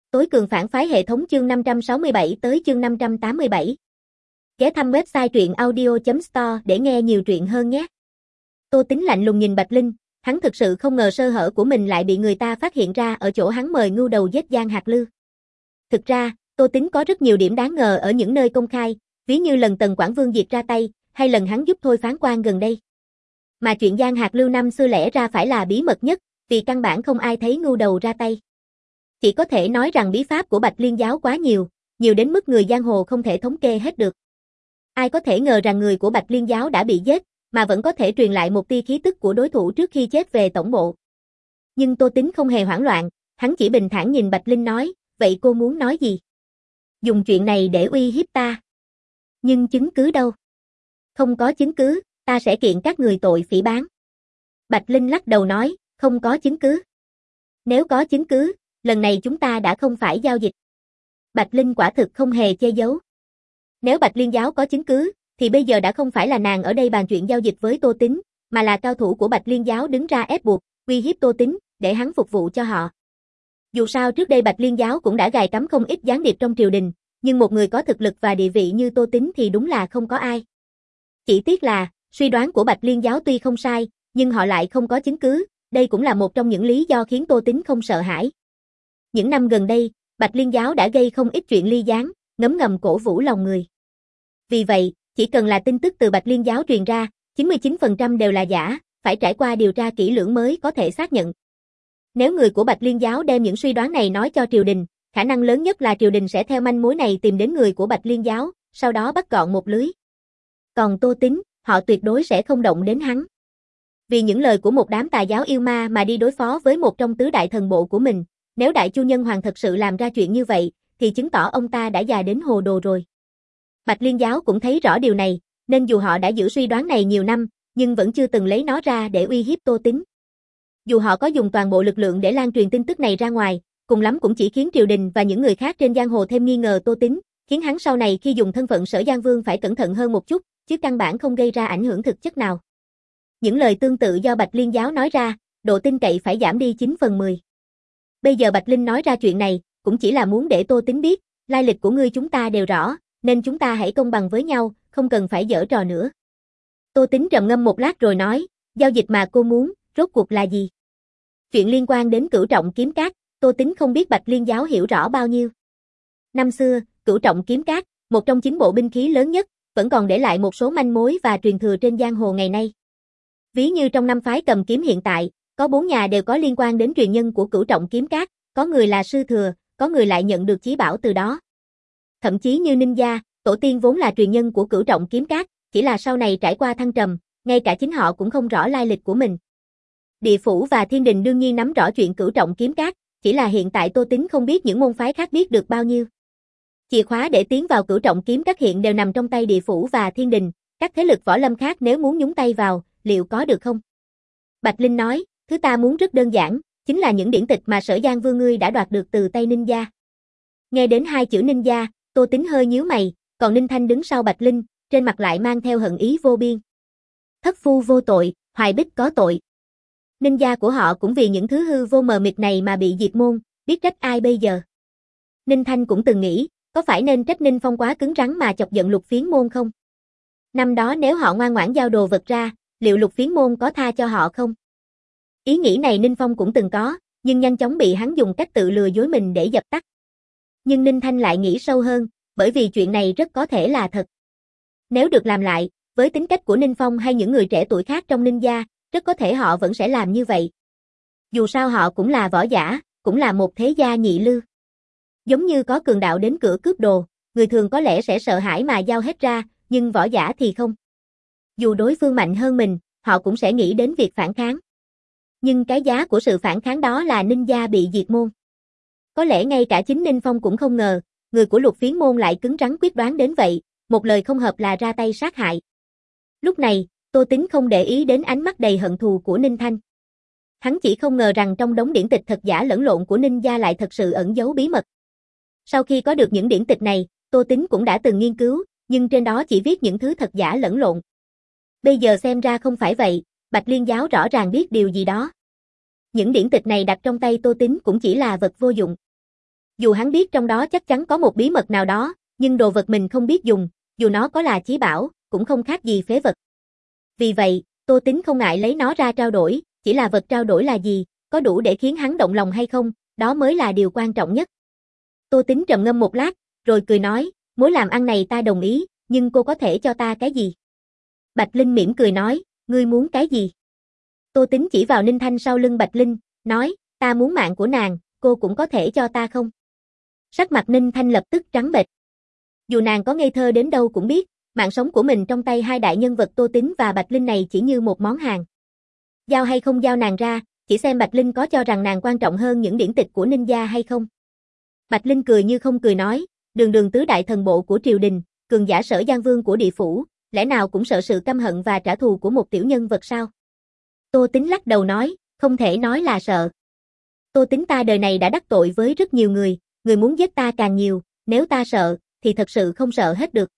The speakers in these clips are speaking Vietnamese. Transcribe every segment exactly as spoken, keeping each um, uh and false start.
Tối cường phản phái hệ thống chương năm trăm sáu mươi bảy tới chương năm trăm tám mươi bảy. Ghé thăm website truyện audio chấm store để nghe nhiều truyện hơn nhé. Tô Tính lạnh lùng nhìn Bạch Linh, hắn thực sự không ngờ sơ hở của mình lại bị người ta phát hiện ra ở chỗ hắn mời ngưu đầu giết Giang Hạc Lư. Thực ra, Tô Tính có rất nhiều điểm đáng ngờ ở những nơi công khai, ví như lần Tần Quảng Vương diệt ra tay, hay lần hắn giúp thôi phán quan gần đây. Mà chuyện Giang Hạc Lưu năm xưa lẽ ra phải là bí mật nhất, vì căn bản không ai thấy ngưu đầu ra tay. Chỉ có thể nói rằng bí pháp của Bạch Liên giáo quá nhiều, nhiều đến mức người giang hồ không thể thống kê hết được. Ai có thể ngờ rằng người của Bạch Liên giáo đã bị giết, mà vẫn có thể truyền lại một tia khí tức của đối thủ trước khi chết về tổng bộ. Nhưng Tô Tính không hề hoảng loạn, hắn chỉ bình thản nhìn Bạch Linh nói, vậy cô muốn nói gì? Dùng chuyện này để uy hiếp ta. Nhưng chứng cứ đâu? Không có chứng cứ, ta sẽ kiện các người tội phỉ báng. Bạch Linh lắc đầu nói, không có chứng cứ. Nếu có chứng cứ, lần này chúng ta đã không phải giao dịch. Bạch Linh quả thực không hề che giấu. Nếu Bạch Liên giáo có chứng cứ, thì bây giờ đã không phải là nàng ở đây bàn chuyện giao dịch với Tô Tính, mà là cao thủ của Bạch Liên giáo đứng ra ép buộc, uy hiếp Tô Tính, để hắn phục vụ cho họ. Dù sao trước đây Bạch Liên giáo cũng đã gài cắm không ít gián điệp trong triều đình, nhưng một người có thực lực và địa vị như Tô Tính thì đúng là không có ai. Chỉ tiếc là, suy đoán của Bạch Liên giáo tuy không sai, nhưng họ lại không có chứng cứ, đây cũng là một trong những lý do khiến Tô Tính không sợ hãi. Những năm gần đây, Bạch Liên giáo đã gây không ít chuyện ly gián, ngấm ngầm cổ vũ lòng người. Vì vậy, chỉ cần là tin tức từ Bạch Liên giáo truyền ra, chín mươi chín phần trăm đều là giả, phải trải qua điều tra kỹ lưỡng mới có thể xác nhận. Nếu người của Bạch Liên giáo đem những suy đoán này nói cho triều đình, khả năng lớn nhất là triều đình sẽ theo manh mối này tìm đến người của Bạch Liên giáo, sau đó bắt gọn một lưới. Còn Tô Tính, họ tuyệt đối sẽ không động đến hắn. Vì những lời của một đám tà giáo yêu ma mà đi đối phó với một trong tứ đại thần bộ của mình, nếu đại chu nhân hoàng thật sự làm ra chuyện như vậy, thì chứng tỏ ông ta đã già đến hồ đồ rồi. Bạch Liên giáo cũng thấy rõ điều này, nên dù họ đã giữ suy đoán này nhiều năm, nhưng vẫn chưa từng lấy nó ra để uy hiếp Tô Tính. Dù họ có dùng toàn bộ lực lượng để lan truyền tin tức này ra ngoài, cùng lắm cũng chỉ khiến triều đình và những người khác trên giang hồ thêm nghi ngờ Tô Tính, khiến hắn sau này khi dùng thân phận Sở Giang Vương phải cẩn thận hơn một chút, chứ căn bản không gây ra ảnh hưởng thực chất nào. Những lời tương tự do Bạch Liên giáo nói ra, độ tin cậy phải giảm đi chín phần mười. Bây giờ Bạch Linh nói ra chuyện này, cũng chỉ là muốn để Tô Tính biết, lai lịch của ngươi chúng ta đều rõ, nên chúng ta hãy công bằng với nhau, không cần phải giở trò nữa. Tô Tính trầm ngâm một lát rồi nói, giao dịch mà cô muốn, rốt cuộc là gì? Chuyện liên quan đến Cửu Trọng Kiếm Các, Tô Tính không biết Bạch Liên giáo hiểu rõ bao nhiêu. Năm xưa, Cửu Trọng Kiếm Các, một trong chín bộ binh khí lớn nhất, vẫn còn để lại một số manh mối và truyền thừa trên giang hồ ngày nay. Ví như trong năm phái cầm kiếm hiện tại, có bốn nhà đều có liên quan đến truyền nhân của Cửu Trọng Kiếm Các, có người là sư thừa, có người lại nhận được chí bảo từ đó. Thậm chí như Ninh gia, tổ tiên vốn là truyền nhân của Cửu Trọng Kiếm Các, chỉ là sau này trải qua thăng trầm, ngay cả chính họ cũng không rõ lai lịch của mình. Địa phủ và thiên đình đương nhiên nắm rõ chuyện Cửu Trọng Kiếm Các, chỉ là hiện tại Tô Tính không biết những môn phái khác biết được bao nhiêu. Chìa khóa để tiến vào Cửu Trọng Kiếm Các hiện đều nằm trong tay địa phủ và thiên đình, các thế lực võ lâm khác nếu muốn nhúng tay vào, liệu có được không? Bạch Linh nói, thứ ta muốn rất đơn giản, chính là những điển tịch mà Sở Giang Vương ngươi đã đoạt được từ tay Ninh gia. Nghe đến hai chữ Ninh gia, Tô Tính hơi nhíu mày, còn Ninh Thanh đứng sau Bạch Linh, trên mặt lại mang theo hận ý vô biên. Thất phu vô tội, Hoài Bích có tội. Ninh gia của họ cũng vì những thứ hư vô mờ mịt này mà bị diệt môn, biết trách ai bây giờ? Ninh Thanh cũng từng nghĩ, có phải nên trách Ninh Phong quá cứng rắn mà chọc giận Lục Phiến môn không? Năm đó nếu họ ngoan ngoãn giao đồ vật ra, liệu Lục Phiến môn có tha cho họ không? Ý nghĩ này Ninh Phong cũng từng có, nhưng nhanh chóng bị hắn dùng cách tự lừa dối mình để dập tắt. Nhưng Ninh Thanh lại nghĩ sâu hơn, bởi vì chuyện này rất có thể là thật. Nếu được làm lại, với tính cách của Ninh Phong hay những người trẻ tuổi khác trong Ninh gia, rất có thể họ vẫn sẽ làm như vậy. Dù sao họ cũng là võ giả, cũng là một thế gia nhị lưu. Giống như có cường đạo đến cửa cướp đồ, người thường có lẽ sẽ sợ hãi mà giao hết ra, nhưng võ giả thì không. Dù đối phương mạnh hơn mình, họ cũng sẽ nghĩ đến việc phản kháng. Nhưng cái giá của sự phản kháng đó là Ninh gia bị diệt môn. Có lẽ ngay cả chính Ninh Phong cũng không ngờ, người của Lục Phiến môn lại cứng rắn quyết đoán đến vậy, một lời không hợp là ra tay sát hại. Lúc này, Tô Tính không để ý đến ánh mắt đầy hận thù của Ninh Thanh. Hắn chỉ không ngờ rằng trong đống điển tịch thật giả lẫn lộn của Ninh gia lại thật sự ẩn giấu bí mật. Sau khi có được những điển tịch này, Tô Tính cũng đã từng nghiên cứu, nhưng trên đó chỉ viết những thứ thật giả lẫn lộn. Bây giờ xem ra không phải vậy, Bạch Liên giáo rõ ràng biết điều gì đó. Những điển tịch này đặt trong tay Tô Tính cũng chỉ là vật vô dụng. Dù hắn biết trong đó chắc chắn có một bí mật nào đó, nhưng đồ vật mình không biết dùng, dù nó có là chí bảo, cũng không khác gì phế vật. Vì vậy, Tô Tính không ngại lấy nó ra trao đổi, chỉ là vật trao đổi là gì, có đủ để khiến hắn động lòng hay không, đó mới là điều quan trọng nhất. Tô Tính trầm ngâm một lát, rồi cười nói, mối làm ăn này ta đồng ý, nhưng cô có thể cho ta cái gì? Bạch Linh mỉm cười nói, ngươi muốn cái gì? Tô Tính chỉ vào Ninh Thanh sau lưng Bạch Linh, nói, ta muốn mạng của nàng, cô cũng có thể cho ta không? Sắc mặt Ninh Thanh lập tức trắng bệch. Dù nàng có ngây thơ đến đâu cũng biết, mạng sống của mình trong tay hai đại nhân vật Tô Tính và Bạch Linh này chỉ như một món hàng. Giao hay không giao nàng ra, chỉ xem Bạch Linh có cho rằng nàng quan trọng hơn những điển tịch của Ninh gia hay không. Bạch Linh cười như không cười nói, đường đường tứ đại thần bộ của triều đình, cường giả Sở Giang Vương của địa phủ, lẽ nào cũng sợ sự căm hận và trả thù của một tiểu nhân vật sao? Tô Tính lắc đầu nói, không thể nói là sợ. Tô Tính ta đời này đã đắc tội với rất nhiều người, người muốn giết ta càng nhiều, nếu ta sợ, thì thật sự không sợ hết được.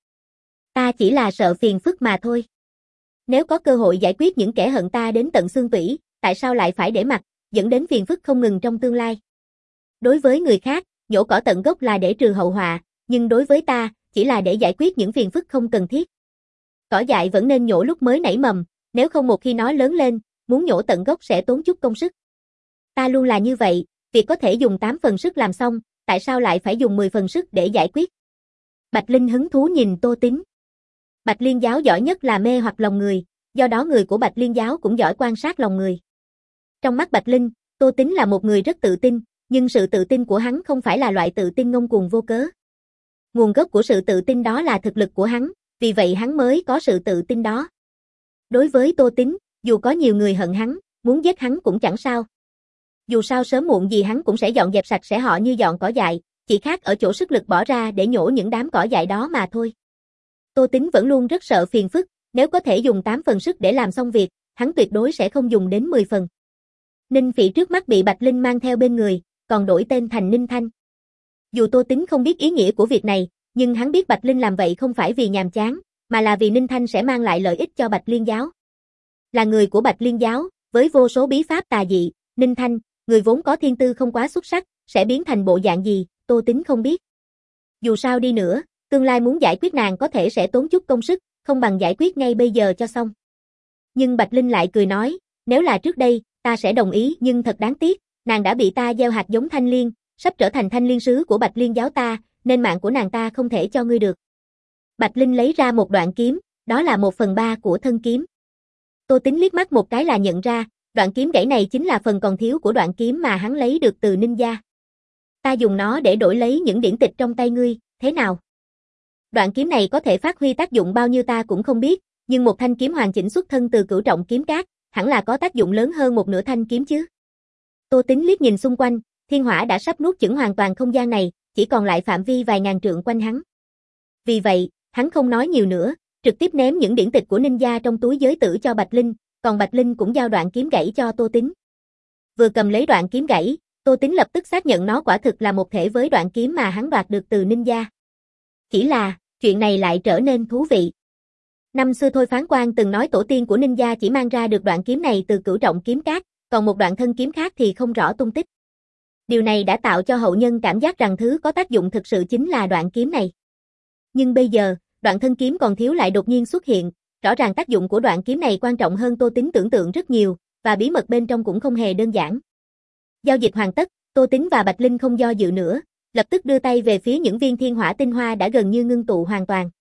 Ta chỉ là sợ phiền phức mà thôi. Nếu có cơ hội giải quyết những kẻ hận ta đến tận xương tủy, tại sao lại phải để mặc, dẫn đến phiền phức không ngừng trong tương lai? Đối với người khác, nhổ cỏ tận gốc là để trừ hậu họa, nhưng đối với ta, chỉ là để giải quyết những phiền phức không cần thiết. Cỏ dại vẫn nên nhổ lúc mới nảy mầm, nếu không một khi nó lớn lên, muốn nhổ tận gốc sẽ tốn chút công sức. Ta luôn là như vậy, việc có thể dùng tám phần sức làm xong, tại sao lại phải dùng mười phần sức để giải quyết? Bạch Linh hứng thú nhìn Tô Tính. Bạch Liên giáo giỏi nhất là mê hoặc lòng người, do đó người của Bạch Liên giáo cũng giỏi quan sát lòng người. Trong mắt Bạch Linh, Tô Tính là một người rất tự tin, nhưng sự tự tin của hắn không phải là loại tự tin ngông cuồng vô cớ. Nguồn gốc của sự tự tin đó là thực lực của hắn, vì vậy hắn mới có sự tự tin đó. Đối với Tô Tính, dù có nhiều người hận hắn, muốn giết hắn cũng chẳng sao. Dù sao sớm muộn gì hắn cũng sẽ dọn dẹp sạch sẽ họ như dọn cỏ dại, chỉ khác ở chỗ sức lực bỏ ra để nhổ những đám cỏ dại đó mà thôi. Tô Tính vẫn luôn rất sợ phiền phức, nếu có thể dùng tám phần sức để làm xong việc, hắn tuyệt đối sẽ không dùng đến mười phần. Ninh Phỉ trước mắt bị Bạch Linh mang theo bên người, còn đổi tên thành Ninh Thanh. Dù Tô Tính không biết ý nghĩa của việc này, nhưng hắn biết Bạch Linh làm vậy không phải vì nhàm chán, mà là vì Ninh Thanh sẽ mang lại lợi ích cho Bạch Liên giáo. Là người của Bạch Liên giáo, với vô số bí pháp tà dị, Ninh Thanh, người vốn có thiên tư không quá xuất sắc, sẽ biến thành bộ dạng gì, Tô Tính không biết. Dù sao đi nữa, tương lai muốn giải quyết nàng có thể sẽ tốn chút công sức, không bằng giải quyết ngay bây giờ cho xong. Nhưng Bạch Linh lại cười nói, nếu là trước đây, ta sẽ đồng ý, nhưng thật đáng tiếc, nàng đã bị ta gieo hạt giống thanh liên, sắp trở thành thanh liên sứ của Bạch Liên giáo ta, nên mạng của nàng ta không thể cho ngươi được. Bạch Linh lấy ra một đoạn kiếm, đó là một phần ba của thân kiếm. Tô Tính liếc mắt một cái là nhận ra, đoạn kiếm gãy này chính là phần còn thiếu của đoạn kiếm mà hắn lấy được từ Ninh gia. Ta dùng nó để đổi lấy những điển tịch trong tay ngươi, thế nào? Đoạn kiếm này có thể phát huy tác dụng bao nhiêu ta cũng không biết, nhưng một thanh kiếm hoàn chỉnh xuất thân từ Cửu Trọng kiếm cát, hẳn là có tác dụng lớn hơn một nửa thanh kiếm chứ. Tô Tính liếc nhìn xung quanh, thiên hỏa đã sắp nuốt chửng hoàn toàn không gian này, chỉ còn lại phạm vi vài ngàn trượng quanh hắn. Vì vậy, hắn không nói nhiều nữa, trực tiếp ném những điển tịch của Ninh gia trong túi giới tử cho Bạch Linh, còn Bạch Linh cũng giao đoạn kiếm gãy cho Tô Tính. Vừa cầm lấy đoạn kiếm gãy, Tô Tính lập tức xác nhận nó quả thực là một thể với đoạn kiếm mà hắn đoạt được từ Ninh gia. Chỉ là, chuyện này lại trở nên thú vị. Năm xưa Thôi Phán Quan từng nói tổ tiên của Ninh gia chỉ mang ra được đoạn kiếm này từ Cửu Trọng kiếm cát, còn một đoạn thân kiếm khác thì không rõ tung tích. Điều này đã tạo cho hậu nhân cảm giác rằng thứ có tác dụng thực sự chính là đoạn kiếm này. Nhưng bây giờ, đoạn thân kiếm còn thiếu lại đột nhiên xuất hiện, rõ ràng tác dụng của đoạn kiếm này quan trọng hơn Tô Tính tưởng tượng rất nhiều, và bí mật bên trong cũng không hề đơn giản. Giao dịch hoàn tất, Tô Tính và Bạch Linh không do dự nữa, lập tức đưa tay về phía những viên thiên hỏa tinh hoa đã gần như ngưng tụ hoàn toàn.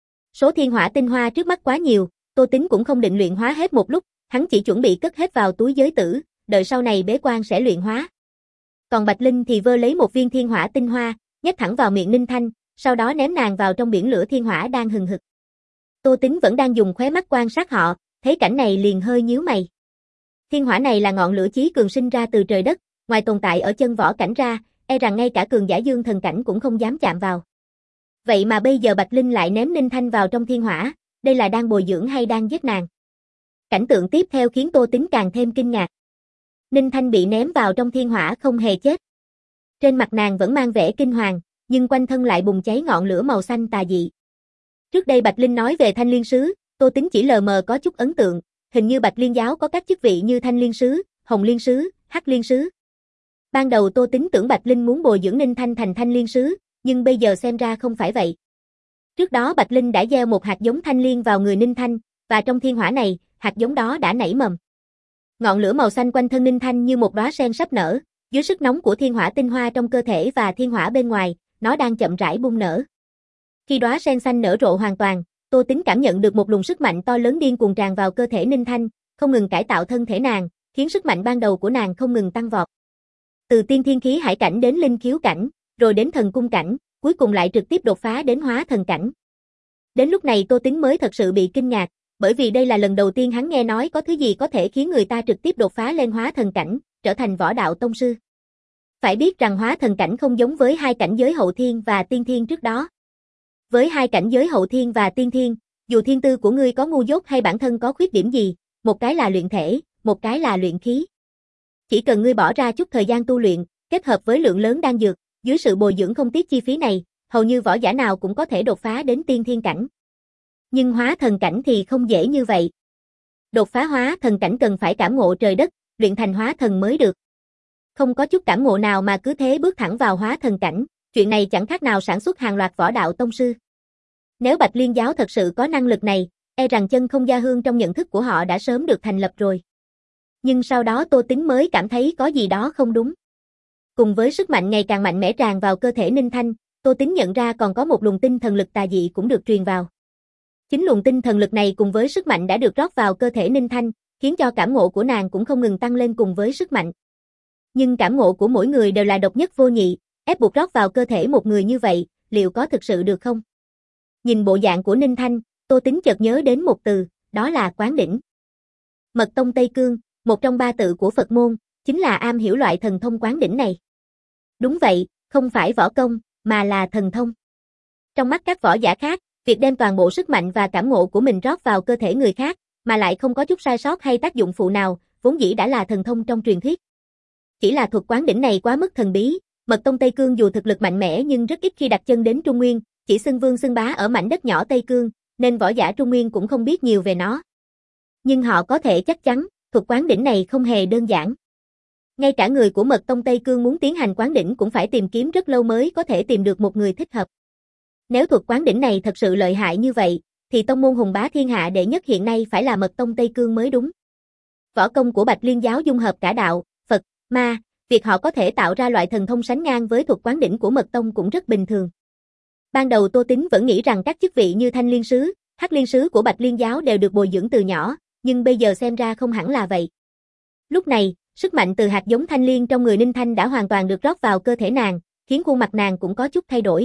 Số thiên hỏa tinh hoa trước mắt quá nhiều, Tô Tính cũng không định luyện hóa hết một lúc, hắn chỉ chuẩn bị cất hết vào túi giới tử, đợi sau này bế quan sẽ luyện hóa. Còn Bạch Linh thì vơ lấy một viên thiên hỏa tinh hoa, nhét thẳng vào miệng Ninh Thanh, sau đó ném nàng vào trong biển lửa thiên hỏa đang hừng hực. Tô Tính vẫn đang dùng khóe mắt quan sát họ, thấy cảnh này liền hơi nhíu mày. Thiên hỏa này là ngọn lửa chí cường sinh ra từ trời đất, ngoài tồn tại ở chân võ cảnh ra, e rằng ngay cả cường giả dương thần cảnh cũng không dám chạm vào. Vậy mà bây giờ Bạch Linh lại ném Ninh Thanh vào trong thiên hỏa, đây là đang bồi dưỡng hay đang giết nàng? Cảnh tượng tiếp theo khiến Tô Tính càng thêm kinh ngạc. Ninh Thanh bị ném vào trong thiên hỏa không hề chết. Trên mặt nàng vẫn mang vẻ kinh hoàng, nhưng quanh thân lại bùng cháy ngọn lửa màu xanh tà dị. Trước đây Bạch Linh nói về Thanh Liên sứ, Tô Tính chỉ lờ mờ có chút ấn tượng, hình như Bạch Liên giáo có các chức vị như Thanh Liên sứ, Hồng Liên sứ, Hắc Liên sứ. Ban đầu Tô Tính tưởng Bạch Linh muốn bồi dưỡng Ninh Thanh thành thanh liên sứ, nhưng bây giờ xem ra không phải vậy. Trước đó Bạch Linh đã gieo một hạt giống thanh liên vào người Ninh Thanh, và trong thiên hỏa này, hạt giống đó đã nảy mầm. Ngọn lửa màu xanh quanh thân Ninh Thanh như một đóa sen sắp nở, dưới sức nóng của thiên hỏa tinh hoa trong cơ thể và thiên hỏa bên ngoài, nó đang chậm rãi bung nở. Khi đóa sen xanh nở rộ hoàn toàn, Tô Tính cảm nhận được một luồng sức mạnh to lớn điên cuồng tràn vào cơ thể Ninh Thanh, không ngừng cải tạo thân thể nàng, khiến sức mạnh ban đầu của nàng không ngừng tăng vọt. Từ tiên thiên khí hải cảnh đến linh khiếu cảnh, rồi đến thần cung cảnh, cuối cùng lại trực tiếp đột phá đến hóa thần cảnh. Đến lúc này Tô Tính mới thật sự bị kinh ngạc, bởi vì đây là lần đầu tiên hắn nghe nói có thứ gì có thể khiến người ta trực tiếp đột phá lên hóa thần cảnh, trở thành võ đạo tông sư. Phải biết rằng hóa thần cảnh không giống với hai cảnh giới hậu thiên và tiên thiên trước đó. Với hai cảnh giới hậu thiên và tiên thiên, dù thiên tư của ngươi có ngu dốt hay bản thân có khuyết điểm gì, một cái là luyện thể, một cái là luyện khí. Chỉ cần ngươi bỏ ra chút thời gian tu luyện, kết hợp với lượng lớn đan dược, dưới sự bồi dưỡng không tiếc chi phí này, hầu như võ giả nào cũng có thể đột phá đến tiên thiên cảnh. Nhưng hóa thần cảnh thì không dễ như vậy. Đột phá hóa thần cảnh cần phải cảm ngộ trời đất, luyện thành hóa thần mới được. Không có chút cảm ngộ nào mà cứ thế bước thẳng vào hóa thần cảnh, chuyện này chẳng khác nào sản xuất hàng loạt võ đạo tông sư. Nếu Bạch Liên giáo thật sự có năng lực này, e rằng chân không gia hương trong nhận thức của họ đã sớm được thành lập rồi. Nhưng sau đó Tô Tính mới cảm thấy có gì đó không đúng. Cùng với sức mạnh ngày càng mạnh mẽ tràn vào cơ thể Ninh Thanh, Tô Tính nhận ra còn có một luồng tinh thần lực tà dị cũng được truyền vào. Chính luồng tinh thần lực này cùng với sức mạnh đã được rót vào cơ thể Ninh Thanh, khiến cho cảm ngộ của nàng cũng không ngừng tăng lên cùng với sức mạnh. Nhưng cảm ngộ của mỗi người đều là độc nhất vô nhị, ép buộc rót vào cơ thể một người như vậy, liệu có thực sự được không? Nhìn bộ dạng của Ninh Thanh, Tô Tính chợt nhớ đến một từ, đó là quán đỉnh. Mật tông Tây Cương, một trong ba tự của Phật môn, chính là am hiểu loại thần thông quán đỉnh này. Đúng vậy, không phải võ công, mà là thần thông. Trong mắt các võ giả khác, việc đem toàn bộ sức mạnh và cảm ngộ của mình rót vào cơ thể người khác, mà lại không có chút sai sót hay tác dụng phụ nào, vốn dĩ đã là thần thông trong truyền thuyết. Chỉ là thuật quán đỉnh này quá mức thần bí, Mật tông Tây Cương dù thực lực mạnh mẽ nhưng rất ít khi đặt chân đến Trung Nguyên, chỉ xưng vương xưng bá ở mảnh đất nhỏ Tây Cương, nên võ giả Trung Nguyên cũng không biết nhiều về nó. Nhưng họ có thể chắc chắn, thuật quán đỉnh này không hề đơn giản. Ngay cả người của Mật tông Tây Cương muốn tiến hành quán đỉnh cũng phải tìm kiếm rất lâu mới có thể tìm được một người thích hợp. Nếu thuật quán đỉnh này thật sự lợi hại như vậy, thì tông môn hùng bá thiên hạ đệ nhất hiện nay phải là Mật tông Tây Cương mới đúng. Võ công của Bạch Liên giáo dung hợp cả đạo, Phật, ma, việc họ có thể tạo ra loại thần thông sánh ngang với thuật quán đỉnh của Mật tông cũng rất bình thường. Ban đầu Tô Tính vẫn nghĩ rằng các chức vị như Thanh Liên sứ, Hắc Liên sứ của Bạch Liên giáo đều được bồi dưỡng từ nhỏ, nhưng bây giờ xem ra không hẳn là vậy. Lúc này, sức mạnh từ hạt giống thanh liên trong người Ninh Thanh đã hoàn toàn được rót vào cơ thể nàng, khiến khuôn mặt nàng cũng có chút thay đổi.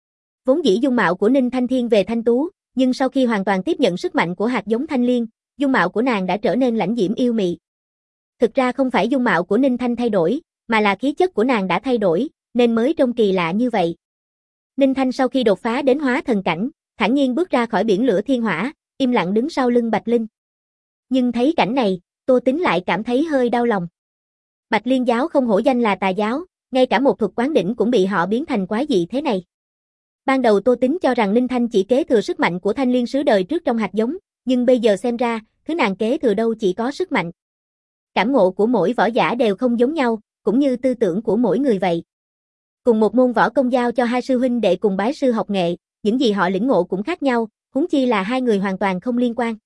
Vốn dĩ dung mạo của Ninh Thanh thiên về thanh tú, nhưng sau khi hoàn toàn tiếp nhận sức mạnh của hạt giống thanh liên, dung mạo của nàng đã trở nên lãnh diễm yêu mị. Thực ra không phải dung mạo của Ninh Thanh thay đổi, mà là khí chất của nàng đã thay đổi, nên mới trông kỳ lạ như vậy. Ninh Thanh sau khi đột phá đến hóa thần cảnh, thản nhiên bước ra khỏi biển lửa thiên hỏa, im lặng đứng sau lưng Bạch Linh. Nhưng thấy cảnh này, Tô Tính lại cảm thấy hơi đau lòng. Bạch Liên giáo không hổ danh là tà giáo, ngay cả một thuật quán đỉnh cũng bị họ biến thành quái dị thế này. Ban đầu Tô Tính cho rằng Ninh Thanh chỉ kế thừa sức mạnh của Thanh Liên sứ đời trước trong hạt giống, nhưng bây giờ xem ra, thứ nàng kế thừa đâu chỉ có sức mạnh. Cảm ngộ của mỗi võ giả đều không giống nhau, cũng như tư tưởng của mỗi người vậy. Cùng một môn võ công giao cho hai sư huynh đệ cùng bái sư học nghệ, những gì họ lĩnh ngộ cũng khác nhau, huống chi là hai người hoàn toàn không liên quan.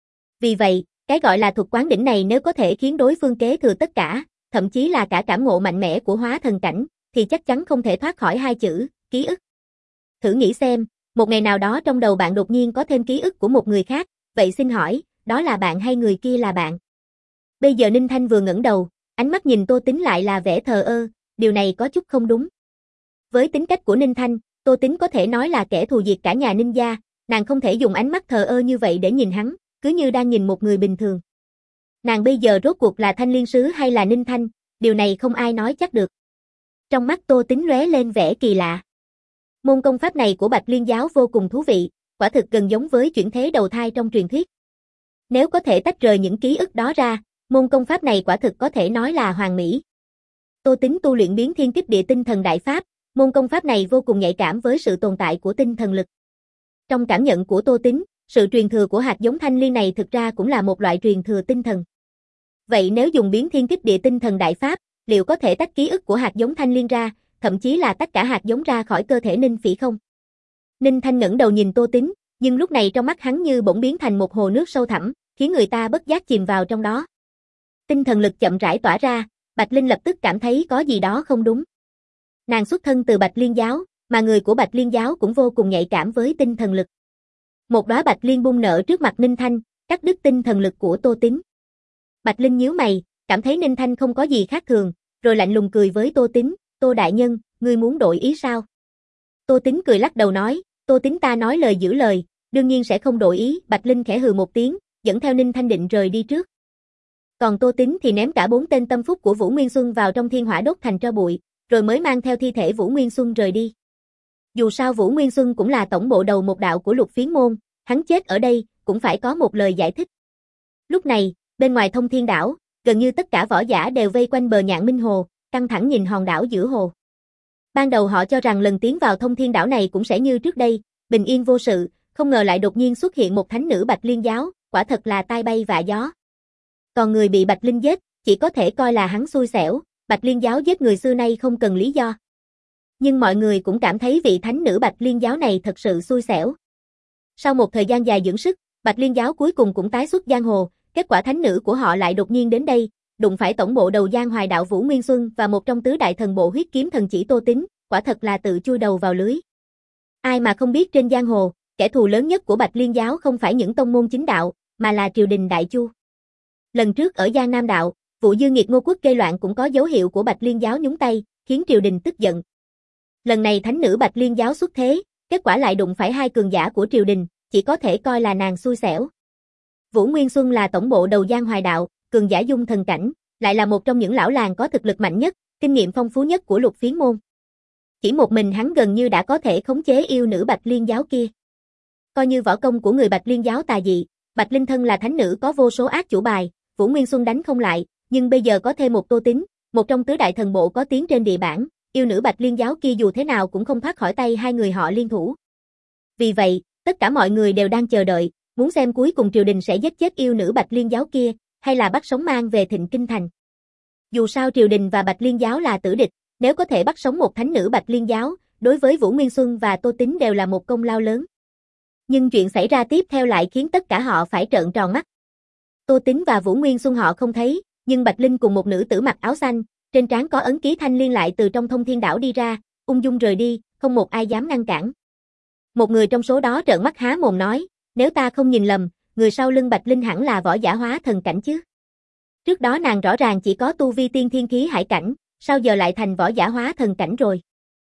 Vì vậy, cái gọi là thuật quán đỉnh này nếu có thể khiến đối phương kế thừa tất cả, thậm chí là cả cảm ngộ mạnh mẽ của hóa thần cảnh, thì chắc chắn không thể thoát khỏi hai chữ, ký ức. Thử nghĩ xem, một ngày nào đó trong đầu bạn đột nhiên có thêm ký ức của một người khác, vậy xin hỏi, đó là bạn hay người kia là bạn? Bây giờ Ninh Thanh vừa ngẩng đầu, ánh mắt nhìn Tô Tính lại là vẻ thờ ơ, điều này có chút không đúng. Với tính cách của Ninh Thanh, Tô Tính có thể nói là kẻ thù diệt cả nhà Ninh gia, nàng không thể dùng ánh mắt thờ ơ như vậy để nhìn hắn, cứ như đang nhìn một người bình thường. Nàng bây giờ rốt cuộc là Thanh Liên sứ hay là Ninh Thanh, điều này không ai nói chắc được. Trong mắt Tô Tính lóe lên vẻ kỳ lạ. Môn công pháp này của Bạch Liên giáo vô cùng thú vị, quả thực gần giống với chuyển thế đầu thai trong truyền thuyết. Nếu có thể tách rời những ký ức đó ra, môn công pháp này quả thực có thể nói là hoàn mỹ. Tô Tính tu luyện biến thiên kích địa tinh thần đại pháp, môn công pháp này vô cùng nhạy cảm với sự tồn tại của tinh thần lực. Trong cảm nhận của Tô Tính, sự truyền thừa của hạt giống thanh liên này thực ra cũng là một loại truyền thừa tinh thần. Vậy nếu dùng biến thiên kích địa tinh thần đại pháp, Liệu có thể tách ký ức của hạt giống Thanh Liên ra, thậm chí là tất cả hạt giống ra khỏi cơ thể Ninh Phỉ không? Ninh Thanh ngẩng đầu nhìn Tô Tín, nhưng lúc này trong mắt hắn như bỗng biến thành một hồ nước sâu thẳm, khiến người ta bất giác chìm vào trong đó. Tinh thần lực chậm rãi tỏa ra, Bạch Linh lập tức cảm thấy có gì đó không đúng. Nàng xuất thân từ Bạch Liên giáo, mà người của Bạch Liên giáo cũng vô cùng nhạy cảm với tinh thần lực. Một đóa Bạch Liên bung nở trước mặt Ninh Thanh, cắt đứt tinh thần lực của Tô Tín. Bạch Linh nhíu mày, cảm thấy Ninh Thanh không có gì khác thường, rồi lạnh lùng cười với Tô Tín, "Tô đại nhân, ngươi muốn đổi ý sao?" Tô Tín cười lắc đầu nói, "Tô Tín ta nói lời giữ lời, đương nhiên sẽ không đổi ý." Bạch Linh khẽ hừ một tiếng, dẫn theo Ninh Thanh định rời đi trước. Còn Tô Tín thì ném cả bốn tên tâm phúc của Vũ Nguyên Xuân vào trong thiên hỏa đốt thành tro bụi, rồi mới mang theo thi thể Vũ Nguyên Xuân rời đi. Dù sao Vũ Nguyên Xuân cũng là tổng bộ đầu một đạo của Lục Phiến môn, hắn chết ở đây cũng phải có một lời giải thích. Lúc này, bên ngoài Thông Thiên đảo, gần như tất cả võ giả đều vây quanh bờ Nhạn Minh Hồ, căng thẳng nhìn hòn đảo giữa hồ. Ban đầu họ cho rằng lần tiến vào Thông Thiên đảo này cũng sẽ như trước đây, bình yên vô sự, không ngờ lại đột nhiên xuất hiện một thánh nữ Bạch Liên giáo, quả thật là tai bay vạ gió. Còn người bị Bạch Linh giết, chỉ có thể coi là hắn xui xẻo, Bạch Liên giáo giết người xưa nay không cần lý do. Nhưng mọi người cũng cảm thấy vị thánh nữ Bạch Liên giáo này thật sự xui xẻo. Sau một thời gian dài dưỡng sức, Bạch Liên giáo cuối cùng cũng tái xuất giang hồ, kết quả thánh nữ của họ lại đột nhiên đến đây, đụng phải tổng bộ đầu Giang Hoài đạo Vũ Nguyên Xuân và một trong tứ đại thần bộ huyết kiếm thần chỉ Tô Tín, quả thật là tự chui đầu vào lưới. Ai mà không biết trên giang hồ, kẻ thù lớn nhất của Bạch Liên giáo không phải những tông môn chính đạo, mà là triều đình Đại Chu. Lần trước ở Giang Nam đạo, vụ dư nghiệt Ngô Quốc gây loạn cũng có dấu hiệu của Bạch Liên giáo nhúng tay, khiến triều đình tức giận. Lần này thánh nữ Bạch Liên giáo xuất thế, kết quả lại đụng phải hai cường giả của triều đình, chỉ có thể coi là nàng xui xẻo. Vũ Nguyên Xuân là tổng bộ đầu Giang Hoài đạo, cường giả dung thần cảnh, lại là một trong những lão làng có thực lực mạnh nhất, kinh nghiệm phong phú nhất của Lục Phiến môn. Chỉ một mình hắn gần như đã có thể khống chế yêu nữ Bạch Liên giáo kia. Coi như võ công của người Bạch Liên giáo tà dị, Bạch Linh thân là thánh nữ có vô số ác chủ bài, Vũ Nguyên Xuân đánh không lại, nhưng bây giờ có thêm một Tô Tín, một trong tứ đại thần bộ có tiếng trên địa bản, yêu nữ Bạch Liên giáo kia dù thế nào cũng không thoát khỏi tay hai người họ liên thủ. Vì vậy, tất cả mọi người đều đang chờ đợi, muốn xem cuối cùng triều đình sẽ giết chết yêu nữ Bạch Liên giáo kia, hay là bắt sống mang về Thịnh Kinh thành. Dù sao triều đình và Bạch Liên giáo là tử địch, nếu có thể bắt sống một thánh nữ Bạch Liên giáo, đối với Vũ Nguyên Xuân và Tô Tín đều là một công lao lớn. Nhưng chuyện xảy ra tiếp theo lại khiến tất cả họ phải trợn tròn mắt. Tô Tín và Vũ Nguyên Xuân họ không thấy, nhưng Bạch Linh cùng một nữ tử mặc áo xanh, trên trán có ấn ký thanh liên lại từ trong Thông Thiên đảo đi ra, ung dung rời đi, không một ai dám ngăn cản. Một người trong số đó trợn mắt há mồm nói, nếu ta không nhìn lầm, người sau lưng Bạch Linh hẳn là võ giả hóa thần cảnh chứ. Trước đó nàng rõ ràng chỉ có tu vi tiên thiên khí hải cảnh, sao giờ lại thành võ giả hóa thần cảnh rồi?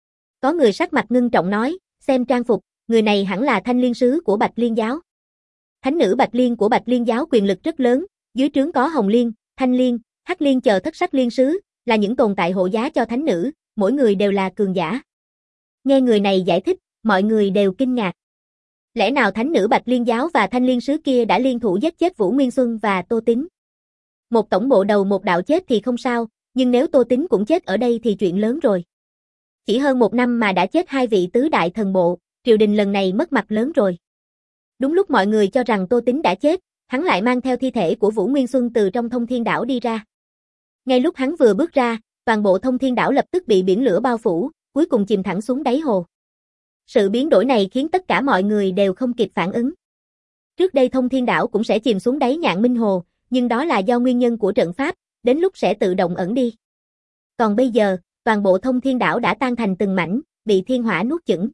Có người sắc mặt ngưng trọng nói, xem trang phục, người này hẳn là thanh liên sứ của Bạch Liên giáo. Thánh nữ Bạch Liên của Bạch Liên giáo quyền lực rất lớn, dưới trướng có Hồng Liên, Thanh Liên, Hắc Liên chờ thất sắc liên sứ, là những tồn tại hộ giá cho thánh nữ, mỗi người đều là cường giả. Nghe người này giải thích, mọi người đều kinh ngạc. Lẽ nào thánh nữ Bạch Liên giáo và thanh liên sứ kia đã liên thủ giết chết Vũ Nguyên Xuân và Tô Tín? Một tổng bộ đầu một đạo chết thì không sao, nhưng nếu Tô Tín cũng chết ở đây thì chuyện lớn rồi. Chỉ hơn một năm mà đã chết hai vị tứ đại thần bộ, triều đình lần này mất mặt lớn rồi. Đúng lúc mọi người cho rằng Tô Tín đã chết, hắn lại mang theo thi thể của Vũ Nguyên Xuân từ trong Thông Thiên đảo đi ra. Ngay lúc hắn vừa bước ra, toàn bộ Thông Thiên đảo lập tức bị biển lửa bao phủ, cuối cùng chìm thẳng xuống đáy hồ. Sự biến đổi này khiến tất cả mọi người đều không kịp phản ứng. Trước đây Thông Thiên đảo cũng sẽ chìm xuống đáy Nhạn Minh Hồ, nhưng đó là do nguyên nhân của trận pháp, đến lúc sẽ tự động ẩn đi. Còn bây giờ, toàn bộ Thông Thiên đảo đã tan thành từng mảnh, bị thiên hỏa nuốt chửng.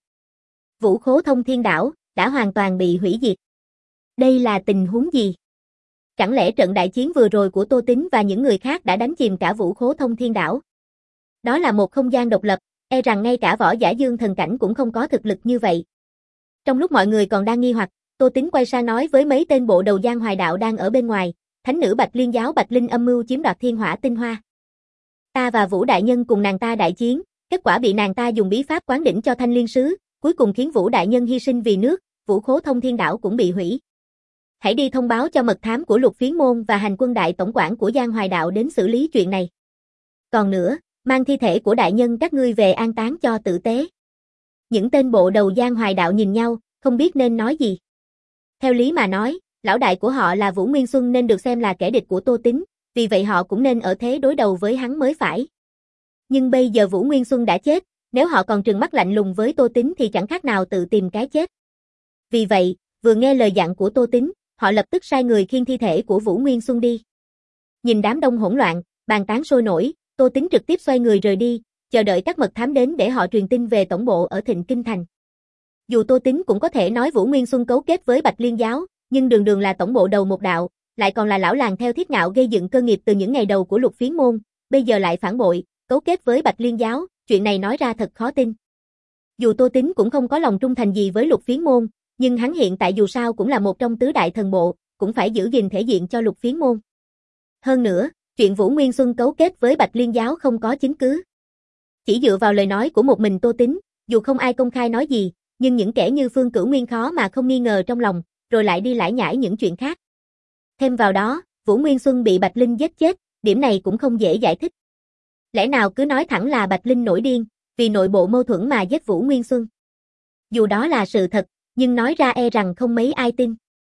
Vũ khố Thông Thiên đảo đã hoàn toàn bị hủy diệt. Đây là tình huống gì? Chẳng lẽ trận đại chiến vừa rồi của Tô Tín và những người khác đã đánh chìm cả vũ khố Thông Thiên đảo? Đó là một không gian độc lập, e rằng ngay cả võ giả dương thần cảnh cũng không có thực lực như vậy. Trong lúc mọi người còn đang nghi hoặc, Tô Tín quay sang nói với mấy tên bộ đầu Giang Hoài đạo đang ở bên ngoài, thánh nữ Bạch Liên giáo Bạch Linh âm mưu chiếm đoạt thiên hỏa tinh hoa. Ta và Vũ đại nhân cùng nàng ta đại chiến, kết quả bị nàng ta dùng bí pháp quán đỉnh cho thanh liên sứ, cuối cùng khiến Vũ đại nhân hy sinh vì nước, vũ khố Thông Thiên đảo cũng bị hủy. Hãy đi thông báo cho mật thám của Lục Phiến môn và hành quân đại tổng quản của Giang Hoài đạo đến xử lý chuyện này. Còn nữa, mang thi thể của đại nhân các ngươi về an táng cho tử tế. Những tên bộ đầu Giang Hoài đạo nhìn nhau, không biết nên nói gì. Theo lý mà nói, lão đại của họ là Vũ Nguyên Xuân nên được xem là kẻ địch của Tô Tín, vì vậy họ cũng nên ở thế đối đầu với hắn mới phải. Nhưng bây giờ Vũ Nguyên Xuân đã chết, nếu họ còn trừng mắt lạnh lùng với Tô Tín thì chẳng khác nào tự tìm cái chết. Vì vậy, vừa nghe lời dặn của Tô Tín, họ lập tức sai người khiêng thi thể của Vũ Nguyên Xuân đi. Nhìn đám đông hỗn loạn, bàn tán sôi nổi, Tô Tín trực tiếp xoay người rời đi, chờ đợi các mật thám đến để họ truyền tin về tổng bộ ở Thịnh Kinh Thành. Dù Tô Tín cũng có thể nói Vũ Nguyên Xuân cấu kết với Bạch Liên giáo, nhưng đường đường là tổng bộ đầu một đạo, lại còn là lão làng theo Thiết Ngạo gây dựng cơ nghiệp từ những ngày đầu của Lục Phiến môn, bây giờ lại phản bội, cấu kết với Bạch Liên giáo, chuyện này nói ra thật khó tin. Dù Tô Tín cũng không có lòng trung thành gì với Lục Phiến môn, nhưng hắn hiện tại dù sao cũng là một trong tứ đại thần bộ, cũng phải giữ gìn thể diện cho Lục Phiến môn. Hơn nữa, chuyện Vũ Nguyên Xuân cấu kết với Bạch Liên giáo không có chứng cứ. Chỉ dựa vào lời nói của một mình Tô Tín, dù không ai công khai nói gì, nhưng những kẻ như Phương Cửu Nguyên khó mà không nghi ngờ trong lòng, rồi lại đi lải nhải những chuyện khác. Thêm vào đó, Vũ Nguyên Xuân bị Bạch Linh giết chết, điểm này cũng không dễ giải thích. Lẽ nào cứ nói thẳng là Bạch Linh nổi điên, vì nội bộ mâu thuẫn mà giết Vũ Nguyên Xuân? Dù đó là sự thật, nhưng nói ra e rằng không mấy ai tin.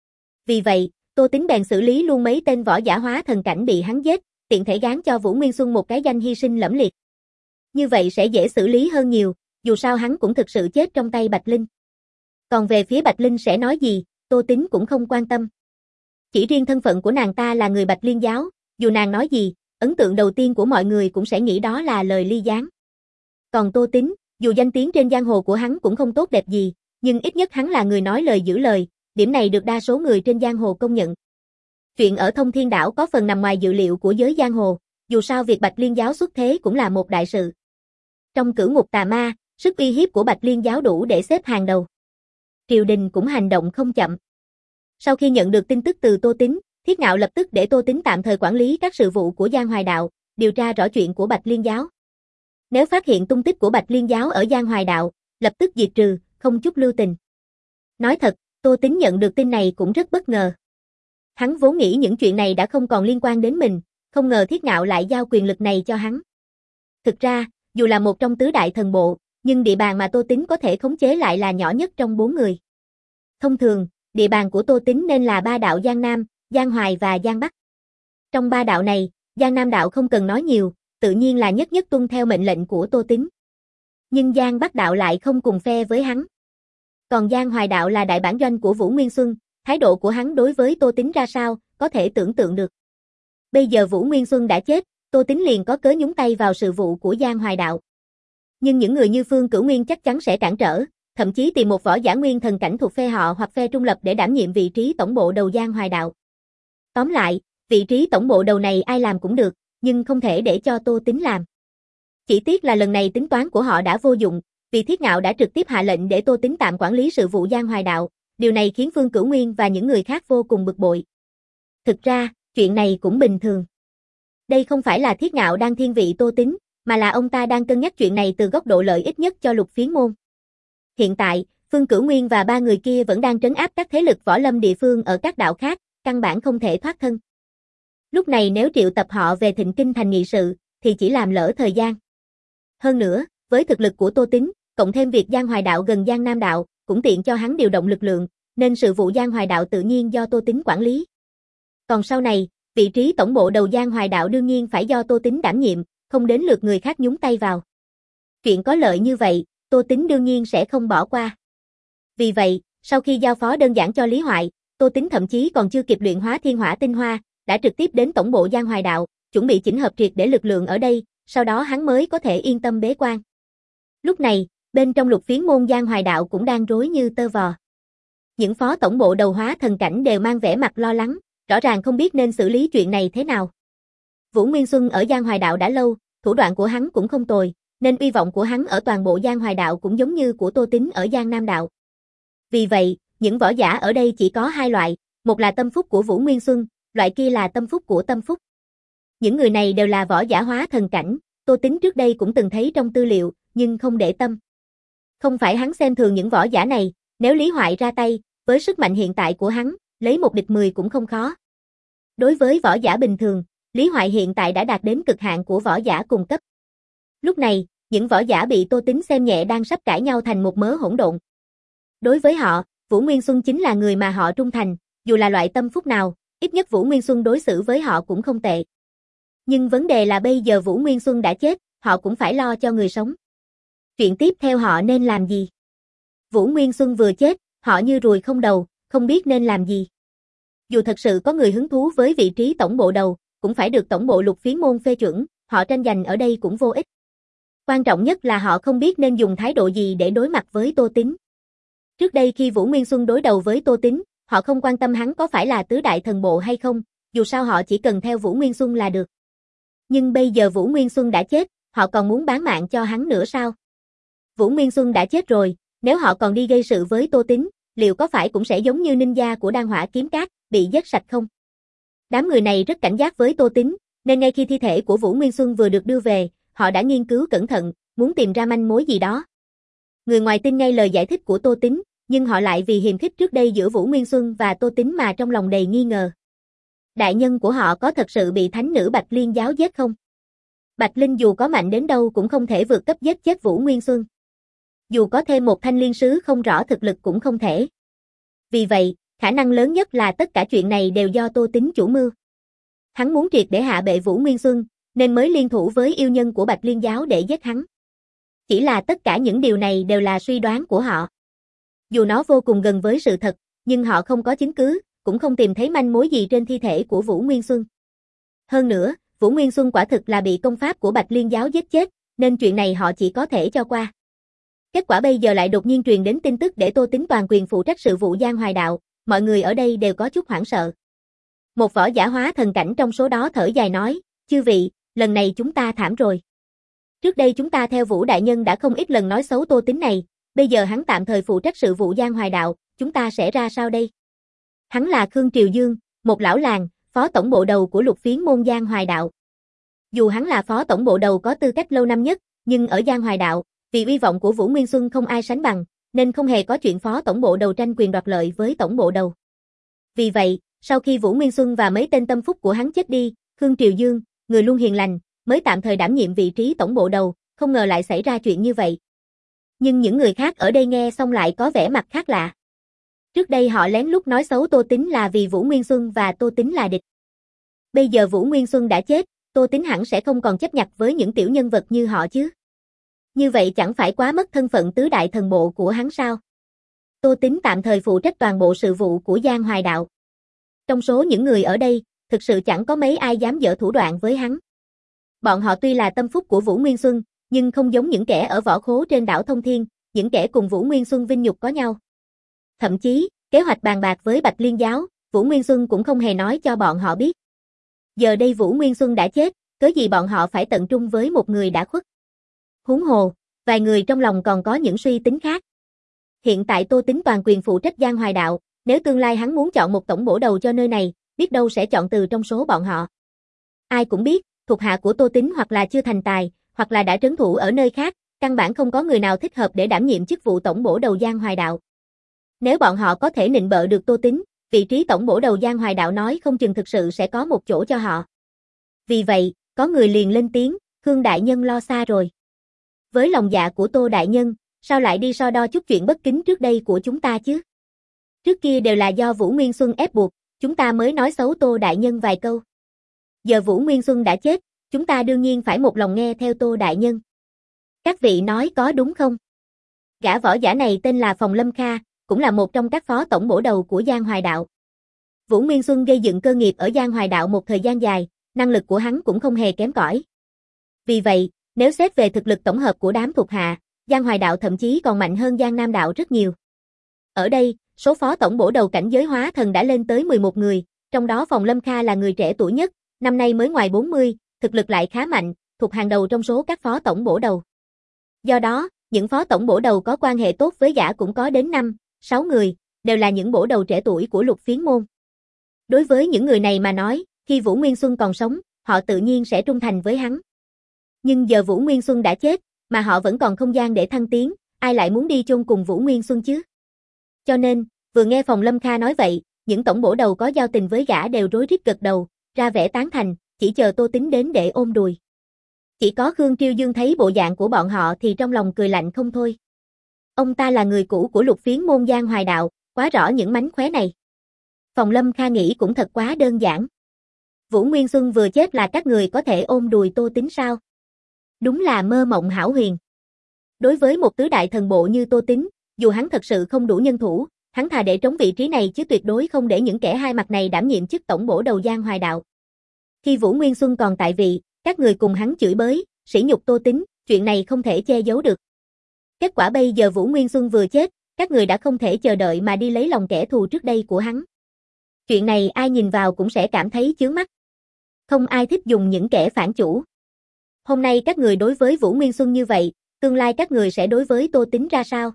Vì vậy, Tô Tín bèn xử lý luôn mấy tên võ giả hóa thần cảnh bị hắn giết, tiện thể gán cho Vũ Nguyên Xuân một cái danh hy sinh lẫm liệt. Như vậy sẽ dễ xử lý hơn nhiều, dù sao hắn cũng thực sự chết trong tay Bạch Linh. Còn về phía Bạch Linh sẽ nói gì, Tô Tín cũng không quan tâm. Chỉ riêng thân phận của nàng ta là người Bạch Liên giáo, dù nàng nói gì, ấn tượng đầu tiên của mọi người cũng sẽ nghĩ đó là lời ly gián. Còn Tô Tín, dù danh tiếng trên giang hồ của hắn cũng không tốt đẹp gì, nhưng ít nhất hắn là người nói lời giữ lời, điểm này được đa số người trên giang hồ công nhận. Chuyện ở Thông Thiên Đảo có phần nằm ngoài dự liệu của giới giang hồ, dù sao việc Bạch Liên giáo xuất thế cũng là một đại sự. Trong cửu ngục tà ma, sức uy hiếp của Bạch Liên giáo đủ để xếp hàng đầu. Triều đình cũng hành động không chậm. Sau khi nhận được tin tức từ Tô Tín, Thiết Ngạo lập tức để Tô Tín tạm thời quản lý các sự vụ của Giang Hoài Đạo, điều tra rõ chuyện của Bạch Liên giáo. Nếu phát hiện tung tích của Bạch Liên giáo ở Giang Hoài Đạo, lập tức diệt trừ, không chút lưu tình. Nói thật, Tô Tín nhận được tin này cũng rất bất ngờ. Hắn vốn nghĩ những chuyện này đã không còn liên quan đến mình, không ngờ Thiết Ngạo lại giao quyền lực này cho hắn. Thực ra, dù là một trong tứ đại thần bộ, nhưng địa bàn mà Tô Tín có thể khống chế lại là nhỏ nhất trong bốn người. Thông thường, địa bàn của Tô Tín nên là ba đạo Giang Nam, Giang Hoài và Giang Bắc. Trong ba đạo này, Giang Nam đạo không cần nói nhiều, tự nhiên là nhất nhất tuân theo mệnh lệnh của Tô Tín. Nhưng Giang Bắc đạo lại không cùng phe với hắn. Còn Giang Hoài đạo là đại bản doanh của Vũ Nguyên Xuân, thái độ của hắn đối với Tô Tín ra sao, có thể tưởng tượng được. Bây giờ Vũ Nguyên Xuân đã chết, Tô Tín liền có cớ nhúng tay vào sự vụ của Giang Hoài đạo. Nhưng những người như Phương Cửu Nguyên chắc chắn sẽ cản trở, thậm chí tìm một võ giả nguyên thần cảnh thuộc phe họ hoặc phe trung lập để đảm nhiệm vị trí tổng bộ đầu Giang Hoài đạo. Tóm lại, vị trí tổng bộ đầu này ai làm cũng được, nhưng không thể để cho Tô Tín làm. Chỉ tiếc là lần này tính toán của họ đã vô dụng, vì Thiết Ngạo đã trực tiếp hạ lệnh để Tô Tín tạm quản lý sự vụ Giang Hoài đạo, điều này khiến Phương Cửu Nguyên và những người khác vô cùng bực bội. Thực ra, chuyện này cũng bình thường. Đây không phải là Thiết Ngạo đang thiên vị Tô Tín, mà là ông ta đang cân nhắc chuyện này từ góc độ lợi ích nhất cho Lục Phiến môn. Hiện tại, Phương Cửu Nguyên và ba người kia vẫn đang trấn áp các thế lực võ lâm địa phương ở các đạo khác, căn bản không thể thoát thân. Lúc này nếu triệu tập họ về Thịnh Kinh thành nghị sự, thì chỉ làm lỡ thời gian. Hơn nữa, với thực lực của Tô Tín, cộng thêm việc Giang Hoài đạo gần Giang Nam đạo, cũng tiện cho hắn điều động lực lượng, nên sự vụ Giang Hoài đạo tự nhiên do Tô Tín quản lý. Còn sau này, vị trí tổng bộ đầu Giang Hoài đạo đương nhiên phải do Tô Tín đảm nhiệm, không đến lượt người khác nhúng tay vào. Chuyện có lợi như vậy, Tô Tín đương nhiên sẽ không bỏ qua. Vì vậy, sau khi giao phó đơn giản cho Lý Hoại, Tô Tín thậm chí còn chưa kịp luyện hóa thiên hỏa tinh hoa, đã trực tiếp đến tổng bộ Giang Hoài đạo, chuẩn bị chỉnh hợp triệt để lực lượng ở đây, sau đó hắn mới có thể yên tâm bế quan. Lúc này, bên trong Lục Phiến môn Giang Hoài đạo cũng đang rối như tơ vò. Những phó tổng bộ đầu hóa thần cảnh đều mang vẻ mặt lo lắng, rõ ràng không biết nên xử lý chuyện này thế nào. Vũ Nguyên Xuân ở Giang Hoài đạo đã lâu, thủ đoạn của hắn cũng không tồi, nên uy vọng của hắn ở toàn bộ Giang Hoài đạo cũng giống như của Tô Tín ở Giang Nam đạo. Vì vậy, những võ giả ở đây chỉ có hai loại, một là tâm phúc của Vũ Nguyên Xuân, loại kia là tâm phúc của Tâm Phúc. Những người này đều là võ giả hóa thần cảnh, Tô Tín trước đây cũng từng thấy trong tư liệu, nhưng không để tâm. Không phải hắn xem thường những võ giả này, nếu Lý Hoại ra tay, với sức mạnh hiện tại của hắn, lấy một địch mười cũng không khó. Đối với võ giả bình thường, Lý Hoại hiện tại đã đạt đến cực hạn của võ giả cùng cấp. Lúc này, những võ giả bị Tô Tín xem nhẹ đang sắp cãi nhau thành một mớ hỗn độn. Đối với họ, Vũ Nguyên Xuân chính là người mà họ trung thành, dù là loại tâm phúc nào, ít nhất Vũ Nguyên Xuân đối xử với họ cũng không tệ. Nhưng vấn đề là bây giờ Vũ Nguyên Xuân đã chết, họ cũng phải lo cho người sống. Chuyện tiếp theo họ nên làm gì? Vũ Nguyên Xuân vừa chết, họ như ruồi không đầu, không biết nên làm gì. Dù thật sự có người hứng thú với vị trí tổng bộ đầu, cũng phải được tổng bộ Lục Phiến môn phê chuẩn, họ tranh giành ở đây cũng vô ích. Quan trọng nhất là họ không biết nên dùng thái độ gì để đối mặt với Tô Tín. Trước đây khi Vũ Nguyên Xuân đối đầu với Tô Tín, họ không quan tâm hắn có phải là tứ đại thần bộ hay không, dù sao họ chỉ cần theo Vũ Nguyên Xuân là được. Nhưng bây giờ Vũ Nguyên Xuân đã chết, họ còn muốn bán mạng cho hắn nữa sao? Vũ Nguyên Xuân đã chết rồi, nếu họ còn đi gây sự với Tô Tín, liệu có phải cũng sẽ giống như ninja của Đan Hỏa Kiếm Cát, bị giết sạch không? Đám người này rất cảnh giác với Tô Tín, nên ngay khi thi thể của Vũ Nguyên Xuân vừa được đưa về, họ đã nghiên cứu cẩn thận, muốn tìm ra manh mối gì đó. Người ngoài tin ngay lời giải thích của Tô Tín, nhưng họ lại vì hiềm khích trước đây giữa Vũ Nguyên Xuân và Tô Tín mà trong lòng đầy nghi ngờ. Đại nhân của họ có thật sự bị thánh nữ Bạch Liên giáo giết không? Bạch Linh dù có mạnh đến đâu cũng không thể vượt cấp giết chết Vũ Nguyên Xuân. Dù có thêm một thanh liên sứ không rõ thực lực cũng không thể. Vì vậy, khả năng lớn nhất là tất cả chuyện này đều do Tô Tín chủ mưu. Hắn muốn triệt để hạ bệ Vũ Nguyên Xuân, nên mới liên thủ với yêu nhân của Bạch Liên giáo để giết hắn. Chỉ là tất cả những điều này đều là suy đoán của họ. Dù nó vô cùng gần với sự thật, nhưng họ không có chứng cứ, cũng không tìm thấy manh mối gì trên thi thể của Vũ Nguyên Xuân. Hơn nữa, Vũ Nguyên Xuân quả thực là bị công pháp của Bạch Liên giáo giết chết, nên chuyện này họ chỉ có thể cho qua. Kết quả bây giờ lại đột nhiên truyền đến tin tức để Tô Tín toàn quyền phụ trách sự vụ Giang Hoài Đạo, mọi người ở đây đều có chút hoảng sợ. Một võ giả hóa thần cảnh trong số đó thở dài nói, chư vị, lần này chúng ta thảm rồi. Trước đây chúng ta theo Vũ Đại Nhân đã không ít lần nói xấu Tô Tín này, bây giờ hắn tạm thời phụ trách sự vụ Giang Hoài Đạo, chúng ta sẽ ra sao đây? Hắn là Khương Triều Dương, một lão làng, phó tổng bộ đầu của Lục Phiến môn Giang Hoài Đạo. Dù hắn là phó tổng bộ đầu có tư cách lâu năm nhất, nhưng ở Giang Hoài Đạo, vì uy vọng của Vũ Nguyên Xuân không ai sánh bằng, nên không hề có chuyện phó tổng bộ đầu tranh quyền đoạt lợi với tổng bộ đầu. Vì vậy, sau khi Vũ Nguyên Xuân và mấy tên tâm phúc của hắn chết đi, Khương Triều Dương, người luôn hiền lành, mới tạm thời đảm nhiệm vị trí tổng bộ đầu, không ngờ lại xảy ra chuyện như vậy. Nhưng những người khác ở đây nghe xong lại có vẻ mặt khác lạ. Trước đây họ lén lút nói xấu Tô Tín là vì Vũ Nguyên Xuân và Tô Tín là địch. Bây giờ Vũ Nguyên Xuân đã chết, Tô Tín hẳn sẽ không còn chấp nhặt với những tiểu nhân vật như họ chứ. Như vậy chẳng phải quá mất thân phận tứ đại thần bộ của hắn sao? Tô Tín tạm thời phụ trách toàn bộ sự vụ của Giang Hoài Đạo. Trong số những người ở đây, thực sự chẳng có mấy ai dám dở thủ đoạn với hắn. Bọn họ tuy là tâm phúc của Vũ Nguyên Xuân, nhưng không giống những kẻ ở võ khố trên đảo Thông Thiên, những kẻ cùng Vũ Nguyên Xuân vinh nhục có nhau. Thậm chí, kế hoạch bàn bạc với Bạch Liên giáo, Vũ Nguyên Xuân cũng không hề nói cho bọn họ biết. Giờ đây Vũ Nguyên Xuân đã chết, cớ gì bọn họ phải tận trung với một người đã khuất. Huống hồ, vài người trong lòng còn có những suy tính khác. Hiện tại Tô Tín toàn quyền phụ trách Giang Hoài Đạo, nếu tương lai hắn muốn chọn một tổng bổ đầu cho nơi này, biết đâu sẽ chọn từ trong số bọn họ. Ai cũng biết, thuộc hạ của Tô Tín hoặc là chưa thành tài, hoặc là đã trấn thủ ở nơi khác, căn bản không có người nào thích hợp để đảm nhiệm chức vụ tổng bổ đầu Giang Hoài Đạo. Nếu bọn họ có thể nịnh bợ được Tô Tín, vị trí tổng bổ đầu Giang Hoài Đạo nói không chừng thực sự sẽ có một chỗ cho họ. Vì vậy, có người liền lên tiếng, Khương Đại Nhân lo xa rồi. Với lòng dạ của Tô Đại Nhân, sao lại đi so đo chút chuyện bất kính trước đây của chúng ta chứ? Trước kia đều là do Vũ Nguyên Xuân ép buộc, chúng ta mới nói xấu Tô Đại Nhân vài câu. Giờ Vũ Nguyên Xuân đã chết, chúng ta đương nhiên phải một lòng nghe theo Tô Đại Nhân. Các vị nói có đúng không? Gã võ giả này tên là Phòng Lâm Kha, cũng là một trong các phó tổng bổ đầu của Giang Hoài Đạo. Vũ Nguyên Xuân gây dựng cơ nghiệp ở Giang Hoài Đạo một thời gian dài, năng lực của hắn cũng không hề kém cỏi. Vì vậy, nếu xét về thực lực tổng hợp của đám thuộc hạ, Giang Hoài Đạo thậm chí còn mạnh hơn Giang Nam Đạo rất nhiều. Ở đây, số phó tổng bổ đầu cảnh giới hóa thần đã lên tới mười một người, trong đó Phòng Lâm Kha là người trẻ tuổi nhất, năm nay mới ngoài bốn mươi, thực lực lại khá mạnh, thuộc hàng đầu trong số các phó tổng bổ đầu. Do đó, những phó tổng bổ đầu có quan hệ tốt với gã cũng có đến năm, sáu người, đều là những bổ đầu trẻ tuổi của Lục Phiến môn. Đối với những người này mà nói, khi Vũ Nguyên Xuân còn sống, họ tự nhiên sẽ trung thành với hắn. Nhưng giờ Vũ Nguyên Xuân đã chết, mà họ vẫn còn không gian để thăng tiến, ai lại muốn đi chung cùng Vũ Nguyên Xuân chứ? Cho nên, vừa nghe Phòng Lâm Kha nói vậy, những tổng bổ đầu có giao tình với gã đều rối rít gật đầu, ra vẻ tán thành, chỉ chờ Tô Tín đến để ôm đùi. Chỉ có Khương Triều Dương thấy bộ dạng của bọn họ thì trong lòng cười lạnh không thôi. Ông ta là người cũ của Lục Phiến môn Giang Hoài Đạo, quá rõ những mánh khóe này. Phòng Lâm Kha nghĩ cũng thật quá đơn giản. Vũ Nguyên Xuân vừa chết là các người có thể ôm đùi Tô Tín sao? Đúng là mơ mộng hão huyền. Đối với một tứ đại thần bộ như Tô Tín, dù hắn thật sự không đủ nhân thủ, hắn thà để trống vị trí này chứ tuyệt đối không để những kẻ hai mặt này đảm nhiệm chức tổng bổ đầu Giang Hoài Đạo. Khi Vũ Nguyên Xuân còn tại vị, các người cùng hắn chửi bới, sỉ nhục Tô Tín, chuyện này không thể che giấu được. Kết quả bây giờ Vũ Nguyên Xuân vừa chết, các người đã không thể chờ đợi mà đi lấy lòng kẻ thù trước đây của hắn. Chuyện này ai nhìn vào cũng sẽ cảm thấy chướng mắt. Không ai thích dùng những kẻ phản chủ. Hôm nay các người đối với Vũ Nguyên Xuân như vậy, tương lai các người sẽ đối với Tô Tín ra sao?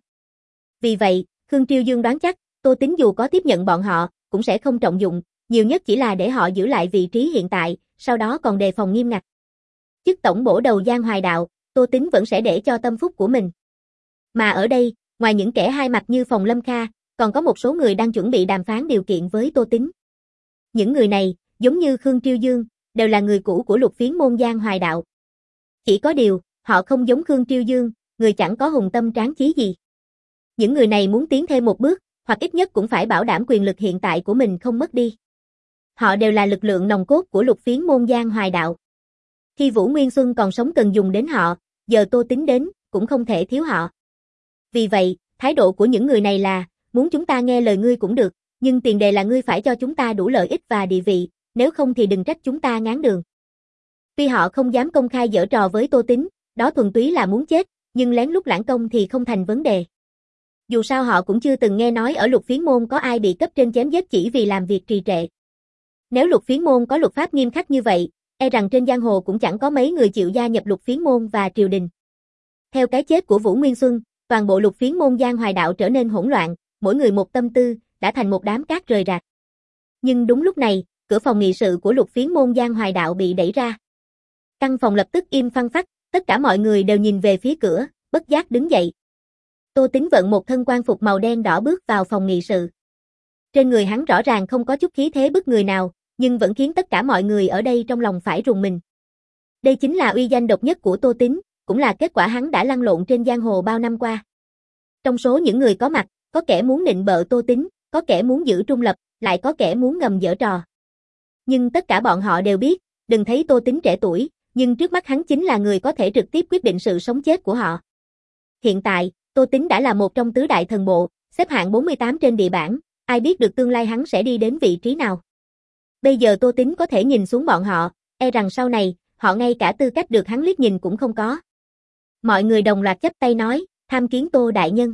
Vì vậy, Khương Triêu Dương đoán chắc, Tô Tín dù có tiếp nhận bọn họ, cũng sẽ không trọng dụng, nhiều nhất chỉ là để họ giữ lại vị trí hiện tại, sau đó còn đề phòng nghiêm ngặt. Chức tổng bổ đầu Giang Hoài Đạo, Tô Tín vẫn sẽ để cho tâm phúc của mình. Mà ở đây, ngoài những kẻ hai mặt như Phòng Lâm Kha, còn có một số người đang chuẩn bị đàm phán điều kiện với Tô Tín. Những người này, giống như Khương Triêu Dương, đều là người cũ của Lục Phiến môn Giang Hoài Đạo. Chỉ có điều, họ không giống Khương Triêu Dương, người chẳng có hùng tâm tráng chí gì. Những người này muốn tiến thêm một bước, hoặc ít nhất cũng phải bảo đảm quyền lực hiện tại của mình không mất đi. Họ đều là lực lượng nòng cốt của Lục Phiến môn Giang Hoài Đạo. Khi Vũ Nguyên Xuân còn sống cần dùng đến họ, giờ Tô Tín đến, cũng không thể thiếu họ. Vì vậy, thái độ của những người này là, muốn chúng ta nghe lời ngươi cũng được, nhưng tiền đề là ngươi phải cho chúng ta đủ lợi ích và địa vị, nếu không thì đừng trách chúng ta ngáng đường. Tuy họ không dám công khai giở trò với Tô Tín, đó thuần túy là muốn chết, nhưng lén lút lãng công thì không thành vấn đề. Dù sao họ cũng chưa từng nghe nói ở Lục Phiến môn có ai bị cấp trên chém giết chỉ vì làm việc trì trệ. Nếu Lục Phiến môn có luật pháp nghiêm khắc như vậy, e rằng trên giang hồ cũng chẳng có mấy người chịu gia nhập Lục Phiến môn và triều đình. Theo cái chết của Vũ Nguyên Xuân, toàn bộ Lục Phiến môn Giang Hoài Đạo trở nên hỗn loạn, mỗi người một tâm tư, đã thành một đám cát rời rạc. Nhưng đúng lúc này, cửa phòng nghị sự của Lục Phiến môn Giang Hoài Đạo bị đẩy ra. Căn phòng lập tức im phăng phắc, tất cả mọi người đều nhìn về phía cửa, bất giác đứng dậy. Tô Tín vận một thân quan phục màu đen đỏ bước vào phòng nghị sự. Trên người hắn rõ ràng không có chút khí thế bức người nào, nhưng vẫn khiến tất cả mọi người ở đây trong lòng phải rùng mình. Đây chính là uy danh độc nhất của Tô Tín, cũng là kết quả hắn đã lăn lộn trên giang hồ bao năm qua. Trong số những người có mặt, có kẻ muốn nịnh bợ Tô Tín, có kẻ muốn giữ trung lập, lại có kẻ muốn ngầm giở trò. Nhưng tất cả bọn họ đều biết, đừng thấy Tô Tín trẻ tuổi, nhưng trước mắt hắn chính là người có thể trực tiếp quyết định sự sống chết của họ. Hiện tại, Tô Tín đã là một trong tứ đại thần bộ, xếp hạng bốn mươi tám trên địa bảng, ai biết được tương lai hắn sẽ đi đến vị trí nào. Bây giờ Tô Tín có thể nhìn xuống bọn họ, e rằng sau này, họ ngay cả tư cách được hắn liếc nhìn cũng không có. Mọi người đồng loạt chắp tay nói, tham kiến Tô đại nhân.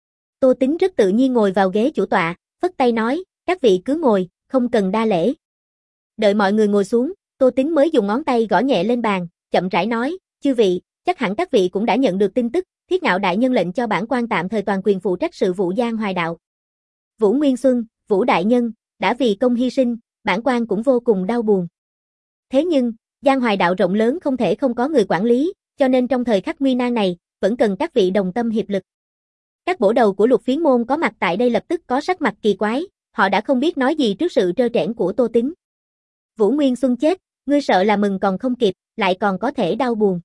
Tô Tín rất tự nhiên ngồi vào ghế chủ tọa, phất tay nói, các vị cứ ngồi, không cần đa lễ. Đợi mọi người ngồi xuống, Tô Tín mới dùng ngón tay gõ nhẹ lên bàn, chậm rãi nói, chư vị, chắc hẳn các vị cũng đã nhận được tin tức, Thiết Ngạo đại nhân lệnh cho bản quan tạm thời toàn quyền phụ trách sự vụ Giang Hoài Đạo. Vũ Nguyên Xuân, Vũ đại nhân, đã vì công hy sinh, bản quan cũng vô cùng đau buồn. Thế nhưng, Giang Hoài Đạo rộng lớn không thể không có người quản lý, cho nên trong thời khắc nguy nan này, vẫn cần các vị đồng tâm hiệp lực. Các bổ đầu của Lục Phiến môn có mặt tại đây lập tức có sắc mặt kỳ quái, họ đã không biết nói gì trước sự trơ trẽn của Tô Tín. Vũ Nguyên Xuân chết, ngươi sợ là mừng còn không kịp, lại còn có thể đau buồn.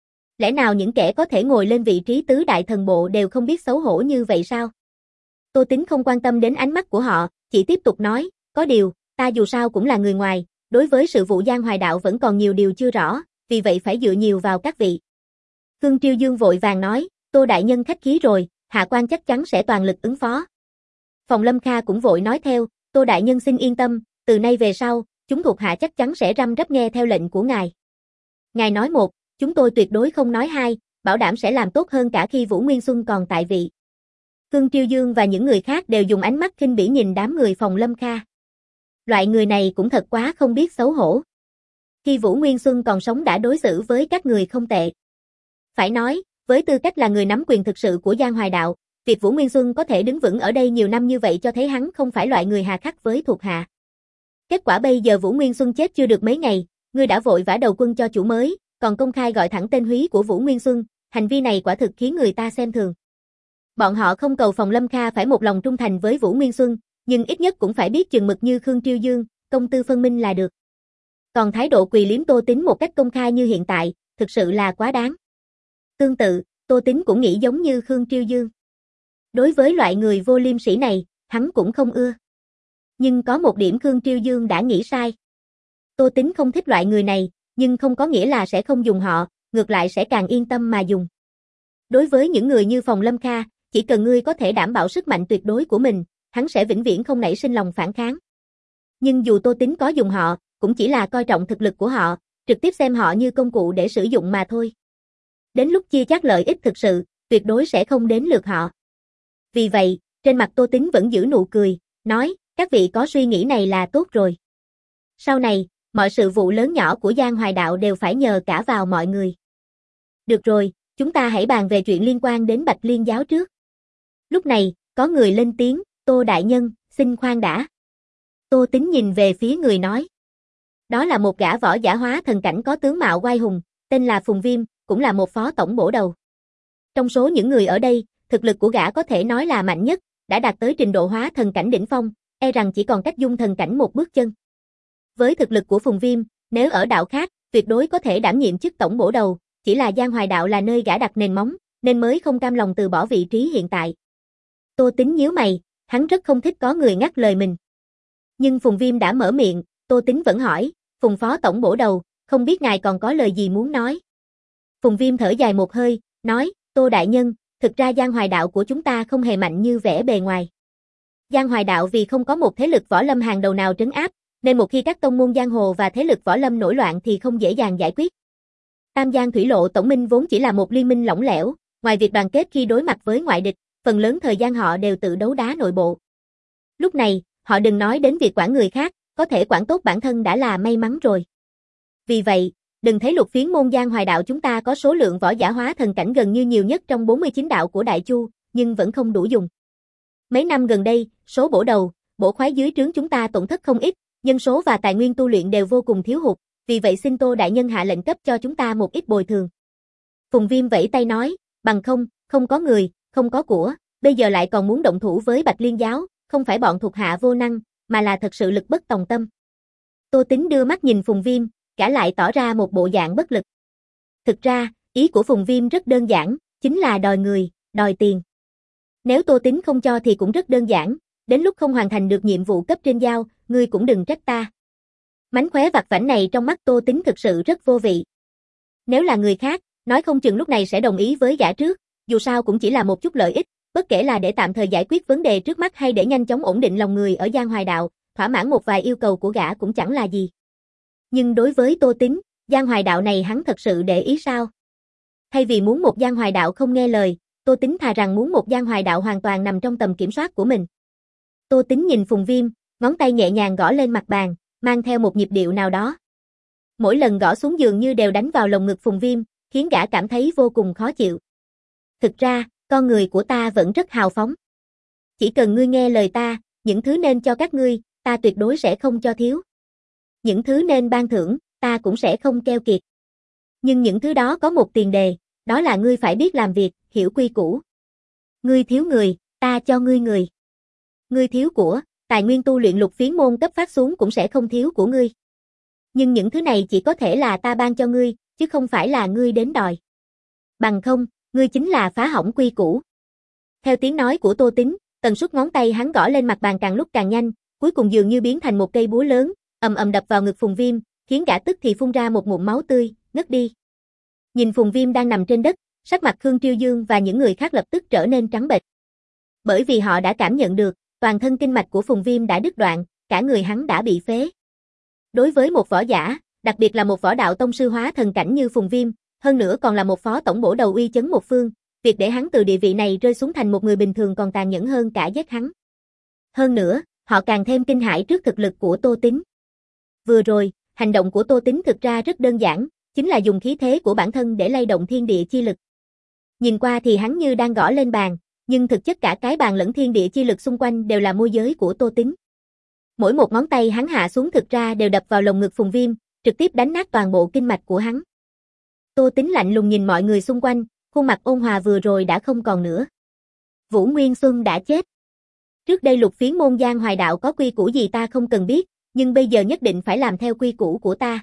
Lẽ nào những kẻ có thể ngồi lên vị trí tứ đại thần bộ đều không biết xấu hổ như vậy sao? Tô Tín không quan tâm đến ánh mắt của họ, chỉ tiếp tục nói, có điều, ta dù sao cũng là người ngoài, đối với sự vụ Giang Hoài Đạo vẫn còn nhiều điều chưa rõ, vì vậy phải dựa nhiều vào các vị. Khương Triêu Dương vội vàng nói, Tô đại nhân khách khí rồi, hạ quan chắc chắn sẽ toàn lực ứng phó. Phòng Lâm Kha cũng vội nói theo, Tô đại nhân xin yên tâm, từ nay về sau, chúng thuộc hạ chắc chắn sẽ răm rắp nghe theo lệnh của ngài. Ngài nói một, chúng tôi tuyệt đối không nói hai, bảo đảm sẽ làm tốt hơn cả khi Vũ Nguyên Xuân còn tại vị. Khương Triêu Dương và những người khác đều dùng ánh mắt khinh bỉ nhìn đám người Phòng Lâm Kha. Loại người này cũng thật quá không biết xấu hổ. Khi Vũ Nguyên Xuân còn sống đã đối xử với các người không tệ. Phải nói, với tư cách là người nắm quyền thực sự của Giang Hoài Đạo, việc Vũ Nguyên Xuân có thể đứng vững ở đây nhiều năm như vậy cho thấy hắn không phải loại người hà khắc với thuộc hạ. Kết quả bây giờ Vũ Nguyên Xuân chết chưa được mấy ngày, ngươi đã vội vã đầu quân cho chủ mới, còn công khai gọi thẳng tên húy của Vũ Nguyên Xuân, hành vi này quả thực khiến người ta xem thường. Bọn họ không cầu Phòng Lâm Kha phải một lòng trung thành với Vũ Nguyên Xuân, nhưng ít nhất cũng phải biết chừng mực như Khương Triêu Dương, công tư phân minh là được. Còn thái độ quỳ liếm Tô Tín một cách công khai như hiện tại, thực sự là quá đáng. Tương tự, Tô Tín cũng nghĩ giống như Khương Triêu Dương. Đối với loại người vô liêm sỉ này, hắn cũng không ưa. Nhưng có một điểm Khương Triêu Dương đã nghĩ sai. Tô Tín không thích loại người này, nhưng không có nghĩa là sẽ không dùng họ, ngược lại sẽ càng yên tâm mà dùng. Đối với những người như Phòng Lâm Kha, chỉ cần ngươi có thể đảm bảo sức mạnh tuyệt đối của mình, hắn sẽ vĩnh viễn không nảy sinh lòng phản kháng. Nhưng dù Tô Tính có dùng họ, cũng chỉ là coi trọng thực lực của họ, trực tiếp xem họ như công cụ để sử dụng mà thôi. Đến lúc chia chác lợi ích thực sự, tuyệt đối sẽ không đến lượt họ. Vì vậy, trên mặt Tô Tính vẫn giữ nụ cười, nói, các vị có suy nghĩ này là tốt rồi. Sau này, mọi sự vụ lớn nhỏ của Giang Hoài Đạo đều phải nhờ cả vào mọi người. Được rồi, chúng ta hãy bàn về chuyện liên quan đến Bạch Liên giáo trước. Lúc này, có người lên tiếng, Tô đại nhân, xin khoan đã. Tô Tính nhìn về phía người nói. Đó là một gã võ giả hóa thần cảnh có tướng mạo oai hùng, tên là Phùng Viêm, cũng là một phó tổng bổ đầu. Trong số những người ở đây, thực lực của gã có thể nói là mạnh nhất, đã đạt tới trình độ hóa thần cảnh đỉnh phong, e rằng chỉ còn cách dung thần cảnh một bước chân. Với thực lực của Phùng Viêm, nếu ở đạo khác, tuyệt đối có thể đảm nhiệm chức tổng bổ đầu, chỉ là Giang Hoài Đạo là nơi gã đặt nền móng, nên mới không cam lòng từ bỏ vị trí hiện tại. Tô Tính nhíu mày, hắn rất không thích có người ngắt lời mình. Nhưng Phùng Viêm đã mở miệng, Tô Tính vẫn hỏi, Phùng phó tổng bổ đầu, không biết ngài còn có lời gì muốn nói. Phùng Viêm thở dài một hơi, nói, Tô đại nhân, thực ra Giang Hoài Đạo của chúng ta không hề mạnh như vẻ bề ngoài. Giang Hoài Đạo vì không có một thế lực võ lâm hàng đầu nào trấn áp, nên một khi các tông môn giang hồ và thế lực võ lâm nổi loạn thì không dễ dàng giải quyết. Tam Giang Thủy Lộ Tổng Minh vốn chỉ là một liên minh lỏng lẻo, ngoài việc đoàn kết khi đối mặt với ngoại địch, phần lớn thời gian họ đều tự đấu đá nội bộ. Lúc này, họ đừng nói đến việc quản người khác, có thể quản tốt bản thân đã là may mắn rồi. Vì vậy, đừng thấy lục phiến môn Giang Hoài Đạo chúng ta có số lượng võ giả hóa thần cảnh gần như nhiều nhất trong bốn mươi chín đạo của Đại Chu, nhưng vẫn không đủ dùng. Mấy năm gần đây, số bổ đầu, bổ khoái dưới trướng chúng ta tổn thất không ít, nhân số và tài nguyên tu luyện đều vô cùng thiếu hụt, vì vậy xin Tô đại nhân hạ lệnh cấp cho chúng ta một ít bồi thường. Phùng Viêm vẫy tay nói, bằng không, không có người, không có của, bây giờ lại còn muốn động thủ với Bạch Liên giáo, không phải bọn thuộc hạ vô năng, mà là thật sự lực bất tòng tâm. Tô Tính đưa mắt nhìn Phùng Viêm, cả lại tỏ ra một bộ dạng bất lực. Thực ra, ý của Phùng Viêm rất đơn giản, chính là đòi người, đòi tiền. Nếu Tô Tính không cho thì cũng rất đơn giản, đến lúc không hoàn thành được nhiệm vụ cấp trên giao, ngươi cũng đừng trách ta. Mánh khóe vặt vãnh này trong mắt Tô Tính thực sự rất vô vị. Nếu là người khác, nói không chừng lúc này sẽ đồng ý với gã trước, dù sao cũng chỉ là một chút lợi ích, bất kể là để tạm thời giải quyết vấn đề trước mắt hay để nhanh chóng ổn định lòng người ở Giang Hoài Đạo, thỏa mãn một vài yêu cầu của gã cũng chẳng là gì. Nhưng đối với Tô Tính, Giang Hoài Đạo này hắn thật sự để ý sao? Thay vì muốn một Giang Hoài Đạo không nghe lời, Tô Tính thà rằng muốn một Giang Hoài Đạo hoàn toàn nằm trong tầm kiểm soát của mình. Tô Tính nhìn Phùng Viêm, ngón tay nhẹ nhàng gõ lên mặt bàn, mang theo một nhịp điệu nào đó. Mỗi lần gõ xuống dường như đều đánh vào lồng ngực Phùng Viêm, khiến gã cảm thấy vô cùng khó chịu. Thực ra, con người của ta vẫn rất hào phóng. Chỉ cần ngươi nghe lời ta, những thứ nên cho các ngươi, ta tuyệt đối sẽ không cho thiếu. Những thứ nên ban thưởng, ta cũng sẽ không keo kiệt. Nhưng những thứ đó có một tiền đề, đó là ngươi phải biết làm việc, hiểu quy củ. Ngươi thiếu người, ta cho ngươi người. Ngươi thiếu của, tài nguyên tu luyện lục phiến môn cấp phát xuống cũng sẽ không thiếu của ngươi. Nhưng những thứ này chỉ có thể là ta ban cho ngươi, chứ không phải là ngươi đến đòi. Bằng không, ngươi chính là phá hỏng quy củ. Theo tiếng nói của Tô Tính, tần suất ngón tay hắn gõ lên mặt bàn càng lúc càng nhanh, cuối cùng dường như biến thành một cây búa lớn, ầm ầm đập vào ngực Phùng Viêm, khiến gã tức thì phun ra một ngụm máu tươi, ngất đi. Nhìn Phùng Viêm đang nằm trên đất, sắc mặt Khương Triêu Dương và những người khác lập tức trở nên trắng bệch. Bởi vì họ đã cảm nhận được, toàn thân kinh mạch của Phùng Viêm đã đứt đoạn, cả người hắn đã bị phế. Đối với một võ giả, đặc biệt là một võ đạo tông sư hóa thần cảnh như Phùng Viêm, hơn nữa còn là một phó tổng bổ đầu uy chấn một phương, việc để hắn từ địa vị này rơi xuống thành một người bình thường còn tàn nhẫn hơn cả giết hắn. Hơn nữa, họ càng thêm kinh hãi trước thực lực của Tô Tính. Vừa rồi, hành động của Tô Tính thực ra rất đơn giản, chính là dùng khí thế của bản thân để lay động thiên địa chi lực. Nhìn qua thì hắn như đang gõ lên bàn, nhưng thực chất cả cái bàn lẫn thiên địa chi lực xung quanh đều là môi giới của Tô Tính. Mỗi một ngón tay hắn hạ xuống thực ra đều đập vào lồng ngực Phùng Viêm, trực tiếp đánh nát toàn bộ kinh mạch của hắn. Tô Tính lạnh lùng nhìn mọi người xung quanh, khuôn mặt ôn hòa vừa rồi đã không còn nữa. Vũ Nguyên Xuân đã chết. Trước đây lục phiến môn Giang Hoài Đạo có quy củ gì ta không cần biết, nhưng bây giờ nhất định phải làm theo quy củ của ta.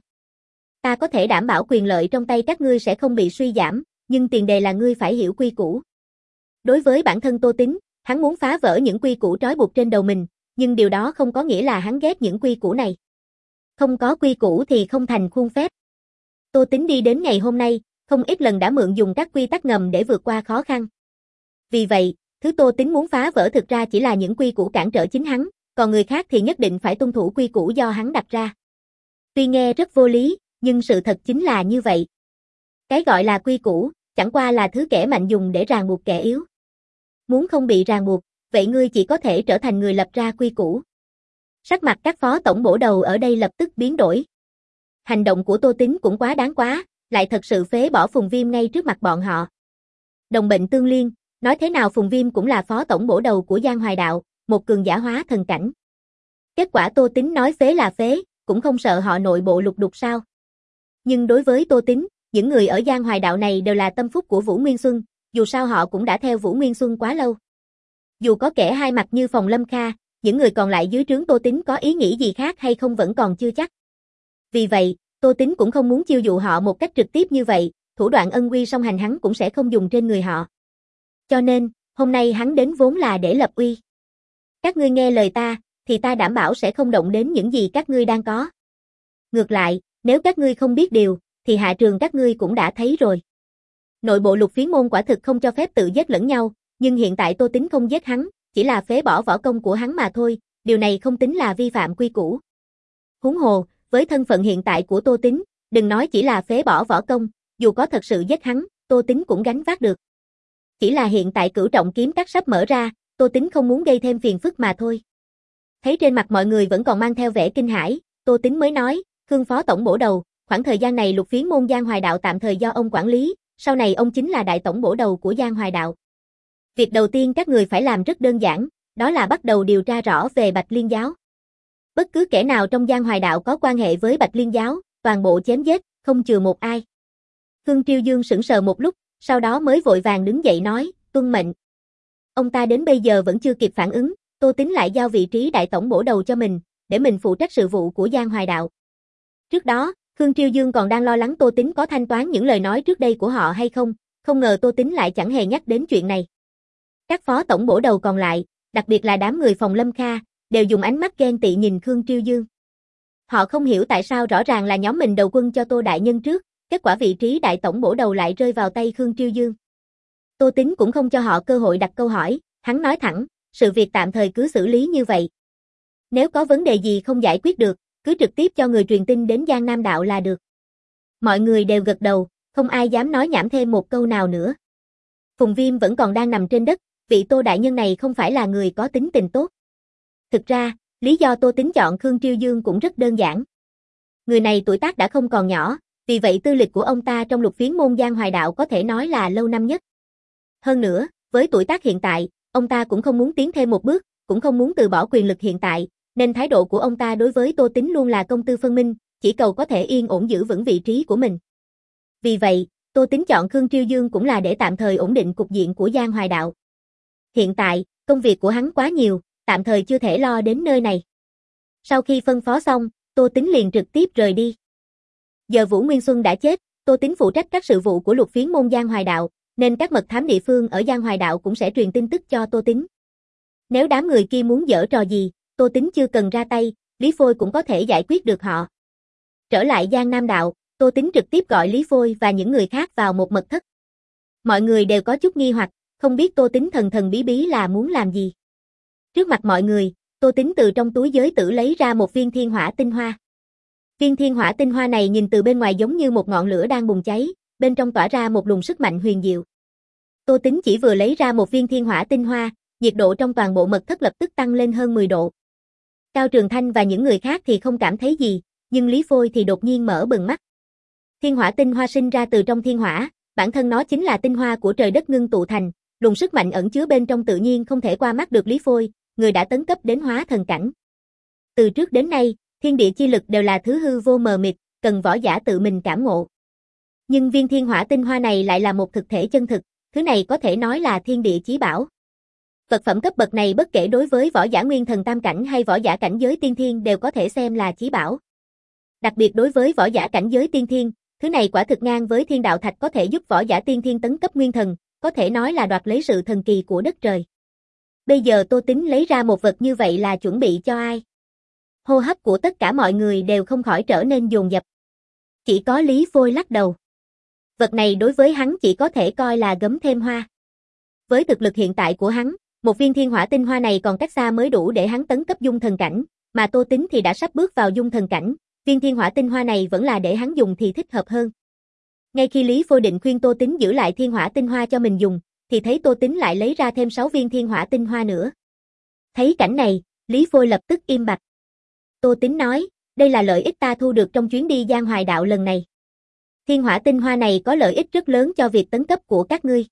Ta có thể đảm bảo quyền lợi trong tay các ngươi sẽ không bị suy giảm, nhưng tiền đề là ngươi phải hiểu quy củ. Đối với bản thân Tô Tính, hắn muốn phá vỡ những quy củ trói buộc trên đầu mình, nhưng điều đó không có nghĩa là hắn ghét những quy củ này. Không có quy củ thì không thành khuôn phép. Tô Tính đi đến ngày hôm nay, không ít lần đã mượn dùng các quy tắc ngầm để vượt qua khó khăn. Vì vậy, thứ Tô Tính muốn phá vỡ thực ra chỉ là những quy củ cản trở chính hắn, còn người khác thì nhất định phải tuân thủ quy củ do hắn đặt ra. Tuy nghe rất vô lý, nhưng sự thật chính là như vậy. Cái gọi là quy củ, chẳng qua là thứ kẻ mạnh dùng để ràng buộc kẻ yếu. Muốn không bị ràng buộc, vậy ngươi chỉ có thể trở thành người lập ra quy củ. Sắc mặt các phó tổng bổ đầu ở đây lập tức biến đổi. Hành động của Tô Tính cũng quá đáng quá, lại thật sự phế bỏ Phùng Viêm ngay trước mặt bọn họ. Đồng bệnh tương liên, nói thế nào Phùng Viêm cũng là phó tổng bổ đầu của Giang Hoài Đạo, một cường giả hóa thần cảnh. Kết quả Tô Tính nói phế là phế, cũng không sợ họ nội bộ lục đục sao. Nhưng đối với Tô Tính, những người ở Giang Hoài Đạo này đều là tâm phúc của Vũ Nguyên Xuân, dù sao họ cũng đã theo Vũ Nguyên Xuân quá lâu. Dù có kẻ hai mặt như Phòng Lâm Kha, những người còn lại dưới trướng Tô Tính có ý nghĩ gì khác hay không vẫn còn chưa chắc. Vì vậy, Tô Tính cũng không muốn chiêu dụ họ một cách trực tiếp như vậy, thủ đoạn ân uy song hành hắn cũng sẽ không dùng trên người họ. Cho nên, hôm nay hắn đến vốn là để lập uy. Các ngươi nghe lời ta, thì ta đảm bảo sẽ không động đến những gì các ngươi đang có. Ngược lại, nếu các ngươi không biết điều, thì hạ trường các ngươi cũng đã thấy rồi. Nội bộ Lục Phiến môn quả thực không cho phép tự giết lẫn nhau, nhưng hiện tại Tô Tính không giết hắn, chỉ là phế bỏ võ công của hắn mà thôi, điều này không tính là vi phạm quy củ. Huống hồ, với thân phận hiện tại của Tô Tính, đừng nói chỉ là phế bỏ võ công, dù có thật sự giết hắn, Tô Tính cũng gánh vác được. Chỉ là hiện tại Cửu Trọng kiếm các sắp mở ra, Tô Tính không muốn gây thêm phiền phức mà thôi. Thấy trên mặt mọi người vẫn còn mang theo vẻ kinh hãi, Tô Tính mới nói, Khương phó tổng bổ đầu, khoảng thời gian này Lục Phiến môn Giang Hoài Đạo tạm thời do ông quản lý, sau này ông chính là đại tổng bổ đầu của Giang Hoài Đạo. Việc đầu tiên các người phải làm rất đơn giản, đó là bắt đầu điều tra rõ về Bạch Liên giáo. Bất cứ kẻ nào trong Giang Hoài Đạo có quan hệ với Bạch Liên giáo, toàn bộ chém giết, không chừa một ai. Khương Triêu Dương sững sờ một lúc, sau đó mới vội vàng đứng dậy nói, tuân mệnh. Ông ta đến bây giờ vẫn chưa kịp phản ứng, Tô Tính lại giao vị trí đại tổng bổ đầu cho mình, để mình phụ trách sự vụ của Giang Hoài Đạo. Trước đó, Khương Triêu Dương còn đang lo lắng Tô Tính có thanh toán những lời nói trước đây của họ hay không, không ngờ Tô Tính lại chẳng hề nhắc đến chuyện này. Các phó tổng bổ đầu còn lại, đặc biệt là đám người Phòng Lâm Kha, đều dùng ánh mắt ghen tị nhìn Khương Triêu Dương. Họ không hiểu tại sao rõ ràng là nhóm mình đầu quân cho Tô Đại Nhân trước, kết quả vị trí đại tổng bổ đầu lại rơi vào tay Khương Triêu Dương. Tô Tính cũng không cho họ cơ hội đặt câu hỏi, hắn nói thẳng, sự việc tạm thời cứ xử lý như vậy. Nếu có vấn đề gì không giải quyết được, cứ trực tiếp cho người truyền tin đến Giang Nam Đạo là được. Mọi người đều gật đầu, không ai dám nói nhảm thêm một câu nào nữa. Phùng Viêm vẫn còn đang nằm trên đất, vị Tô Đại Nhân này không phải là người có tính tình tốt. Thực ra, lý do Tô Tính chọn Khương Triêu Dương cũng rất đơn giản. Người này tuổi tác đã không còn nhỏ, vì vậy tư lịch của ông ta trong Lục Phiến môn Giang Hoài Đạo có thể nói là lâu năm nhất. Hơn nữa, với tuổi tác hiện tại, ông ta cũng không muốn tiến thêm một bước, cũng không muốn từ bỏ quyền lực hiện tại, nên thái độ của ông ta đối với Tô Tính luôn là công tư phân minh, chỉ cầu có thể yên ổn giữ vững vị trí của mình. Vì vậy, Tô Tính chọn Khương Triêu Dương cũng là để tạm thời ổn định cục diện của Giang Hoài Đạo. Hiện tại, công việc của hắn quá nhiều, tạm thời chưa thể lo đến nơi này. Sau khi phân phó xong, Tô Tính liền trực tiếp rời đi. Giờ Vũ Nguyên Xuân đã chết, Tô Tính phụ trách các sự vụ của Lục Phiến môn Giang Hoài Đạo, nên các mật thám địa phương ở Giang Hoài Đạo cũng sẽ truyền tin tức cho Tô Tính. Nếu đám người kia muốn giở trò gì, Tô Tính chưa cần ra tay, Lý Phôi cũng có thể giải quyết được họ. Trở lại Giang Nam Đạo, Tô Tính trực tiếp gọi Lý Phôi và những người khác vào một mật thất. Mọi người đều có chút nghi hoặc, không biết Tô Tính thần thần bí bí là muốn làm gì. Trước mặt mọi người, Tô Tính từ trong túi giới tử lấy ra một viên thiên hỏa tinh hoa. Viên thiên hỏa tinh hoa này nhìn từ bên ngoài giống như một ngọn lửa đang bùng cháy, bên trong tỏa ra một luồng sức mạnh huyền diệu. Tô Tính chỉ vừa lấy ra một viên thiên hỏa tinh hoa, nhiệt độ trong toàn bộ mật thất lập tức tăng lên hơn mười độ. Cao Trường Thanh và những người khác thì không cảm thấy gì, nhưng Lý Phôi thì đột nhiên mở bừng mắt. Thiên hỏa tinh hoa sinh ra từ trong thiên hỏa, bản thân nó chính là tinh hoa của trời đất ngưng tụ thành, luồng sức mạnh ẩn chứa bên trong tự nhiên không thể qua mắt được Lý Phôi, người đã tấn cấp đến hóa thần cảnh. Từ trước đến nay, thiên địa chi lực đều là thứ hư vô mờ mịt, cần võ giả tự mình cảm ngộ. Nhưng viên thiên hỏa tinh hoa này lại là một thực thể chân thực, thứ này có thể nói là thiên địa chí bảo. Vật phẩm cấp bậc này bất kể đối với võ giả nguyên thần tam cảnh hay võ giả cảnh giới tiên thiên đều có thể xem là chí bảo. Đặc biệt đối với võ giả cảnh giới tiên thiên, thứ này quả thực ngang với thiên đạo thạch có thể giúp võ giả tiên thiên tấn cấp nguyên thần, có thể nói là đoạt lấy sự thần kỳ của đất trời. Bây giờ Tô Tính lấy ra một vật như vậy là chuẩn bị cho ai? Hô hấp của tất cả mọi người đều không khỏi trở nên dồn dập. Chỉ có Lý Phôi lắc đầu. Vật này đối với hắn chỉ có thể coi là gấm thêm hoa. Với thực lực hiện tại của hắn, một viên thiên hỏa tinh hoa này còn cách xa mới đủ để hắn tấn cấp dung thần cảnh, mà Tô Tính thì đã sắp bước vào dung thần cảnh, viên thiên hỏa tinh hoa này vẫn là để hắn dùng thì thích hợp hơn. Ngay khi Lý Phôi định khuyên Tô Tính giữ lại thiên hỏa tinh hoa cho mình dùng, thì thấy Tô Tính lại lấy ra thêm sáu viên thiên hỏa tinh hoa nữa. Thấy cảnh này, Lý Phôi lập tức im bặt. Tô Tính nói, đây là lợi ích ta thu được trong chuyến đi Giang Hoài Đạo lần này. Thiên hỏa tinh hoa này có lợi ích rất lớn cho việc tấn cấp của các ngươi.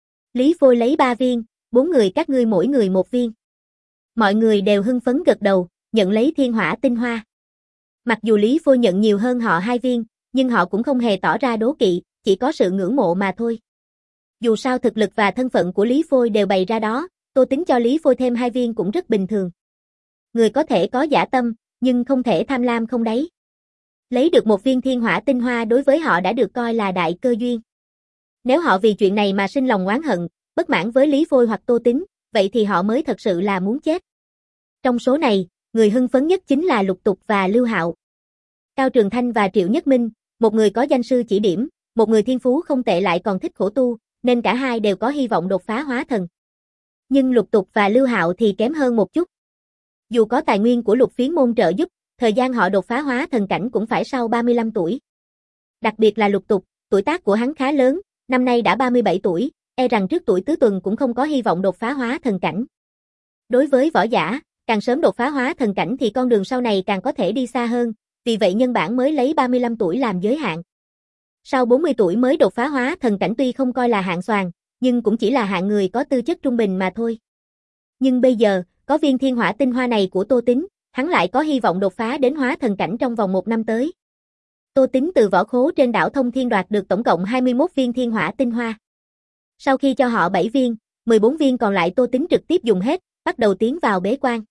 Lý Phôi lấy ba viên, bốn người các ngươi mỗi người một viên. Mọi người đều hưng phấn gật đầu, nhận lấy thiên hỏa tinh hoa. Mặc dù Lý Phôi nhận nhiều hơn họ hai viên, nhưng họ cũng không hề tỏ ra đố kỵ, chỉ có sự ngưỡng mộ mà thôi. Dù sao thực lực và thân phận của Lý Phôi đều bày ra đó, Tô Tính cho Lý Phôi thêm hai viên cũng rất bình thường. Người có thể có dã tâm, nhưng không thể tham lam không đáy. Lấy được một viên thiên hỏa tinh hoa đối với họ đã được coi là đại cơ duyên. Nếu họ vì chuyện này mà sinh lòng oán hận, bất mãn với Lý Phôi hoặc Tô Tính, vậy thì họ mới thật sự là muốn chết. Trong số này, người hưng phấn nhất chính là Lục Tục và Lưu Hạo. Cao Trường Thanh và Triệu Nhất Minh, một người có danh sư chỉ điểm, một người thiên phú không tệ lại còn thích khổ tu, nên cả hai đều có hy vọng đột phá hóa thần. Nhưng Lục Tục và Lưu Hạo thì kém hơn một chút. Dù có tài nguyên của Lục Phiến môn trợ giúp, thời gian họ đột phá hóa thần cảnh cũng phải sau ba mươi lăm tuổi. Đặc biệt là Lục Tục, tuổi tác của hắn khá lớn, năm nay đã ba mươi bảy tuổi, e rằng trước tuổi tứ tuần cũng không có hy vọng đột phá hóa thần cảnh. Đối với võ giả, càng sớm đột phá hóa thần cảnh thì con đường sau này càng có thể đi xa hơn, vì vậy nhân bản mới lấy ba mươi lăm tuổi làm giới hạn. Sau bốn mươi tuổi mới đột phá hóa thần cảnh tuy không coi là hạng xoàn, nhưng cũng chỉ là hạng người có tư chất trung bình mà thôi. Nhưng bây giờ, có viên thiên hỏa tinh hoa này của Tô Tính, hắn lại có hy vọng đột phá đến hóa thần cảnh trong vòng một năm tới. Tô Tính từ võ khố trên đảo Thông Thiên đoạt được tổng cộng hai mươi mốt viên thiên hỏa tinh hoa. Sau khi cho họ bảy viên, mười bốn viên còn lại Tô Tính trực tiếp dùng hết, bắt đầu tiến vào bế quan.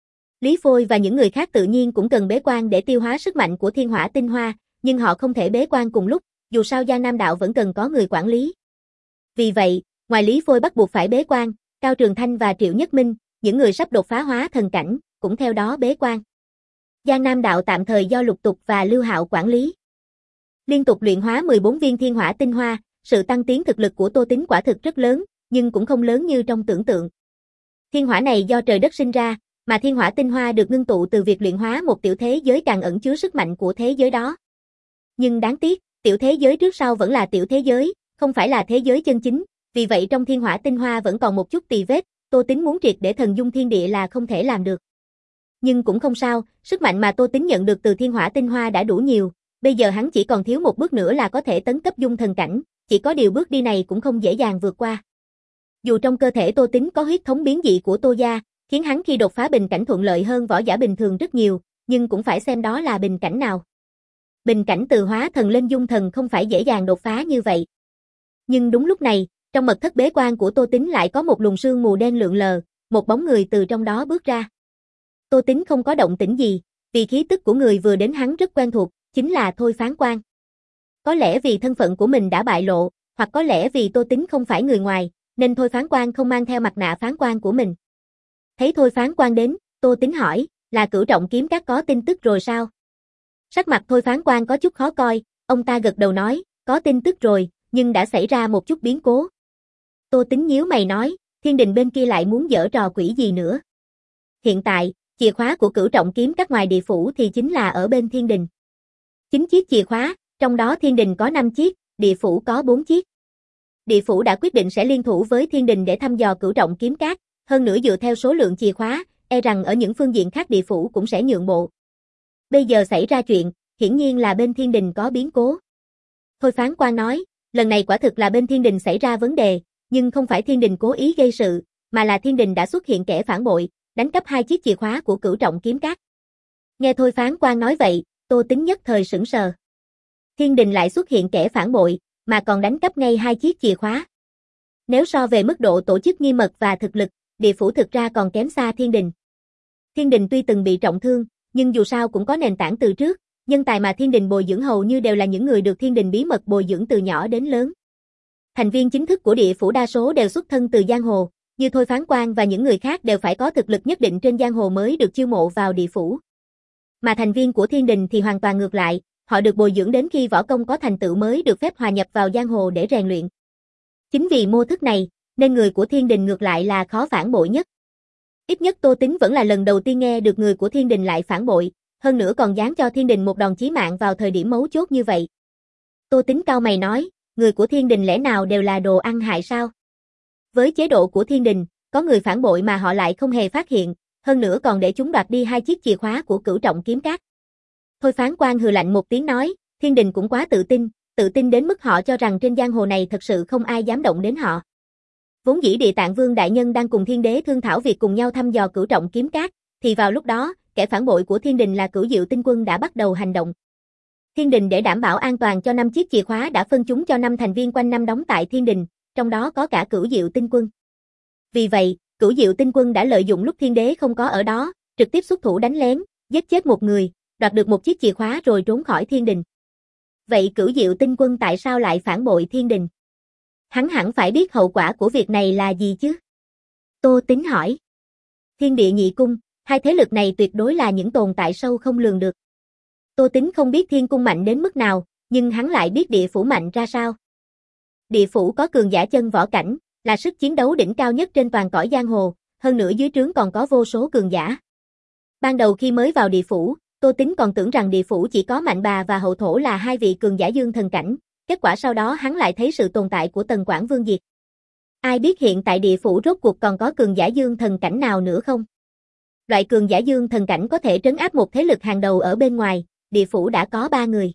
Lý Phôi và những người khác tự nhiên cũng cần bế quan để tiêu hóa sức mạnh của thiên hỏa tinh hoa, nhưng họ không thể bế quan cùng lúc, dù sao Giang Nam Đạo vẫn cần có người quản lý. Vì vậy, ngoài Lý Phôi bắt buộc phải bế quan, Cao Trường Thanh và Triệu Nhất Minh, những người sắp đột phá hóa thần cảnh, cũng theo đó bế quan. Giang Nam Đạo tạm thời do Lục Tục và Lưu Hạo quản lý. Liên tục luyện hóa mười bốn viên thiên hỏa tinh hoa, sự tăng tiến thực lực của Tô Tính quả thực rất lớn, nhưng cũng không lớn như trong tưởng tượng. Thiên hỏa này do trời đất sinh ra, mà thiên hỏa tinh hoa được ngưng tụ từ việc luyện hóa một tiểu thế giới càng ẩn chứa sức mạnh của thế giới đó. Nhưng đáng tiếc, tiểu thế giới trước sau vẫn là tiểu thế giới, không phải là thế giới chân chính, vì vậy trong thiên hỏa tinh hoa vẫn còn một chút tì vết, Tô Tính muốn triệt để thần dung thiên địa là không thể làm được. Nhưng cũng không sao, sức mạnh mà Tô Tính nhận được từ thiên hỏa tinh hoa đã đủ nhiều, bây giờ hắn chỉ còn thiếu một bước nữa là có thể tấn cấp dung thần cảnh, chỉ có điều bước đi này cũng không dễ dàng vượt qua. Dù trong cơ thể Tô Tính có huyết thống biến dị của Tô gia, khiến hắn khi đột phá bình cảnh thuận lợi hơn võ giả bình thường rất nhiều, nhưng cũng phải xem đó là bình cảnh nào. Bình cảnh từ hóa thần lên dung thần không phải dễ dàng đột phá như vậy. Nhưng đúng lúc này, trong mật thất bế quan của Tô Tính lại có một luồng sương mù đen lượn lờ, một bóng người từ trong đó bước ra. Tô Tính không có động tĩnh gì, vì khí tức của người vừa đến hắn rất quen thuộc, chính là Thôi Phán Quan. Có lẽ vì thân phận của mình đã bại lộ, hoặc có lẽ vì Tô Tính không phải người ngoài, nên Thôi Phán Quan không mang theo mặt nạ phán quan của mình. Thấy Thôi Phán Quan đến, Tô Tính hỏi, là Cửu Trọng Kiếm Các có tin tức rồi sao? Sắc mặt Thôi Phán Quan có chút khó coi, ông ta gật đầu nói, có tin tức rồi, nhưng đã xảy ra một chút biến cố. Tô Tính nhíu mày nói, Thiên Đình bên kia lại muốn giở trò quỷ gì nữa? Hiện tại, chìa khóa của Cửu Trọng Kiếm Các ngoài địa phủ thì chính là ở bên Thiên Đình. Chín chiếc chìa khóa, trong đó Thiên Đình có năm chiếc, địa phủ có bốn chiếc. Địa phủ đã quyết định sẽ liên thủ với Thiên Đình để thăm dò Cửu Trọng Kiếm Các, hơn nữa dựa theo số lượng chìa khóa, e rằng ở những phương diện khác địa phủ cũng sẽ nhượng bộ. Bây giờ xảy ra chuyện, hiển nhiên là bên Thiên Đình có biến cố. Thôi Phán Quan nói, lần này quả thực là bên Thiên Đình xảy ra vấn đề, nhưng không phải Thiên Đình cố ý gây sự, mà là Thiên Đình đã xuất hiện kẻ phản bội, đánh cắp hai chiếc chìa khóa của Cửu Trọng Kiếm Các. Nghe Thôi Phán Quan nói vậy, Tô Tính nhất thời sửng sờ. Thiên Đình lại xuất hiện kẻ phản bội, mà còn đánh cắp ngay hai chiếc chìa khóa. Nếu so về mức độ tổ chức nghiêm mật và thực lực, địa phủ thực ra còn kém xa Thiên Đình. Thiên Đình tuy từng bị trọng thương, nhưng dù sao cũng có nền tảng từ trước, nhân tài mà Thiên Đình bồi dưỡng hầu như đều là những người được Thiên Đình bí mật bồi dưỡng từ nhỏ đến lớn. Thành viên chính thức của địa phủ đa số đều xuất thân từ giang hồ, như Thôi Phán Quan và những người khác đều phải có thực lực nhất định trên giang hồ mới được chiêu mộ vào địa phủ. Mà thành viên của Thiên Đình thì hoàn toàn ngược lại, họ được bồi dưỡng đến khi võ công có thành tựu mới được phép hòa nhập vào giang hồ để rèn luyện. Chính vì mô thức này, nên người của Thiên Đình ngược lại là khó phản bội nhất. Ít nhất Tô Tính vẫn là lần đầu tiên nghe được người của Thiên Đình lại phản bội, hơn nữa còn giáng cho Thiên Đình một đòn chí mạng vào thời điểm mấu chốt như vậy. Tô Tính cau mày nói, người của Thiên Đình lẽ nào đều là đồ ăn hại sao? Với chế độ của Thiên Đình, có người phản bội mà họ lại không hề phát hiện, hơn nữa còn để chúng đoạt đi hai chiếc chìa khóa của Cửu Trọng Kiếm Các. Thôi Phán Quan hừ lạnh một tiếng nói, Thiên Đình cũng quá tự tin, tự tin đến mức họ cho rằng trên giang hồ này thật sự không ai dám động đến họ. Vốn dĩ Địa Tạng Vương đại nhân đang cùng Thiên Đế thương thảo việc cùng nhau thăm dò Cửu Trọng Kiếm Các, thì vào lúc đó, kẻ phản bội của Thiên Đình là Cửu Diệu Tinh Quân đã bắt đầu hành động. Thiên Đình để đảm bảo an toàn cho năm chiếc chìa khóa đã phân chúng cho năm thành viên quanh năm đóng tại Thiên Đình, trong đó có cả Cửu Diệu Tinh Quân. Vì vậy, Cửu Diệu Tinh Quân đã lợi dụng lúc Thiên Đế không có ở đó, trực tiếp xuất thủ đánh lén, giết chết một người, đoạt được một chiếc chìa khóa rồi trốn khỏi Thiên Đình. Vậy Cửu Diệu Tinh Quân tại sao lại phản bội Thiên Đình? Hắn hẳn phải biết hậu quả của việc này là gì chứ? Tô Tính hỏi. Thiên Địa Nhị Cung, hai thế lực này tuyệt đối là những tồn tại sâu không lường được. Tô Tính không biết Thiên Cung mạnh đến mức nào, nhưng hắn lại biết Địa Phủ mạnh ra sao. Địa Phủ có cường giả chân võ cảnh, là sức chiến đấu đỉnh cao nhất trên toàn cõi giang hồ, hơn nữa dưới trướng còn có vô số cường giả. Ban đầu khi mới vào Địa Phủ, Tô Tính còn tưởng rằng Địa Phủ chỉ có Mạnh Bà và Hậu Thổ là hai vị cường giả dương thần cảnh, kết quả sau đó hắn lại thấy sự tồn tại của Tần Quảng Vương Diệt. Ai biết hiện tại Địa Phủ rốt cuộc còn có cường giả dương thần cảnh nào nữa không? Loại cường giả dương thần cảnh có thể trấn áp một thế lực hàng đầu ở bên ngoài, Địa Phủ đã có ba người.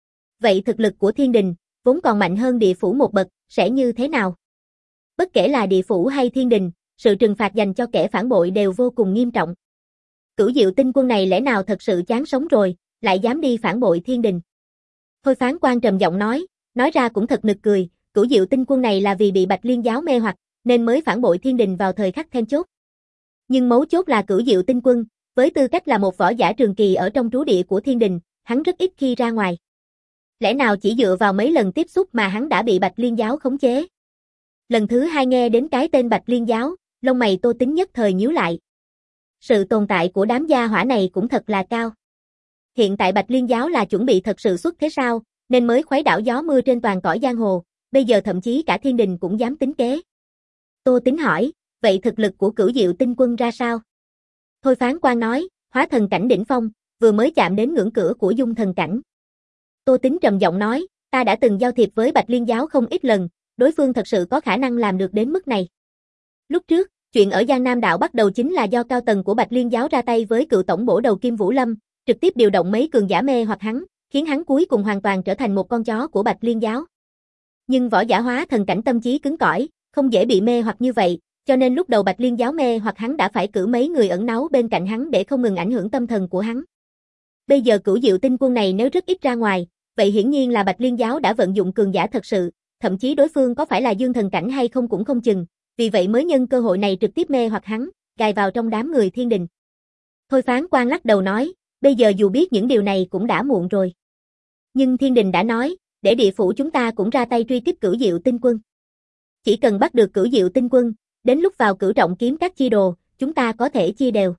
Vậy thực lực của Thiên Đình, vốn còn mạnh hơn Địa Phủ một bậc, sẽ như thế nào? Bất kể là Địa Phủ hay Thiên Đình, sự trừng phạt dành cho kẻ phản bội đều vô cùng nghiêm trọng. Cửu Diệu Tinh Quân này lẽ nào thật sự chán sống rồi, lại dám đi phản bội Thiên Đình? Thôi Phán Quan trầm giọng nói, nói ra cũng thật nực cười, Cửu Diệu Tinh Quân này là vì bị Bạch Liên giáo mê hoặc, nên mới phản bội Thiên Đình vào thời khắc then chốt. Nhưng mấu chốt là Cửu Diệu Tinh Quân, với tư cách là một võ giả trường kỳ ở trong trú địa của Thiên Đình, hắn rất ít khi ra ngoài. Lẽ nào chỉ dựa vào mấy lần tiếp xúc mà hắn đã bị Bạch Liên giáo khống chế? Lần thứ hai nghe đến cái tên Bạch Liên giáo, lông mày Tô Tính nhất thời nhíu lại. Sự tồn tại của đám gia hỏa này cũng thật là cao. Hiện tại Bạch Liên giáo là chuẩn bị thật sự xuất thế sao, nên mới khuấy đảo gió mưa trên toàn cõi giang hồ, bây giờ thậm chí cả Thiên Đình cũng dám tính kế. Tô Tính hỏi, vậy thực lực của Cửu Diệu Tinh Quân ra sao? Thôi Phán Quan nói, hóa thần cảnh đỉnh phong, vừa mới chạm đến ngưỡng cửa của dung thần cảnh. Tô Tính trầm giọng nói, ta đã từng giao thiệp với Bạch Liên giáo không ít lần, đối phương thật sự có khả năng làm được đến mức này. Lúc trước, chuyện ở Giang Nam Đạo bắt đầu chính là do cao tầng của Bạch Liên giáo ra tay với cựu tổng bổ đầu Kim Vũ Lâm, trực tiếp điều động mấy cường giả mê hoặc hắn, khiến hắn cuối cùng hoàn toàn trở thành một con chó của Bạch Liên giáo. Nhưng võ giả hóa thần cảnh tâm trí cứng cỏi, không dễ bị mê hoặc như vậy, cho nên lúc đầu Bạch Liên giáo mê hoặc hắn đã phải cử mấy người ẩn náu bên cạnh hắn để không ngừng ảnh hưởng tâm thần của hắn. Bây giờ Cửu Diệu Tinh Quân này nếu rất ít ra ngoài, vậy hiển nhiên là Bạch Liên giáo đã vận dụng cường giả thật sự, thậm chí đối phương có phải là dương thần cảnh hay không cũng không chừng, vì vậy mới nhân cơ hội này trực tiếp mê hoặc hắn, gài vào trong đám người Thiên Đình. Thôi Phán Quan lắc đầu nói, bây giờ dù biết những điều này cũng đã muộn rồi. Nhưng Thiên Đình đã nói, để Địa Phủ chúng ta cũng ra tay truy kích Cửu Diệu Tinh Quân. Chỉ cần bắt được Cửu Diệu Tinh Quân, đến lúc vào Cửu Trọng Kiếm Các chi đồ, chúng ta có thể chia đều.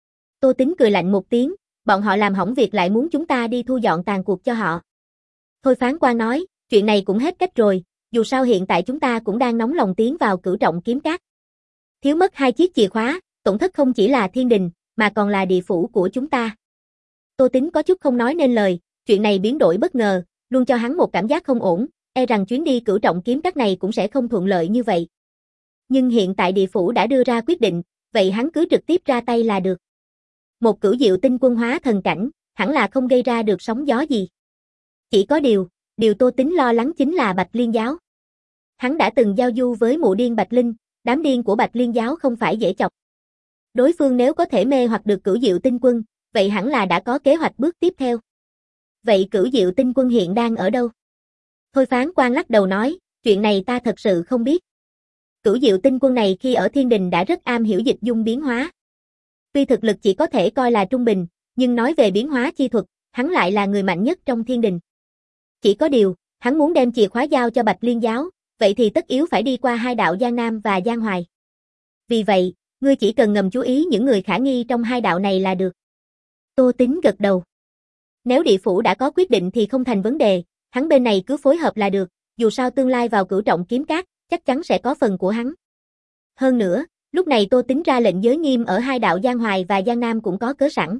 Tô Tính cười lạnh một tiếng, bọn họ làm hỏng việc lại muốn chúng ta đi thu dọn tàn cuộc cho họ. Thôi Phán Quan nói, chuyện này cũng hết cách rồi, dù sao hiện tại chúng ta cũng đang nóng lòng tiến vào Cửu Trọng Kiếm Các. Thiếu mất hai chiếc chìa khóa, tổn thất không chỉ là Thiên Đình, mà còn là Địa Phủ của chúng ta. Tô Tính có chút không nói nên lời, chuyện này biến đổi bất ngờ, luôn cho hắn một cảm giác không ổn, e rằng chuyến đi Cửu Trọng Kiếm Các này cũng sẽ không thuận lợi như vậy. Nhưng hiện tại Địa Phủ đã đưa ra quyết định, vậy hắn cứ trực tiếp ra tay là được. Một Cửu Diệu Tinh Quân hóa thần cảnh, hẳn là không gây ra được sóng gió gì. Chỉ có điều, điều Tô Tính lo lắng chính là Bạch Liên giáo. Hắn đã từng giao du với mụ điên Bạch Linh, đám điên của Bạch Liên giáo không phải dễ chọc. Đối phương nếu có thể mê hoặc được Cửu Diệu Tinh Quân, vậy hẳn là đã có kế hoạch bước tiếp theo. Vậy Cửu Diệu Tinh Quân hiện đang ở đâu? Thôi Phán Quan lắc đầu nói, chuyện này ta thật sự không biết. Cửu Diệu Tinh Quân này khi ở Thiên Đình đã rất am hiểu dịch dung biến hóa. Tuy thực lực chỉ có thể coi là trung bình, nhưng nói về biến hóa chi thuật, hắn lại là người mạnh nhất trong Thiên Đình. Chỉ có điều, hắn muốn đem chìa khóa giao cho Bạch Liên giáo, vậy thì tất yếu phải đi qua hai đạo Giang Nam và Giang Hoài. Vì vậy, ngươi chỉ cần ngầm chú ý những người khả nghi trong hai đạo này là được. Tô Tính gật đầu. Nếu địa phủ đã có quyết định thì không thành vấn đề, hắn bên này cứ phối hợp là được, dù sao tương lai vào Cửu Trọng Kiếm Các, chắc chắn sẽ có phần của hắn. Hơn nữa, lúc này Tô Tính ra lệnh giới nghiêm ở hai đạo Giang Hoài và Giang Nam cũng có cớ sẵn.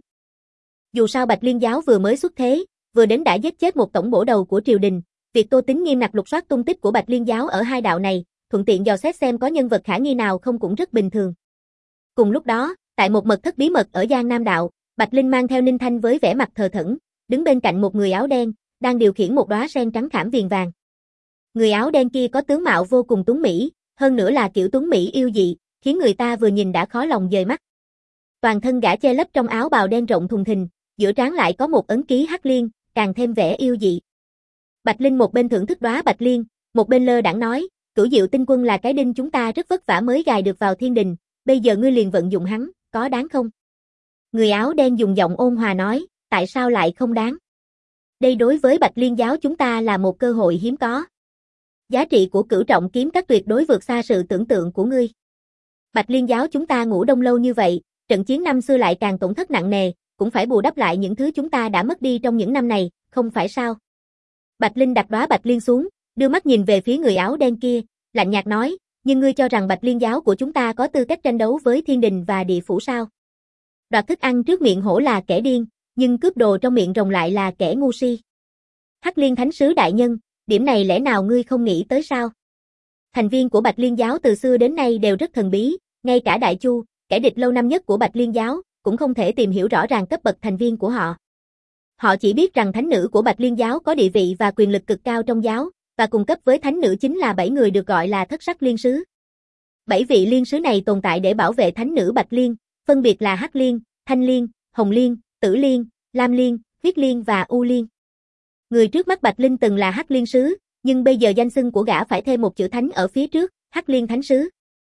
Dù sao Bạch Liên giáo vừa mới xuất thế, vừa đến đã giết chết một tổng bổ đầu của triều đình, việc Tô Tính nghiêm ngặt lục soát tung tích của Bạch Liên giáo ở hai đạo này, thuận tiện dò xét xem có nhân vật khả nghi nào không cũng rất bình thường. Cùng lúc đó, tại một mật thất bí mật ở Giang Nam đạo, Bạch Linh mang theo Ninh Thanh với vẻ mặt thờ thẫn, đứng bên cạnh một người áo đen, đang điều khiển một đóa sen trắng khảm viền vàng. Người áo đen kia có tướng mạo vô cùng tuấn mỹ, hơn nữa là kiểu tuấn mỹ yêu dị, khiến người ta vừa nhìn đã khó lòng dời mắt. Toàn thân gã che lấp trong áo bào đen rộng thùng thình, giữa trán lại có một ấn ký hắc liên, càng thêm vẻ yêu dị. Bạch Linh một bên thưởng thức đóa bạch liên, một bên lơ đãng nói, Cửu Diệu Tinh Quân là cái đinh chúng ta rất vất vả mới gài được vào thiên đình, bây giờ ngươi liền vận dụng hắn, có đáng không? Người áo đen dùng giọng ôn hòa nói, tại sao lại không đáng? Đây đối với Bạch Liên giáo chúng ta là một cơ hội hiếm có. Giá trị của Cửu Trọng Kiếm Các tuyệt đối vượt xa sự tưởng tượng của ngươi. Bạch Liên giáo chúng ta ngủ đông lâu như vậy, trận chiến năm xưa lại càng tổn thất nặng nề, cũng phải bù đắp lại những thứ chúng ta đã mất đi trong những năm này, không phải sao? Bạch Linh đặt đóa bạch liên xuống, đưa mắt nhìn về phía người áo đen kia, lạnh nhạt nói, nhưng ngươi cho rằng Bạch Liên giáo của chúng ta có tư cách tranh đấu với thiên đình và địa phủ sao? Đoạt thức ăn trước miệng hổ là kẻ điên, nhưng cướp đồ trong miệng rồng lại là kẻ ngu si. Hắc Liên Thánh Sứ đại nhân, điểm này lẽ nào ngươi không nghĩ tới sao? Thành viên của Bạch Liên giáo từ xưa đến nay đều rất thần bí, ngay cả Đại Chu, kẻ địch lâu năm nhất của Bạch Liên giáo, cũng không thể tìm hiểu rõ ràng cấp bậc thành viên của họ. Họ chỉ biết rằng thánh nữ của Bạch Liên giáo có địa vị và quyền lực cực cao trong giáo, và cùng cấp với thánh nữ chính là bảy người được gọi là thất sắc liên sứ. Bảy vị liên sứ này tồn tại để bảo vệ thánh nữ Bạch Liên, phân biệt là Hắc Liên, Thanh Liên, Hồng Liên, Tử Liên, Lam Liên, Huyết Liên và U Liên. Người trước mắt Bạch Linh từng là Hắc Liên sứ, nhưng bây giờ danh xưng của gã phải thêm một chữ thánh ở phía trước, Hắc Liên Thánh sứ.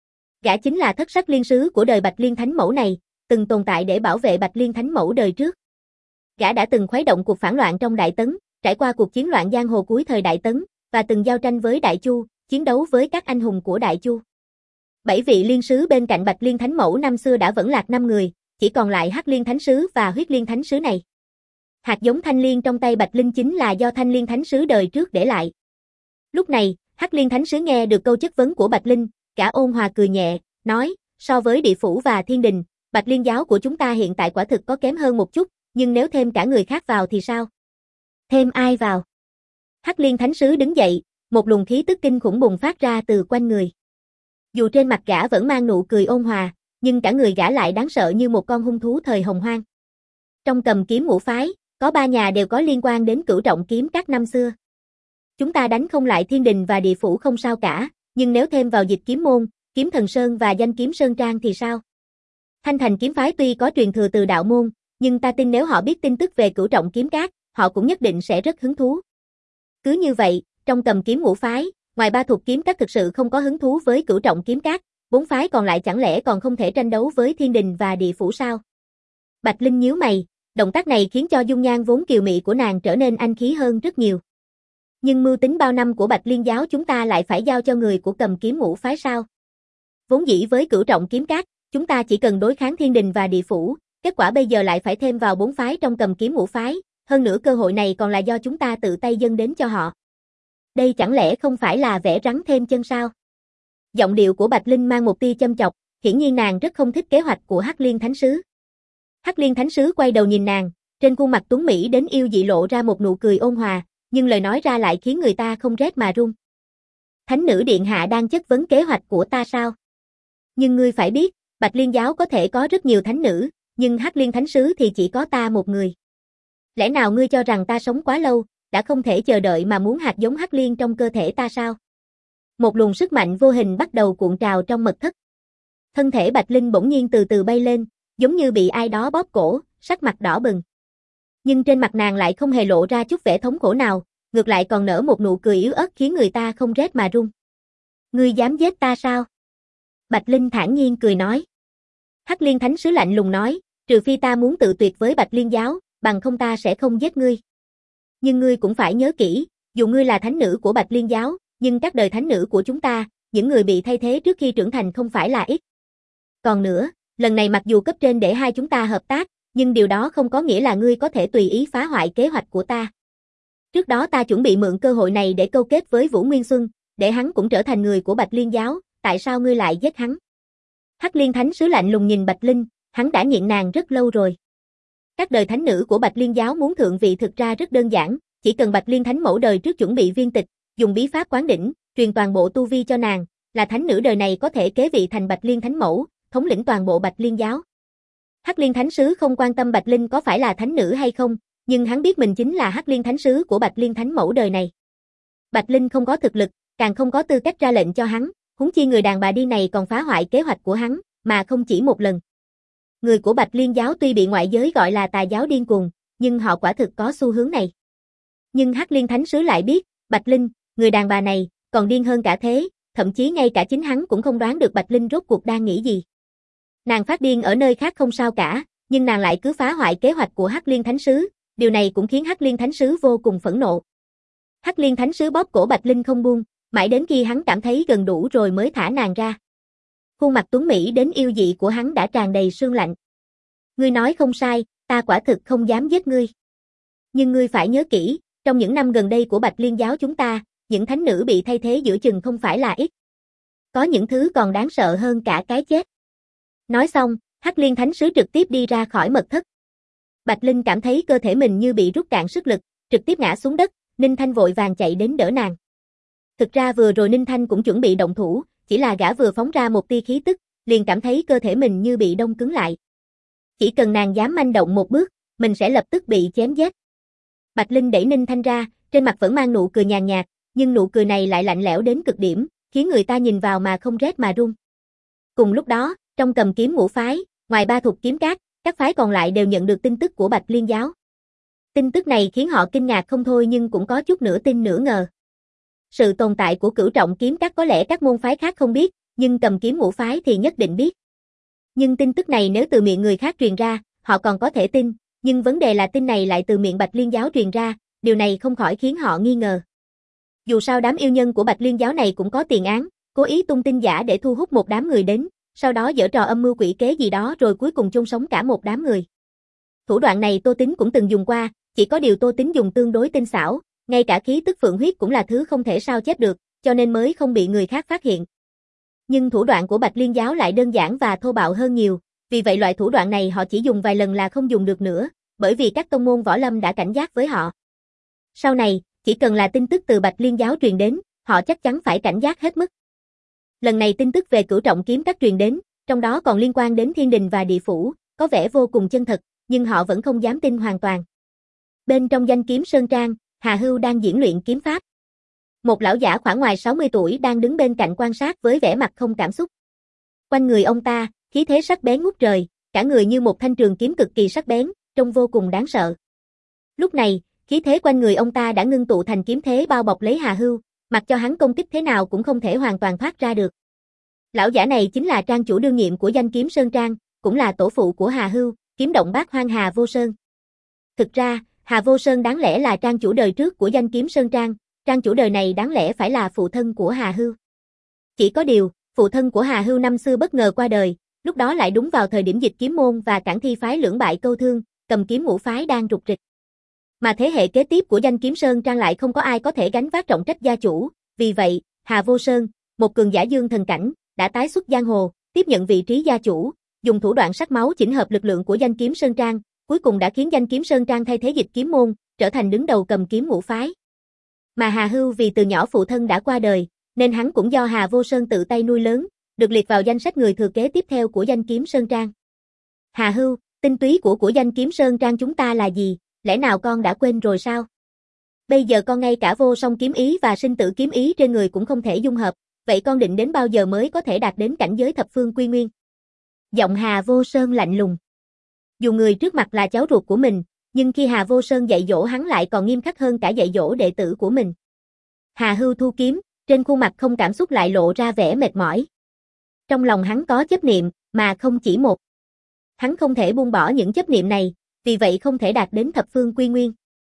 Gã chính là thất sắc liên sứ của đời Bạch Liên Thánh mẫu này, từng tồn tại để bảo vệ Bạch Liên Thánh mẫu đời trước. Gã đã từng khuấy động cuộc phản loạn trong Đại Tấn, trải qua cuộc chiến loạn giang hồ cuối thời Đại Tấn, và từng giao tranh với Đại Chu, chiến đấu với các anh hùng của Đại Chu. Bảy vị liên sứ bên cạnh Bạch Liên Thánh mẫu năm xưa đã vẫn lạc năm người, chỉ còn lại Hắc Liên Thánh sứ và Huyết Liên Thánh sứ này. Hạt giống Thanh Liên trong tay Bạch Linh chính là do Thanh Liên Thánh sứ đời trước để lại. Lúc này, Hắc Liên Thánh sứ nghe được câu chất vấn của Bạch Linh, gã ôn hòa cười nhẹ, nói, so với địa phủ và thiên đình, Bạch Liên giáo của chúng ta hiện tại quả thực có kém hơn một chút, nhưng nếu thêm cả người khác vào thì sao? Thêm ai vào? Hắc Liên Thánh sứ đứng dậy, một luồng khí tức kinh khủng bùng phát ra từ quanh người. Dù trên mặt gã vẫn mang nụ cười ôn hòa, nhưng cả người gã lại đáng sợ như một con hung thú thời Hồng Hoang. Trong Cầm Kiếm ngũ phái, có ba nhà đều có liên quan đến Cửu Trọng Kiếm Các năm xưa. Chúng ta đánh không lại thiên đình và địa phủ không sao cả, nhưng nếu thêm vào Dịch Kiếm môn, Kiếm Thần Sơn và Danh Kiếm Sơn Trang thì sao? Thanh Thành kiếm phái tuy có truyền thừa từ đạo môn, nhưng ta tin nếu họ biết tin tức về Cửu Trọng Kiếm Các, họ cũng nhất định sẽ rất hứng thú. Cứ như vậy, trong Cầm Kiếm ngũ phái, ngoài ba thuộc kiếm các thực sự không có hứng thú với Cửu Trọng Kiếm Các, bốn phái còn lại chẳng lẽ còn không thể tranh đấu với thiên đình và địa phủ sao? Bạch Linh nhíu mày, động tác này khiến cho dung nhan vốn kiều mị của nàng trở nên anh khí hơn rất nhiều. Nhưng mưu tính bao năm của Bạch Liên giáo chúng ta lại phải giao cho người của Cầm Kiếm ngũ phái sao? Vốn dĩ với Cửu Trọng Kiếm Các, chúng ta chỉ cần đối kháng thiên đình và địa phủ, kết quả bây giờ lại phải thêm vào bốn phái trong Cầm Kiếm ngũ phái, hơn nữa cơ hội này còn là do chúng ta tự tay dâng đến cho họ. Đây chẳng lẽ không phải là vẽ rắn thêm chân sao? Giọng điệu của Bạch Linh mang một tia châm chọc, hiển nhiên nàng rất không thích kế hoạch của Hắc Liên Thánh sứ. Hắc Liên Thánh sứ quay đầu nhìn nàng, trên khuôn mặt tuấn mỹ đến yêu dị lộ ra một nụ cười ôn hòa, nhưng lời nói ra lại khiến người ta không rét mà run. Thánh nữ điện hạ đang chất vấn kế hoạch của ta sao? Nhưng ngươi phải biết, Bạch Liên giáo có thể có rất nhiều thánh nữ, nhưng Hắc Liên Thánh sứ thì chỉ có ta một người. Lẽ nào ngươi cho rằng ta sống quá lâu, đã không thể chờ đợi mà muốn hạt giống Hắc Liên trong cơ thể ta sao? Một luồng sức mạnh vô hình bắt đầu cuộn trào trong mật thất. Thân thể Bạch Linh bỗng nhiên từ từ bay lên, giống như bị ai đó bóp cổ, sắc mặt đỏ bừng. Nhưng trên mặt nàng lại không hề lộ ra chút vẻ thống khổ nào, ngược lại còn nở một nụ cười yếu ớt khiến người ta không rét mà run. Ngươi dám giết ta sao? Bạch Linh thản nhiên cười nói. Hắc Liên Thánh sứ lạnh lùng nói, trừ phi ta muốn tự tuyệt với Bạch Liên giáo, bằng không ta sẽ không giết ngươi. Nhưng ngươi cũng phải nhớ kỹ, dù ngươi là thánh nữ của Bạch Liên giáo, nhưng các đời thánh nữ của chúng ta, những người bị thay thế trước khi trưởng thành không phải là ít. Còn nữa, lần này mặc dù cấp trên để hai chúng ta hợp tác, nhưng điều đó không có nghĩa là ngươi có thể tùy ý phá hoại kế hoạch của ta. Trước đó ta chuẩn bị mượn cơ hội này để câu kết với Vũ Nguyên Xuân, để hắn cũng trở thành người của Bạch Liên giáo, tại sao ngươi lại giết hắn? Hắc Liên Thánh sứ lạnh lùng nhìn Bạch Linh, hắn đã nghiện nàng rất lâu rồi. Các đời thánh nữ của Bạch Liên giáo muốn thượng vị thực ra rất đơn giản, chỉ cần Bạch Liên Thánh mẫu đời trước chuẩn bị viên tịch, dùng bí pháp quán đỉnh, truyền toàn bộ tu vi cho nàng, là thánh nữ đời này có thể kế vị thành Bạch Liên Thánh mẫu, thống lĩnh toàn bộ Bạch Liên giáo. Hắc Liên Thánh sứ không quan tâm Bạch Linh có phải là thánh nữ hay không, nhưng hắn biết mình chính là Hắc Liên Thánh sứ của Bạch Liên Thánh mẫu đời này. Bạch Linh không có thực lực, càng không có tư cách ra lệnh cho hắn, huống chi người đàn bà điên này còn phá hoại kế hoạch của hắn, mà không chỉ một lần. Người của Bạch Liên giáo tuy bị ngoại giới gọi là tà giáo điên cuồng, nhưng họ quả thực có xu hướng này. Nhưng Hắc Liên Thánh sứ lại biết, Bạch Linh, người đàn bà này, còn điên hơn cả thế, thậm chí ngay cả chính hắn cũng không đoán được Bạch Linh rốt cuộc đang nghĩ gì. Nàng phát điên ở nơi khác không sao cả, nhưng nàng lại cứ phá hoại kế hoạch của Hắc Liên Thánh sứ, điều này cũng khiến Hắc Liên Thánh sứ vô cùng phẫn nộ. Hắc Liên Thánh sứ bóp cổ Bạch Linh không buông, mãi đến khi hắn cảm thấy gần đủ rồi mới thả nàng ra. Khuôn mặt tuấn mỹ đến yêu dị của hắn đã tràn đầy sương lạnh. Ngươi nói không sai, ta quả thực không dám giết ngươi. Nhưng ngươi phải nhớ kỹ, trong những năm gần đây của Bạch Liên giáo chúng ta, những thánh nữ bị thay thế giữa chừng không phải là ít. Có những thứ còn đáng sợ hơn cả cái chết. Nói xong, Hắc Liên Thánh sứ trực tiếp đi ra khỏi mật thất. Bạch Linh cảm thấy cơ thể mình như bị rút cạn sức lực, trực tiếp ngã xuống đất, Ninh Thanh vội vàng chạy đến đỡ nàng. Thực ra vừa rồi Ninh Thanh cũng chuẩn bị động thủ, chỉ là gã vừa phóng ra một tia khí tức, liền cảm thấy cơ thể mình như bị đông cứng lại. Chỉ cần nàng dám manh động một bước, mình sẽ lập tức bị chém giết. Bạch Linh đẩy Ninh Thanh ra, trên mặt vẫn mang nụ cười nhàn nhạt, nhưng nụ cười này lại lạnh lẽo đến cực điểm, khiến người ta nhìn vào mà không rét mà run. Cùng lúc đó, trong Cầm Kiếm ngũ phái, ngoài Ba Thục Kiếm Các, các phái còn lại đều nhận được tin tức của Bạch Liên giáo. Tin tức này khiến họ kinh ngạc không thôi nhưng cũng có chút nửa tin nửa ngờ. Sự tồn tại của Cửu Trọng Kiếm Các có lẽ các môn phái khác không biết, nhưng Cầm Kiếm ngũ phái thì nhất định biết. Nhưng tin tức này nếu từ miệng người khác truyền ra, họ còn có thể tin, nhưng vấn đề là tin này lại từ miệng Bạch Liên giáo truyền ra, điều này không khỏi khiến họ nghi ngờ. Dù sao đám yêu nhân của Bạch Liên giáo này cũng có tiền án, cố ý tung tin giả để thu hút một đám người đến, sau đó giở trò âm mưu quỷ kế gì đó rồi cuối cùng chôn sống cả một đám người. Thủ đoạn này Tô Tín cũng từng dùng qua, chỉ có điều Tô Tín dùng tương đối tinh xảo, ngay cả khí tức phượng huyết cũng là thứ không thể sao chép được, cho nên mới không bị người khác phát hiện. Nhưng thủ đoạn của Bạch Liên giáo lại đơn giản và thô bạo hơn nhiều, vì vậy loại thủ đoạn này họ chỉ dùng vài lần là không dùng được nữa, bởi vì các tông môn võ lâm đã cảnh giác với họ. Sau này, chỉ cần là tin tức từ Bạch Liên giáo truyền đến, họ chắc chắn phải cảnh giác hết mức. Lần này tin tức về Cửu Trọng Kiếm Các truyền đến, trong đó còn liên quan đến thiên đình và địa phủ, có vẻ vô cùng chân thật, nhưng họ vẫn không dám tin hoàn toàn. Bên trong Danh Kiếm Sơn Trang, Hà Hưu đang diễn luyện kiếm pháp. Một lão giả khoảng ngoài sáu mươi tuổi đang đứng bên cạnh quan sát với vẻ mặt không cảm xúc. Quanh người ông ta, khí thế sắc bén ngút trời, cả người như một thanh trường kiếm cực kỳ sắc bén, trông vô cùng đáng sợ. Lúc này, khí thế quanh người ông ta đã ngưng tụ thành kiếm thế bao bọc lấy Hà Hưu, mặc cho hắn công kích thế nào cũng không thể hoàn toàn thoát ra được. Lão giả này chính là trang chủ đương nhiệm của Danh Kiếm Sơn Trang, cũng là tổ phụ của Hà Hưu, kiếm động bát hoang Hà Vô Sơn. Thực ra, Hà Vô Sơn đáng lẽ là trang chủ đời trước của Danh Kiếm Sơn Trang, trang chủ đời này đáng lẽ phải là phụ thân của Hà Hưu. Chỉ có điều, phụ thân của Hà Hưu năm xưa bất ngờ qua đời, lúc đó lại đúng vào thời điểm Dịch Kiếm môn và Cản Thi phái lưỡng bại câu thương, Cầm Kiếm ngũ phái đang rục rịch. Mà thế hệ kế tiếp của Danh Kiếm Sơn Trang lại không có ai có thể gánh vác trọng trách gia chủ, vì vậy, Hà Vô Sơn, một cường giả dương thần cảnh, đã tái xuất giang hồ, tiếp nhận vị trí gia chủ, dùng thủ đoạn sắc máu chỉnh hợp lực lượng của Danh Kiếm Sơn Trang, cuối cùng đã khiến Danh Kiếm Sơn Trang thay thế Dịch Kiếm môn, trở thành đứng đầu Cầm Kiếm ngũ phái. Mà Hà Hưu vì từ nhỏ phụ thân đã qua đời, nên hắn cũng do Hà Vô Sơn tự tay nuôi lớn, được liệt vào danh sách người thừa kế tiếp theo của Danh Kiếm Sơn Trang. Hà Hưu, tinh túy của của Danh Kiếm Sơn Trang chúng ta là gì, lẽ nào con đã quên rồi sao? Bây giờ con ngay cả vô song kiếm ý và sinh tử kiếm ý trên người cũng không thể dung hợp, vậy con định đến bao giờ mới có thể đạt đến cảnh giới thập phương quy nguyên? Giọng Hà Vô Sơn lạnh lùng. Dù người trước mặt là cháu ruột của mình, nhưng khi Hà Vô Sơn dạy dỗ hắn lại còn nghiêm khắc hơn cả dạy dỗ đệ tử của mình. Hà Hưu thu kiếm, trên khuôn mặt không cảm xúc lại lộ ra vẻ mệt mỏi. Trong lòng hắn có chấp niệm, mà không chỉ một. Hắn không thể buông bỏ những chấp niệm này, vì vậy không thể đạt đến thập phương quy nguyên.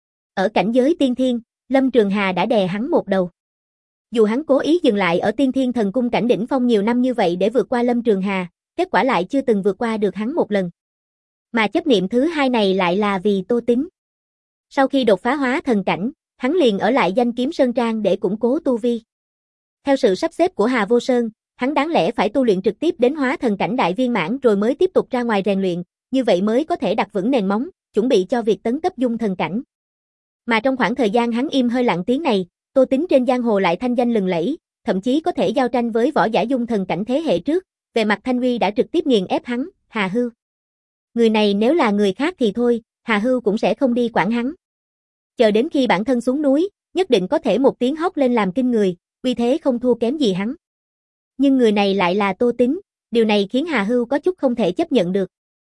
Ở cảnh giới tiên thiên, Lâm Trường Hà đã đè hắn một đầu. Dù hắn cố ý dừng lại ở tiên thiên thần cung cảnh đỉnh phong nhiều năm như vậy để vượt qua Lâm Trường Hà, kết quả lại chưa từng vượt qua được hắn một lần. Mà chấp niệm thứ hai này lại là vì Tô Tín. Sau khi đột phá hóa thần cảnh, hắn liền ở lại Danh Kiếm Sơn Trang để củng cố tu vi. Theo sự sắp xếp của Hà Vô Sơn, hắn đáng lẽ phải tu luyện trực tiếp đến hóa thần cảnh đại viên mãn rồi mới tiếp tục ra ngoài rèn luyện, như vậy mới có thể đặt vững nền móng, chuẩn bị cho việc tấn cấp dung thần cảnh. Mà trong khoảng thời gian hắn im hơi lặng tiếng này, Tô Tín trên giang hồ lại thanh danh lừng lẫy, thậm chí có thể giao tranh với võ giả dung thần cảnh thế hệ trước, về mặt thanh uy đã trực tiếp nghiền ép hắn, Hà Hưu. Người này nếu là người khác thì thôi, Hà Hưu cũng sẽ không đi quản hắn. Chờ đến khi bản thân xuống núi, nhất định có thể một tiếng hót lên làm kinh người, uy thế không thua kém gì hắn. Nhưng người này lại là Tô Tín, điều này khiến Hà Hưu có chút không thể chấp nhận được.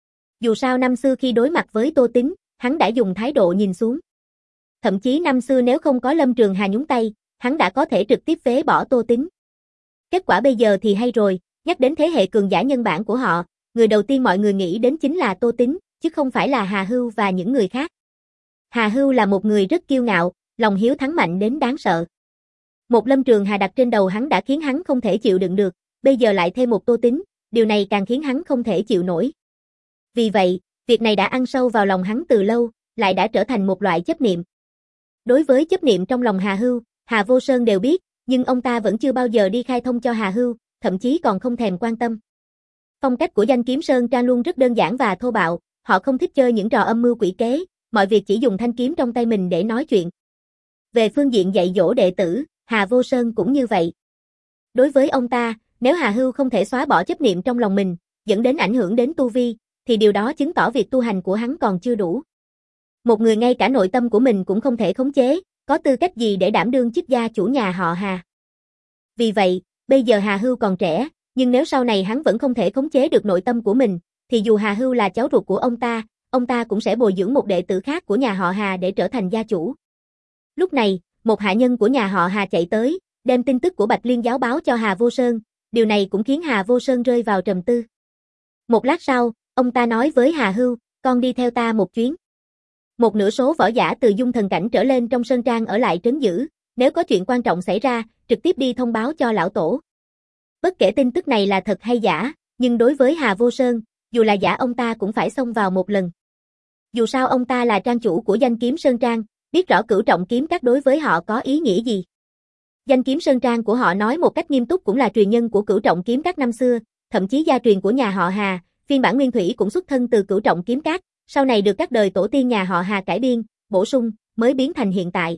Dù sao năm xưa khi đối mặt với Tô Tín, hắn đã dùng thái độ nhìn xuống. Thậm chí năm xưa nếu không có Lâm Trường Hà nhúng tay, hắn đã có thể trực tiếp phế bỏ Tô Tín. Kết quả bây giờ thì hay rồi, nhắc đến thế hệ cường giả nhân bản của họ, người đầu tiên mọi người nghĩ đến chính là Tô Tín, chứ không phải là Hà Hưu và những người khác. Hà Hưu là một người rất kiêu ngạo, lòng hiếu thắng mạnh đến đáng sợ. Một Lâm Trường Hà đặt trên đầu hắn đã khiến hắn không thể chịu đựng được, bây giờ lại thêm một Tô Tín, điều này càng khiến hắn không thể chịu nổi. Vì vậy, việc này đã ăn sâu vào lòng hắn từ lâu, lại đã trở thành một loại chấp niệm. Đối với chấp niệm trong lòng Hà Hưu, Hà Vô Sơn đều biết, nhưng ông ta vẫn chưa bao giờ đi khai thông cho Hà Hưu, thậm chí còn không thèm quan tâm. Phong cách của Danh Kiếm Sơn Trang luôn rất đơn giản và thô bạo, họ không thích chơi những trò âm mưu quỷ kế, mọi việc chỉ dùng thanh kiếm trong tay mình để nói chuyện. Về phương diện dạy dỗ đệ tử, Hà Vô Sơn cũng như vậy. Đối với ông ta, nếu Hà Hưu không thể xóa bỏ chấp niệm trong lòng mình, dẫn đến ảnh hưởng đến tu vi, thì điều đó chứng tỏ việc tu hành của hắn còn chưa đủ. Một người ngay cả nội tâm của mình cũng không thể khống chế, có tư cách gì để đảm đương chức gia chủ nhà họ Hà. Vì vậy, bây giờ Hà Hưu còn trẻ, nhưng nếu sau này hắn vẫn không thể khống chế được nội tâm của mình, thì dù Hà Hưu là cháu ruột của ông ta, ông ta cũng sẽ bồi dưỡng một đệ tử khác của nhà họ Hà để trở thành gia chủ. Lúc này, một hạ nhân của nhà họ Hà chạy tới, đem tin tức của Bạch Liên giáo báo cho Hà Vô Sơn, điều này cũng khiến Hà Vô Sơn rơi vào trầm tư. Một lát sau, ông ta nói với Hà Hưu, con đi theo ta một chuyến. Một nửa số võ giả từ dung thần cảnh trở lên trong sơn trang ở lại trấn giữ, nếu có chuyện quan trọng xảy ra, trực tiếp đi thông báo cho lão tổ. Bất kể tin tức này là thật hay giả, nhưng đối với Hà Vô Sơn, dù là giả ông ta cũng phải xông vào một lần. Dù sao ông ta là trang chủ của Danh Kiếm Sơn Trang, biết rõ Cửu Trọng Kiếm Các đối với họ có ý nghĩa gì. Danh Kiếm Sơn Trang của họ nói một cách nghiêm túc cũng là truyền nhân của Cửu Trọng Kiếm Các năm xưa, thậm chí gia truyền của nhà họ Hà, phiên bản nguyên thủy cũng xuất thân từ Cửu Trọng Kiếm Các, sau này được các đời tổ tiên nhà họ Hà cải biên, bổ sung, mới biến thành hiện tại.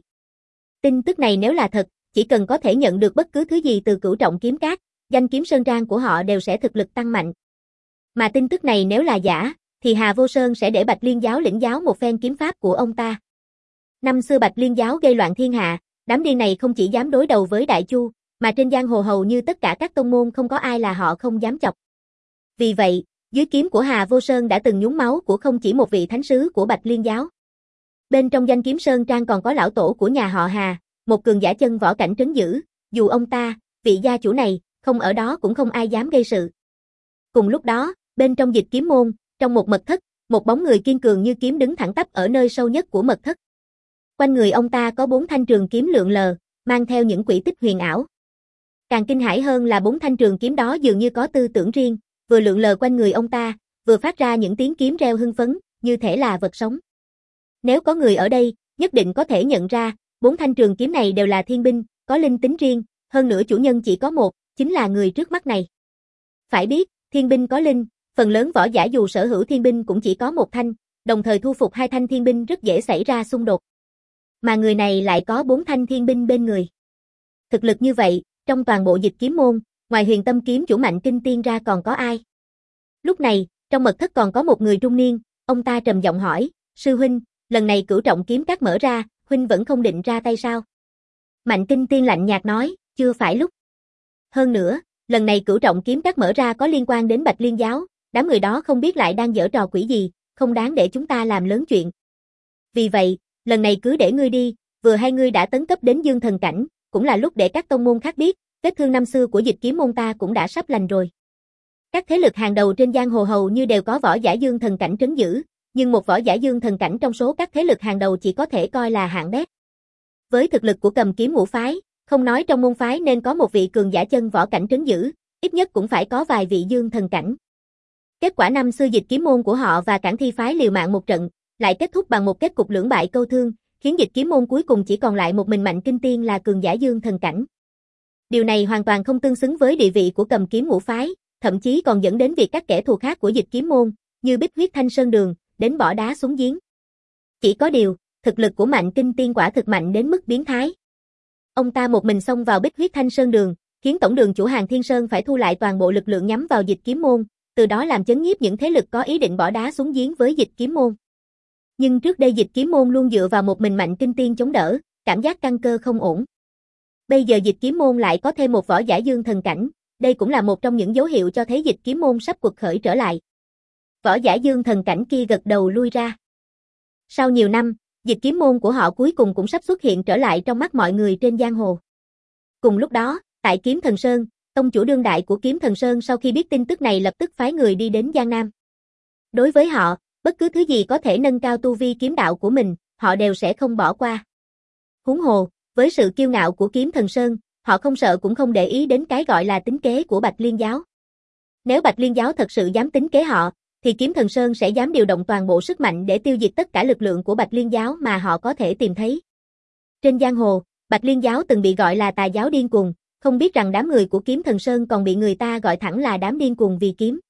Tin tức này nếu là thật, chỉ cần có thể nhận được bất cứ thứ gì từ Cửu Trọng Kiếm Các, Danh Kiếm Sơn Trang của họ đều sẽ thực lực tăng mạnh. Mà tin tức này nếu là giả, thì Hà Vô Sơn sẽ để Bạch Liên giáo lĩnh giáo một phen kiếm pháp của ông ta. Năm xưa Bạch Liên giáo gây loạn thiên hạ, đám điên này không chỉ dám đối đầu với Đại Chu, mà trên giang hồ hầu như tất cả các tông môn không có ai là họ không dám chọc. Vì vậy, dưới kiếm của Hà Vô Sơn đã từng nhúng máu của không chỉ một vị thánh sứ của Bạch Liên giáo. Bên trong Danh Kiếm Sơn Trang còn có lão tổ của nhà họ Hà, một cường giả chân võ cảnh trấn giữ, dù ông ta, vị gia chủ này, không ở đó cũng không ai dám gây sự. Cùng lúc đó, bên trong Dịch Kiếm môn, trong một mật thất, một bóng người kiên cường như kiếm đứng thẳng tắp ở nơi sâu nhất của mật thất. Quanh người ông ta có bốn thanh trường kiếm lượn lờ, mang theo những quỷ tích huyền ảo. Càng kinh hãi hơn là bốn thanh trường kiếm đó dường như có tư tưởng riêng, vừa lượn lờ quanh người ông ta, vừa phát ra những tiếng kiếm reo hưng phấn, như thể là vật sống. Nếu có người ở đây, nhất định có thể nhận ra, bốn thanh trường kiếm này đều là thiên binh, có linh tính riêng, hơn nữa chủ nhân chỉ có một, chính là người trước mắt này. Phải biết, thiên binh có linh, phần lớn võ giả dù sở hữu thiên binh cũng chỉ có một thanh, đồng thời thu phục hai thanh thiên binh rất dễ xảy ra xung đột. Mà người này lại có bốn thanh thiên binh bên người. Thực lực như vậy, trong toàn bộ Dịch Kiếm môn, ngoài Huyền Tâm kiếm chủ Mạnh Kinh Tiên ra còn có ai? Lúc này, trong mật thất còn có một người trung niên, ông ta trầm giọng hỏi, sư huynh, lần này Cửu Trọng Kiếm Các mở ra, huynh vẫn không định ra tay sao? Mạnh Kinh Tiên lạnh nhạt nói, chưa phải lúc. Hơn nữa, lần này Cửu Trọng Kiếm Các mở ra có liên quan đến Bạch Liên giáo, đám người đó không biết lại đang giở trò quỷ gì, không đáng để chúng ta làm lớn chuyện. Vì vậy, lần này cứ để ngươi đi, vừa hay ngươi đã tấn cấp đến dương thần cảnh, cũng là lúc để các tông môn khác biết, vết thương năm xưa của Dịch Kiếm môn ta cũng đã sắp lành rồi. Các thế lực hàng đầu trên giang hồ hầu như đều có võ giả dương thần cảnh trấn giữ, nhưng một võ giả dương thần cảnh trong số các thế lực hàng đầu chỉ có thể coi là hạng bét. Với thực lực của Cầm Kiếm ngũ phái, không nói trong môn phái nên có một vị cường giả chân võ cảnh trấn giữ, ít nhất cũng phải có vài vị dương thần cảnh. Kết quả năm xưa Dịch Kiếm môn của họ và Cản Thi phái liều mạng một trận, lại kết thúc bằng một kết cục lưỡng bại câu thương, khiến Dịch Kiếm môn cuối cùng chỉ còn lại một mình Mạnh Kinh Tiên là cường giả dương thần cảnh. Điều này hoàn toàn không tương xứng với địa vị của Cầm Kiếm ngũ phái, thậm chí còn dẫn đến việc các kẻ thù khác của Dịch Kiếm môn, như Bích Huyết Thanh Sơn Đường, đến bỏ đá xuống giếng. Chỉ có điều, thực lực của Mạnh Kinh Tiên quả thực mạnh đến mức biến thái. Ông ta một mình xông vào Bích Huyết Thanh Sơn Đường, khiến tổng đường chủ Hàn Thiên Sơn phải thu lại toàn bộ lực lượng nhắm vào Dịch Kiếm môn, từ đó làm chấn nhiếp những thế lực có ý định bỏ đá xuống giếng với Dịch Kiếm môn. Nhưng trước đây Dịch Kiếm môn luôn dựa vào một mình Mạnh Kinh Tiên chống đỡ, cảm giác căn cơ không ổn. Bây giờ Dịch Kiếm môn lại có thêm một võ giả dương thần cảnh, đây cũng là một trong những dấu hiệu cho thấy Dịch Kiếm môn sắp quật khởi trở lại. Võ giả dương thần cảnh kia gật đầu lui ra. Sau nhiều năm, Dịch Kiếm môn của họ cuối cùng cũng sắp xuất hiện trở lại trong mắt mọi người trên giang hồ. Cùng lúc đó, tại Kiếm Thần Sơn, tông chủ đương đại của Kiếm Thần Sơn sau khi biết tin tức này lập tức phái người đi đến Giang Nam. Đối với họ, bất cứ thứ gì có thể nâng cao tu vi kiếm đạo của mình, họ đều sẽ không bỏ qua. Huống hồ, với sự kiêu ngạo của Kiếm Thần Sơn, họ không sợ cũng không để ý đến cái gọi là tính kế của Bạch Liên giáo. Nếu Bạch Liên giáo thật sự dám tính kế họ, thì Kiếm Thần Sơn sẽ dám điều động toàn bộ sức mạnh để tiêu diệt tất cả lực lượng của Bạch Liên giáo mà họ có thể tìm thấy. Trên giang hồ, Bạch Liên giáo từng bị gọi là tà giáo điên cuồng, không biết rằng đám người của Kiếm Thần Sơn còn bị người ta gọi thẳng là đám điên cuồng vì kiếm.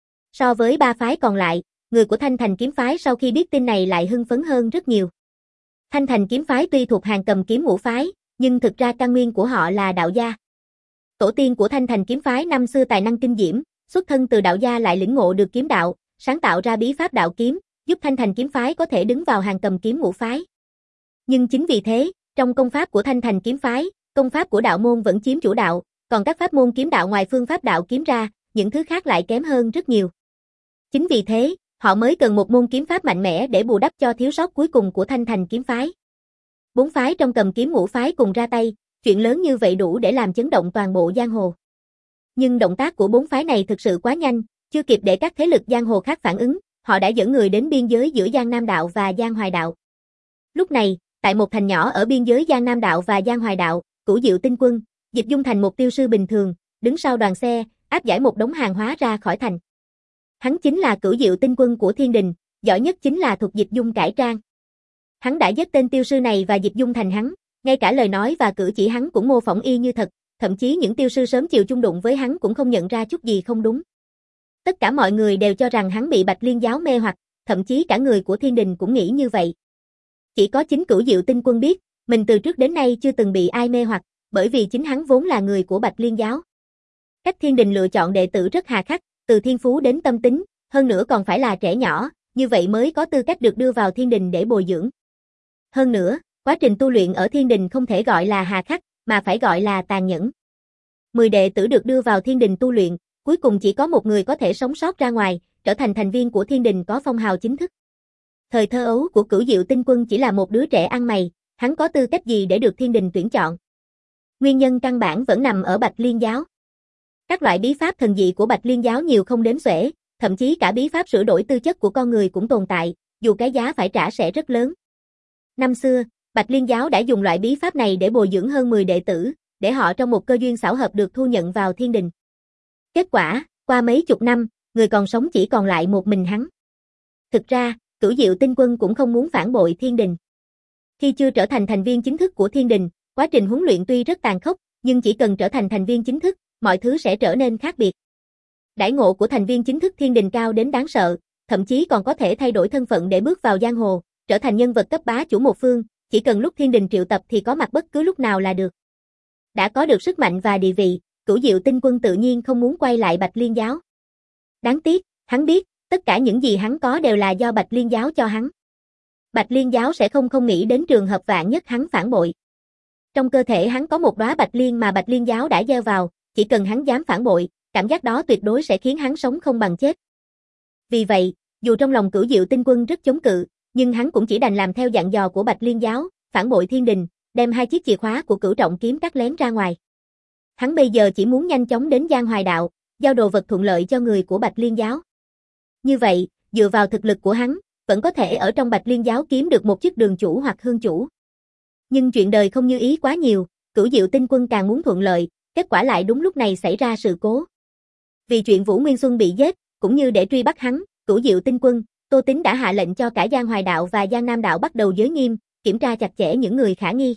So với ba phái còn lại, người của Thanh Thành kiếm phái sau khi biết tin này lại hưng phấn hơn rất nhiều. Thanh Thành kiếm phái tuy thuộc hàng Cầm Kiếm ngũ phái, nhưng thực ra căn nguyên của họ là đạo gia. Tổ tiên của Thanh Thành kiếm phái năm xưa tài năng kinh diễm, xuất thân từ đạo gia lại lĩnh ngộ được kiếm đạo, sáng tạo ra bí pháp đạo kiếm, giúp Thanh Thành kiếm phái có thể đứng vào hàng Cầm Kiếm ngũ phái. Nhưng chính vì thế, trong công pháp của Thanh Thành kiếm phái, công pháp của đạo môn vẫn chiếm chủ đạo, còn các pháp môn kiếm đạo ngoài phương pháp đạo kiếm ra, những thứ khác lại kém hơn rất nhiều. Chính vì thế, họ mới cần một môn kiếm pháp mạnh mẽ để bù đắp cho thiếu sót cuối cùng của Thanh Thành kiếm phái. Bốn phái trong Cầm Kiếm ngũ phái cùng ra tay, chuyện lớn như vậy đủ để làm chấn động toàn bộ giang hồ. Nhưng động tác của bốn phái này thực sự quá nhanh, chưa kịp để các thế lực giang hồ khác phản ứng, họ đã dẫn người đến biên giới giữa Giang Nam đạo và Giang Hoài đạo. Lúc này, tại một thành nhỏ ở biên giới Giang Nam đạo và Giang Hoài đạo, Cửu Diệu Tinh Quân, Dịch Dung thành một tiêu sư bình thường, đứng sau đoàn xe, áp giải một đống hàng hóa ra khỏi thành. Hắn chính là Cửu Diệu Tinh Quân của Thiên Đình, giỏi nhất chính là thuật Dịch Dung cải trang. Hắn đã giết tên tiêu sư này và Dịch Dung thành hắn, ngay cả lời nói và cử chỉ hắn cũng mô phỏng y như thật, thậm chí những tiêu sư sớm chiều chung đụng với hắn cũng không nhận ra chút gì không đúng. Tất cả mọi người đều cho rằng hắn bị Bạch Liên giáo mê hoặc, thậm chí cả người của Thiên Đình cũng nghĩ như vậy. Chỉ có chính Cửu Diệu Tinh Quân biết, mình từ trước đến nay chưa từng bị ai mê hoặc, bởi vì chính hắn vốn là người của Bạch Liên giáo. Cách Thiên Đình lựa chọn đệ tử rất hà khắc, từ thiên phú đến tâm tính, hơn nữa còn phải là trẻ nhỏ, như vậy mới có tư cách được đưa vào Thiên Đình để bồi dưỡng. Hơn nữa, quá trình tu luyện ở Thiên Đình không thể gọi là hà khắc, mà phải gọi là tàn nhẫn. Mười đệ tử được đưa vào Thiên Đình tu luyện, cuối cùng chỉ có một người có thể sống sót ra ngoài, trở thành thành viên của Thiên Đình có phong hào chính thức. Thời thơ ấu của Cửu Diệu Tinh Quân chỉ là một đứa trẻ ăn mày, hắn có tư cách gì để được Thiên Đình tuyển chọn? Nguyên nhân căn bản vẫn nằm ở Bạch Liên giáo. Các loại bí pháp thần dị của Bạch Liên giáo nhiều không đếm xuể, thậm chí cả bí pháp sửa đổi tư chất của con người cũng tồn tại, dù cái giá phải trả sẽ rất lớn. Năm xưa, Bạch Liên giáo đã dùng loại bí pháp này để bồi dưỡng hơn mười đệ tử, để họ trong một cơ duyên xảo hợp được thu nhận vào Thiên Đình. Kết quả, qua mấy chục năm, người còn sống chỉ còn lại một mình hắn. Thực ra, Cửu Diệu Tinh Quân cũng không muốn phản bội Thiên Đình. Khi chưa trở thành thành viên chính thức của Thiên Đình, quá trình huấn luyện tuy rất tàn khốc, nhưng chỉ cần trở thành thành viên chính thức, mọi thứ sẽ trở nên khác biệt. Đãi ngộ của thành viên chính thức Thiên Đình cao đến đáng sợ, thậm chí còn có thể thay đổi thân phận để bước vào giang hồ, trở thành nhân vật cấp bá chủ một phương, chỉ cần lúc Thiên Đình triệu tập thì có mặt bất cứ lúc nào là được. Đã có được sức mạnh và địa vị, Cửu Diệu Tinh Quân tự nhiên không muốn quay lại Bạch Liên giáo. Đáng tiếc, hắn biết, tất cả những gì hắn có đều là do Bạch Liên giáo cho hắn. Bạch Liên giáo sẽ không không nghĩ đến trường hợp vạn nhất hắn phản bội. Trong cơ thể hắn có một đóa Bạch Liên mà Bạch Liên giáo đã gieo vào, chỉ cần hắn dám phản bội, cảm giác đó tuyệt đối sẽ khiến hắn sống không bằng chết. Vì vậy, dù trong lòng Cửu Diệu Tinh Quân rất chống cự, nhưng hắn cũng chỉ đành làm theo dặn dò của Bạch Liên giáo, phản bội Thiên Đình, đem hai chiếc chìa khóa của Cửu Trọng kiếm cắt lén ra ngoài. Hắn bây giờ chỉ muốn nhanh chóng đến Giang Hoài đạo, giao đồ vật thuận lợi cho người của Bạch Liên giáo. Như vậy, dựa vào thực lực của hắn, vẫn có thể ở trong Bạch Liên giáo kiếm được một chức đường chủ hoặc hương chủ. Nhưng chuyện đời không như ý quá nhiều, Cửu Diệu Tinh Quân càng muốn thuận lợi, kết quả lại đúng lúc này xảy ra sự cố. Vì chuyện Vũ Nguyên Xuân bị giết, cũng như để truy bắt hắn, Cửu Diệu Tinh Quân, Tô Tín đã hạ lệnh cho cả Giang Hoài đạo và Giang Nam đạo bắt đầu giới nghiêm, kiểm tra chặt chẽ những người khả nghi.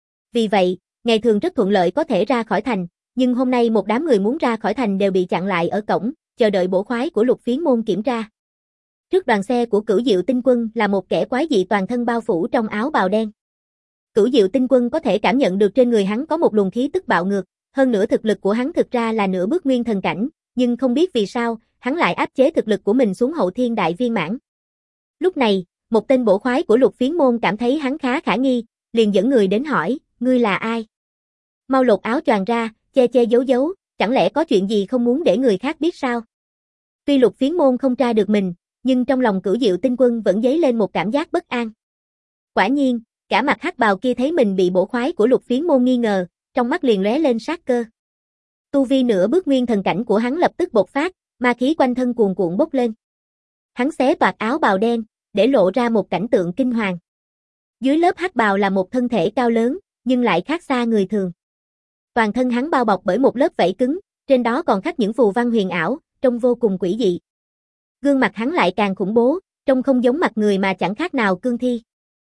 Vì vậy, ngày thường rất thuận lợi có thể ra khỏi thành, nhưng hôm nay một đám người muốn ra khỏi thành đều bị chặn lại ở cổng, chờ đợi bổ khoái của Lục Phiến môn kiểm tra. Trước đoàn xe của Cửu Diệu Tinh Quân là một kẻ quái dị toàn thân bao phủ trong áo bào đen. Cửu Diệu Tinh Quân có thể cảm nhận được trên người hắn có một luồng khí tức bạo ngược, hơn nữa thực lực của hắn thực ra là nửa bước nguyên thần cảnh, nhưng không biết vì sao, hắn lại áp chế thực lực của mình xuống hậu thiên đại viên mãn. Lúc này, một tên bổ khoái của Lục Phiến môn cảm thấy hắn khá khả nghi, liền dẫn người đến hỏi, ngươi là ai? Mau lột áo choàng ra, che che giấu giấu, chẳng lẽ có chuyện gì không muốn để người khác biết sao? Tuy Lục Phiến môn không tra được mình, nhưng trong lòng Cửu Diệu Tinh Quân vẫn dấy lên một cảm giác bất an. Quả nhiên, cả mặt hắc bào kia thấy mình bị bổ khoái của Lục Phiến môn nghi ngờ, trong mắt liền lóe lên sát cơ. Tu vi nửa bước nguyên thần cảnh của hắn lập tức bộc phát, ma khí quanh thân cuồn cuộn bốc lên. Hắn xé toạc áo bào đen, để lộ ra một cảnh tượng kinh hoàng. Dưới lớp hắc bào là một thân thể cao lớn, nhưng lại khác xa người thường. Toàn thân hắn bao bọc bởi một lớp vảy cứng, trên đó còn khắc những phù văn huyền ảo, trông vô cùng quỷ dị. Gương mặt hắn lại càng khủng bố, trông không giống mặt người mà chẳng khác nào cương thi.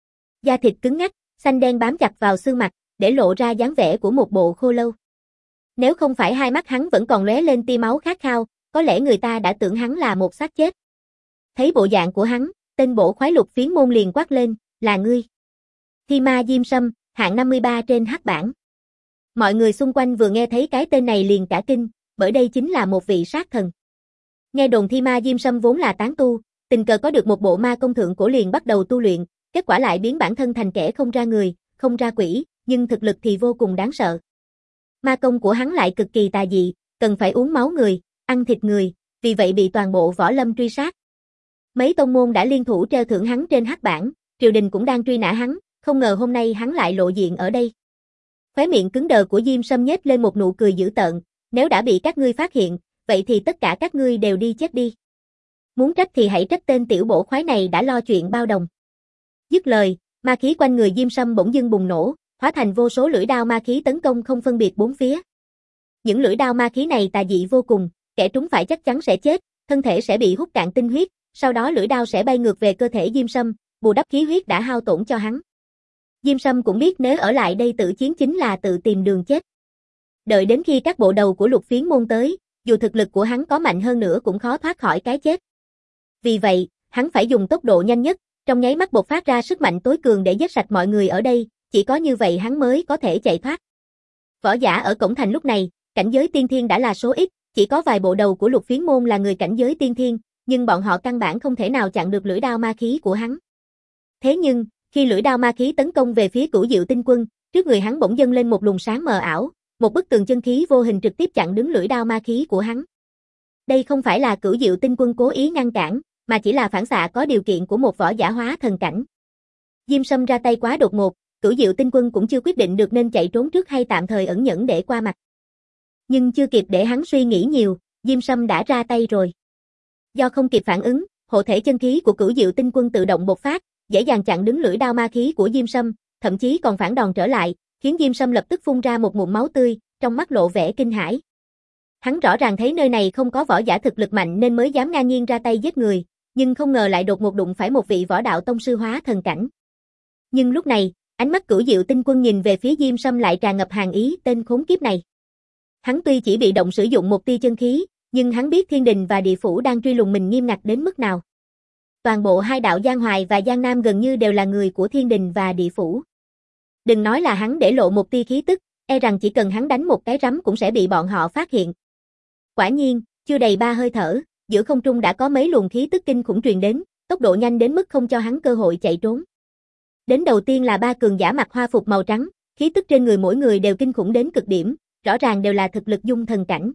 Da thịt cứng ngắc, xanh đen bám chặt vào xương mặt, để lộ ra dáng vẻ của một bộ khô lâu. Nếu không phải hai mắt hắn vẫn còn lóe lên tia máu khát khao, có lẽ người ta đã tưởng hắn là một xác chết. Thấy bộ dạng của hắn, tên bổ khoái Lục Phiến môn liền quát lên, là ngươi. Thi ma Diêm Sâm, hạng năm mươi ba trên hắc bảng. Mọi người xung quanh vừa nghe thấy cái tên này liền cả kinh, bởi đây chính là một vị sát thần. Nghe đồn Thi ma Diêm Sâm vốn là tán tu, tình cờ có được một bộ ma công thượng cổ liền bắt đầu tu luyện, kết quả lại biến bản thân thành kẻ không ra người, không ra quỷ, nhưng thực lực thì vô cùng đáng sợ. Ma công của hắn lại cực kỳ tà dị, cần phải uống máu người, ăn thịt người, vì vậy bị toàn bộ võ lâm truy sát. Mấy tông môn đã liên thủ treo thưởng hắn trên hắc bảng, triều đình cũng đang truy nã hắn, không ngờ hôm nay hắn lại lộ diện ở đây. Khóe miệng cứng đờ của Diêm Sâm nhếch lên một nụ cười dữ tợn, nếu đã bị các ngươi phát hiện, vậy thì tất cả các ngươi đều đi chết đi. Muốn trách thì hãy trách tên tiểu bổ khoái này đã lo chuyện bao đồng. Dứt lời, ma khí quanh người Diêm Sâm bỗng dưng bùng nổ, hóa thành vô số lưỡi đao ma khí tấn công không phân biệt bốn phía. Những lưỡi đao ma khí này tà dị vô cùng, kẻ trúng phải chắc chắn sẽ chết, thân thể sẽ bị hút cạn tinh huyết, sau đó lưỡi đao sẽ bay ngược về cơ thể Diêm Sâm, bù đắp khí huyết đã hao tổn cho hắn. Diêm Sâm cũng biết nếu ở lại đây tự chiến chính là tự tìm đường chết. Đợi đến khi các bộ đầu của Lục Phiến môn tới, dù thực lực của hắn có mạnh hơn nữa cũng khó thoát khỏi cái chết. Vì vậy, hắn phải dùng tốc độ nhanh nhất, trong nháy mắt bộc phát ra sức mạnh tối cường để giết sạch mọi người ở đây, chỉ có như vậy hắn mới có thể chạy thoát. Võ giả ở cổng thành lúc này, cảnh giới tiên thiên đã là số ít, chỉ có vài bộ đầu của Lục Phiến môn là người cảnh giới tiên thiên, nhưng bọn họ căn bản không thể nào chặn được lưỡi đao ma khí của hắn. Thế nhưng, khi lưỡi đao ma khí tấn công về phía Cửu Diệu Tinh Quân, trước người hắn bỗng dâng lên một luồng sáng mờ ảo, một bức tường chân khí vô hình trực tiếp chặn đứng lưỡi đao ma khí của hắn. Đây không phải là Cửu Diệu Tinh Quân cố ý ngăn cản, mà chỉ là phản xạ có điều kiện của một võ giả hóa thần cảnh. Diêm Sâm ra tay quá đột ngột, Cửu Diệu Tinh Quân cũng chưa quyết định được nên chạy trốn trước hay tạm thời ẩn nhẫn để qua mặt. Nhưng chưa kịp để hắn suy nghĩ nhiều, Diêm Sâm đã ra tay rồi. Do không kịp phản ứng, hộ thể chân khí của Cửu Diệu Tinh Quân tự động bộc phát, dễ dàng chặn đứng lưỡi đao ma khí của Diêm Sâm, thậm chí còn phản đòn trở lại, khiến Diêm Sâm lập tức phun ra một ngụm máu tươi, trong mắt lộ vẻ kinh hãi. Hắn rõ ràng thấy nơi này không có võ giả thực lực mạnh nên mới dám ngang nhiên ra tay giết người, nhưng không ngờ lại đột ngột đụng phải một vị võ đạo tông sư hóa thần cảnh. Nhưng lúc này, ánh mắt Cửu Diệu Tinh Quân nhìn về phía Diêm Sâm lại tràn ngập hàn ý, tên khốn kiếp này. Hắn tuy chỉ bị động sử dụng một tia chân khí, nhưng hắn biết thiên đình và địa phủ đang truy lùng mình nghiêm ngặt đến mức nào. Toàn bộ hai đạo Giang Hoài và Giang Nam gần như đều là người của thiên đình và địa phủ. Đừng nói là hắn để lộ một tia khí tức, e rằng chỉ cần hắn đánh một cái rắm cũng sẽ bị bọn họ phát hiện. Quả nhiên, chưa đầy ba hơi thở, giữa không trung đã có mấy luồng khí tức kinh khủng truyền đến, tốc độ nhanh đến mức không cho hắn cơ hội chạy trốn. Đến đầu tiên là ba cường giả mặc hoa phục màu trắng, khí tức trên người mỗi người đều kinh khủng đến cực điểm, rõ ràng đều là thực lực dung thần cảnh.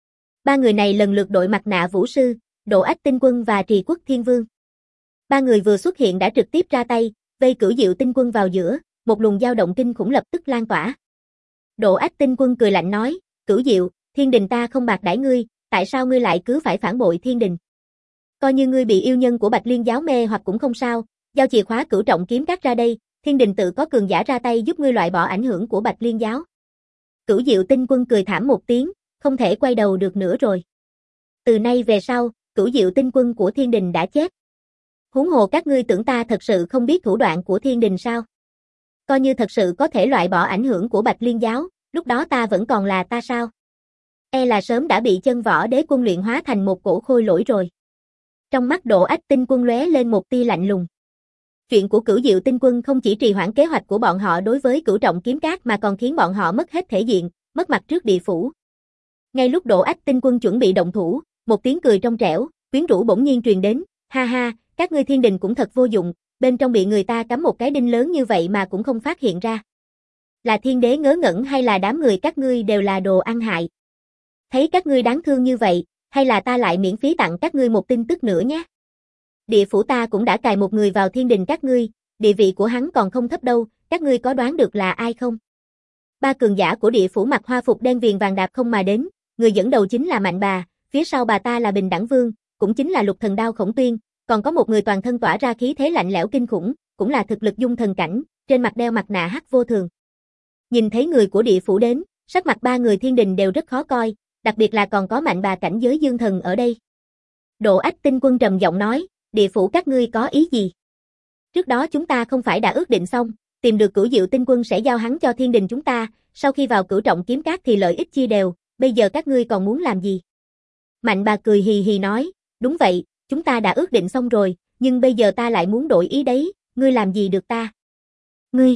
Ba người này lần lượt đội mặt nạ vũ sư, Độ Ách Tinh Quân và Trì Quốc Thiên Vương. Ba người vừa xuất hiện đã trực tiếp ra tay, vây Cửu Diệu Tinh Quân vào giữa, một luồng dao động kinh khủng lập tức lan tỏa. Độ Ách Tinh Quân cười lạnh nói, Cửu Diệu, thiên đình ta không bạc đãi ngươi, tại sao ngươi lại cứ phải phản bội thiên đình? Coi như ngươi bị yêu nhân của Bạch Liên giáo mê hoặc cũng không sao, giao chìa khóa cửu trọng kiếm cắt ra đây, thiên đình tự có cường giả ra tay giúp ngươi loại bỏ ảnh hưởng của Bạch Liên giáo. Cửu Diệu Tinh Quân cười thảm một tiếng, không thể quay đầu được nữa rồi. Từ nay về sau, Cửu Diệu Tinh Quân của Thiên Đình đã chết. Huống hồ các ngươi tưởng ta thật sự không biết thủ đoạn của Thiên Đình sao? Coi như thật sự có thể loại bỏ ảnh hưởng của Bạch Liên giáo, lúc đó ta vẫn còn là ta sao? E là sớm đã bị chân võ đế quân luyện hóa thành một cổ khôi lỗi rồi. Trong mắt Độ Ách Tinh Quân lóe lên một tia lạnh lùng. Chuyện của Cửu Diệu Tinh Quân không chỉ trì hoãn kế hoạch của bọn họ đối với Cửu Trọng Kiếm Cát mà còn khiến bọn họ mất hết thể diện, mất mặt trước địa phủ. Ngay lúc Độ Ách Tinh Quân chuẩn bị động thủ, một tiếng cười trong trẻo, quyến rũ bỗng nhiên truyền đến, ha ha, các ngươi Thiên Đình cũng thật vô dụng, bên trong bị người ta cắm một cái đinh lớn như vậy mà cũng không phát hiện ra. Là Thiên Đế ngớ ngẩn hay là đám người các ngươi đều là đồ ăn hại? Thấy các ngươi đáng thương như vậy, hay là ta lại miễn phí tặng các ngươi một tin tức nữa nhé. Địa phủ ta cũng đã cài một người vào Thiên Đình các ngươi, địa vị của hắn còn không thấp đâu, các ngươi có đoán được là ai không? Ba cường giả của địa phủ mặc hoa phục đen viền vàng đạp không mà đến, người dẫn đầu chính là Mạnh Bà, phía sau bà ta là Bình Đẳng Vương, cũng chính là Lục Thần Đao Khổng Tuyên, còn có một người toàn thân tỏa ra khí thế lạnh lẽo kinh khủng, cũng là thực lực dung thần cảnh, trên mặt đeo mặt nạ hắc vô thường. Nhìn thấy người của địa phủ đến, sắc mặt ba người Thiên Đình đều rất khó coi, đặc biệt là còn có Mạnh Bà cảnh giới dương thần ở đây. Độ Ách Tinh Quân trầm giọng nói, địa phủ các ngươi có ý gì? Trước đó chúng ta không phải đã ước định xong, tìm được Cửu Diệu Tinh Quân sẽ giao hắn cho Thiên Đình chúng ta, sau khi vào Cửu Trọng Kiếm Cát thì lợi ích chia đều, bây giờ các ngươi còn muốn làm gì? Mạnh Bà cười hì hì nói, đúng vậy, chúng ta đã ước định xong rồi, nhưng bây giờ ta lại muốn đổi ý đấy, ngươi làm gì được ta? Ngươi!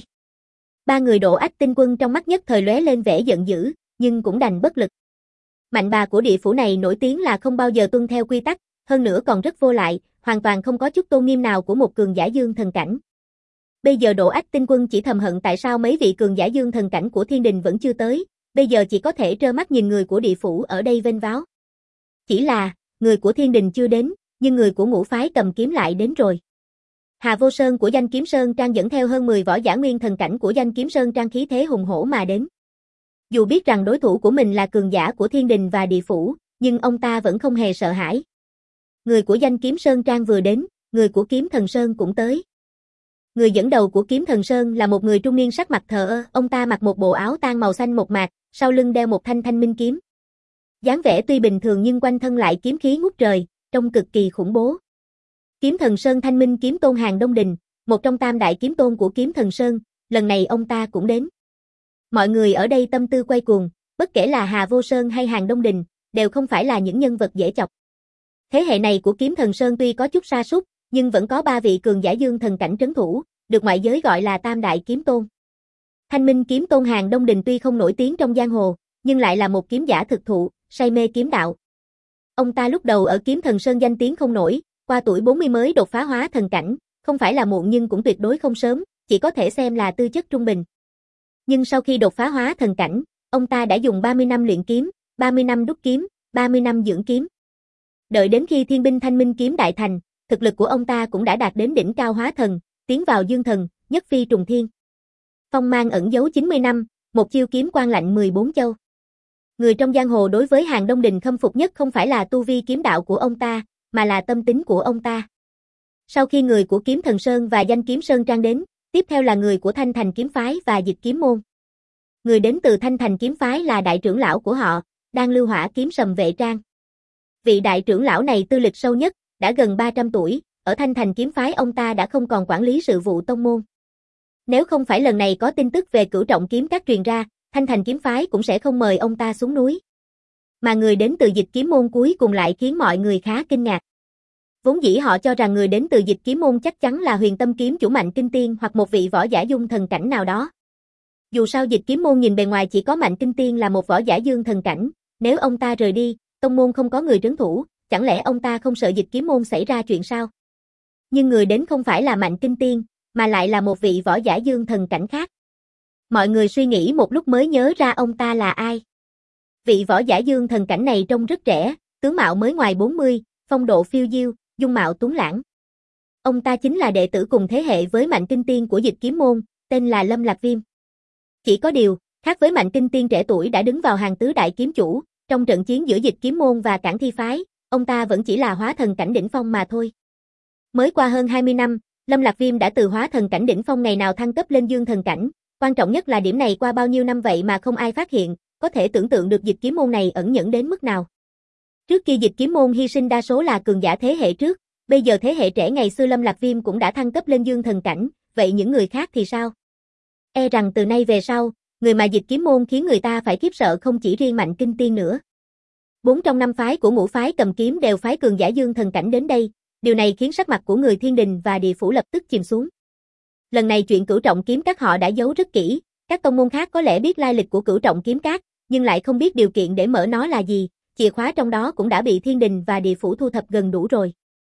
Ba người Độ Ách Tinh Quân trong mắt nhất thời lóe lên vẻ giận dữ, nhưng cũng đành bất lực. Mạnh Bà của địa phủ này nổi tiếng là không bao giờ tuân theo quy tắc, hơn nữa còn rất vô lại, hoàn toàn không có chút tôn nghiêm nào của một cường giả dương thần cảnh. Bây giờ Độ Ách Tinh Quân chỉ thầm hận tại sao mấy vị cường giả dương thần cảnh của Thiên Đình vẫn chưa tới, bây giờ chỉ có thể trơ mắt nhìn người của địa phủ ở đây vênh váo. Chỉ là, người của Thiên Đình chưa đến, nhưng người của ngũ phái cầm kiếm lại đến rồi. Hà Vô Sơn của Danh Kiếm Sơn Trang dẫn theo hơn mười võ giả nguyên thần cảnh của Danh Kiếm Sơn Trang khí thế hùng hổ mà đến. Dù biết rằng đối thủ của mình là cường giả của Thiên Đình và địa phủ, nhưng ông ta vẫn không hề sợ hãi. Người của Danh Kiếm Sơn Trang vừa đến, người của Kiếm Thần Sơn cũng tới. Người dẫn đầu của Kiếm Thần Sơn là một người trung niên sắc mặt thờ ơ, ông ta mặc một bộ áo tang màu xanh mộc mạc, sau lưng đeo một thanh thanh minh kiếm. Dáng vẻ tuy bình thường nhưng quanh thân lại kiếm khí ngút trời, trông cực kỳ khủng bố. Kiếm Thần Sơn Thanh Minh Kiếm Tôn Hàng Đông Đình, một trong tam đại kiếm tôn của Kiếm Thần Sơn, lần này ông ta cũng đến. Mọi người ở đây tâm tư quay cuồng, bất kể là Hà Vô Sơn hay Hàng Đông Đình, đều không phải là những nhân vật dễ chọc. Thế hệ này của Kiếm Thần Sơn tuy có chút sa sút, nhưng vẫn có ba vị cường giả dương thần cảnh trấn thủ, được ngoại giới gọi là tam đại kiếm tôn. Thanh Minh Kiếm Tôn Hàng Đông Đình tuy không nổi tiếng trong giang hồ, nhưng lại là một kiếm giả thực thụ, say mê kiếm đạo. Ông ta lúc đầu ở Kiếm Thần Sơn danh tiếng không nổi, qua tuổi bốn mươi mới đột phá hóa thần cảnh, không phải là muộn nhưng cũng tuyệt đối không sớm, chỉ có thể xem là tư chất trung bình. Nhưng sau khi đột phá hóa thần cảnh, ông ta đã dùng ba mươi năm luyện kiếm, ba mươi năm đúc kiếm, ba mươi năm dưỡng kiếm. Đợi đến khi Thiên Binh Thanh Minh kiếm đại thành, thực lực của ông ta cũng đã đạt đến đỉnh cao hóa thần, tiến vào dương thần, nhất phi trùng thiên. Phong mang ẩn giấu chín mươi năm, một chiêu kiếm quang lạnh mười bốn châu. Người trong giang hồ đối với Hàng Đông Đình khâm phục nhất không phải là tu vi kiếm đạo của ông ta, mà là tâm tính của ông ta. Sau khi người của Kiếm Thần Sơn và Danh Kiếm Sơn Trang đến, tiếp theo là người của Thanh Thành Kiếm Phái và Dịch Kiếm Môn. Người đến từ Thanh Thành Kiếm Phái là đại trưởng lão của họ, Đan Lưu Hỏa Kiếm Sầm Vệ Trang. Vị đại trưởng lão này tư lịch sâu nhất, đã gần ba trăm tuổi, ở Thanh Thành Kiếm Phái ông ta đã không còn quản lý sự vụ tông môn. Nếu không phải lần này có tin tức về Cửu Trọng Kiếm Các truyền ra, Thanh Thành Kiếm Phái cũng sẽ không mời ông ta xuống núi. Mà người đến từ Dịch Kiếm Môn cuối cùng lại khiến mọi người khá kinh ngạc. Vốn dĩ họ cho rằng người đến từ Dịch Kiếm Môn chắc chắn là Huyền Tâm Kiếm chủ Mạnh Kinh Tiên hoặc một vị võ giả dung thần cảnh nào đó. Dù sao Dịch Kiếm Môn nhìn bề ngoài chỉ có Mạnh Kinh Tiên là một võ giả dương thần cảnh, nếu ông ta rời đi, tông môn không có người trấn thủ, chẳng lẽ ông ta không sợ Dịch Kiếm Môn xảy ra chuyện sao? Nhưng người đến không phải là Mạnh Kinh Tiên, mà lại là một vị võ giả dương thần cảnh khác. Mọi người suy nghĩ một lúc mới nhớ ra ông ta là ai. Vị võ giả dương thần cảnh này trông rất trẻ, tướng mạo mới ngoài bốn mươi, phong độ phiêu diêu, dung mạo tuấn lãng. Ông ta chính là đệ tử cùng thế hệ với Mạnh Kinh Tiên của Dịch Kiếm Môn, tên là Lâm Lạc Viêm. Chỉ có điều, khác với Mạnh Kinh Tiên trẻ tuổi đã đứng vào hàng tứ đại kiếm chủ, trong trận chiến giữa Dịch Kiếm Môn và Cảng Thi Phái, ông ta vẫn chỉ là hóa thần cảnh đỉnh phong mà thôi. Mới qua hơn hai mươi năm, Lâm Lạc Viêm đã từ hóa thần cảnh đỉnh phong ngày nào thăng cấp lên dương thần cảnh, quan trọng nhất là điểm này qua bao nhiêu năm vậy mà không ai phát hiện, có thể tưởng tượng được Dịch Kiếm Môn này ẩn nhẫn đến mức nào. Trước kia Dịch Kiếm môn hy sinh đa số là cường giả thế hệ trước, bây giờ thế hệ trẻ ngày xưa Lâm Lạc Viêm cũng đã thăng cấp lên dương thần cảnh, vậy những người khác thì sao? E rằng từ nay về sau, người mà Dịch Kiếm môn khiến người ta phải khiếp sợ không chỉ riêng Mạnh Kinh Tiên nữa. Bốn trong năm phái của ngũ phái cầm kiếm đều phái cường giả dương thần cảnh đến đây, điều này khiến sắc mặt của người Thiên Đình và Địa Phủ lập tức chìm xuống. Lần này chuyện Cửu Trọng Kiếm Các họ đã giấu rất kỹ, các tông môn khác có lẽ biết lai lịch của Cửu Trọng Kiếm Các, nhưng lại không biết điều kiện để mở nó là gì, chìa khóa trong đó cũng đã bị Thiên Đình và Địa Phủ thu thập gần đủ rồi.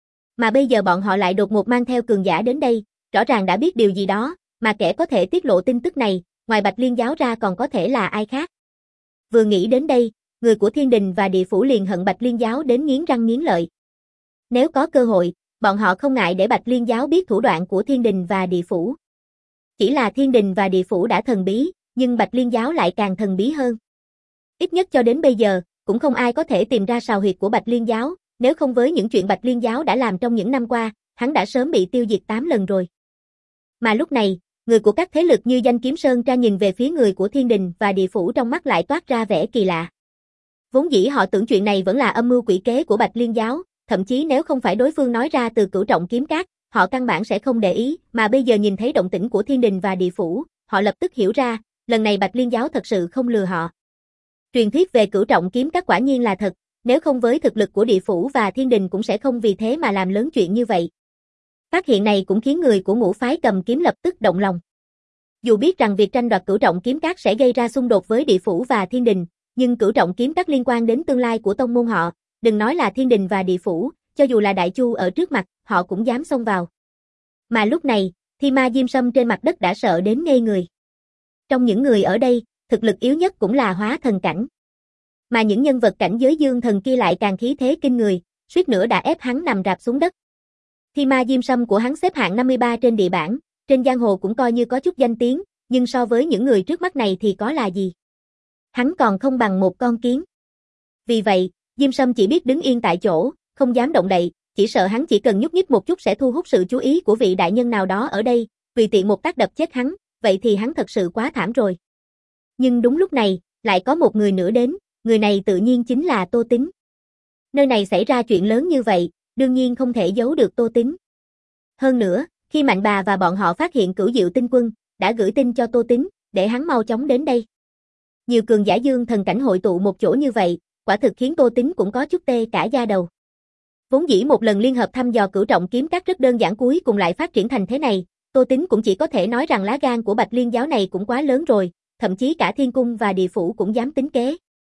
Mà bây giờ bọn họ lại đột ngột mang theo cường giả đến đây, rõ ràng đã biết điều gì đó, mà kẻ có thể tiết lộ tin tức này, ngoài Bạch Liên giáo ra còn có thể là ai khác. Vừa nghĩ đến đây, người của Thiên Đình và Địa Phủ liền hận Bạch Liên giáo đến nghiến răng nghiến lợi. Nếu có cơ hội, bọn họ không ngại để Bạch Liên giáo biết thủ đoạn của Thiên Đình và Địa Phủ. Chỉ là Thiên Đình và Địa Phủ đã thần bí, nhưng Bạch Liên giáo lại càng thần bí hơn. Ít nhất cho đến bây giờ, cũng không ai có thể tìm ra sào huyệt của Bạch Liên giáo, nếu không với những chuyện Bạch Liên giáo đã làm trong những năm qua, hắn đã sớm bị tiêu diệt tám lần rồi. Mà lúc này, người của các thế lực như Danh Kiếm Sơn Tra nhìn về phía người của Thiên Đình và Địa Phủ trong mắt lại toát ra vẻ kỳ lạ. Vốn dĩ họ tưởng chuyện này vẫn là âm mưu quỷ kế của Bạch Liên giáo, thậm chí nếu không phải đối phương nói ra từ Cửu Trọng Kiếm Các, họ căn bản sẽ không để ý, mà bây giờ nhìn thấy động tĩnh của Thiên Đình và Địa Phủ, họ lập tức hiểu ra, lần này Bạch Liên giáo thật sự không lừa họ. Truyền thuyết về Cửu Trọng Kiếm Các quả nhiên là thật, nếu không với thực lực của Địa Phủ và Thiên Đình cũng sẽ không vì thế mà làm lớn chuyện như vậy. Phát hiện này cũng khiến người của ngũ phái cầm kiếm lập tức động lòng. Dù biết rằng việc tranh đoạt Cửu Trọng Kiếm Các sẽ gây ra xung đột với Địa Phủ và Thiên Đình, nhưng Cửu Trọng Kiếm Các liên quan đến tương lai của tông môn họ, đừng nói là Thiên Đình và Địa Phủ, cho dù là Đại Chu ở trước mặt, họ cũng dám xông vào. Mà lúc này, Thi Ma Diêm Sâm trên mặt đất đã sợ đến ngây người. Trong những người ở đây, thực lực yếu nhất cũng là hóa thần cảnh. Mà những nhân vật cảnh giới dương thần kia lại càng khí thế kinh người, suýt nữa đã ép hắn nằm rạp xuống đất. Thi Ma Diêm Sâm của hắn xếp hạng năm mươi ba trên địa bảng, trên giang hồ cũng coi như có chút danh tiếng, nhưng so với những người trước mắt này thì có là gì? Hắn còn không bằng một con kiến. Vì vậy, Diêm Sâm chỉ biết đứng yên tại chỗ, không dám động đậy, chỉ sợ hắn chỉ cần nhúc nhích một chút sẽ thu hút sự chú ý của vị đại nhân nào đó ở đây, tùy tiện một tác đập chết hắn, vậy thì hắn thật sự quá thảm rồi. Nhưng đúng lúc này, lại có một người nữa đến, người này tự nhiên chính là Tô Tín. Nơi này xảy ra chuyện lớn như vậy, đương nhiên không thể giấu được Tô Tín. Hơn nữa, khi Mạnh Bà và bọn họ phát hiện Cửu Diệu Tinh Quân, đã gửi tin cho Tô Tín, để hắn mau chóng đến đây. Nhiều cường giả dương thần cảnh hội tụ một chỗ như vậy, quả thực khiến Tô Tín cũng có chút tê cả da đầu. Vốn dĩ một lần liên hợp thăm dò Cửu Trọng Kiếm Các rất đơn giản, cuối cùng lại phát triển thành thế này, Tô Tín cũng chỉ có thể nói rằng lá gan của Bạch Liên giáo này cũng quá lớn rồi, thậm chí cả Thiên Cung và Địa Phủ cũng dám tính kế.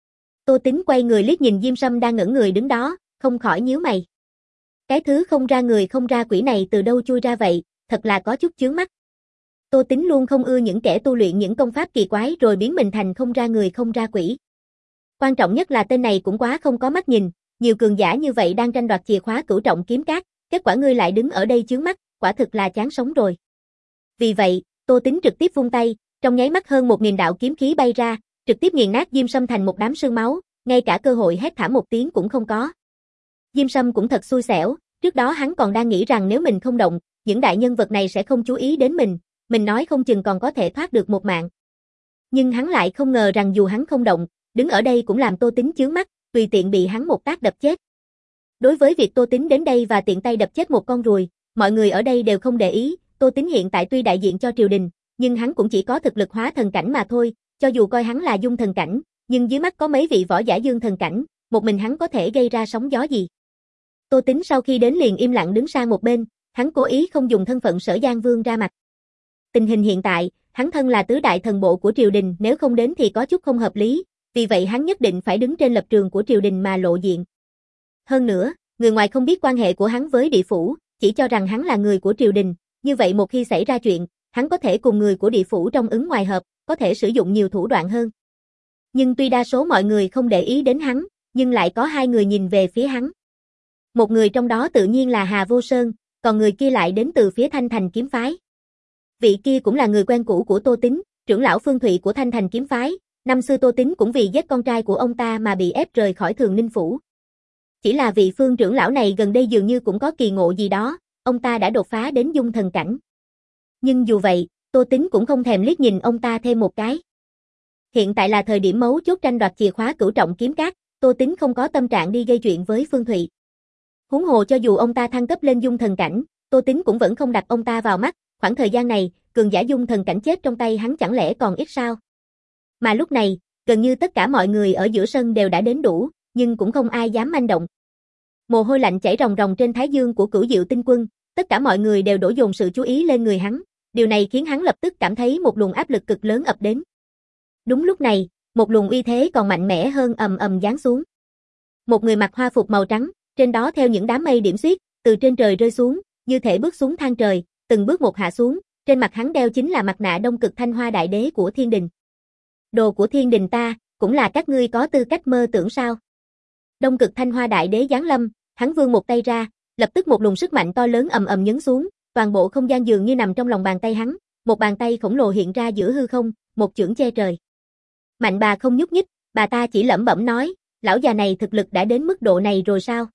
Tô Tín quay người liếc nhìn Diêm Sâm đang ngẩn người đứng đó, không khỏi nhíu mày. Cái thứ không ra người không ra quỷ này từ đâu chui ra vậy, thật là có chút chướng mắt. Tô Tín luôn không ưa những kẻ tu luyện những công pháp kỳ quái rồi biến mình thành không ra người không ra quỷ. Quan trọng nhất là tên này cũng quá không có mắt nhìn, nhiều cường giả như vậy đang tranh đoạt chìa khóa Cửu Trọng Kiếm Các, kết quả ngươi lại đứng ở đây chướng mắt, quả thực là chán sống rồi. Vì vậy, Tô Tín trực tiếp vung tay, trong nháy mắt hơn một nghìn đạo kiếm khí bay ra, trực tiếp nghiền nát Diêm Sâm thành một đám sương máu, ngay cả cơ hội hét thảm một tiếng cũng không có. Diêm Sâm cũng thật xui xẻo, trước đó hắn còn đang nghĩ rằng nếu mình không động, những đại nhân vật này sẽ không chú ý đến mình, mình nói không chừng còn có thể thoát được một mạng. Nhưng hắn lại không ngờ rằng dù hắn không động, đứng ở đây cũng làm Tô Tín chướng mắt, tùy tiện bị hắn một tác đập chết. Đối với việc Tô Tín đến đây và tiện tay đập chết một con ruồi, mọi người ở đây đều không để ý, Tô Tín hiện tại tuy đại diện cho triều đình, nhưng hắn cũng chỉ có thực lực hóa thần cảnh mà thôi, cho dù coi hắn là dung thần cảnh, nhưng dưới mắt có mấy vị võ giả dương thần cảnh, một mình hắn có thể gây ra sóng gió gì. Tô Tín sau khi đến liền im lặng đứng sang một bên, hắn cố ý không dùng thân phận Sở Giang Vương ra mặt. Tình hình hiện tại, hắn thân là tứ đại thần bộ của triều đình, nếu không đến thì có chút không hợp lý, vì vậy hắn nhất định phải đứng trên lập trường của triều đình mà lộ diện. Hơn nữa, người ngoài không biết quan hệ của hắn với Địa Phủ, chỉ cho rằng hắn là người của triều đình, như vậy một khi xảy ra chuyện, hắn có thể cùng người của Địa Phủ trong ứng ngoài hợp, có thể sử dụng nhiều thủ đoạn hơn. Nhưng tuy đa số mọi người không để ý đến hắn, nhưng lại có hai người nhìn về phía hắn. Một người trong đó tự nhiên là Hà Vô Sơn, còn người kia lại đến từ phía Thanh Thành kiếm phái. Vị kia cũng là người quen cũ của Tô Tín, trưởng lão Phương Thụy của Thanh Thành kiếm phái, năm xưa Tô Tín cũng vì giết con trai của ông ta mà bị ép rời khỏi Thường Ninh phủ. Chỉ là vị Phương trưởng lão này gần đây dường như cũng có kỳ ngộ gì đó, ông ta đã đột phá đến dung thần cảnh. Nhưng dù vậy, Tô Tín cũng không thèm liếc nhìn ông ta thêm một cái. Hiện tại là thời điểm mấu chốt tranh đoạt chìa khóa Cửu Trọng Kiếm Các, Tô Tín không có tâm trạng đi gây chuyện với Phương Thụy. Huống hồ cho dù ông ta thăng cấp lên dung thần cảnh, Tô Tín cũng vẫn không đặt ông ta vào mắt, khoảng thời gian này, cường giả dung thần cảnh chết trong tay hắn chẳng lẽ còn ít sao? Mà lúc này, gần như tất cả mọi người ở giữa sân đều đã đến đủ, nhưng cũng không ai dám manh động. Mồ hôi lạnh chảy ròng ròng trên thái dương của Cửu Diệu Tinh Quân, tất cả mọi người đều đổ dồn sự chú ý lên người hắn, điều này khiến hắn lập tức cảm thấy một luồng áp lực cực lớn ập đến. Đúng lúc này, một luồng uy thế còn mạnh mẽ hơn ầm ầm giáng xuống. Một người mặc hoa phục màu trắng, trên đó theo những đám mây điểm xuyết, từ trên trời rơi xuống, như thể bước xuống thang trời, từng bước một hạ xuống, trên mặt hắn đeo chính là mặt nạ Đông Cực Thanh Hoa Đại Đế của Thiên Đình. Đồ của Thiên Đình ta, cũng là các ngươi có tư cách mơ tưởng sao? Đông Cực Thanh Hoa Đại Đế giáng lâm, hắn vươn một tay ra, lập tức một luồng sức mạnh to lớn ầm ầm nhấn xuống, toàn bộ không gian dường như nằm trong lòng bàn tay hắn, một bàn tay khổng lồ hiện ra giữa hư không, một chưởng che trời. Mạnh bà không nhúc nhích, bà ta chỉ lẩm bẩm nói, lão già này thực lực đã đến mức độ này rồi sao?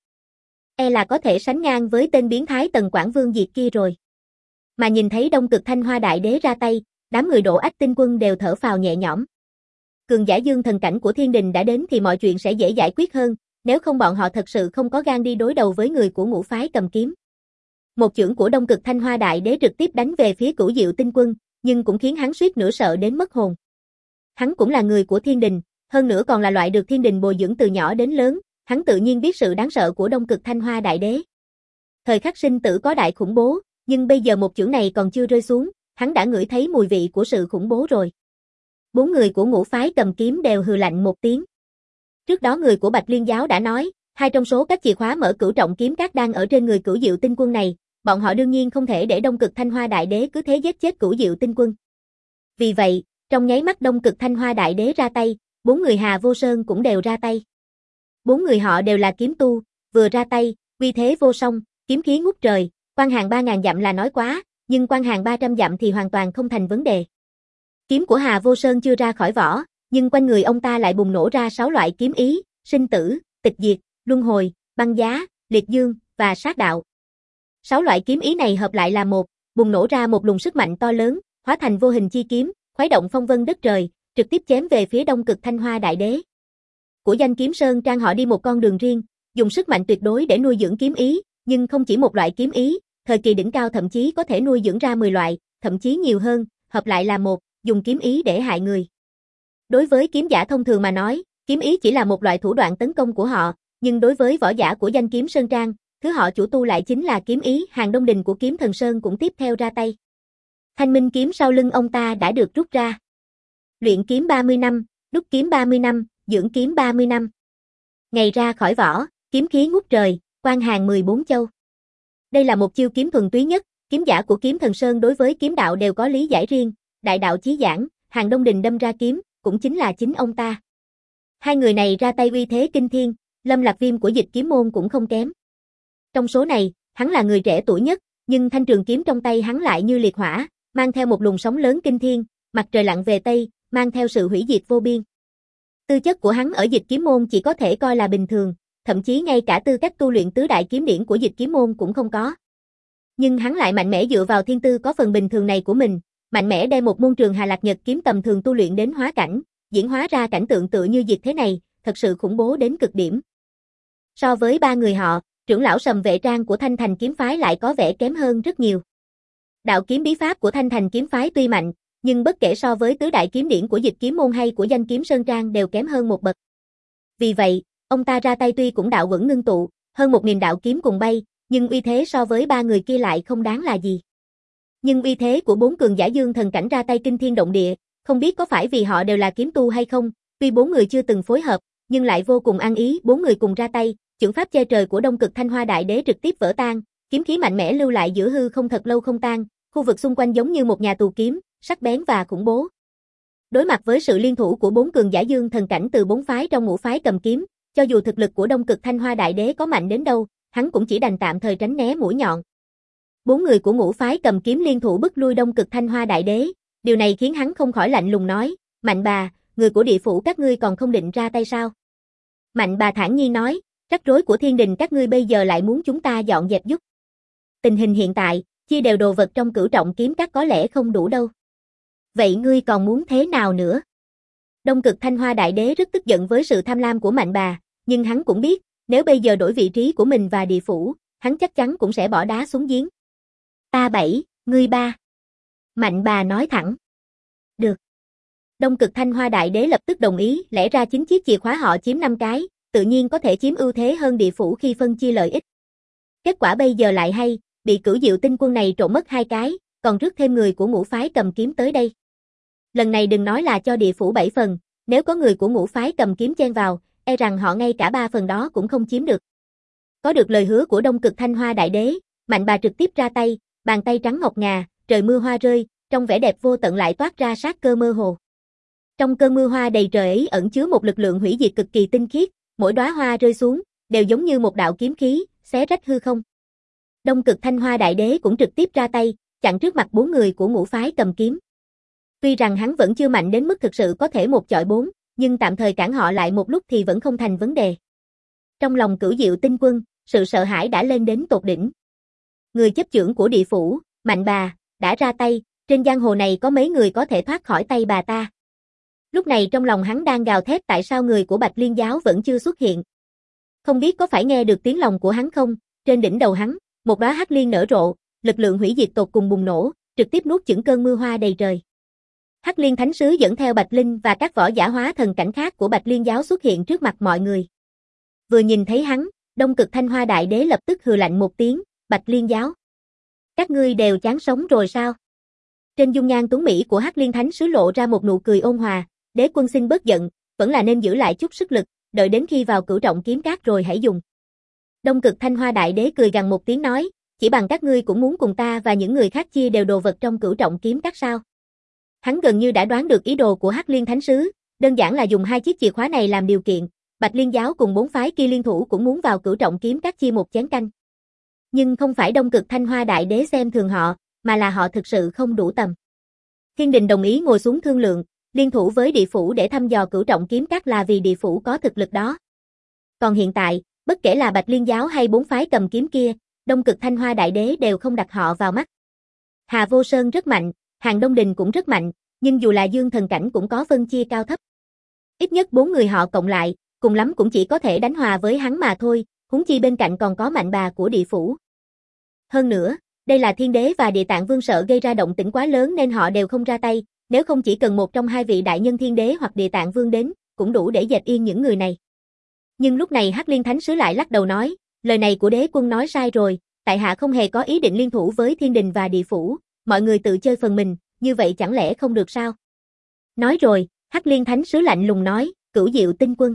E là có thể sánh ngang với tên biến thái Tần Quảng Vương Diệt kia rồi. Mà nhìn thấy Đông Cực Thanh Hoa Đại Đế ra tay, đám người Độ Ách Tinh Quân đều thở phào nhẹ nhõm. Cường giả dương thần cảnh của Thiên Đình đã đến thì mọi chuyện sẽ dễ giải quyết hơn, nếu không bọn họ thật sự không có gan đi đối đầu với người của ngũ phái cầm kiếm. Một chưởng của Đông Cực Thanh Hoa Đại Đế trực tiếp đánh về phía Cửu Diệu Tinh Quân, nhưng cũng khiến hắn suýt nữa sợ đến mất hồn. Hắn cũng là người của Thiên Đình, hơn nữa còn là loại được Thiên Đình bồi dưỡng từ nhỏ đến lớn, hắn tự nhiên biết sự đáng sợ của Đông Cực Thanh Hoa Đại Đế. Thời khắc sinh tử có đại khủng bố, nhưng bây giờ một chưởng này còn chưa rơi xuống, hắn đã ngửi thấy mùi vị của sự khủng bố rồi. Bốn người của ngũ phái cầm kiếm đều hừ lạnh một tiếng. Trước đó người của Bạch Liên Giáo đã nói, hai trong số các chìa khóa mở cửu trọng kiếm các đang ở trên người Cửu Diệu Tinh Quân này, bọn họ đương nhiên không thể để Đông Cực Thanh Hoa Đại Đế cứ thế giết chết Cửu Diệu Tinh Quân. Vì vậy, trong nháy mắt Đông Cực Thanh Hoa Đại Đế ra tay, bốn người Hà Vô Sơn cũng đều ra tay. Bốn người họ đều là kiếm tu, vừa ra tay, uy thế vô song, kiếm khí ngút trời, quan hàng ba ngàn dặm là nói quá, nhưng quan hàng ba trăm dặm thì hoàn toàn không thành vấn đề. Kiếm của Hà Vô Sơn chưa ra khỏi vỏ, nhưng quanh người ông ta lại bùng nổ ra sáu loại kiếm ý, sinh tử, tịch diệt, luân hồi, băng giá, liệt dương và sát đạo. Sáu loại kiếm ý này hợp lại là một, bùng nổ ra một luồng sức mạnh to lớn, hóa thành vô hình chi kiếm, khuấy động phong vân đất trời, trực tiếp chém về phía Đông Cực Thanh Hoa Đại Đế. Của Danh Kiếm Sơn Trang họ đi một con đường riêng, dùng sức mạnh tuyệt đối để nuôi dưỡng kiếm ý, nhưng không chỉ một loại kiếm ý, thời kỳ đỉnh cao thậm chí có thể nuôi dưỡng ra mười loại, thậm chí nhiều hơn, hợp lại là một, dùng kiếm ý để hại người. Đối với kiếm giả thông thường mà nói, kiếm ý chỉ là một loại thủ đoạn tấn công của họ, nhưng đối với võ giả của Danh Kiếm Sơn Trang, thứ họ chủ tu lại chính là kiếm ý. Hàng Đông Đình của Kiếm Thần Sơn cũng tiếp theo ra tay. Thanh minh kiếm sau lưng ông ta đã được rút ra. Luyện kiếm ba mươi năm, đúc kiếm ba mươi năm, dưỡng kiếm ba mươi năm. Ngày ra khỏi vỏ, kiếm khí ngút trời, quan hàng mười bốn châu. Đây là một chiêu kiếm thuần túy nhất, kiếm giả của Kiếm Thần Sơn đối với kiếm đạo đều có lý giải riêng, đại đạo chí giảng, Hàng Đông Đình đâm ra kiếm, cũng chính là chính ông ta. Hai người này ra tay uy thế kinh thiên, Lâm Lạc Viêm của Dịch Kiếm Môn cũng không kém. Trong số này, hắn là người trẻ tuổi nhất, nhưng thanh trường kiếm trong tay hắn lại như liệt hỏa, mang theo một luồng sóng lớn kinh thiên, mặt trời lặn về Tây, mang theo sự hủy diệt vô biên. Tư chất của hắn ở Dịch Kiếm Môn chỉ có thể coi là bình thường, thậm chí ngay cả tư cách tu luyện tứ đại kiếm điển của Dịch Kiếm Môn cũng không có. Nhưng hắn lại mạnh mẽ dựa vào thiên tư có phần bình thường này của mình, mạnh mẽ đem một môn Trường Hà Lạc Nhật kiếm tầm thường tu luyện đến hóa cảnh, diễn hóa ra cảnh tượng tựa như diệt thế này, thật sự khủng bố đến cực điểm. So với ba người họ, trưởng lão Sầm Vệ Trang của Thanh Thành kiếm phái lại có vẻ kém hơn rất nhiều. Đạo kiếm bí pháp của Thanh Thành kiếm phái tuy mạnh, nhưng bất kể so với tứ đại kiếm điển của Dịch Kiếm Môn hay của Danh Kiếm Sơn Trang đều kém hơn một bậc. Vì vậy, ông ta ra tay tuy cũng đạo vững ngưng tụ, hơn một nghìn đạo kiếm cùng bay, nhưng uy thế so với ba người kia lại không đáng là gì. Nhưng uy thế của bốn cường giả dương thần cảnh ra tay kinh thiên động địa, không biết có phải vì họ đều là kiếm tu hay không, tuy bốn người chưa từng phối hợp, nhưng lại vô cùng ăn ý, bốn người cùng ra tay, chưởng pháp che trời của Đông Cực Thanh Hoa Đại Đế trực tiếp vỡ tan, kiếm khí mạnh mẽ lưu lại giữa hư không thật lâu không tan, khu vực xung quanh giống như một nhà tù kiếm, sắc bén và khủng bố. Đối mặt với sự liên thủ của bốn cường giả dương thần cảnh từ bốn phái trong ngũ phái cầm kiếm, cho dù thực lực của Đông Cực Thanh Hoa Đại Đế có mạnh đến đâu, hắn cũng chỉ đành tạm thời tránh né mũi nhọn. Bốn người của ngũ phái cầm kiếm liên thủ bức lui Đông Cực Thanh Hoa Đại Đế, điều này khiến hắn không khỏi lạnh lùng nói, Mạnh bà, người của địa phủ các ngươi còn không định ra tay sao? Mạnh bà thản nhiên nói, rắc rối của thiên đình các ngươi bây giờ lại muốn chúng ta dọn dẹp giúp. Tình hình hiện tại, chia đều đồ vật trong cửu trọng kiếm các có lẽ không đủ đâu. Vậy ngươi còn muốn thế nào nữa? Đông Cực Thanh Hoa Đại Đế rất tức giận với sự tham lam của Mạnh bà, nhưng hắn cũng biết, nếu bây giờ đổi vị trí của mình và địa phủ, hắn chắc chắn cũng sẽ bỏ đá xuống giếng. Ta bảy, ngươi ba. Mạnh bà nói thẳng. Được. Đông Cực Thanh Hoa Đại Đế lập tức đồng ý, lẽ ra chính chiếc chìa khóa họ chiếm năm cái, tự nhiên có thể chiếm ưu thế hơn địa phủ khi phân chia lợi ích. Kết quả bây giờ lại hay, bị Cửu Diệu Tinh Quân này trộn mất hai cái, còn rước thêm người của ngũ phái cầm kiếm tới đây. Lần này đừng nói là cho địa phủ bảy phần, nếu có người của ngũ phái cầm kiếm chen vào, e rằng họ ngay cả ba phần đó cũng không chiếm được. Có được lời hứa của Đông Cực Thanh Hoa Đại Đế, Mạnh bà trực tiếp ra tay, bàn tay trắng ngọc ngà, trời mưa hoa rơi, trong vẻ đẹp vô tận lại toát ra sát cơ mơ hồ. Trong cơn mưa hoa đầy trời ấy ẩn chứa một lực lượng hủy diệt cực kỳ tinh khiết, mỗi đóa hoa rơi xuống, đều giống như một đạo kiếm khí, xé rách hư không. Đông Cực Thanh Hoa Đại Đế cũng trực tiếp ra tay, chặn trước mặt bốn người của ngũ phái cầm kiếm. Tuy rằng hắn vẫn chưa mạnh đến mức thực sự có thể một chọi bốn, nhưng tạm thời cản họ lại một lúc thì vẫn không thành vấn đề. Trong lòng Cửu Diệu Tinh Quân, sự sợ hãi đã lên đến tột đỉnh. Người chấp chưởng của địa phủ, Mạnh bà, đã ra tay, trên giang hồ này có mấy người có thể thoát khỏi tay bà ta. Lúc này trong lòng hắn đang gào thét tại sao người của Bạch Liên giáo vẫn chưa xuất hiện. Không biết có phải nghe được tiếng lòng của hắn không, trên đỉnh đầu hắn, một đóa hắc liên nở rộ, lực lượng hủy diệt tột cùng bùng nổ, trực tiếp nuốt chửng cơn mưa hoa đầy trời. Hắc Liên Thánh Sứ dẫn theo Bạch Linh và các võ giả hóa thần cảnh khác của Bạch Liên giáo xuất hiện trước mặt mọi người. Vừa nhìn thấy hắn, Đông Cực Thanh Hoa Đại Đế lập tức hừ lạnh một tiếng, Bạch Liên giáo. Các ngươi đều chán sống rồi sao? Trên dung nhan tuấn mỹ của Hắc Liên Thánh Sứ lộ ra một nụ cười ôn hòa, đế quân xin bớt giận, vẫn là nên giữ lại chút sức lực, đợi đến khi vào Cửu Trọng Kiếm Các rồi hãy dùng. Đông Cực Thanh Hoa Đại Đế cười gằn một tiếng nói, chỉ bằng các ngươi cũng muốn cùng ta và những người khác chia đều đồ vật trong Cửu Trọng Kiếm Các sao? Hắn gần như đã đoán được ý đồ của Hắc Liên Thánh Sứ, đơn giản là dùng hai chiếc chìa khóa này làm điều kiện, Bạch Liên giáo cùng bốn phái kia liên thủ cũng muốn vào Cửu Trọng Kiếm Các chia một chén canh. Nhưng không phải Đông Cực Thanh Hoa Đại Đế xem thường họ, mà là họ thực sự không đủ tầm. Thiên Đình đồng ý ngồi xuống thương lượng, liên thủ với địa phủ để thăm dò Cửu Trọng Kiếm Các là vì địa phủ có thực lực đó. Còn hiện tại, bất kể là Bạch Liên giáo hay bốn phái cầm kiếm kia, Đông Cực Thanh Hoa Đại Đế đều không đặt họ vào mắt. Hà Vô Sơn rất mạnh, Hàng Đông Đình cũng rất mạnh, nhưng dù là dương thần cảnh cũng có phân chia cao thấp. Ít nhất bốn người họ cộng lại, cùng lắm cũng chỉ có thể đánh hòa với hắn mà thôi, huống chi bên cạnh còn có Mạnh bà của địa phủ. Hơn nữa, đây là Thiên Đế và Địa Tạng Vương sợ gây ra động tĩnh quá lớn nên họ đều không ra tay, nếu không chỉ cần một trong hai vị đại nhân Thiên Đế hoặc Địa Tạng Vương đến, cũng đủ để dẹp yên những người này. Nhưng lúc này Hắc Liên Thánh Sứ lại lắc đầu nói, lời này của đế quân nói sai rồi, tại hạ không hề có ý định liên thủ với Thiên Đình và địa phủ, mọi người tự chơi phần mình, như vậy chẳng lẽ không được sao? Nói rồi, Hắc Liên Thánh Sứ lạnh lùng nói, Cửu Diệu Tinh Quân.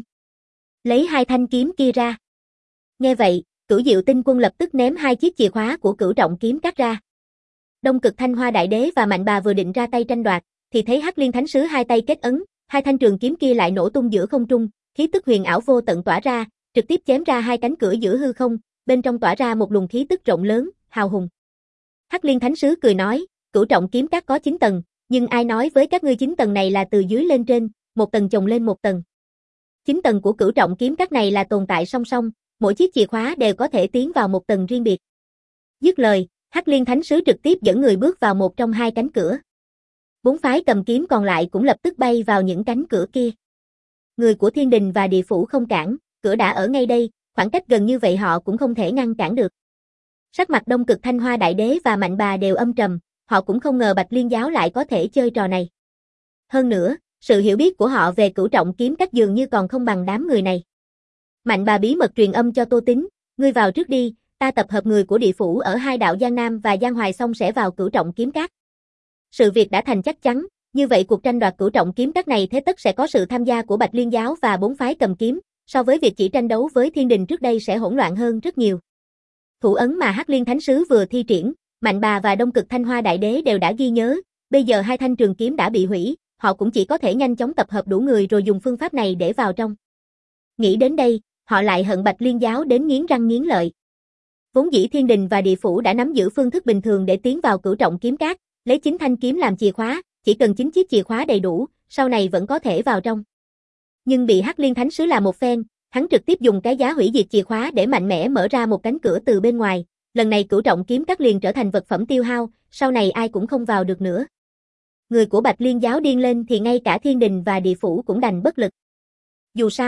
Lấy hai thanh kiếm kia ra. Nghe vậy, Cửu Diệu Tinh Quân lập tức ném hai chiếc chìa khóa của Cửu Trọng Kiếm Các ra. Đông Cực Thanh Hoa Đại Đế và Mạnh bà vừa định ra tay tranh đoạt, thì thấy Hắc Liên Thánh Sứ hai tay kết ấn, hai thanh trường kiếm kia lại nổ tung giữa không trung, khí tức huyền ảo vô tận tỏa ra, trực tiếp chém ra hai cánh cửa giữa hư không, bên trong tỏa ra một luồng khí tức rộng lớn, hào hùng. Hắc Liên Thánh Sứ cười nói, Cửu Trọng Kiếm Các có chín tầng, nhưng ai nói với các ngươi chín tầng này là từ dưới lên trên, một tầng chồng lên một tầng. Chín tầng của Cửu Trọng Kiếm Các này là tồn tại song song, mỗi chiếc chìa khóa đều có thể tiến vào một tầng riêng biệt. Dứt lời, Hắc Liên Thánh Sứ trực tiếp dẫn người bước vào một trong hai cánh cửa. Bốn phái cầm kiếm còn lại cũng lập tức bay vào những cánh cửa kia. Người của Thiên Đình và địa phủ không cản, cửa đã ở ngay đây, khoảng cách gần như vậy họ cũng không thể ngăn cản được. Sắc mặt Đông Cực Thanh Hoa Đại Đế và Mạnh bà đều âm trầm, họ cũng không ngờ Bạch Liên giáo lại có thể chơi trò này. Hơn nữa, sự hiểu biết của họ về Cửu Trọng Kiếm Các dường như còn không bằng đám người này. Mạnh bà bí mật truyền âm cho Tô Tín, ngươi vào trước đi, ta tập hợp người của địa phủ ở hai đạo Giang Nam và Giang Hoài xong sẽ vào Cửu Trọng Kiếm Các. Sự việc đã thành chắc chắn, như vậy cuộc tranh đoạt Cửu Trọng Kiếm Các này thế tất sẽ có sự tham gia của Bạch Liên giáo và bốn phái cầm kiếm, so với việc chỉ tranh đấu với Thiên Đình trước đây sẽ hỗn loạn hơn rất nhiều. Thủ ấn mà Hắc Liên Thánh Sứ vừa thi triển, Mạnh bà và Đông Cực Thanh Hoa Đại Đế đều đã ghi nhớ, bây giờ hai thanh trường kiếm đã bị hủy, họ cũng chỉ có thể nhanh chóng tập hợp đủ người rồi dùng phương pháp này để vào trong. Nghĩ đến đây, họ lại hận Bạch Liên giáo đến nghiến răng nghiến lợi. Vốn dĩ Thiên Đình và địa phủ đã nắm giữ phương thức bình thường để tiến vào Cửu Trọng Kiếm Các, lấy chính thanh kiếm làm chìa khóa, chỉ cần chín chiếc chìa khóa đầy đủ, sau này vẫn có thể vào trong. Nhưng bị Hắc Liên Thánh Sứ làm một phen, hắn trực tiếp dùng cái giá hủy diệt chìa khóa để mạnh mẽ mở ra một cánh cửa từ bên ngoài, lần này Cửu Trọng Kiếm Các liền trở thành vật phẩm tiêu hao, sau này ai cũng không vào được nữa. Người của Bạch Liên giáo điên lên thì ngay cả Thiên Đình và địa phủ cũng đành bất lực. Dù sao,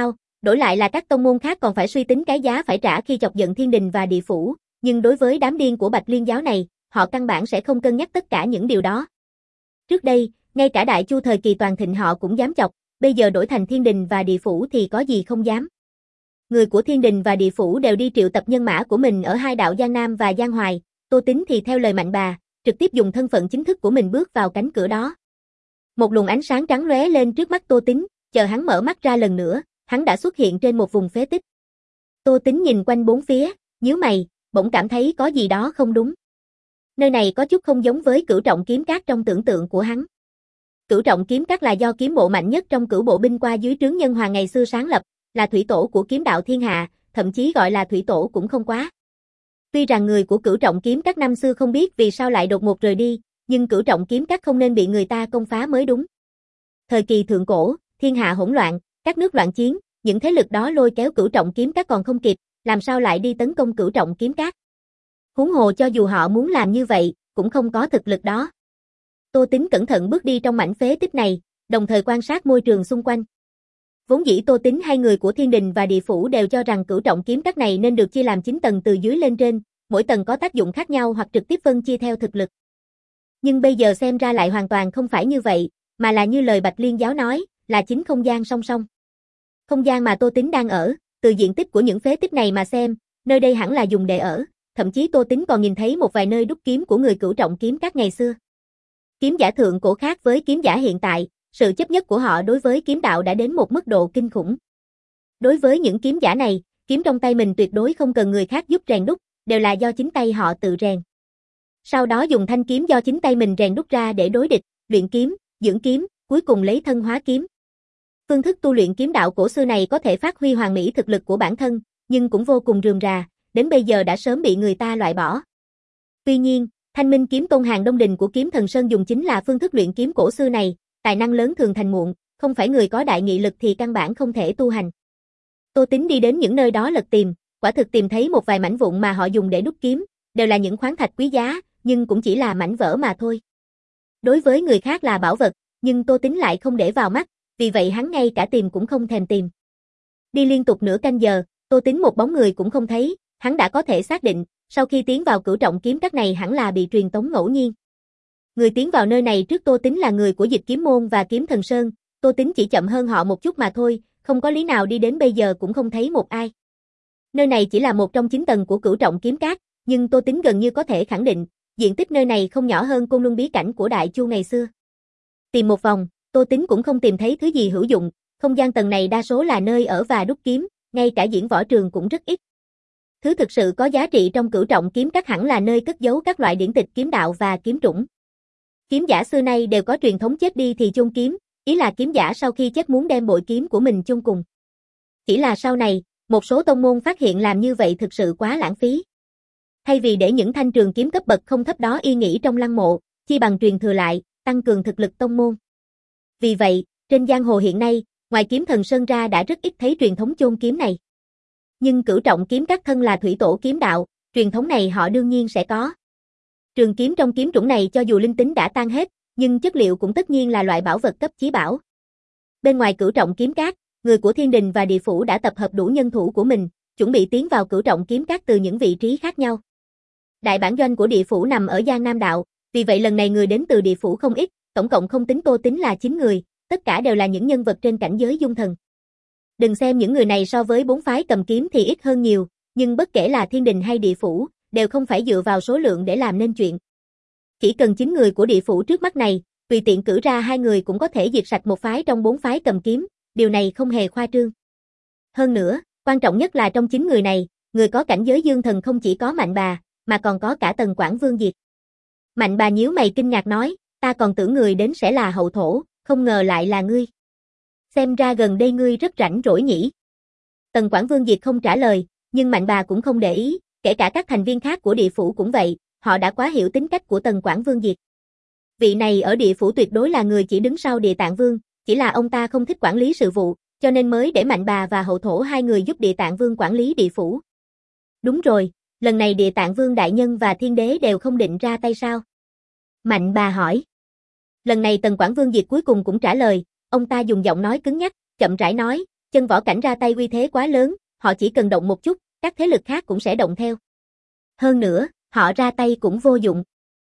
Đổi lại là các tông môn khác còn phải suy tính cái giá phải trả khi chọc giận thiên đình và địa phủ, nhưng đối với đám điên của Bạch Liên giáo này, họ căn bản sẽ không cân nhắc tất cả những điều đó. Trước đây, ngay cả Đại Chu thời kỳ toàn thịnh họ cũng dám chọc, bây giờ đổi thành thiên đình và địa phủ thì có gì không dám. Người của thiên đình và địa phủ đều đi triệu tập nhân mã của mình ở hai đạo Giang Nam và Giang Hoài, Tô Tín thì theo lời Mạnh Bà, trực tiếp dùng thân phận chính thức của mình bước vào cánh cửa đó. Một luồng ánh sáng trắng lóe lên trước mắt Tô Tín, chờ hắn mở mắt ra lần nữa, hắn đã xuất hiện trên một vùng phế tích. Tô Tín nhìn quanh bốn phía, nhíu mày, bỗng cảm thấy có gì đó không đúng. Nơi này có chút không giống với Cửu Trọng Kiếm Các trong tưởng tượng của hắn. Cửu Trọng Kiếm Các là do kiếm bộ mạnh nhất trong cửu bộ binh qua dưới trướng Nhân Hoàng ngày xưa sáng lập, là thủy tổ của kiếm đạo thiên hạ, thậm chí gọi là thủy tổ cũng không quá. Tuy rằng người của Cửu Trọng Kiếm Các năm xưa không biết vì sao lại đột ngột rời đi, nhưng Cửu Trọng Kiếm Các không nên bị người ta công phá mới đúng. Thời kỳ thượng cổ, thiên hạ hỗn loạn, các nước loạn chiến, những thế lực đó lôi kéo Cửu Trọng Kiếm Các còn không kịp, làm sao lại đi tấn công Cửu Trọng Kiếm Các. Huống hồ cho dù họ muốn làm như vậy, cũng không có thực lực đó. Tô Tín cẩn thận bước đi trong mảnh phế tích này, đồng thời quan sát môi trường xung quanh. Vốn dĩ Tô Tín hay người của thiên đình và địa phủ đều cho rằng Cửu Trọng Kiếm Các này nên được chia làm chín tầng từ dưới lên trên, mỗi tầng có tác dụng khác nhau hoặc trực tiếp phân chia theo thực lực. Nhưng bây giờ xem ra lại hoàn toàn không phải như vậy, mà là như lời Bạch Liên giáo nói, là chín không gian song song. Không gian mà Tô Tín đang ở, từ diện tích của những phế tích này mà xem, nơi đây hẳn là dùng để ở, thậm chí Tô Tín còn nhìn thấy một vài nơi đúc kiếm của người Cửu Trọng Kiếm Các ngày xưa. Kiếm giả thượng cổ khác với kiếm giả hiện tại, sự chấp nhất của họ đối với kiếm đạo đã đến một mức độ kinh khủng. Đối với những kiếm giả này, kiếm trong tay mình tuyệt đối không cần người khác giúp rèn đúc, đều là do chính tay họ tự rèn. Sau đó dùng thanh kiếm do chính tay mình rèn đúc ra để đối địch, luyện kiếm, dưỡng kiếm, cuối cùng lấy thân hóa kiếm. Phương thức tu luyện kiếm đạo cổ xưa này có thể phát huy hoàn mỹ thực lực của bản thân, nhưng cũng vô cùng rườm rà, đến bây giờ đã sớm bị người ta loại bỏ. Tuy nhiên, Thanh Minh kiếm tôn hàng Đông Đình của Kiếm Thần Sơn dùng chính là phương thức luyện kiếm cổ xưa này, tài năng lớn thường thành muộn, không phải người có đại nghị lực thì căn bản không thể tu hành. Tô Tín đi đến những nơi đó lật tìm, quả thực tìm thấy một vài mảnh vụn mà họ dùng để đúc kiếm, đều là những khoáng thạch quý giá, nhưng cũng chỉ là mảnh vỡ mà thôi. Đối với người khác là bảo vật, nhưng Tô Tín lại không để vào mắt, vì vậy hắn ngay cả tìm cũng không thèm tìm. Đi liên tục nửa canh giờ, Tô Tín một bóng người cũng không thấy, hắn đã có thể xác định, sau khi tiến vào Cửu Trọng Kiếm Các này hẳn là bị truyền tống ngẫu nhiên. Người tiến vào nơi này trước Tô Tín là người của Dịch Kiếm Môn và Kiếm Thần Sơn, Tô Tín chỉ chậm hơn họ một chút mà thôi, không có lý nào đi đến bây giờ cũng không thấy một ai. Nơi này chỉ là một trong chín tầng của Cửu Trọng Kiếm Các, nhưng Tô Tín gần như có thể khẳng định, diện tích nơi này không nhỏ hơn Côn Luân bí cảnh của Đại Chu ngày xưa. Tìm một vòng, Tô Tín cũng không tìm thấy thứ gì hữu dụng, không gian tầng này đa số là nơi ở và đúc kiếm, ngay cả diễn võ trường cũng rất ít. Thứ thực sự có giá trị trong Cửu Trọng Kiếm Các hẳn là nơi cất giấu các loại điển tịch kiếm đạo và kiếm trũng. Kiếm giả xưa nay đều có truyền thống chết đi thì chôn kiếm, ý là kiếm giả sau khi chết muốn đem bội kiếm của mình chôn cùng. Chỉ là sau này, một số tông môn phát hiện làm như vậy thực sự quá lãng phí. Thay vì để những thanh trường kiếm cấp bậc không thấp đó yên nghỉ trong lăng mộ, chi bằng truyền thừa lại, tăng cường thực lực tông môn. Vì vậy, trên giang hồ hiện nay, ngoài Kiếm Thần Sơn ra đã rất ít thấy truyền thống chôn kiếm này. Nhưng Cửu Trọng Kiếm Các thân là thủy tổ kiếm đạo, truyền thống này họ đương nhiên sẽ có. Trường kiếm trong kiếm trũng này cho dù linh tính đã tan hết, nhưng chất liệu cũng tất nhiên là loại bảo vật cấp chí bảo. Bên ngoài Cửu Trọng Kiếm Các, người của thiên đình và địa phủ đã tập hợp đủ nhân thủ của mình, chuẩn bị tiến vào Cửu Trọng Kiếm Các từ những vị trí khác nhau. Đại bản doanh của địa phủ nằm ở Giang Nam Đạo, vì vậy lần này người đến từ địa phủ không ít, tổng cộng không tính Tô Tín là chín người, tất cả đều là những nhân vật trên cảnh giới dung thần. Đừng xem những người này so với bốn phái cầm kiếm thì ít hơn nhiều, nhưng bất kể là thiên đình hay địa phủ, đều không phải dựa vào số lượng để làm nên chuyện. Chỉ cần chín người của địa phủ trước mắt này, tùy tiện cử ra hai người cũng có thể diệt sạch một phái trong bốn phái cầm kiếm, điều này không hề khoa trương. Hơn nữa, quan trọng nhất là trong chín người này, người có cảnh giới dương thần không chỉ có Mạnh Bà, mà còn có cả Tần Quảng Vương Diệt. Mạnh Bà nhíu mày kinh ngạc nói, ta còn tưởng người đến sẽ là hậu thổ, không ngờ lại là ngươi. Xem ra gần đây ngươi rất rảnh rỗi nhỉ. Tần Quảng Vương Diệt không trả lời, nhưng Mạnh Bà cũng không để ý, kể cả các thành viên khác của địa phủ cũng vậy, họ đã quá hiểu tính cách của Tần Quảng Vương Diệt. Vị này ở địa phủ tuyệt đối là người chỉ đứng sau Địa Tạng Vương, chỉ là ông ta không thích quản lý sự vụ, cho nên mới để Mạnh Bà và hậu thổ hai người giúp Địa Tạng Vương quản lý địa phủ. Đúng rồi, lần này Địa Tạng Vương đại nhân và Thiên Đế đều không định ra tay sao? Mạnh Bà hỏi. Lần này Tần Quảng Vương Diệt cuối cùng cũng trả lời, ông ta dùng giọng nói cứng nhắc, chậm rãi nói, chân võ cảnh ra tay uy thế quá lớn, họ chỉ cần động một chút, các thế lực khác cũng sẽ động theo. Hơn nữa, họ ra tay cũng vô dụng.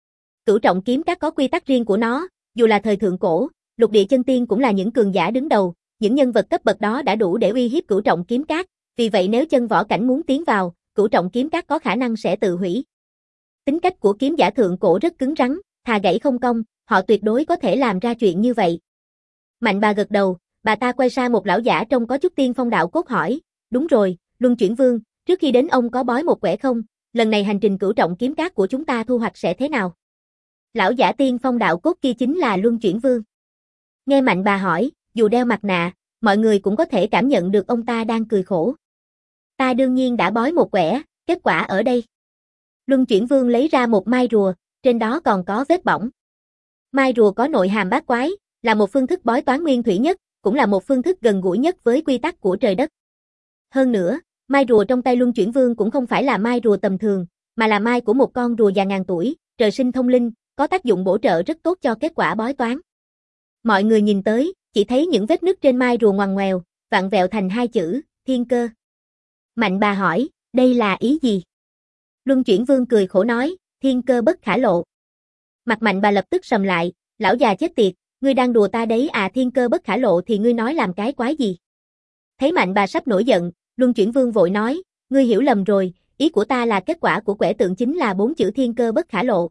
Cửu trọng kiếm các có quy tắc riêng của nó, dù là thời thượng cổ, lục địa chân tiên cũng là những cường giả đứng đầu, những nhân vật cấp bậc đó đã đủ để uy hiếp cửu trọng kiếm các, vì vậy nếu chân võ cảnh muốn tiến vào, cửu trọng kiếm các có khả năng sẽ tự hủy. Tính cách của kiếm giả thượng cổ rất cứng rắn, thà gãy không cong, họ tuyệt đối có thể làm ra chuyện như vậy. Mạnh bà gật đầu, bà ta quay sang một lão giả trông có chút tiên phong đạo cốt hỏi, đúng rồi, Luân Chuyển Vương, trước khi đến ông có bói một quẻ không, lần này hành trình cửu trọng kiếm các của chúng ta thu hoạch sẽ thế nào? Lão giả tiên phong đạo cốt kia chính là Luân Chuyển Vương. Nghe Mạnh bà hỏi, dù đeo mặt nạ, mọi người cũng có thể cảm nhận được ông ta đang cười khổ. Ta đương nhiên đã bói một quẻ, kết quả ở đây. Luân Chuyển Vương lấy ra một mai rùa, trên đó còn có vết bỏng. Mai rùa có nội hàm bát quái, là một phương thức bói toán nguyên thủy nhất, cũng là một phương thức gần gũi nhất với quy tắc của trời đất. Hơn nữa, mai rùa trong tay Luân Chuyển Vương cũng không phải là mai rùa tầm thường, mà là mai của một con rùa già ngàn tuổi, trời sinh thông linh, có tác dụng bổ trợ rất tốt cho kết quả bói toán. Mọi người nhìn tới, chỉ thấy những vết nứt trên mai rùa ngoằn ngoèo, vặn vẹo thành hai chữ, thiên cơ. Mạnh bà hỏi, đây là ý gì? Luân Chuyển Vương cười khổ nói, thiên cơ bất khả lộ. Mặt Mạnh bà lập tức sầm lại, lão già chết tiệt, ngươi đang đùa ta đấy à, thiên cơ bất khả lộ thì ngươi nói làm cái quái gì? Thấy Mạnh bà sắp nổi giận, Luân Chuyển Vương vội nói, ngươi hiểu lầm rồi, ý của ta là kết quả của quẻ tượng chính là bốn chữ thiên cơ bất khả lộ.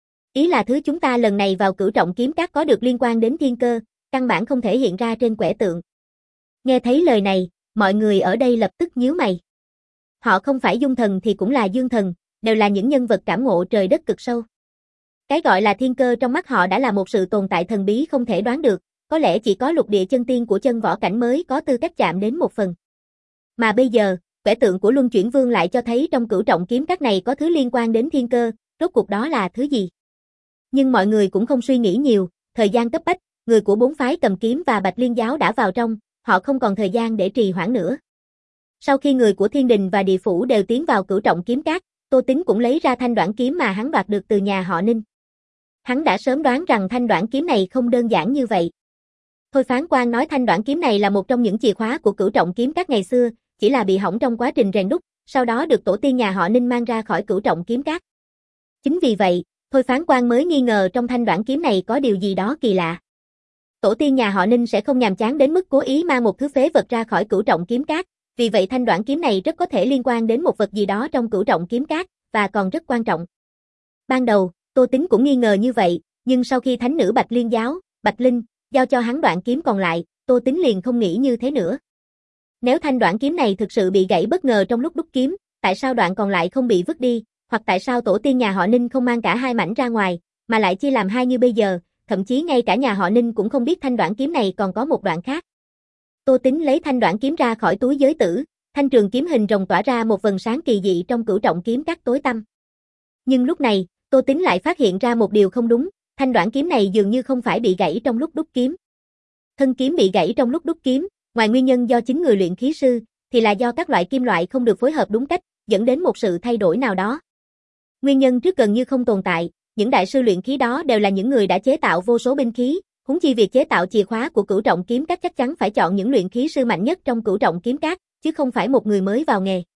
Ý là thứ chúng ta lần này vào cửu trọng kiếm các có được liên quan đến thiên cơ, căn bản không thể hiện ra trên quẻ tượng. Nghe thấy lời này, mọi người ở đây lập tức nhíu mày. Họ không phải dung thần thì cũng là dương thần, đều là những nhân vật cảm ngộ trời đất cực sâu. Cái gọi là thiên cơ trong mắt họ đã là một sự tồn tại thần bí không thể đoán được, có lẽ chỉ có lục địa chân tiên của chân võ cảnh mới có tư cách chạm đến một phần. Mà bây giờ, quẻ tượng của Luân Chuyển Vương lại cho thấy trong cửu trọng kiếm các này có thứ liên quan đến thiên cơ, rốt cuộc đó là thứ gì? Nhưng mọi người cũng không suy nghĩ nhiều, thời gian cấp bách, người của bốn phái Cầm Kiếm và Bạch Liên giáo đã vào trong, họ không còn thời gian để trì hoãn nữa. Sau khi người của Thiên Đình và Địa Phủ đều tiến vào cửu trọng kiếm các, Tô Tín cũng lấy ra thanh đoản kiếm mà hắn đoạt được từ nhà họ Ninh. Hắn đã sớm đoán rằng thanh đoản kiếm này không đơn giản như vậy. Thôi Phán Quan nói thanh đoản kiếm này là một trong những chìa khóa của cửu trọng kiếm các ngày xưa, chỉ là bị hỏng trong quá trình rèn đúc, sau đó được tổ tiên nhà họ Ninh mang ra khỏi cửu trọng kiếm các. Chính vì vậy, Thôi Phán Quan mới nghi ngờ trong thanh đoản kiếm này có điều gì đó kỳ lạ. Tổ tiên nhà họ Ninh sẽ không nhàm chán đến mức cố ý mang một thứ phế vật ra khỏi cửu trọng kiếm các, vì vậy thanh đoản kiếm này rất có thể liên quan đến một vật gì đó trong cửu trọng kiếm các, và còn rất quan trọng. Ban đầu, Tô Tín cũng nghi ngờ như vậy, nhưng sau khi thánh nữ Bạch Liên giáo, Bạch Linh, giao cho hắn đoạn kiếm còn lại, Tô Tín liền không nghĩ như thế nữa. Nếu thanh đoạn kiếm này thực sự bị gãy bất ngờ trong lúc đúc kiếm, tại sao đoạn còn lại không bị vứt đi, hoặc tại sao tổ tiên nhà họ Ninh không mang cả hai mảnh ra ngoài, mà lại chia làm hai như bây giờ, thậm chí ngay cả nhà họ Ninh cũng không biết thanh đoạn kiếm này còn có một đoạn khác. Tô Tín lấy thanh đoạn kiếm ra khỏi túi giới tử, thanh trường kiếm hình rồng tỏa ra một vầng sáng kỳ dị trong cửu trọng kiếm các tối tăm. Nhưng lúc này, Tô Tín lại phát hiện ra một điều không đúng, thanh đoạn kiếm này dường như không phải bị gãy trong lúc đúc kiếm. Thân kiếm bị gãy trong lúc đúc kiếm, ngoài nguyên nhân do chính người luyện khí sư, thì là do các loại kim loại không được phối hợp đúng cách, dẫn đến một sự thay đổi nào đó. Nguyên nhân trước gần như không tồn tại, những đại sư luyện khí đó đều là những người đã chế tạo vô số binh khí, huống chi việc chế tạo chìa khóa của cửu trọng kiếm các chắc chắn phải chọn những luyện khí sư mạnh nhất trong cửu trọng kiếm các, chứ không phải một người mới vào nghề.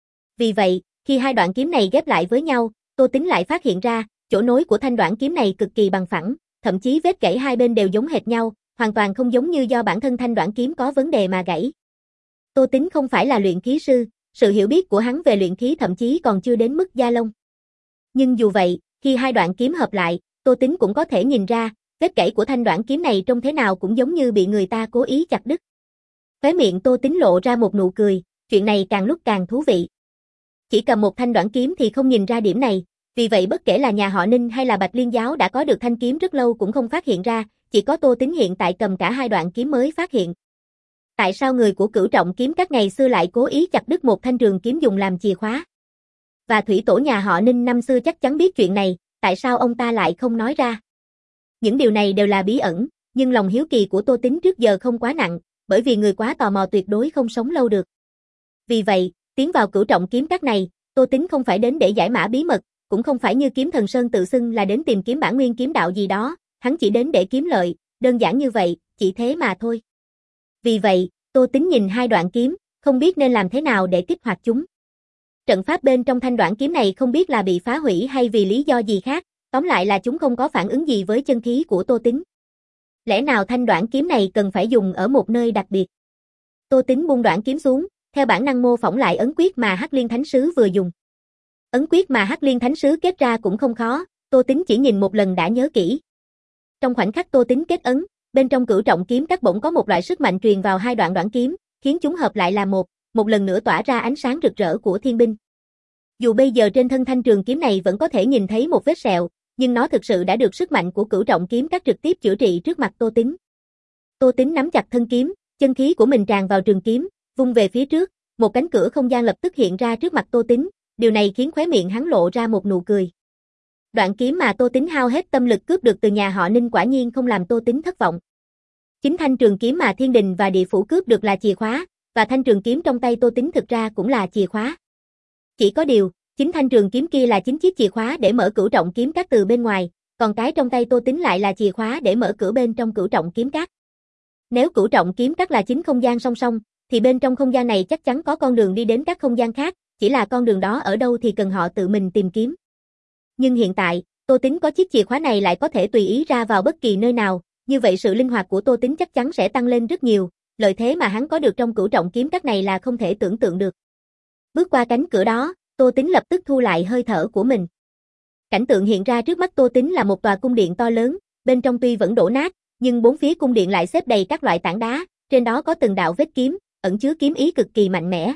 Vì vậy, khi hai đoạn kiếm này ghép lại với nhau, Tô Tín lại phát hiện ra, chỗ nối của thanh đoạn kiếm này cực kỳ bằng phẳng, thậm chí vết gãy hai bên đều giống hệt nhau, hoàn toàn không giống như do bản thân thanh đoạn kiếm có vấn đề mà gãy. Tô Tín không phải là luyện khí sư, sự hiểu biết của hắn về luyện khí thậm chí còn chưa đến mức da lông. Nhưng dù vậy, khi hai đoạn kiếm hợp lại, Tô Tín cũng có thể nhìn ra, vết gãy của thanh đoạn kiếm này trông thế nào cũng giống như bị người ta cố ý chặt đứt. Khóe miệng Tô Tín lộ ra một nụ cười, chuyện này càng lúc càng thú vị. Chỉ cầm một thanh đoạn kiếm thì không nhìn ra điểm này, vì vậy bất kể là nhà họ Ninh hay là Bạch Liên giáo đã có được thanh kiếm rất lâu cũng không phát hiện ra, chỉ có Tô Tín hiện tại cầm cả hai đoạn kiếm mới phát hiện. Tại sao người của cửu trọng kiếm các ngày xưa lại cố ý chặt đứt một thanh trường kiếm dùng làm chìa khóa? Và thủy tổ nhà họ Ninh năm xưa chắc chắn biết chuyện này, tại sao ông ta lại không nói ra? Những điều này đều là bí ẩn, nhưng lòng hiếu kỳ của Tô Tín trước giờ không quá nặng, bởi vì người quá tò mò tuyệt đối không sống lâu được. Vì vậy, tiến vào cửu trọng kiếm các này, Tô Tín không phải đến để giải mã bí mật, cũng không phải như Kiếm Thần Sơn tự xưng là đến tìm kiếm bản nguyên kiếm đạo gì đó, hắn chỉ đến để kiếm lợi, đơn giản như vậy, chỉ thế mà thôi. Vì vậy, Tô Tính nhìn hai đoạn kiếm, không biết nên làm thế nào để kích hoạt chúng. Trận pháp bên trong thanh đoạn kiếm này không biết là bị phá hủy hay vì lý do gì khác, tóm lại là chúng không có phản ứng gì với chân khí của Tô Tính. Lẽ nào thanh đoạn kiếm này cần phải dùng ở một nơi đặc biệt? Tô Tính buông đoạn kiếm xuống, theo bản năng mô phỏng lại ấn quyết mà Hắc Liên Thánh Sứ vừa dùng. Ấn quyết mà Hắc Liên Thánh Sứ kết ra cũng không khó, Tô Tính chỉ nhìn một lần đã nhớ kỹ. Trong khoảnh khắc Tô Tính kết ấn, bên trong cửu trọng kiếm các bỗng có một loại sức mạnh truyền vào hai đoạn đoạn kiếm, khiến chúng hợp lại là một, một lần nữa tỏa ra ánh sáng rực rỡ của thiên binh. Dù bây giờ trên thân thanh trường kiếm này vẫn có thể nhìn thấy một vết sẹo, nhưng nó thực sự đã được sức mạnh của cửu trọng kiếm các trực tiếp chữa trị trước mặt Tô Tính. Tô Tính nắm chặt thân kiếm, chân khí của mình tràn vào trường kiếm, vung về phía trước, một cánh cửa không gian lập tức hiện ra trước mặt Tô Tính, điều này khiến khóe miệng hắn lộ ra một nụ cười. Đoạn kiếm mà Tô Tính hao hết tâm lực cướp được từ nhà họ Ninh quả nhiên không làm Tô Tính thất vọng. Chính thanh trường kiếm mà thiên đình và địa phủ cướp được là chìa khóa, và thanh trường kiếm trong tay Tô Tính thực ra cũng là chìa khóa. Chỉ có điều, chính thanh trường kiếm kia là chính chiếc chìa khóa để mở cửu trọng kiếm các từ bên ngoài, còn cái trong tay Tô Tính lại là chìa khóa để mở cửa bên trong cửu trọng kiếm các. Nếu cửu trọng kiếm các là chính không gian song song, thì bên trong không gian này chắc chắn có con đường đi đến các không gian khác, chỉ là con đường đó ở đâu thì cần họ tự mình tìm kiếm. Nhưng hiện tại, Tô Tính có chiếc chìa khóa này lại có thể tùy ý ra vào bất kỳ nơi nào, như vậy sự linh hoạt của Tô Tính chắc chắn sẽ tăng lên rất nhiều, lợi thế mà hắn có được trong cửu trọng kiếm các này là không thể tưởng tượng được. Bước qua cánh cửa đó, Tô Tính lập tức thu lại hơi thở của mình. Cảnh tượng hiện ra trước mắt Tô Tính là một tòa cung điện to lớn, bên trong tuy vẫn đổ nát, nhưng bốn phía cung điện lại xếp đầy các loại tảng đá, trên đó có từng đạo vết kiếm, ẩn chứa kiếm ý cực kỳ mạnh mẽ.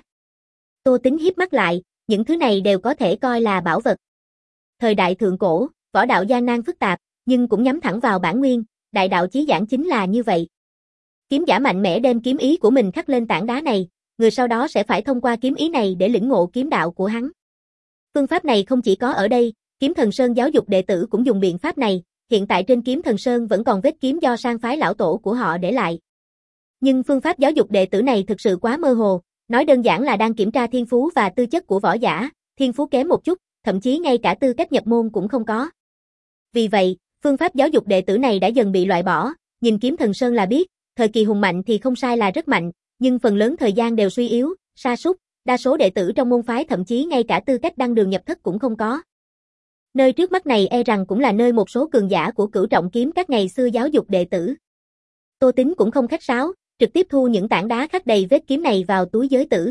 Tô Tính híp mắt lại, những thứ này đều có thể coi là bảo vật. Thời đại thượng cổ, võ đạo gian nan phức tạp, nhưng cũng nhắm thẳng vào bản nguyên, đại đạo chí giảng chính là như vậy. Kiếm giả mạnh mẽ đem kiếm ý của mình khắc lên tảng đá này, người sau đó sẽ phải thông qua kiếm ý này để lĩnh ngộ kiếm đạo của hắn. Phương pháp này không chỉ có ở đây, Kiếm Thần Sơn giáo dục đệ tử cũng dùng biện pháp này, hiện tại trên Kiếm Thần Sơn vẫn còn vết kiếm do sang phái lão tổ của họ để lại. Nhưng phương pháp giáo dục đệ tử này thực sự quá mơ hồ, nói đơn giản là đang kiểm tra thiên phú và tư chất của võ giả, thiên phú kém một chút, thậm chí ngay cả tư cách nhập môn cũng không có. Vì vậy, phương pháp giáo dục đệ tử này đã dần bị loại bỏ, nhìn Kiếm Thần Sơn là biết, thời kỳ hùng mạnh thì không sai là rất mạnh, nhưng phần lớn thời gian đều suy yếu, sa sút, đa số đệ tử trong môn phái thậm chí ngay cả tư cách đăng đường nhập thất cũng không có. Nơi trước mắt này e rằng cũng là nơi một số cường giả của cửu trọng kiếm các ngày xưa giáo dục đệ tử. Tô Tính cũng không khách sáo, trực tiếp thu những tảng đá khắc đầy vết kiếm này vào túi giới tử.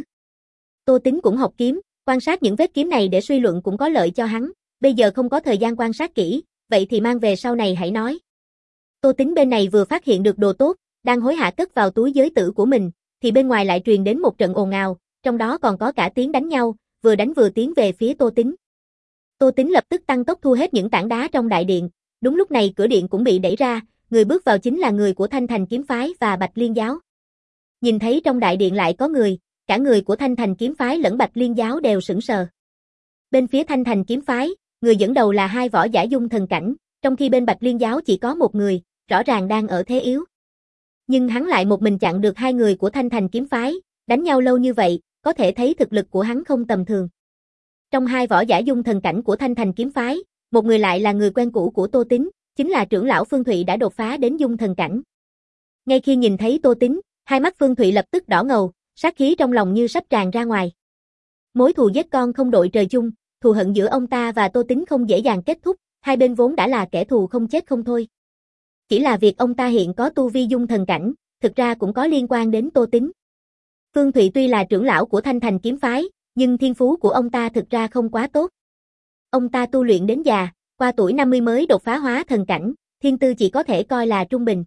Tô Tính cũng học kiếm, quan sát những vết kiếm này để suy luận cũng có lợi cho hắn, bây giờ không có thời gian quan sát kỹ, vậy thì mang về sau này hãy nói. Tô Tính bên này vừa phát hiện được đồ tốt, đang hối hả cất vào túi giới tử của mình, thì bên ngoài lại truyền đến một trận ồn ào, trong đó còn có cả tiếng đánh nhau, vừa đánh vừa tiến về phía Tô Tính. Tô Tính lập tức tăng tốc thu hết những tảng đá trong đại điện, đúng lúc này cửa điện cũng bị đẩy ra, người bước vào chính là người của Thanh Thành kiếm phái và Bạch Liên giáo. Nhìn thấy trong đại điện lại có người, cả người của Thanh Thành kiếm phái lẫn Bạch Liên giáo đều sững sờ. Bên phía Thanh Thành kiếm phái, người dẫn đầu là hai võ giả dung thần cảnh, trong khi bên Bạch Liên giáo chỉ có một người, rõ ràng đang ở thế yếu. Nhưng hắn lại một mình chặn được hai người của Thanh Thành kiếm phái, đánh nhau lâu như vậy, có thể thấy thực lực của hắn không tầm thường. Trong hai võ giả dung thần cảnh của Thanh Thành kiếm phái, một người lại là người quen cũ của Tô Tính, chính là trưởng lão Phương Thụy đã đột phá đến dung thần cảnh. Ngay khi nhìn thấy Tô Tính, hai mắt Phương Thụy lập tức đỏ ngầu, sát khí trong lòng như sắp tràn ra ngoài. Mối thù giết con không đội trời chung, thù hận giữa ông ta và Tô Tính không dễ dàng kết thúc, hai bên vốn đã là kẻ thù không chết không thôi. Chỉ là việc ông ta hiện có tu vi dung thần cảnh, thực ra cũng có liên quan đến Tô Tính. Phương Thụy tuy là trưởng lão của Thanh Thành kiếm phái, nhưng thiên phú của ông ta thực ra không quá tốt. Ông ta tu luyện đến già, qua tuổi năm mươi mới đột phá hóa thần cảnh, thiên tư chỉ có thể coi là trung bình.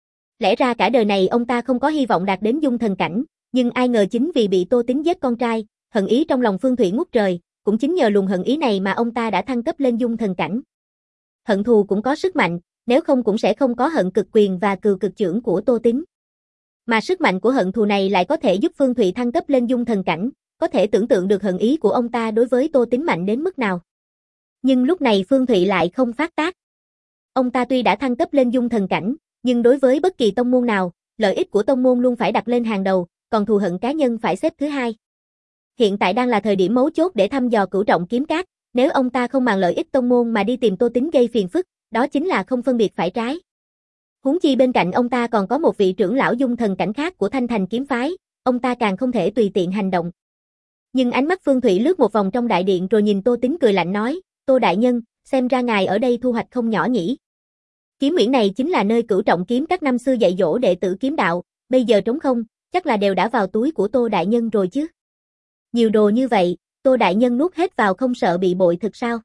Lẽ ra cả đời này ông ta không có hy vọng đạt đến dung thần cảnh, nhưng ai ngờ chính vì bị Tô Tính giết con trai, hận ý trong lòng Phương Thụy ngút trời, cũng chính nhờ luồng hận ý này mà ông ta đã thăng cấp lên dung thần cảnh. Hận thù cũng có sức mạnh, nếu không cũng sẽ không có hận cực quyền và cừu cực chưởng của Tô Tính. Mà sức mạnh của hận thù này lại có thể giúp Phương Thụy thăng cấp lên dung thần cảnh, có thể tưởng tượng được hận ý của ông ta đối với Tô Tính mạnh đến mức nào. Nhưng lúc này Phương Thụy lại không phát tác. Ông ta tuy đã thăng cấp lên dung thần cảnh, nhưng đối với bất kỳ tông môn nào, lợi ích của tông môn luôn phải đặt lên hàng đầu, còn thù hận cá nhân phải xếp thứ hai. Hiện tại đang là thời điểm mấu chốt để thăm dò cửu trọng kiếm cát, nếu ông ta không màng lợi ích tông môn mà đi tìm Tô Tính gây phiền phức, đó chính là không phân biệt phải trái. Huống chi bên cạnh ông ta còn có một vị trưởng lão dung thần cảnh khác của Thanh Thành kiếm phái, ông ta càng không thể tùy tiện hành động. Nhưng ánh mắt Phương Thụy lướt một vòng trong đại điện rồi nhìn Tô Tín cười lạnh nói, Tô đại nhân, xem ra ngài ở đây thu hoạch không nhỏ nhỉ. Kiếm Uyển này chính là nơi Cửu Trọng kiếm các năm xưa dạy dỗ đệ tử kiếm đạo, bây giờ trống không, chắc là đều đã vào túi của Tô đại nhân rồi chứ. Nhiều đồ như vậy, Tô đại nhân nuốt hết vào không sợ bị bội thực sao?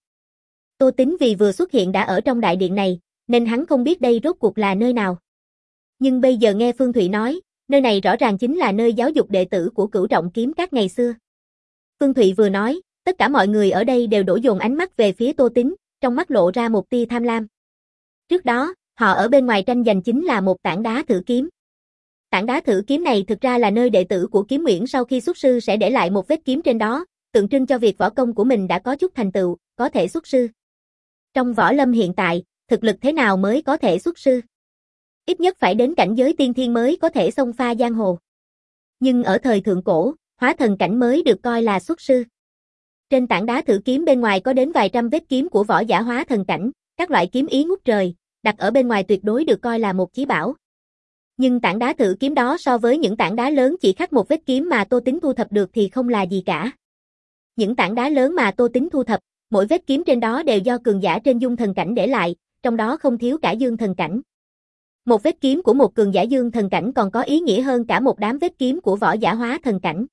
Tô Tín vì vừa xuất hiện đã ở trong đại điện này, nên hắn không biết đây rốt cuộc là nơi nào. Nhưng bây giờ nghe Phương Thụy nói, nơi này rõ ràng chính là nơi giáo dục đệ tử của Cửu Trọng kiếm các ngày xưa. Phương Thụy vừa nói, tất cả mọi người ở đây đều đổ dồn ánh mắt về phía Tô Tín, trong mắt lộ ra một tia tham lam. Trước đó, họ ở bên ngoài tranh giành chính là một tảng đá thử kiếm. Tảng đá thử kiếm này thực ra là nơi đệ tử của Kiếm Uyển sau khi xuất sư sẽ để lại một vết kiếm trên đó, tượng trưng cho việc võ công của mình đã có chút thành tựu, có thể xuất sư. Trong võ lâm hiện tại, thực lực thế nào mới có thể xuất sư? Ít nhất phải đến cảnh giới tiên thiên mới có thể xông pha giang hồ. Nhưng ở thời thượng cổ, hóa thần cảnh mới được coi là xuất sư. Trên tảng đá thử kiếm bên ngoài có đến vài trăm vết kiếm của võ giả hóa thần cảnh, các loại kiếm ý ngút trời, đặt ở bên ngoài tuyệt đối được coi là một chí bảo. Nhưng tảng đá thử kiếm đó so với những tảng đá lớn chỉ khắc một vết kiếm mà Tô Tín thu thập được thì không là gì cả. Những tảng đá lớn mà Tô Tín thu thập, mỗi vết kiếm trên đó đều do cường giả trên dung thần cảnh để lại, trong đó không thiếu cả dương thần cảnh. Một vết kiếm của một cường giả dương thần cảnh còn có ý nghĩa hơn cả một đám vết kiếm của võ giả hóa thần cảnh.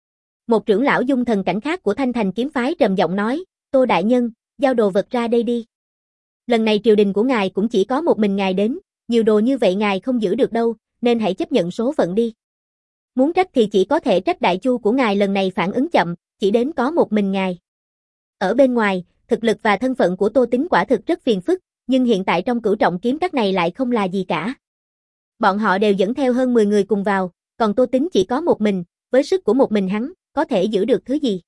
Một trưởng lão dung thần cảnh khác của Thanh Thành kiếm phái trầm giọng nói, Tô đại nhân, giao đồ vật ra đây đi. Lần này triều đình của ngài cũng chỉ có một mình ngài đến, nhiều đồ như vậy ngài không giữ được đâu, nên hãy chấp nhận số phận đi. Muốn trách thì chỉ có thể trách đại chu của ngài lần này phản ứng chậm, chỉ đến có một mình ngài. Ở bên ngoài, thực lực và thân phận của Tô Tín quả thực rất phiền phức, nhưng hiện tại trong Cửu Trọng kiếm các này lại không là gì cả. Bọn họ đều dẫn theo hơn mười người cùng vào, còn Tô Tín chỉ có một mình, với sức của một mình hắn, có thể giữ được thứ gì?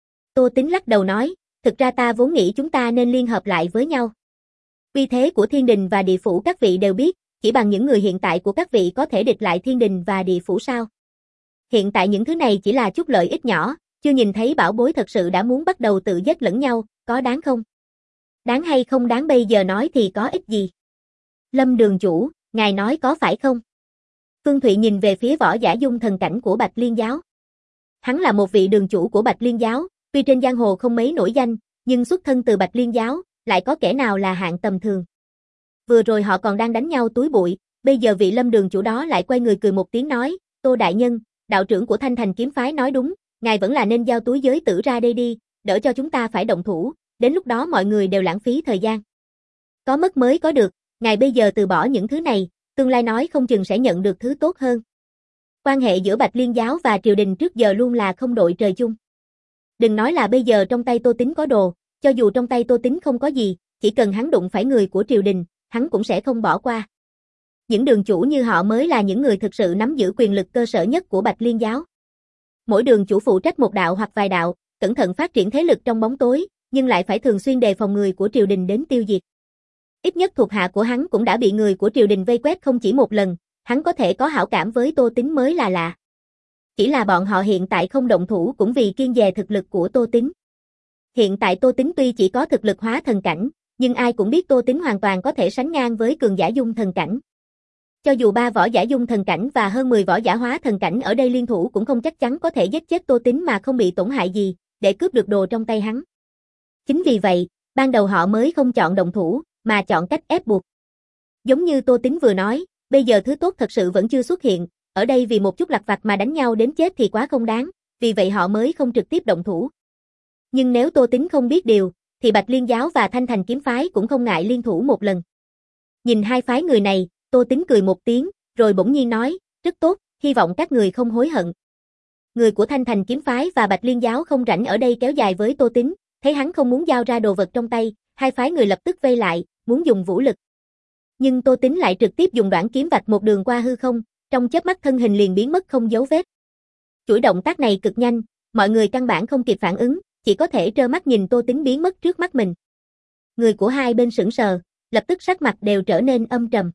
Tô Tín lắc đầu nói, thực ra ta vốn nghĩ chúng ta nên liên hợp lại với nhau. Uy thế của thiên đình và địa phủ các vị đều biết, chỉ bằng những người hiện tại của các vị có thể địch lại thiên đình và địa phủ sao? Hiện tại những thứ này chỉ là chút lợi ích nhỏ, chưa nhìn thấy bảo bối thật sự đã muốn bắt đầu tự giết lẫn nhau, có đáng không? Đáng hay không đáng bây giờ nói thì có ích gì? Lâm đường chủ, ngài nói có phải không? Phương Thụy nhìn về phía võ giả dung thần cảnh của Bạch Liên giáo. Hắn là một vị đường chủ của Bạch Liên giáo, tuy trên giang hồ không mấy nổi danh, nhưng xuất thân từ Bạch Liên giáo, lại có kẻ nào là hạng tầm thường. Vừa rồi họ còn đang đánh nhau túi bụi, bây giờ vị Lâm đường chủ đó lại quay người cười một tiếng nói, Tô đại nhân, đạo trưởng của Thanh Thành kiếm phái nói đúng, ngài vẫn là nên giao túi giới tử ra đây đi, đỡ cho chúng ta phải động thủ, đến lúc đó mọi người đều lãng phí thời gian. Có mất mới có được, ngài bây giờ từ bỏ những thứ này, tương lai nói không chừng sẽ nhận được thứ tốt hơn. Quan hệ giữa Bạch Liên giáo và triều đình trước giờ luôn là không đội trời chung. Đừng nói là bây giờ trong tay Tô Tín có đồ, cho dù trong tay Tô Tín không có gì, chỉ cần hắn đụng phải người của triều đình, hắn cũng sẽ không bỏ qua. Những đường chủ như họ mới là những người thực sự nắm giữ quyền lực cơ sở nhất của Bạch Liên giáo. Mỗi đường chủ phụ trách một đạo hoặc vài đạo, cẩn thận phát triển thế lực trong bóng tối, nhưng lại phải thường xuyên đề phòng người của triều đình đến tiêu diệt. Ít nhất thuộc hạ của hắn cũng đã bị người của triều đình vây quét không chỉ một lần, hắn có thể có hảo cảm với Tô Tín mới là lạ. Chỉ là bọn họ hiện tại không động thủ cũng vì kiêng dè thực lực của Tô Tín. Hiện tại Tô Tín tuy chỉ có thực lực hóa thần cảnh, nhưng ai cũng biết Tô Tín hoàn toàn có thể sánh ngang với cường giả dung thần cảnh. Cho dù ba võ giả dung thần cảnh và hơn mười võ giả hóa thần cảnh ở đây liên thủ cũng không chắc chắn có thể giết chết Tô Tín mà không bị tổn hại gì, để cướp được đồ trong tay hắn. Chính vì vậy, ban đầu họ mới không chọn động thủ, mà chọn cách ép buộc. Giống như Tô Tín vừa nói, bây giờ thứ tốt thật sự vẫn chưa xuất hiện, ở đây vì một chút lặt vặt mà đánh nhau đến chết thì quá không đáng, vì vậy họ mới không trực tiếp động thủ. Nhưng nếu Tô Tín không biết điều, thì Bạch Liên giáo và Thanh Thành kiếm phái cũng không ngại liên thủ một lần. Nhìn hai phái người này, Tô Tín cười một tiếng, rồi bỗng nhiên nói, rất tốt, hy vọng các người không hối hận. Người của Thanh Thành kiếm phái và Bạch Liên giáo không rảnh ở đây kéo dài với Tô Tín, thấy hắn không muốn giao ra đồ vật trong tay, hai phái người lập tức vây lại, muốn dùng vũ lực. Nhưng Tô Tín lại trực tiếp dùng đoạn kiếm vạch một đường qua hư không, trong chớp mắt thân hình liền biến mất không dấu vết. Chuỗi động tác này cực nhanh, mọi người căn bản không kịp phản ứng, chỉ có thể trơ mắt nhìn Tô Tín biến mất trước mắt mình. Người của hai bên sững sờ, lập tức sắc mặt đều trở nên âm trầm.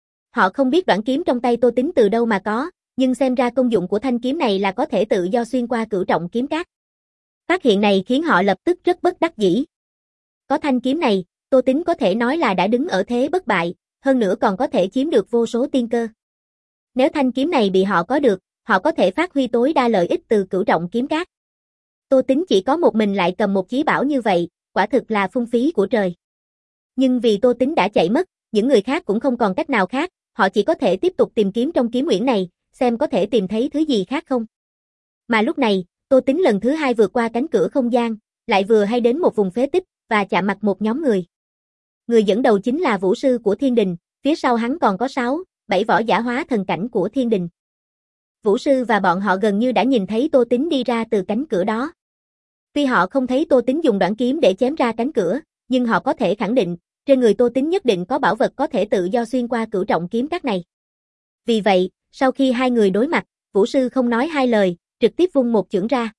Họ không biết đoạn kiếm trong tay Tô Tín từ đâu mà có, nhưng xem ra công dụng của thanh kiếm này là có thể tự do xuyên qua Cửu Trọng kiếm các. Phát hiện này khiến họ lập tức rất bất đắc dĩ. Có thanh kiếm này, Tô Tín có thể nói là đã đứng ở thế bất bại, hơn nữa còn có thể chiếm được vô số tiên cơ. Nếu thanh kiếm này bị họ có được, họ có thể phát huy tối đa lợi ích từ cửu trọng kiếm cát. Tô Tính chỉ có một mình lại cầm một chí bảo như vậy, quả thực là phung phí của trời. Nhưng vì Tô Tính đã chạy mất, những người khác cũng không còn cách nào khác, họ chỉ có thể tiếp tục tìm kiếm trong kiếm uyển này, xem có thể tìm thấy thứ gì khác không. Mà lúc này, Tô Tính lần thứ hai vượt qua cánh cửa không gian, lại vừa hay đến một vùng phế tích, và chạm mặt một nhóm người. Người dẫn đầu chính là vũ sư của Thiên Đình, phía sau hắn còn có sáu, bảy võ giả hóa thần cảnh của Thiên Đình. Vũ sư và bọn họ gần như đã nhìn thấy Tô Tính đi ra từ cánh cửa đó. Tuy họ không thấy Tô Tính dùng đoạn kiếm để chém ra cánh cửa, nhưng họ có thể khẳng định, trên người Tô Tính nhất định có bảo vật có thể tự do xuyên qua cửu trọng kiếm cát này. Vì vậy, sau khi hai người đối mặt, vũ sư không nói hai lời, trực tiếp vung một chưởng ra.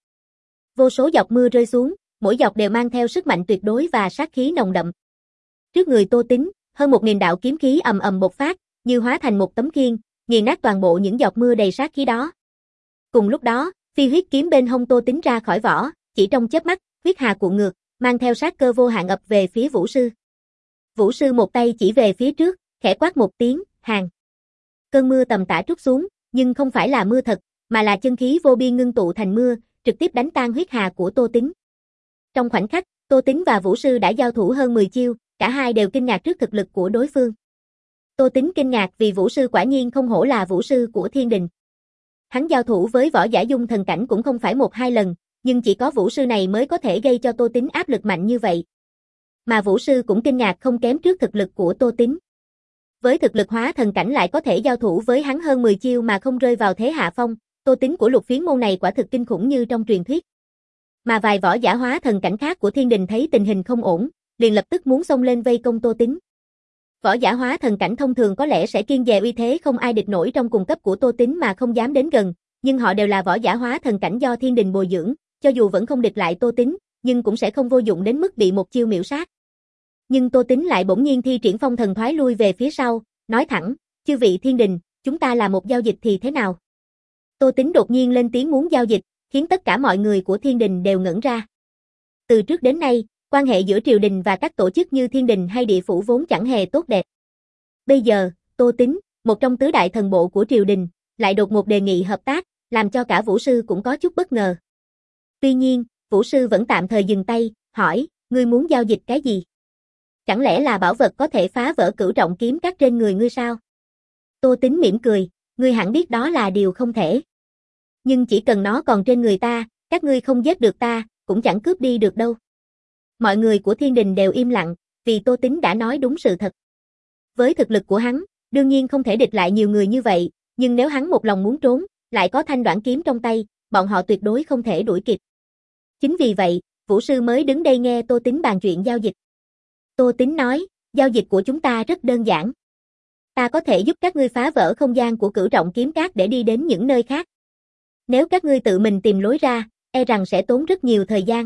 Vô số giọt mưa rơi xuống, mỗi giọt đều mang theo sức mạnh tuyệt đối và sát khí nồng đậm. Trước người Tô Tính, hơn một nghìn đạo kiếm khí ầm ầm bộc phát, như hóa thành một tấm khiên, nghiền nát toàn bộ những giọt mưa đầy sát khí đó. Cùng lúc đó, phi huyết kiếm bên hông Tô Tính ra khỏi vỏ, chỉ trong chớp mắt, huyết hà cuộn ngược, mang theo sát cơ vô hạn ập về phía vũ sư. Vũ sư một tay chỉ về phía trước, khẽ quát một tiếng, hàng. Cơn mưa tầm tã trút xuống, nhưng không phải là mưa thật, mà là chân khí vô biên ngưng tụ thành mưa, trực tiếp đánh tan huyết hà của Tô Tính. Trong khoảnh khắc, Tô Tính và vũ sư đã giao thủ hơn mười chiêu, cả hai đều kinh ngạc trước thực lực của đối phương. Tô Tính kinh ngạc vì vũ sư quả nhiên không hổ là vũ sư của Thiên Đình. Hắn giao thủ với võ giả dung thần cảnh cũng không phải một hai lần, nhưng chỉ có vũ sư này mới có thể gây cho Tô Tính áp lực mạnh như vậy. Mà vũ sư cũng kinh ngạc không kém trước thực lực của Tô Tính. Với thực lực hóa thần cảnh lại có thể giao thủ với hắn hơn mười chiêu mà không rơi vào thế hạ phong, Tô Tính của lục phiến môn này quả thực kinh khủng như trong truyền thuyết. Mà vài võ giả hóa thần cảnh khác của Thiên Đình thấy tình hình không ổn, liền lập tức muốn xông lên vây công Tô Tính. Võ giả hóa thần cảnh thông thường có lẽ sẽ kiêng dè uy thế không ai địch nổi trong cùng cấp của Tô Tính mà không dám đến gần, nhưng họ đều là võ giả hóa thần cảnh do Thiên Đình bồi dưỡng, cho dù vẫn không địch lại Tô Tính, nhưng cũng sẽ không vô dụng đến mức bị một chiêu miểu sát. Nhưng Tô Tính lại bỗng nhiên thi triển phong thần thoái lui về phía sau, nói thẳng, chư vị Thiên Đình, chúng ta là một giao dịch thì thế nào? Tô Tính đột nhiên lên tiếng muốn giao dịch, khiến tất cả mọi người của Thiên Đình đều ngẩn ra. Từ trước đến nay, quan hệ giữa triều đình và các tổ chức như Thiên Đình hay địa phủ vốn chẳng hề tốt đẹp. Bây giờ, Tô Tính, một trong tứ đại thần bộ của triều đình, lại đột ngột đề nghị hợp tác, làm cho cả vũ sư cũng có chút bất ngờ. Tuy nhiên, vũ sư vẫn tạm thời dừng tay, hỏi, ngươi muốn giao dịch cái gì? Chẳng lẽ là bảo vật có thể phá vỡ cửu trọng kiếm cát trên người ngươi sao? Tô Tính mỉm cười, ngươi hẳn biết đó là điều không thể. Nhưng chỉ cần nó còn trên người ta, các ngươi không giết được ta, cũng chẳng cướp đi được đâu. Mọi người của Thiên Đình đều im lặng, vì Tô Tính đã nói đúng sự thật. Với thực lực của hắn, đương nhiên không thể địch lại nhiều người như vậy, nhưng nếu hắn một lòng muốn trốn, lại có thanh đoạn kiếm trong tay, bọn họ tuyệt đối không thể đuổi kịp. Chính vì vậy, vũ sư mới đứng đây nghe Tô Tính bàn chuyện giao dịch. Tô Tính nói, giao dịch của chúng ta rất đơn giản. Ta có thể giúp các ngươi phá vỡ không gian của cửu trọng kiếm cát để đi đến những nơi khác. Nếu các ngươi tự mình tìm lối ra, e rằng sẽ tốn rất nhiều thời gian.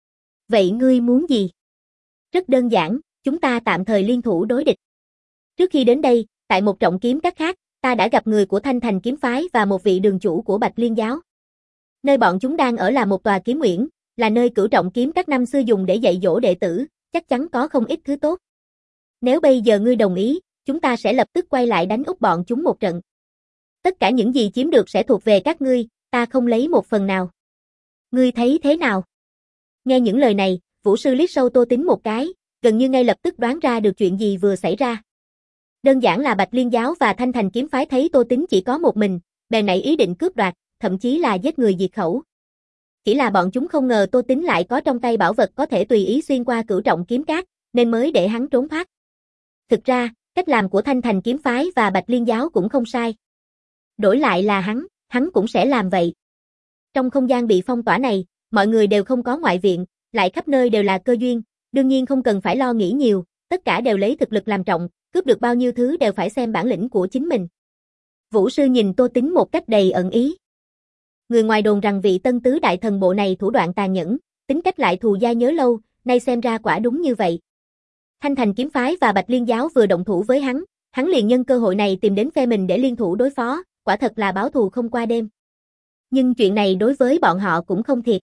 Vậy ngươi muốn gì? Rất đơn giản, chúng ta tạm thời liên thủ đối địch. Trước khi đến đây, tại một trọng kiếm các khác, ta đã gặp người của Thanh Thành kiếm phái và một vị đường chủ của Bạch Liên giáo. Nơi bọn chúng đang ở là một tòa kiếm uyển, là nơi cửu trọng kiếm các năm xưa dùng để dạy dỗ đệ tử, chắc chắn có không ít thứ tốt. Nếu bây giờ ngươi đồng ý, chúng ta sẽ lập tức quay lại đánh úp bọn chúng một trận. Tất cả những gì chiếm được sẽ thuộc về các ngươi, ta không lấy một phần nào. Ngươi thấy thế nào? Nghe những lời này, vũ sư liếc sâu Tô Tính một cái, gần như ngay lập tức đoán ra được chuyện gì vừa xảy ra. Đơn giản là Bạch Liên giáo và Thanh Thành kiếm phái thấy Tô Tính chỉ có một mình, bèn nảy ý định cướp đoạt, thậm chí là giết người diệt khẩu. Chỉ là bọn chúng không ngờ Tô Tính lại có trong tay bảo vật có thể tùy ý xuyên qua cửu trọng kiếm cát, nên mới để hắn trốn thoát. Thực ra, cách làm của Thanh Thành kiếm phái và Bạch Liên giáo cũng không sai. Đổi lại là hắn, hắn cũng sẽ làm vậy. Trong không gian bị phong tỏa này, mọi người đều không có ngoại viện, lại khắp nơi đều là cơ duyên, đương nhiên không cần phải lo nghĩ nhiều, tất cả đều lấy thực lực làm trọng, cướp được bao nhiêu thứ đều phải xem bản lĩnh của chính mình. Vũ sư nhìn Tô Tính một cách đầy ẩn ý. Người ngoài đồn rằng vị tân tứ đại thần bộ này thủ đoạn tàn nhẫn, tính cách lại thù dai nhớ lâu, nay xem ra quả đúng như vậy. Thanh Thành kiếm phái và Bạch Liên giáo vừa động thủ với hắn, hắn liền nhân cơ hội này tìm đến phe mình để liên thủ đối phó, quả thật là báo thù không qua đêm. Nhưng chuyện này đối với bọn họ cũng không thiệt.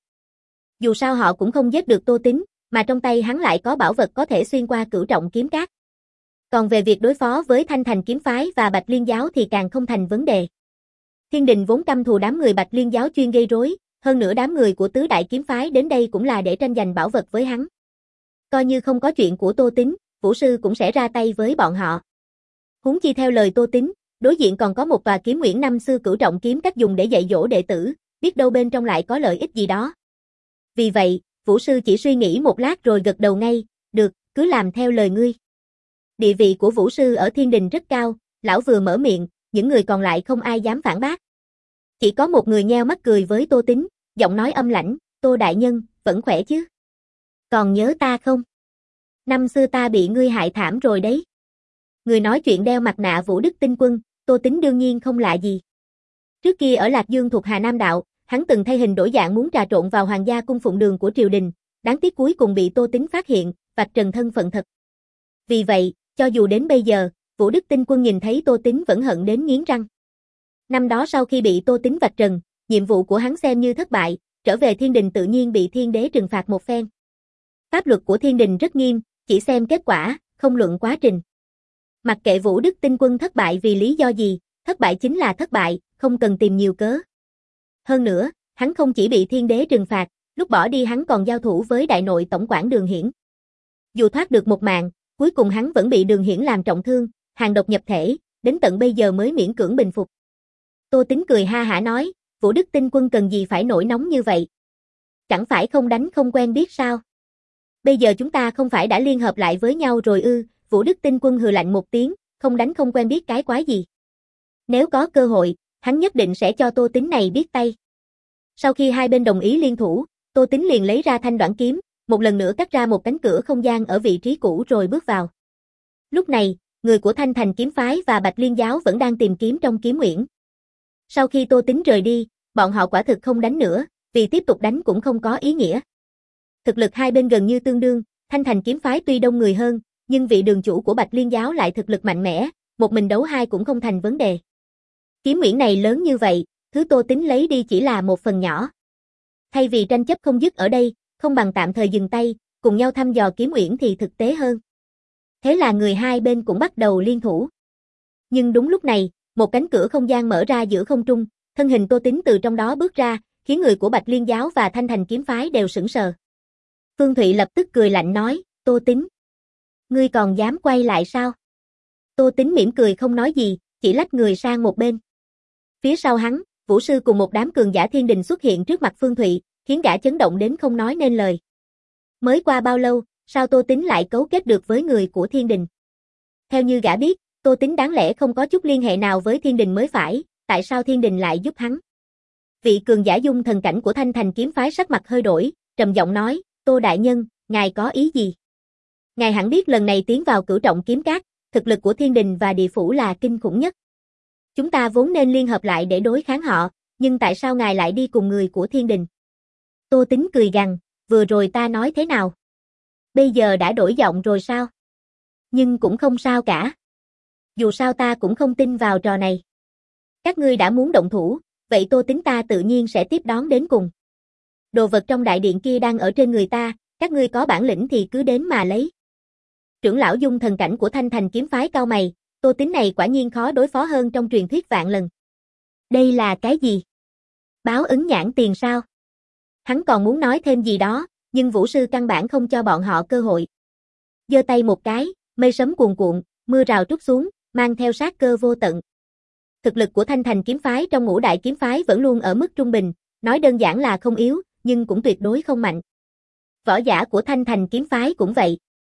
Dù sao họ cũng không giết được Tô Tính, mà trong tay hắn lại có bảo vật có thể xuyên qua cửu trọng kiếm cát. Còn về việc đối phó với Thanh Thành kiếm phái và Bạch Liên giáo thì càng không thành vấn đề. Thiên Đình vốn căm thù đám người Bạch Liên giáo chuyên gây rối, hơn nữa đám người của tứ đại kiếm phái đến đây cũng là để tranh giành bảo vật với hắn. Coi như không có chuyện của Tô Tín, Vũ sư cũng sẽ ra tay với bọn họ. Huống chi theo lời Tô Tín, đối diện còn có một tòa kiếm uyển năm xưa cửu trọng kiếm cách dùng để dạy dỗ đệ tử, biết đâu bên trong lại có lợi ích gì đó. Vì vậy, Vũ sư chỉ suy nghĩ một lát rồi gật đầu ngay, được, cứ làm theo lời ngươi. Địa vị của Vũ sư ở Thiên Đình rất cao, lão vừa mở miệng, những người còn lại không ai dám phản bác. Chỉ có một người nheo mắt cười với Tô Tín, giọng nói âm lãnh, Tô đại nhân, vẫn khỏe chứ? Còn nhớ ta không? Năm xưa ta bị ngươi hại thảm rồi đấy. Người nói chuyện đeo mặt nạ Vũ Đức Tinh Quân, Tô Tín đương nhiên không lạ gì. Trước kia ở Lạc Dương thuộc Hà Nam Đạo, hắn từng thay hình đổi dạng muốn trà trộn vào hoàng gia cung phụng đường của triều đình, đáng tiếc cuối cùng bị Tô Tín phát hiện, vạch trần thân phận thật. Vì vậy, cho dù đến bây giờ, Vũ Đức Tinh Quân nhìn thấy Tô Tín vẫn hận đến nghiến răng. Năm đó sau khi bị Tô Tín vạch trần, nhiệm vụ của hắn xem như thất bại, trở về Thiên Đình tự nhiên bị Thiên Đế trừng phạt một phen. Pháp luật của Thiên Đình rất nghiêm, chỉ xem kết quả, không luận quá trình. Mặc kệ Vũ Đức Tinh Quân thất bại vì lý do gì, thất bại chính là thất bại, không cần tìm nhiều cớ. Hơn nữa, hắn không chỉ bị Thiên Đế trừng phạt, lúc bỏ đi hắn còn giao thủ với đại nội tổng quản Đường Hiển. Dù thoát được một mạng, cuối cùng hắn vẫn bị Đường Hiển làm trọng thương, hàng độc nhập thể, đến tận bây giờ mới miễn cưỡng bình phục. Tô Tín cười ha hả nói, Vũ Đức Tinh Quân cần gì phải nổi nóng như vậy? Chẳng phải không đánh không quen biết sao? Bây giờ chúng ta không phải đã liên hợp lại với nhau rồi ư? Vũ Đức Tinh Quân hừ lạnh một tiếng, không đánh không quen biết cái quái gì. Nếu có cơ hội, hắn nhất định sẽ cho Tô Tín này biết tay. Sau khi hai bên đồng ý liên thủ, Tô Tín liền lấy ra thanh đoạn kiếm, một lần nữa cắt ra một cánh cửa không gian ở vị trí cũ rồi bước vào. Lúc này, người của Thanh Thành kiếm phái và Bạch Liên giáo vẫn đang tìm kiếm trong kiếm uyển. Sau khi Tô Tín rời đi, bọn họ quả thực không đánh nữa, vì tiếp tục đánh cũng không có ý nghĩa. Thực lực hai bên gần như tương đương, Thanh Thành kiếm phái tuy đông người hơn, nhưng vị đường chủ của Bạch Liên giáo lại thực lực mạnh mẽ, một mình đấu hai cũng không thành vấn đề. Kiếm uyển này lớn như vậy, thứ Tô Tín lấy đi chỉ là một phần nhỏ. Thay vì tranh chấp không dứt ở đây, không bằng tạm thời dừng tay, cùng nhau thăm dò kiếm uyển thì thực tế hơn. Thế là người hai bên cũng bắt đầu liên thủ. Nhưng đúng lúc này, một cánh cửa không gian mở ra giữa không trung, thân hình Tô Tín từ trong đó bước ra, khiến người của Bạch Liên giáo và Thanh Thành kiếm phái đều sững sờ. Phương Thụy lập tức cười lạnh nói, Tô Tín, ngươi còn dám quay lại sao? Tô Tín mỉm cười không nói gì, chỉ lách người sang một bên. Phía sau hắn, Vũ sư cùng một đám cường giả Thiên Đình xuất hiện trước mặt Phương Thụy, khiến gã chấn động đến không nói nên lời. Mới qua bao lâu, sao Tô Tín lại cấu kết được với người của Thiên Đình? Theo như gã biết, Tô Tín đáng lẽ không có chút liên hệ nào với Thiên Đình mới phải, tại sao Thiên Đình lại giúp hắn? Vị cường giả dung thần cảnh của Thanh Thành kiếm phái sắc mặt hơi đổi, trầm giọng nói, Tô đại nhân, ngài có ý gì? Ngài hẳn biết lần này tiến vào cửu trọng kiếm cát, thực lực của Thiên Đình và địa phủ là kinh khủng nhất. Chúng ta vốn nên liên hợp lại để đối kháng họ, nhưng tại sao ngài lại đi cùng người của Thiên Đình? Tô Tín cười gằn, vừa rồi ta nói thế nào? Bây giờ đã đổi giọng rồi sao? Nhưng cũng không sao cả. Dù sao ta cũng không tin vào trò này. Các ngươi đã muốn động thủ, vậy Tô Tín ta tự nhiên sẽ tiếp đón đến cùng. Đồ vật trong đại điện kia đang ở trên người ta, các ngươi có bản lĩnh thì cứ đến mà lấy. Trưởng lão dung thần cảnh của Thanh Thành kiếm phái cao mày, Tô Tín này quả nhiên khó đối phó hơn trong truyền thuyết vạn lần. Đây là cái gì? Báo ứng nhãn tiền sao? Hắn còn muốn nói thêm gì đó, nhưng Vũ sư căn bản không cho bọn họ cơ hội. Giơ tay một cái, mây sấm cuồn cuộn, mưa rào trút xuống, mang theo sát cơ vô tận. Thực lực của Thanh Thành kiếm phái trong ngũ đại kiếm phái vẫn luôn ở mức trung bình, nói đơn giản là không yếu, nhưng cũng tuyệt đối không mạnh. Võ giả của Thanh Thành kiếm phái cũng vậy.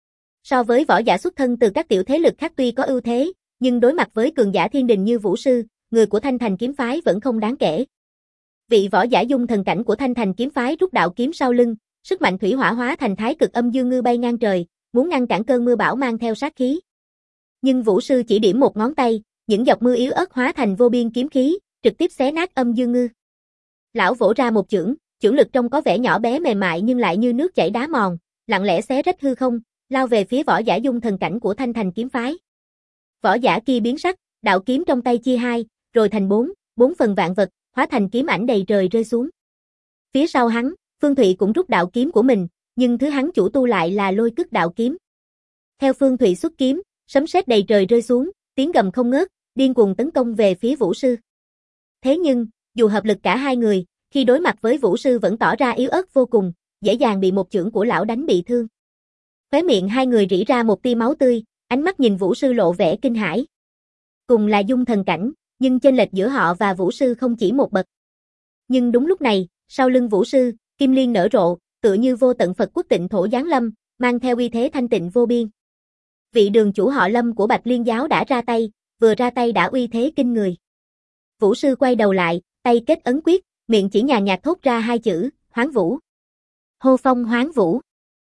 So với võ giả xuất thân từ các tiểu thế lực khác tuy có ưu thế, nhưng đối mặt với cường giả Thiên Đình như Vũ sư, người của Thanh Thành kiếm phái vẫn không đáng kể. Vị võ giả dung thần cảnh của Thanh Thành kiếm phái rút đạo kiếm sau lưng, sức mạnh thủy hỏa hóa thành thái cực âm dương ngư bay ngang trời, muốn ngăn cản cơn mưa bão mang theo sát khí. Nhưng Vũ sư chỉ điểm một ngón tay, những giọt mưa yếu ớt hóa thành vô biên kiếm khí, trực tiếp xé nát âm dương ngư. Lão vỗ ra một chưởng, chưởng lực trông có vẻ nhỏ bé mềm mại nhưng lại như nước chảy đá mòn, lặng lẽ xé rách hư không, lao về phía võ giả dung thần cảnh của Thanh Thành kiếm phái. Võ giả kia biến sắc, đạo kiếm trong tay chia hai, rồi thành bốn, bốn phần vạn vật, hóa thành kiếm ảnh đầy trời rơi xuống. Phía sau hắn, Phương Thụy cũng rút đạo kiếm của mình, nhưng thứ hắn chủ tu lại là lôi cức đạo kiếm. Theo Phương Thụy xuất kiếm, Sấm sét đầy trời rơi xuống, tiếng gầm không ngớt, điên cuồng tấn công về phía Vũ Sư. Thế nhưng, dù hợp lực cả hai người, khi đối mặt với Vũ Sư vẫn tỏ ra yếu ớt vô cùng, dễ dàng bị một chưởng của lão đánh bị thương. Khóe miệng hai người rỉ ra một tia máu tươi, ánh mắt nhìn Vũ Sư lộ vẻ kinh hãi. Cùng là dung thần cảnh, nhưng chênh lệch giữa họ và Vũ Sư không chỉ một bậc. Nhưng đúng lúc này, sau lưng Vũ Sư, kim liên nở rộ, tựa như vô tận Phật quốc tịnh thổ giáng lâm, mang theo uy thế thanh tịnh vô biên. Vị đường chủ họ Lâm của Bạch Liên giáo đã ra tay, vừa ra tay đã uy thế kinh người. Vũ Sư quay đầu lại, tay kết ấn quyết, miệng chỉ nhàn nhạt thốt ra hai chữ, Hoán Vũ. Hô phong hoán vũ.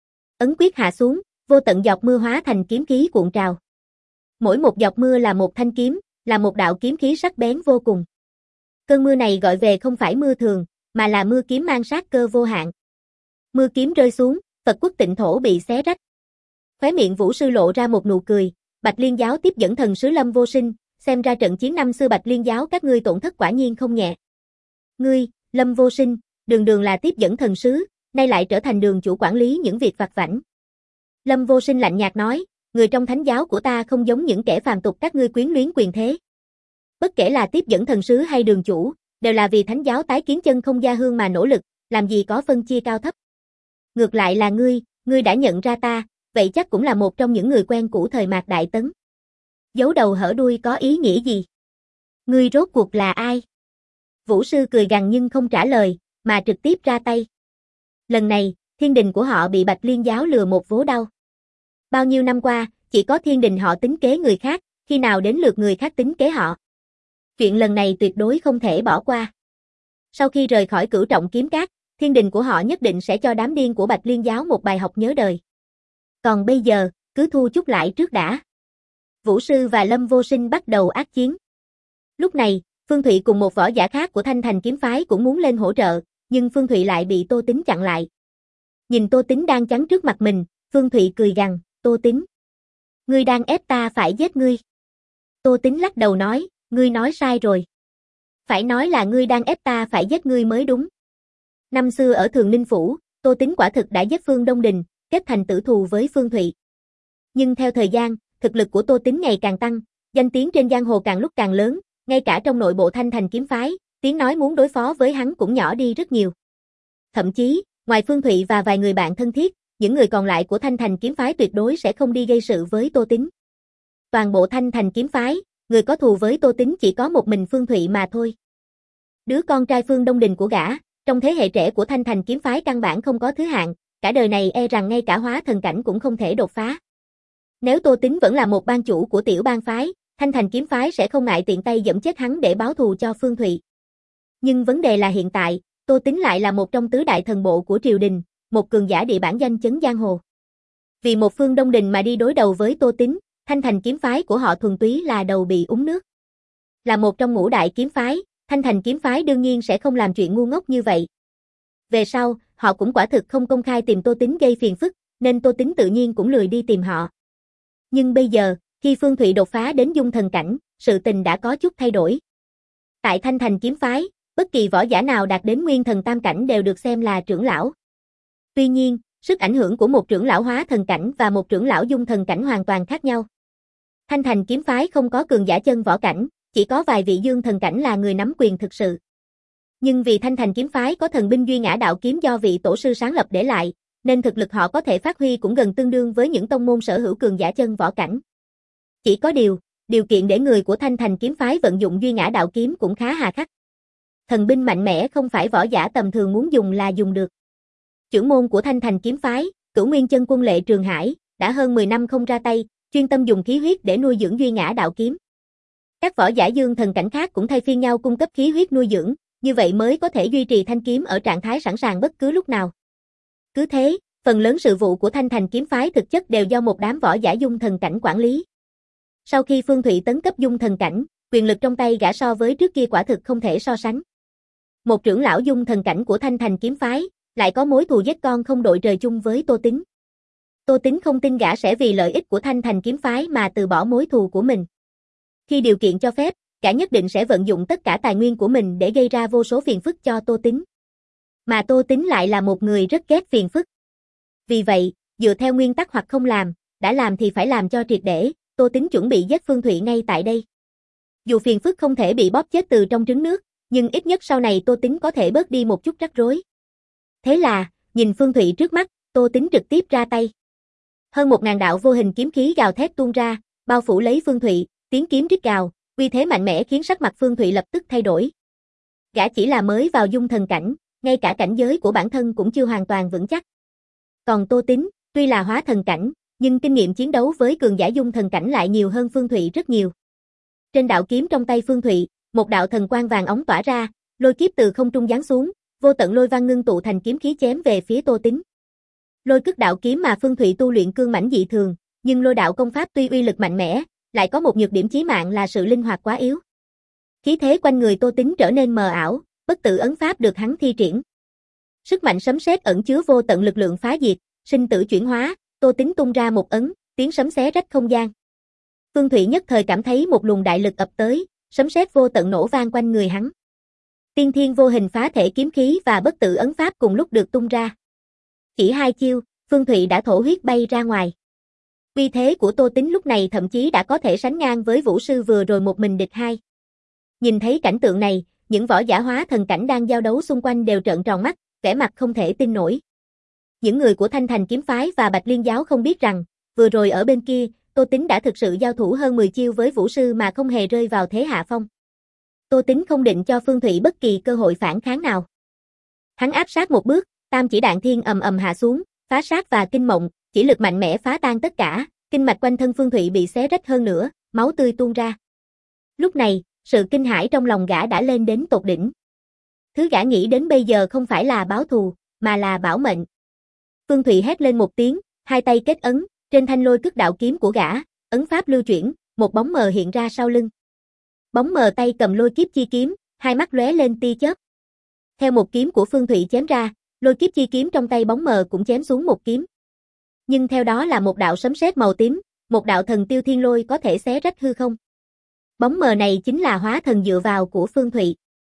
Ấn quyết hạ xuống, vô tận giọt mưa hóa thành kiếm khí cuộn trào. Mỗi một giọt mưa là một thanh kiếm, là một đạo kiếm khí sắc bén vô cùng. Cơn mưa này gọi về không phải mưa thường, mà là mưa kiếm mang sát cơ vô hạn. Mưa kiếm rơi xuống, Phật quốc tịnh thổ bị xé rách. Khóe miệng Vũ Sư lộ ra một nụ cười, Bạch Liên giáo tiếp dẫn thần sứ Lâm Vô Sinh, xem ra trận chiến năm xưa Bạch Liên giáo các ngươi tổn thất quả nhiên không nhẹ. Ngươi, Lâm Vô Sinh, đường đường là tiếp dẫn thần sứ, nay lại trở thành đường chủ quản lý những việc vặt vãnh. Lâm Vô Sinh lạnh nhạt nói, người trong thánh giáo của ta không giống những kẻ phàm tục các ngươi quyến luyến quyền thế. Bất kể là tiếp dẫn thần sứ hay đường chủ, đều là vì thánh giáo tái kiến chân không gia hương mà nỗ lực, làm gì có phân chia cao thấp. Ngược lại là ngươi, ngươi đã nhận ra ta, vậy chắc cũng là một trong những người quen cũ thời Mạc Đại Tấn. Giấu đầu hở đuôi có ý nghĩa gì? Ngươi rốt cuộc là ai? Vũ Sư cười gằn nhưng không trả lời, mà trực tiếp ra tay. Lần này, thiên đình của họ bị Bạch Liên giáo lừa một vố đau. Bao nhiêu năm qua, chỉ có thiên đình họ tính kế người khác, khi nào đến lượt người khác tính kế họ. Chuyện lần này tuyệt đối không thể bỏ qua. Sau khi rời khỏi Cửu Trọng Kiếm Cát, thiên đình của họ nhất định sẽ cho đám điên của Bạch Liên giáo một bài học nhớ đời. Còn bây giờ, cứ thu chút lại trước đã. Vũ Sư và Lâm Vô Sinh bắt đầu ác chiến. Lúc này, Phương Thụy cùng một võ giả khác của Thanh Thành kiếm phái cũng muốn lên hỗ trợ, nhưng Phương Thụy lại bị Tô Tính chặn lại. Nhìn Tô Tính đang chắn trước mặt mình, Phương Thụy cười gằn, Tô Tính. Ngươi đang ép ta phải giết ngươi. Tô Tính lắc đầu nói, ngươi nói sai rồi. Phải nói là ngươi đang ép ta phải giết ngươi mới đúng. Năm xưa ở Thường Ninh Phủ, Tô Tính quả thực đã giết Phương Đông Đình, kết thành tử thù với Phương Thụy. Nhưng theo thời gian, thực lực của Tô Tính ngày càng tăng, danh tiếng trên giang hồ càng lúc càng lớn, ngay cả trong nội bộ Thanh Thành kiếm phái, tiếng nói muốn đối phó với hắn cũng nhỏ đi rất nhiều. Thậm chí, ngoài Phương Thụy và vài người bạn thân thiết, những người còn lại của Thanh Thành kiếm phái tuyệt đối sẽ không đi gây sự với Tô Tính. Toàn bộ Thanh Thành kiếm phái, người có thù với Tô Tính chỉ có một mình Phương Thụy mà thôi. Đứa con trai Phương Đông Đình của gã, trong thế hệ trẻ của Thanh Thành kiếm phái căn bản không có thứ hạng, cả đời này e rằng ngay cả hóa thần cảnh cũng không thể đột phá. Nếu Tô Tính vẫn là một ban chủ của tiểu bang phái, Thanh Thành kiếm phái sẽ không ngại tiện tay giẫm chết hắn để báo thù cho Phương Thụy. Nhưng vấn đề là hiện tại, Tô Tính lại là một trong tứ đại thần bộ của triều đình, một cường giả địa bản danh chấn giang hồ. Vì một Phương Đông Đình mà đi đối đầu với Tô Tính, Thanh Thành kiếm phái của họ thuần túy là đầu bị uống nước. Là một trong ngũ đại kiếm phái, Thanh Thành kiếm phái đương nhiên sẽ không làm chuyện ngu ngốc như vậy. Về sau, họ cũng quả thực không công khai tìm Tô Tính gây phiền phức, nên Tô Tính tự nhiên cũng lười đi tìm họ. Nhưng bây giờ, khi Phương Thụy đột phá đến dung thần cảnh, sự tình đã có chút thay đổi. Tại Thanh Thành kiếm phái, bất kỳ võ giả nào đạt đến nguyên thần tam cảnh đều được xem là trưởng lão. Tuy nhiên, sức ảnh hưởng của một trưởng lão hóa thần cảnh và một trưởng lão dung thần cảnh hoàn toàn khác nhau. Thanh Thành kiếm phái không có cường giả chân võ cảnh, chỉ có vài vị dương thần cảnh là người nắm quyền thực sự. Nhưng vì Thanh Thành kiếm phái có thần binh Duy Ngã Đạo kiếm do vị tổ sư sáng lập để lại, nên thực lực họ có thể phát huy cũng gần tương đương với những tông môn sở hữu cường giả chân võ cảnh. Chỉ có điều, điều kiện để người của Thanh Thành kiếm phái vận dụng Duy Ngã Đạo kiếm cũng khá hà khắc. Thần binh mạnh mẽ không phải võ giả tầm thường muốn dùng là dùng được. Trưởng môn của Thanh Thành kiếm phái, Cửu Nguyên Chân Quân Lệ Trường Hải, đã hơn mười năm không ra tay, chuyên tâm dùng khí huyết để nuôi dưỡng Duy Ngã Đạo kiếm. Các võ giả dương thần cảnh khác cũng thay phiên nhau cung cấp khí huyết nuôi dưỡng, như vậy mới có thể duy trì thanh kiếm ở trạng thái sẵn sàng bất cứ lúc nào. Cứ thế, phần lớn sự vụ của Thanh Thành kiếm phái thực chất đều do một đám võ giả dung thần cảnh quản lý. Sau khi Phương Thụy tấn cấp dung thần cảnh, quyền lực trong tay gã so với trước kia quả thực không thể so sánh. Một trưởng lão dung thần cảnh của Thanh Thành kiếm phái, lại có mối thù giết con không đội trời chung với Tô Tính. Tô Tính không tin gã sẽ vì lợi ích của Thanh Thành kiếm phái mà từ bỏ mối thù của mình. Khi điều kiện cho phép, gã nhất định sẽ vận dụng tất cả tài nguyên của mình để gây ra vô số phiền phức cho Tô Tính. Mà Tô Tính lại là một người rất ghét phiền phức. Vì vậy, dựa theo nguyên tắc hoặc không làm, đã làm thì phải làm cho triệt để, Tô Tính chuẩn bị giết Phương Thụy ngay tại đây. Dù phiền phức không thể bị bóp chết từ trong trứng nước, nhưng ít nhất sau này Tô Tính có thể bớt đi một chút rắc rối. Thế là, nhìn Phương Thụy trước mắt, Tô Tính trực tiếp ra tay. Hơn một ngàn đạo vô hình kiếm khí gào thét tuôn ra, bao phủ lấy Phương Thụy, tiếng kiếm rít gào, uy thế mạnh mẽ khiến sắc mặt Phương Thụy lập tức thay đổi. Gã chỉ là mới vào dung thần cảnh, ngay cả cảnh giới của bản thân cũng chưa hoàn toàn vững chắc. Còn Tô Tính, tuy là hóa thần cảnh, nhưng kinh nghiệm chiến đấu với cường giả dung thần cảnh lại nhiều hơn Phương Thụy rất nhiều. Trên đạo kiếm trong tay Phương Thụy, một đạo thần quang vàng óng tỏa ra, lôi kiếp từ không trung giáng xuống, vô tận lôi văn ngưng tụ thành kiếm khí chém về phía Tô Tính. Lôi cức đạo kiếm mà Phương Thụy tu luyện cương mãnh dị thường, nhưng lôi đạo công pháp tuy uy lực mạnh mẽ, lại có một nhược điểm chí mạng là sự linh hoạt quá yếu. Khí thế quanh người Tô Tính trở nên mờ ảo, bất tử ấn pháp được hắn thi triển. Sức mạnh sấm sét ẩn chứa vô tận lực lượng phá diệt, sinh tử chuyển hóa, Tô Tính tung ra một ấn, tiếng sấm xé rách không gian. Phương Thụy nhất thời cảm thấy một luồng đại lực ập tới, sấm sét vô tận nổ vang quanh người hắn. Tiên thiên vô hình phá thể kiếm khí và bất tử ấn pháp cùng lúc được tung ra. Chỉ hai chiêu, Phương Thụy đã thổ huyết bay ra ngoài. Uy thế của Tô Tính lúc này thậm chí đã có thể sánh ngang với vũ sư vừa rồi một mình địch hai. Nhìn thấy cảnh tượng này, những võ giả hóa thần cảnh đang giao đấu xung quanh đều trợn tròn mắt, vẻ mặt không thể tin nổi. Những người của Thanh Thành kiếm phái và Bạch Liên giáo không biết rằng, vừa rồi ở bên kia, Tô Tính đã thực sự giao thủ hơn mười chiêu với vũ sư mà không hề rơi vào thế hạ phong. Tô Tính không định cho Phương Thụy bất kỳ cơ hội phản kháng nào. Hắn áp sát một bước, tam chỉ đạn thiên ầm ầm hạ xuống, phá sát và kinh mộng, chỉ lực mạnh mẽ phá tan tất cả, kinh mạch quanh thân Phương Thụy bị xé rách hơn nữa, máu tươi tuôn ra. Lúc này, sự kinh hãi trong lòng gã đã lên đến tột đỉnh. Thứ gã nghĩ đến bây giờ không phải là báo thù, mà là bảo mệnh. Phương Thụy hét lên một tiếng, hai tay kết ấn, trên thanh lôi cức đạo kiếm của gã, ấn pháp lưu chuyển, một bóng mờ hiện ra sau lưng. Bóng mờ tay cầm lôi kiếp chi kiếm, hai mắt lóe lên tia chớp. Theo một kiếm của Phương Thụy chém ra, lôi kiếp chi kiếm trong tay bóng mờ cũng chém xuống một kiếm. Nhưng theo đó là một đạo sấm sét màu tím, một đạo thần tiêu thiên lôi có thể xé rách hư không. Bóng mờ này chính là hóa thần dựa vào của Phương Thụy.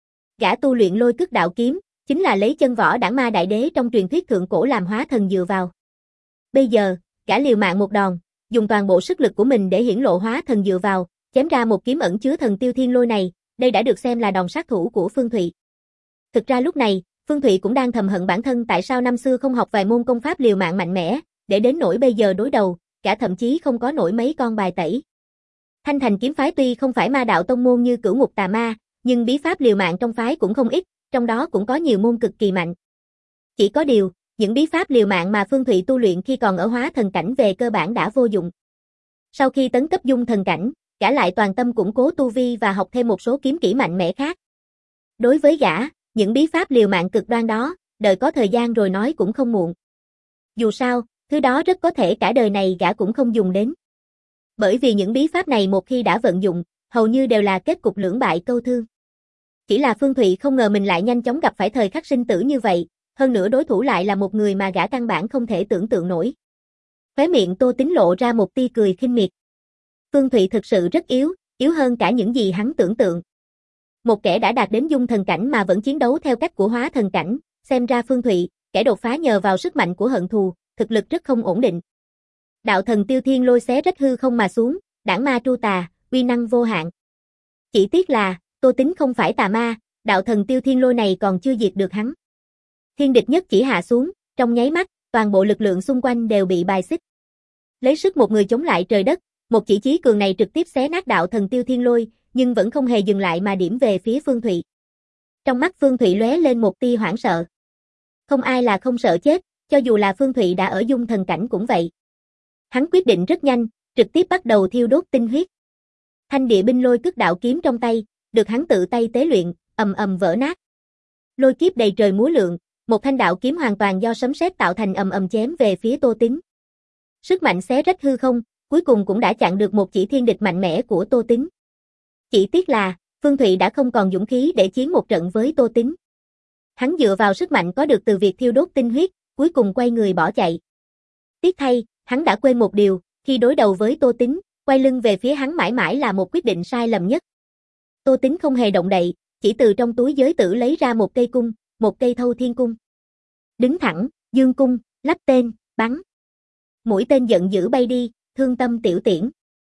Gã tu luyện lôi cức đạo kiếm, chính là lấy chân võ đảng ma đại đế trong truyền thuyết thượng cổ làm hóa thần dựa vào. Bây giờ, gã liều mạng một đòn, dùng toàn bộ sức lực của mình để hiển lộ hóa thần dựa vào, chém ra một kiếm ẩn chứa thần tiêu thiên lôi này, đây đã được xem là đòn sát thủ của Phương Thụy. Thực ra lúc này, Phương Thụy cũng đang thầm hận bản thân tại sao năm xưa không học vài môn công pháp liều mạng mạnh mẽ, để đến nỗi bây giờ đối đầu, cả thậm chí không có nổi mấy con bài tẩy. Thanh Thành kiếm phái tuy không phải ma đạo tông môn như Cửu Ngục Tà Ma, nhưng bí pháp liều mạng trong phái cũng không ít, trong đó cũng có nhiều môn cực kỳ mạnh. Chỉ có điều, những bí pháp liều mạng mà Phương Thụy tu luyện khi còn ở hóa thần cảnh về cơ bản đã vô dụng. Sau khi tấn cấp dung thần cảnh, gã lại toàn tâm củng cố tu vi và học thêm một số kiếm kỹ mạnh mẽ khác. Đối với gã, những bí pháp liều mạng cực đoan đó, đợi có thời gian rồi nói cũng không muộn. Dù sao, thứ đó rất có thể cả đời này gã cũng không dùng đến. Bởi vì những bí pháp này một khi đã vận dụng, hầu như đều là kết cục lưỡng bại câu thương. Chỉ là Phương Thụy không ngờ mình lại nhanh chóng gặp phải thời khắc sinh tử như vậy, hơn nữa đối thủ lại là một người mà gã căn bản không thể tưởng tượng nổi. Khóe miệng Tô Tính lộ ra một tia cười khinh miệt. Phương Thụy thực sự rất yếu, yếu hơn cả những gì hắn tưởng tượng. Một kẻ đã đạt đến dung thần cảnh mà vẫn chiến đấu theo cách của hóa thần cảnh, xem ra Phương Thụy, kẻ đột phá nhờ vào sức mạnh của hận thù, thực lực rất không ổn định. Đạo thần tiêu thiên lôi xé rách hư không mà xuống, đảng ma tru tà, uy năng vô hạn. Chỉ tiếc là, Tô Tính không phải tà ma, đạo thần tiêu thiên lôi này còn chưa diệt được hắn. Thiên địch nhất chỉ hạ xuống, trong nháy mắt, toàn bộ lực lượng xung quanh đều bị bài xích. Lấy sức một người chống lại trời đất, một chỉ chí cường này trực tiếp xé nát đạo thần tiêu thiên lôi, nhưng vẫn không hề dừng lại mà điểm về phía Phương Thụy. Trong mắt Phương Thụy lóe lên một tia hoảng sợ. Không ai là không sợ chết, cho dù là Phương Thụy đã ở dung thần cảnh cũng vậy. Hắn quyết định rất nhanh, trực tiếp bắt đầu thiêu đốt tinh huyết. Thanh địa binh lôi cức đạo kiếm trong tay, được hắn tự tay tế luyện, ầm ầm vỡ nát. Lôi kiếp đầy trời múa lượn, một thanh đạo kiếm hoàn toàn do sấm sét tạo thành ầm ầm chém về phía Tô Tính. Sức mạnh xé rách hư không, cuối cùng cũng đã chặn được một chỉ thiên địch mạnh mẽ của Tô Tính. Chỉ tiếc là, Phương Thụy đã không còn dũng khí để chiến một trận với Tô Tính. Hắn dựa vào sức mạnh có được từ việc thiêu đốt tinh huyết, cuối cùng quay người bỏ chạy. Tiếc thay, hắn đã quên một điều, khi đối đầu với Tô Tính, quay lưng về phía hắn mãi mãi là một quyết định sai lầm nhất. Tô Tính không hề động đậy, chỉ từ trong túi giới tử lấy ra một cây cung, một cây thâu thiên cung. Đứng thẳng, dương cung, lắp tên, bắn. Mũi tên giận dữ bay đi, thương tâm tiểu tiễn.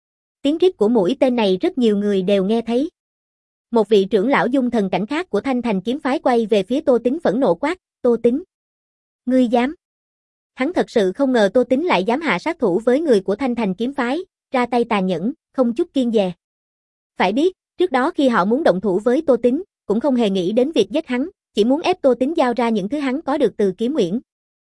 Tiếng rít của mũi tên này rất nhiều người đều nghe thấy. Một vị trưởng lão dung thần cảnh khác của Thanh Thành kiếm phái quay về phía Tô Tín phẫn nộ quát, Tô Tín. Ngươi dám. Hắn thật sự không ngờ Tô Tín lại dám hạ sát thủ với người của Thanh Thành kiếm phái, ra tay tàn nhẫn, không chút kiêng dè. Phải biết, trước đó khi họ muốn động thủ với Tô Tín, cũng không hề nghĩ đến việc giết hắn, chỉ muốn ép Tô Tín giao ra những thứ hắn có được từ Kiếm Uyển.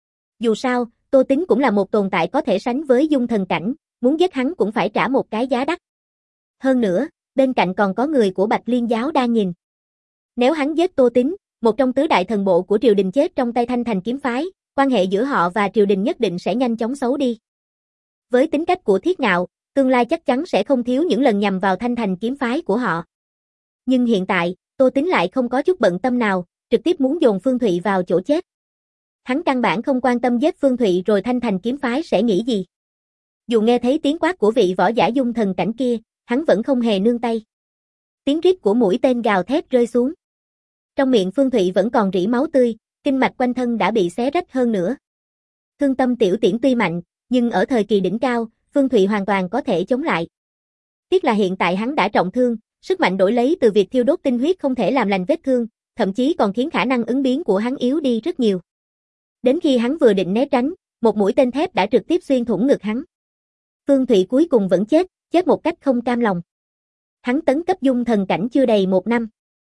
Dù sao, Tô Tín cũng là một tồn tại có thể sánh với dung thần cảnh, muốn giết hắn cũng phải trả một cái giá đắt. Hơn nữa, bên cạnh còn có người của Bạch Liên giáo đang nhìn. Nếu hắn giết Tô Tín, một trong tứ đại thần bộ của triều đình chết trong tay Thanh Thành kiếm phái, quan hệ giữa họ và triều đình nhất định sẽ nhanh chóng xấu đi. Với tính cách của Thiết Ngạo, tương lai chắc chắn sẽ không thiếu những lần nhằm vào Thanh Thành kiếm phái của họ. Nhưng hiện tại, Tô Tín lại không có chút bận tâm nào, trực tiếp muốn dồn Phương Thụy vào chỗ chết. Hắn căn bản không quan tâm giết Phương Thụy rồi Thanh Thành kiếm phái sẽ nghĩ gì. Dù nghe thấy tiếng quát của vị võ giả dung thần cảnh kia, hắn vẫn không hề nương tay. Tiếng rít của mũi tên gào thét rơi xuống. Trong miệng Phương Thụy vẫn còn rỉ máu tươi, kinh mạch quanh thân đã bị xé rách hơn nữa. Thương tâm tiểu tiễn tuy mạnh, nhưng ở thời kỳ đỉnh cao, Phương Thụy hoàn toàn có thể chống lại. Tiếc là hiện tại hắn đã trọng thương, sức mạnh đổi lấy từ việc thiêu đốt tinh huyết không thể làm lành vết thương, thậm chí còn khiến khả năng ứng biến của hắn yếu đi rất nhiều. Đến khi hắn vừa định né tránh, một mũi tên thép đã trực tiếp xuyên thủng ngực hắn. Phương Thụy cuối cùng vẫn chết, chết một cách không cam lòng. Hắn tấn cấp dung thần cảnh chưa đầy một năm.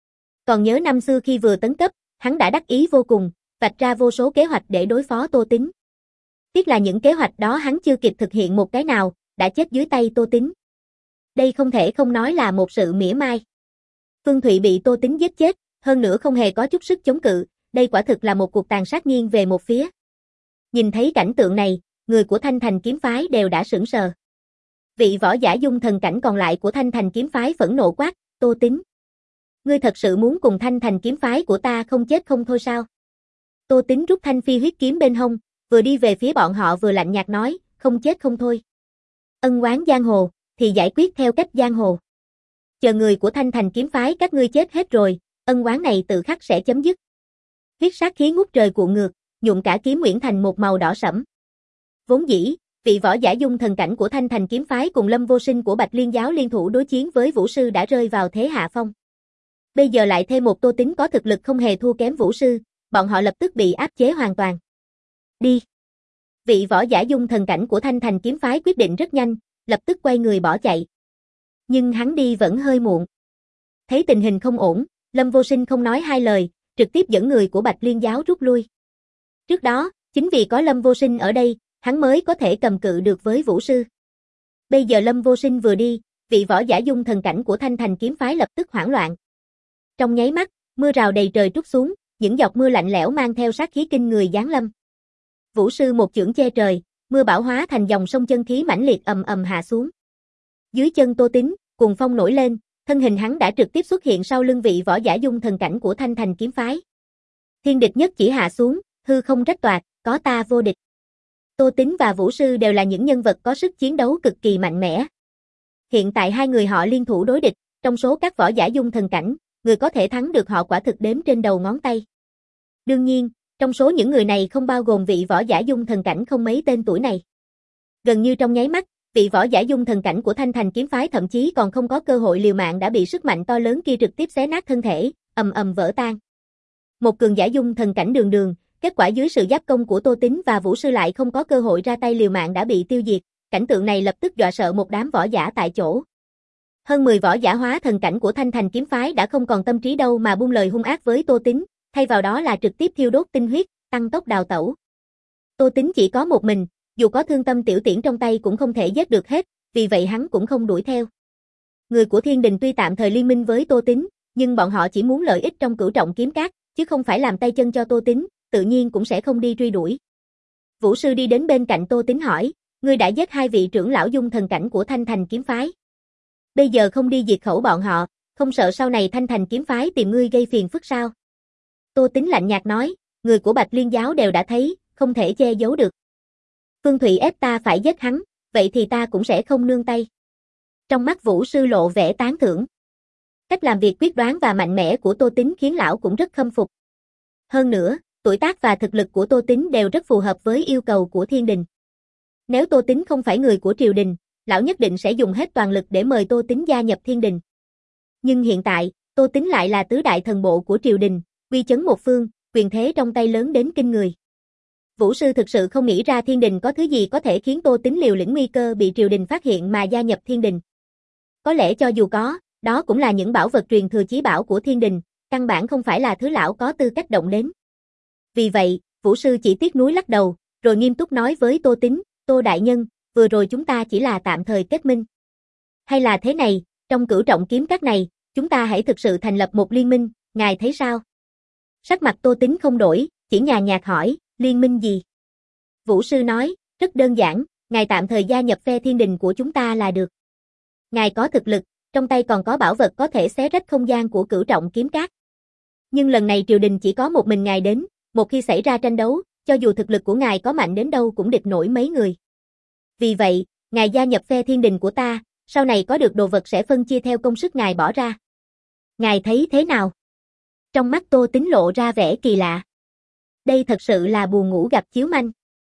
Còn nhớ năm xưa khi vừa tấn cấp, hắn đã đắc ý vô cùng, vạch ra vô số kế hoạch để đối phó Tô Tín. Tiếc là những kế hoạch đó hắn chưa kịp thực hiện một cái nào, đã chết dưới tay Tô Tín. Đây không thể không nói là một sự mỉa mai. Phương Thụy bị Tô Tín giết chết, hơn nữa không hề có chút sức chống cự, đây quả thực là một cuộc tàn sát nghiêng về một phía. Nhìn thấy cảnh tượng này, người của Thanh Thành kiếm phái đều đã sững sờ. Vị võ giả dung thần cảnh còn lại của Thanh Thành kiếm phái phẫn nộ quát, Tô Tín. Ngươi thật sự muốn cùng Thanh Thành kiếm phái của ta không chết không thôi sao? Tô Tín rút thanh phi huyết kiếm bên hông, vừa đi về phía bọn họ vừa lạnh nhạt nói, không chết không thôi. Ân oán giang hồ, thì giải quyết theo cách giang hồ. Chờ người của Thanh Thành kiếm phái các ngươi chết hết rồi, ân oán này tự khắc sẽ chấm dứt. Huyết sát khí ngút trời cuộn ngược, nhuộm cả Kiếm Uyển thành một màu đỏ sẫm. Vốn dĩ, vị võ giả dung thần cảnh của Thanh Thành kiếm phái cùng Lâm Vô Sinh của Bạch Liên giáo liên thủ đối chiến với Vũ sư đã rơi vào thế hạ phong. Bây giờ lại thêm một Tô Tín có thực lực không hề thua kém Vũ sư, bọn họ lập tức bị áp chế hoàn toàn. Đi. Vị võ giả dung thần cảnh của Thanh Thành kiếm phái quyết định rất nhanh, lập tức quay người bỏ chạy. Nhưng hắn đi vẫn hơi muộn. Thấy tình hình không ổn, Lâm Vô Sinh không nói hai lời, trực tiếp dẫn người của Bạch Liên giáo rút lui. Trước đó, chính vì có Lâm Vô Sinh ở đây, hắn mới có thể cầm cự được với Vũ sư. Bây giờ Lâm Vô Sinh vừa đi, vị võ giả dung thần cảnh của Thanh Thành kiếm phái lập tức hoảng loạn. Trong nháy mắt, mưa rào đầy trời trút xuống, những giọt mưa lạnh lẽo mang theo sát khí kinh người giáng lâm. Vũ sư một chưởng che trời, mưa bão hóa thành dòng sông chân khí mãnh liệt ầm ầm hạ xuống. Dưới chân Tô Tín, cuồng phong nổi lên, thân hình hắn đã trực tiếp xuất hiện sau lưng vị võ giả dung thần cảnh của Thanh Thành kiếm phái. Thiên địch nhất chỉ hạ xuống, hư không rách toạc, có ta vô địch. Tô Tín và Vũ sư đều là những nhân vật có sức chiến đấu cực kỳ mạnh mẽ. Hiện tại hai người họ liên thủ đối địch, trong số các võ giả dung thần cảnh, người có thể thắng được họ quả thực đếm trên đầu ngón tay. Đương nhiên, trong số những người này không bao gồm vị võ giả dung thần cảnh không mấy tên tuổi này. Gần như trong nháy mắt, vị võ giả dung thần cảnh của Thanh Thành kiếm phái thậm chí còn không có cơ hội liều mạng đã bị sức mạnh to lớn kia trực tiếp xé nát thân thể, ầm ầm vỡ tan. Một cường giả dung thần cảnh đường đường, kết quả dưới sự giáp công của Tô Tín và Vũ sư lại không có cơ hội ra tay liều mạng đã bị tiêu diệt, cảnh tượng này lập tức dọa sợ một đám võ giả tại chỗ. Hơn mười võ giả hóa thần cảnh của Thanh Thành kiếm phái đã không còn tâm trí đâu mà buông lời hung ác với Tô Tín, thay vào đó là trực tiếp thiêu đốt tinh huyết, tăng tốc đào tẩu. Tô Tín chỉ có một mình, dù có thương tâm tiểu tiễn trong tay cũng không thể giết được hết, vì vậy hắn cũng không đuổi theo. Người của Thiên Đình tuy tạm thời liên minh với Tô Tín, nhưng bọn họ chỉ muốn lợi ích trong cửu trọng kiếm cát, chứ không phải làm tay chân cho Tô Tín, tự nhiên cũng sẽ không đi truy đuổi. Vũ sư đi đến bên cạnh Tô Tín hỏi, ngươi đã giết hai vị trưởng lão dung thần cảnh của Thanh Thành kiếm phái. Bây giờ không đi diệt khẩu bọn họ, không sợ sau này Thanh Thành kiếm phái tìm ngươi gây phiền phức sao? Tô Tín lạnh nhạt nói, người của Bạch Liên giáo đều đã thấy, không thể che giấu được. Phương Thụy ép ta phải giết hắn, vậy thì ta cũng sẽ không nương tay. Trong mắt Vũ sư lộ vẻ tán thưởng. Cách làm việc quyết đoán và mạnh mẽ của Tô Tín khiến lão cũng rất khâm phục. Hơn nữa, tuổi tác và thực lực của Tô Tín đều rất phù hợp với yêu cầu của Thiên Đình. Nếu Tô Tín không phải người của triều đình, lão nhất định sẽ dùng hết toàn lực để mời Tô Tín gia nhập thiên đình. Nhưng hiện tại, Tô Tín lại là tứ đại thần bộ của triều đình, uy chấn một phương, quyền thế trong tay lớn đến kinh người. Vũ sư thực sự không nghĩ ra thiên đình có thứ gì có thể khiến Tô Tín liều lĩnh nguy cơ bị triều đình phát hiện mà gia nhập thiên đình. Có lẽ cho dù có, đó cũng là những bảo vật truyền thừa chí bảo của thiên đình, căn bản không phải là thứ lão có tư cách động đến. Vì vậy, Vũ sư chỉ tiếc nuối lắc đầu, rồi nghiêm túc nói với Tô Tín, Tô đại nhân, vừa rồi chúng ta chỉ là tạm thời kết minh. Hay là thế này, trong Cửu Trọng Kiếm Các này, chúng ta hãy thực sự thành lập một liên minh, ngài thấy sao? Sắc mặt Tô Tín không đổi, chỉ nhàn nhạt hỏi, liên minh gì? Vũ sư nói, rất đơn giản, ngài tạm thời gia nhập phe thiên đình của chúng ta là được. Ngài có thực lực, trong tay còn có bảo vật có thể xé rách không gian của Cửu Trọng Kiếm Các. Nhưng lần này triều đình chỉ có một mình ngài đến, một khi xảy ra tranh đấu, cho dù thực lực của ngài có mạnh đến đâu cũng địch nổi mấy người. Vì vậy, ngài gia nhập phe thiên đình của ta, sau này có được đồ vật sẽ phân chia theo công sức ngài bỏ ra. Ngài thấy thế nào? Trong mắt Tô Tín lộ ra vẻ kỳ lạ. Đây thật sự là buồn ngủ gặp chiếu manh.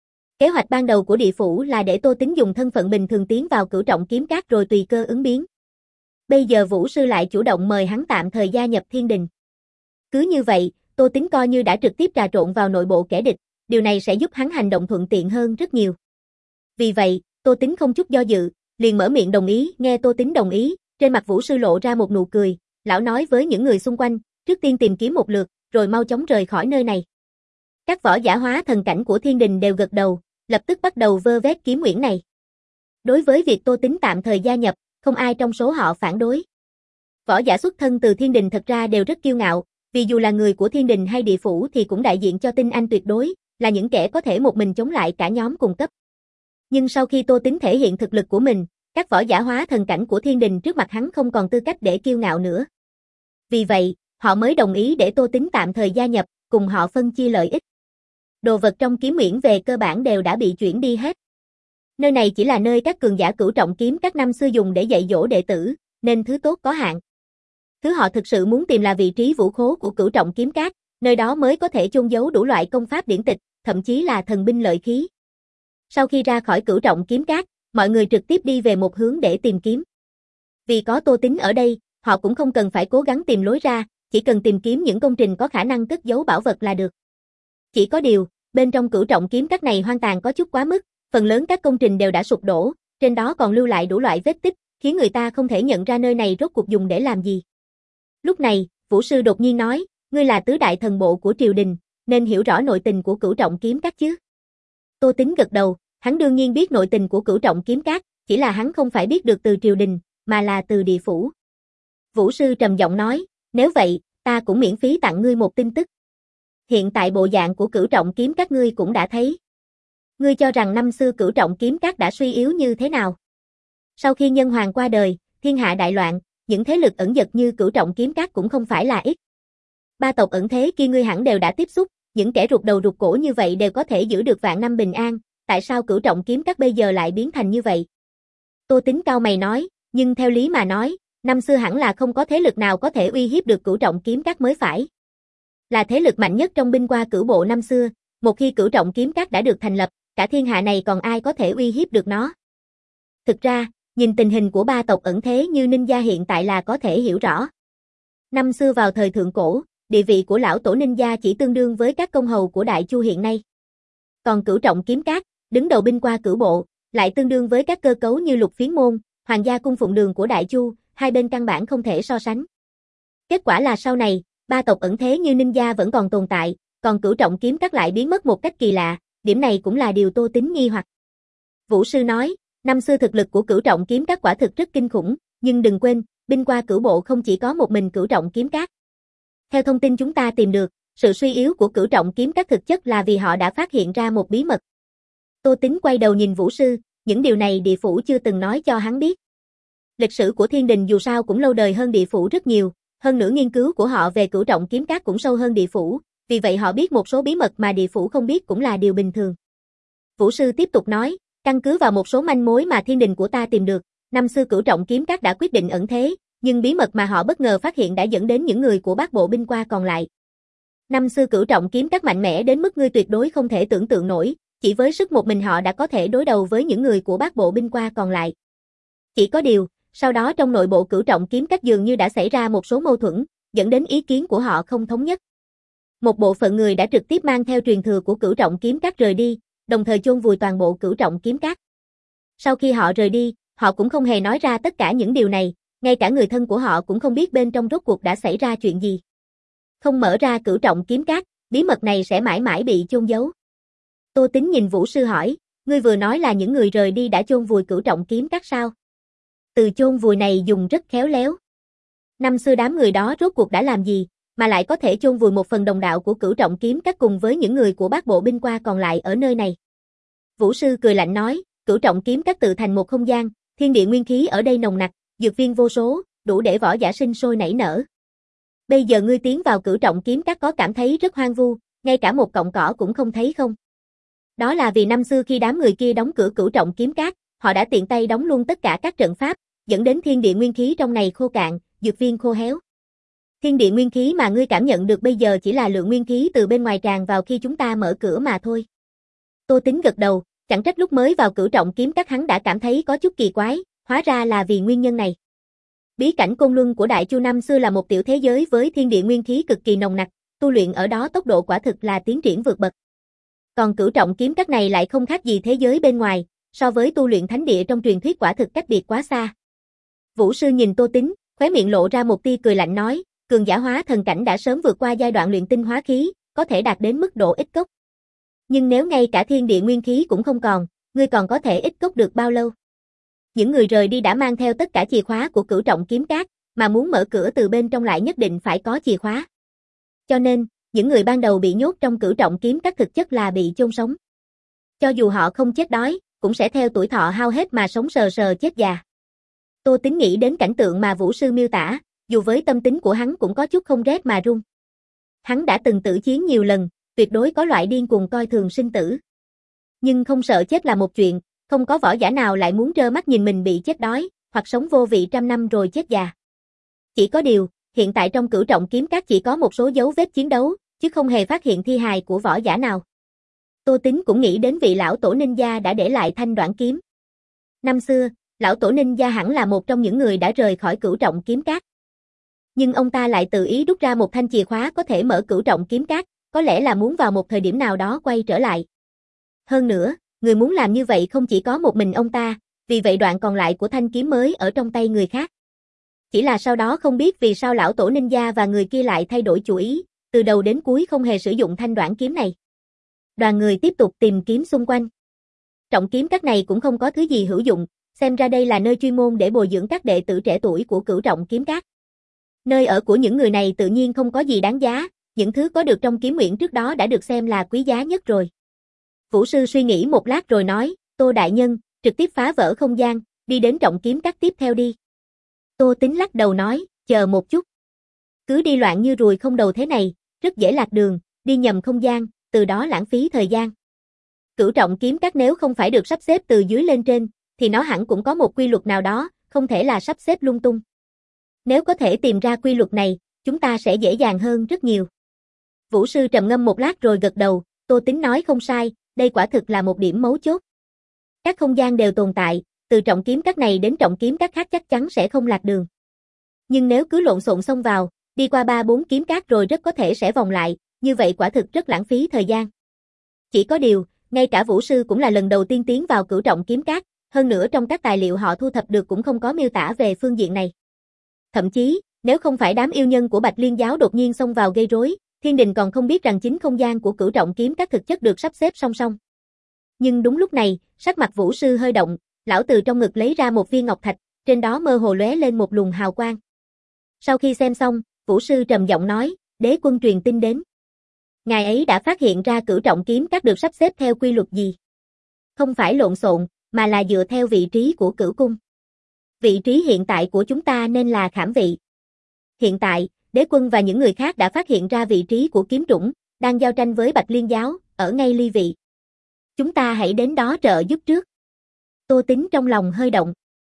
Kế hoạch ban đầu của địa phủ là để Tô Tín dùng thân phận bình thường tiến vào Cửu Trọng Kiếm Các rồi tùy cơ ứng biến. Bây giờ Vũ sư lại chủ động mời hắn tạm thời gia nhập thiên đình. Cứ như vậy, Tô Tín coi như đã trực tiếp trà trộn vào nội bộ kẻ địch, điều này sẽ giúp hắn hành động thuận tiện hơn rất nhiều. Vì vậy, Tô Tín không chút do dự, liền mở miệng đồng ý. Nghe Tô Tín đồng ý, trên mặt Vũ sư lộ ra một nụ cười, lão nói với những người xung quanh, trước tiên tìm kiếm một lượt, rồi mau chóng rời khỏi nơi này. Các võ giả hóa thần cảnh của thiên đình đều gật đầu, lập tức bắt đầu vơ vét kiếm uyển này. Đối với việc Tô Tín tạm thời gia nhập, không ai trong số họ phản đối. Võ giả xuất thân từ thiên đình thật ra đều rất kiêu ngạo, vì dù là người của thiên đình hay địa phủ thì cũng đại diện cho tinh anh tuyệt đối, là những kẻ có thể một mình chống lại cả nhóm cùng cấp. Nhưng sau khi Tô Tín thể hiện thực lực của mình, các võ giả hóa thần cảnh của thiên đình trước mặt hắn không còn tư cách để kiêu ngạo nữa. Vì vậy, họ mới đồng ý để Tô Tín tạm thời gia nhập, cùng họ phân chia lợi ích. Đồ vật trong kiếm uyển về cơ bản đều đã bị chuyển đi hết. Nơi này chỉ là nơi các cường giả Cửu Trọng Kiếm Các năm xưa dùng để dạy dỗ đệ tử, nên thứ tốt có hạn. Thứ họ thực sự muốn tìm là vị trí vũ khố của Cửu Trọng Kiếm Các, nơi đó mới có thể chôn giấu đủ loại công pháp điển tịch, thậm chí là thần binh lợi khí. Sau khi ra khỏi Cửu Trọng Kiếm Các, mọi người trực tiếp đi về một hướng để tìm kiếm. Vì có Tô Tín ở đây, họ cũng không cần phải cố gắng tìm lối ra, chỉ cần tìm kiếm những công trình có khả năng cất giấu bảo vật là được. Chỉ có điều, bên trong Cửu Trọng Kiếm Các này hoang tàn có chút quá mức, phần lớn các công trình đều đã sụp đổ, trên đó còn lưu lại đủ loại vết tích, khiến người ta không thể nhận ra nơi này rốt cuộc dùng để làm gì. Lúc này, Vũ sư đột nhiên nói, ngươi là tứ đại thần bộ của triều đình, nên hiểu rõ nội tình của Cửu Trọng Kiếm Các chứ? Tô Tín gật đầu, hắn đương nhiên biết nội tình của Cửu Trọng Kiếm Các, chỉ là hắn không phải biết được từ triều đình, mà là từ địa phủ. Vũ sư trầm giọng nói, nếu vậy, ta cũng miễn phí tặng ngươi một tin tức. Hiện tại bộ dạng của Cửu Trọng Kiếm Các ngươi cũng đã thấy. Ngươi cho rằng năm xưa Cửu Trọng Kiếm Các đã suy yếu như thế nào? Sau khi nhân hoàng qua đời, thiên hạ đại loạn, những thế lực ẩn dật như Cửu Trọng Kiếm Các cũng không phải là ít. Ba tộc ẩn thế kia ngươi hẳn đều đã tiếp xúc, những kẻ rụt đầu rụt cổ như vậy đều có thể giữ được vạn năm bình an, tại sao Cửu Trọng Kiếm Các bây giờ lại biến thành như vậy? Tô Tín cau mày nói, nhưng theo lý mà nói, năm xưa hẳn là không có thế lực nào có thể uy hiếp được Cửu Trọng Kiếm Các mới phải. Là thế lực mạnh nhất trong binh qua cửu bộ năm xưa, một khi Cửu Trọng Kiếm Các đã được thành lập, cả thiên hạ này còn ai có thể uy hiếp được nó? Thực ra, nhìn tình hình của ba tộc ẩn thế như Ninh gia hiện tại là có thể hiểu rõ. Năm xưa vào thời thượng cổ, địa vị của lão tổ Ninh gia chỉ tương đương với các công hầu của Đại Chu hiện nay. Còn Cửu Trọng Kiếm Các, đứng đầu binh qua cửu bộ, lại tương đương với các cơ cấu như Lục Phiến Môn, Hoàng gia cung phụng đường của Đại Chu, hai bên căn bản không thể so sánh. Kết quả là sau này, ba tộc ẩn thế như Ninh gia vẫn còn tồn tại, còn Cửu Trọng Kiếm Các lại biến mất một cách kỳ lạ, điểm này cũng là điều Tô Tín nghi hoặc. Vũ sư nói, năm xưa thực lực của Cửu Trọng Kiếm Các quả thực rất kinh khủng, nhưng đừng quên, binh qua cửu bộ không chỉ có một mình Cửu Trọng Kiếm Các. Theo thông tin chúng ta tìm được, sự suy yếu của Cửu Trọng Kiếm Các thực chất là vì họ đã phát hiện ra một bí mật. Tô Tín quay đầu nhìn Vũ sư, những điều này địa phủ chưa từng nói cho hắn biết. Lịch sử của thiên đình dù sao cũng lâu đời hơn địa phủ rất nhiều, hơn nữa nghiên cứu của họ về Cửu Trọng Kiếm Các cũng sâu hơn địa phủ, vì vậy họ biết một số bí mật mà địa phủ không biết cũng là điều bình thường. Vũ sư tiếp tục nói, căn cứ vào một số manh mối mà thiên đình của ta tìm được, năm xưa Cửu Trọng Kiếm Các đã quyết định ẩn thế, nhưng bí mật mà họ bất ngờ phát hiện đã dẫn đến những người của bát bộ binh qua còn lại. Năm xưa Cửu Trọng Kiếm Các mạnh mẽ đến mức ngươi tuyệt đối không thể tưởng tượng nổi, chỉ với sức một mình họ đã có thể đối đầu với những người của bát bộ binh qua còn lại. Chỉ có điều, sau đó trong nội bộ Cửu Trọng Kiếm Các dường như đã xảy ra một số mâu thuẫn, dẫn đến ý kiến của họ không thống nhất. Một bộ phận người đã trực tiếp mang theo truyền thừa của Cửu Trọng Kiếm Các rời đi, đồng thời chôn vùi toàn bộ Cửu Trọng Kiếm Các. Sau khi họ rời đi, họ cũng không hề nói ra tất cả những điều này, ngay cả người thân của họ cũng không biết bên trong rốt cuộc đã xảy ra chuyện gì. Không mở ra Cửu Trọng Kiếm Các, bí mật này sẽ mãi mãi bị chôn giấu. Tô Tính nhìn Vũ Sư hỏi, ngươi vừa nói là những người rời đi đã chôn vùi Cửu Trọng Kiếm Các sao? Từ chôn vùi này dùng rất khéo léo. Năm xưa đám người đó rốt cuộc đã làm gì, mà lại có thể chôn vùi một phần đồng đạo của Cửu Trọng Kiếm Các cùng với những người của Bát Bộ binh qua còn lại ở nơi này. Vũ Sư cười lạnh nói, Cửu Trọng Kiếm Các tự thành một không gian, thiên địa nguyên khí ở đây nồng nặc, dược viên vô số, đủ để võ giả sinh sôi nảy nở. Bây giờ ngươi tiến vào Cửu Trọng Kiếm Các có cảm thấy rất hoang vu, ngay cả một cọng cỏ cũng không thấy không? Đó là vì năm xưa khi đám người kia đóng cửa Cửu Trọng Kiếm Các, họ đã tiện tay đóng luôn tất cả các trận pháp, dẫn đến thiên địa nguyên khí trong này khô cạn, dược viên khô héo. Thiên địa nguyên khí mà ngươi cảm nhận được bây giờ chỉ là lượng nguyên khí từ bên ngoài tràn vào khi chúng ta mở cửa mà thôi. Tô Tính gật đầu, chẳng trách lúc mới vào Cửu Trọng Kiếm Các hắn đã cảm thấy có chút kỳ quái, hóa ra là vì nguyên nhân này. Bí cảnh Côn Luân của Đại Chu năm xưa là một tiểu thế giới với thiên địa nguyên khí cực kỳ nồng nặc, tu luyện ở đó tốc độ quả thực là tiến triển vượt bậc. Còn Cửu Trọng Kiếm Các này lại không khác gì thế giới bên ngoài, so với tu luyện thánh địa trong truyền thuyết quả thực cách biệt quá xa. Vũ Sư nhìn Tô Tính, khóe miệng lộ ra một tia cười lạnh nói, cường giả hóa thần cảnh đã sớm vượt qua giai đoạn luyện tinh hóa khí, có thể đạt đến mức độ ít cốc. Nhưng nếu ngay cả thiên địa nguyên khí cũng không còn, ngươi còn có thể ít cốc được bao lâu? Những người rời đi đã mang theo tất cả chìa khóa của Cửu Trọng Kiếm Các, mà muốn mở cửa từ bên trong lại nhất định phải có chìa khóa. Cho nên, những người ban đầu bị nhốt trong Cửu Trọng Kiếm Các thực chất là bị chôn sống. Cho dù họ không chết đói, cũng sẽ theo tuổi thọ hao hết mà sống sờ sờ chết già. Tô Tính nghĩ đến cảnh tượng mà Vũ Sư miêu tả, dù với tâm tính của hắn cũng có chút không rét mà run. Hắn đã từng tử chiến nhiều lần, tuyệt đối có loại điên cuồng coi thường sinh tử. Nhưng không sợ chết là một chuyện, không có võ giả nào lại muốn trơ mắt nhìn mình bị chết đói, hoặc sống vô vị trăm năm rồi chết già. Chỉ có điều, hiện tại trong Cửu Trọng Kiếm Các chỉ có một số dấu vết chiến đấu, chứ không hề phát hiện thi hài của võ giả nào. Tô Tính cũng nghĩ đến vị lão tổ ninh gia đã để lại thanh đoạn kiếm. Năm xưa, lão tổ ninh gia hẳn là một trong những người đã rời khỏi Cửu Trọng Kiếm Các. Nhưng ông ta lại tự ý đúc ra một thanh chìa khóa có thể mở Cửu Trọng Kiếm Các, có lẽ là muốn vào một thời điểm nào đó quay trở lại. Hơn nữa, người muốn làm như vậy không chỉ có một mình ông ta, vì vậy đoạn còn lại của thanh kiếm mới ở trong tay người khác. Chỉ là sau đó không biết vì sao lão tổ ninh gia và người kia lại thay đổi chủ ý, từ đầu đến cuối không hề sử dụng thanh đoạn kiếm này. Đoàn người tiếp tục tìm kiếm xung quanh. Trọng kiếm các này cũng không có thứ gì hữu dụng, xem ra đây là nơi chuyên môn để bồi dưỡng các đệ tử trẻ tuổi của Cửu Trọng Kiếm Các. Nơi ở của những người này tự nhiên không có gì đáng giá, những thứ có được trong kiếm nguyện trước đó đã được xem là quý giá nhất rồi. Vũ Sư suy nghĩ một lát rồi nói, Tô đại nhân, trực tiếp phá vỡ không gian, đi đến Trọng Kiếm Các tiếp theo đi. Tô Tính lắc đầu nói, chờ một chút. Cứ đi loạn như ruồi không đầu thế này, rất dễ lạc đường, đi nhầm không gian, từ đó lãng phí thời gian. Cửu Trọng Kiếm Các nếu không phải được sắp xếp từ dưới lên trên, thì nó hẳn cũng có một quy luật nào đó, không thể là sắp xếp lung tung. Nếu có thể tìm ra quy luật này, chúng ta sẽ dễ dàng hơn rất nhiều. Vũ Sư trầm ngâm một lát rồi gật đầu, Tô Tính nói không sai, đây quả thực là một điểm mấu chốt. Các không gian đều tồn tại, từ Trọng Kiếm Các này đến Trọng Kiếm Các khác chắc chắn sẽ không lạc đường. Nhưng nếu cứ lộn xộn xông vào, đi qua ba bốn kiếm các rồi rất có thể sẽ vòng lại, như vậy quả thực rất lãng phí thời gian. Chỉ có điều, ngay cả Vũ Sư cũng là lần đầu tiên tiến vào Cửu Trọng Kiếm Các, hơn nữa trong các tài liệu họ thu thập được cũng không có miêu tả về phương diện này. Thậm chí, nếu không phải đám yêu nhân của Bạch Liên giáo đột nhiên xông vào gây rối, Thiên Đình còn không biết rằng chính không gian của Cửu Trọng Kiếm Các thực chất được sắp xếp song song. Nhưng đúng lúc này, sắc mặt Vũ Sư hơi động, lão từ trong ngực lấy ra một viên ngọc thạch, trên đó mơ hồ lóe lên một luồng hào quang. Sau khi xem xong, Vũ Sư trầm giọng nói, đế quân truyền tin đến. Ngài ấy đã phát hiện ra Cửu Trọng Kiếm Các được sắp xếp theo quy luật gì? Không phải lộn xộn, mà là dựa theo vị trí của cửu cung. Vị trí hiện tại của chúng ta nên là khảm vị. Hiện tại, đế quân và những người khác đã phát hiện ra vị trí của kiếm trũng, đang giao tranh với Bạch Liên giáo, ở ngay ly vị. Chúng ta hãy đến đó trợ giúp trước. Tô Tính trong lòng hơi động.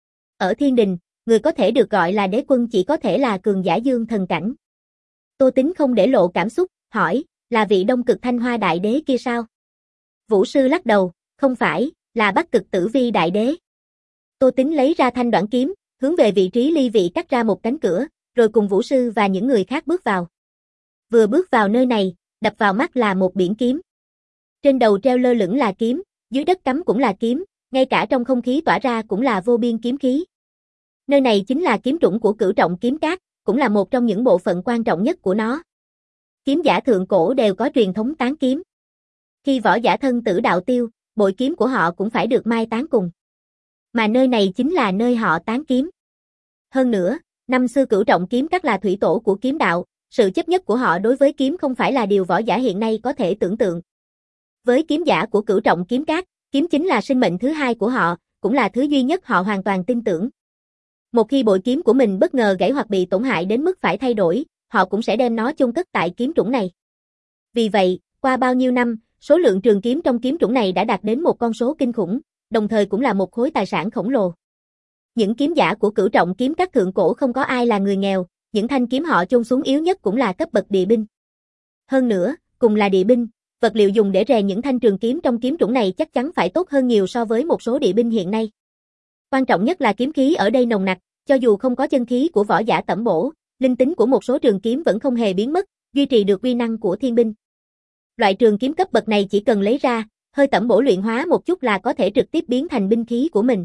Ở Thiên Đình, người có thể được gọi là đế quân chỉ có thể là cường giả dương thần cảnh. Tô Tính không để lộ cảm xúc, hỏi, là vị Đông Cực Thanh Hoa đại đế kia sao? Vũ Sư lắc đầu, không phải, là Bắc Cực Tử Vi đại đế. Tô Tính lấy ra thanh đoạn kiếm, hướng về vị trí ly vị cắt ra một cánh cửa, rồi cùng vũ sư và những người khác bước vào. Vừa bước vào nơi này, đập vào mắt là một biển kiếm. Trên đầu treo lơ lửng là kiếm, dưới đất cắm cũng là kiếm, ngay cả trong không khí tỏa ra cũng là vô biên kiếm khí. Nơi này chính là kiếm trũng của Cửu Trọng Kiếm Các, cũng là một trong những bộ phận quan trọng nhất của nó. Kiếm giả thượng cổ đều có truyền thống tán kiếm. Khi võ giả thân tử đạo tiêu, bội kiếm của họ cũng phải được mai táng cùng. Mà nơi này chính là nơi họ tán kiếm. Hơn nữa, năm xưa Cửu Trọng Kiếm Các là thủy tổ của kiếm đạo, sự chấp nhất của họ đối với kiếm không phải là điều võ giả hiện nay có thể tưởng tượng. Với kiếm giả của Cửu Trọng Kiếm Các, kiếm chính là sinh mệnh thứ hai của họ, cũng là thứ duy nhất họ hoàn toàn tin tưởng. Một khi bội kiếm của mình bất ngờ gãy hoặc bị tổn hại đến mức phải thay đổi, họ cũng sẽ đem nó chôn cất tại kiếm trũng này. Vì vậy, qua bao nhiêu năm, số lượng trường kiếm trong kiếm trũng này đã đạt đến một con số kinh khủng, đồng thời cũng là một khối tài sản khổng lồ. Những kiếm giả của Cửu Trọng Kiếm Các thượng cổ không có ai là người nghèo, những thanh kiếm họ chôn xuống yếu nhất cũng là cấp bậc địa binh. Hơn nữa, cùng là địa binh, vật liệu dùng để rèn những thanh trường kiếm trong kiếm trũng này chắc chắn phải tốt hơn nhiều so với một số địa binh hiện nay. Quan trọng nhất là kiếm khí ở đây nồng nặc, cho dù không có chân khí của võ giả tẩm bổ, linh tính của một số trường kiếm vẫn không hề biến mất, duy trì được uy năng của thiên binh. Loại trường kiếm cấp bậc này chỉ cần lấy ra, hơi tẩm bổ luyện hóa một chút là có thể trực tiếp biến thành binh khí của mình.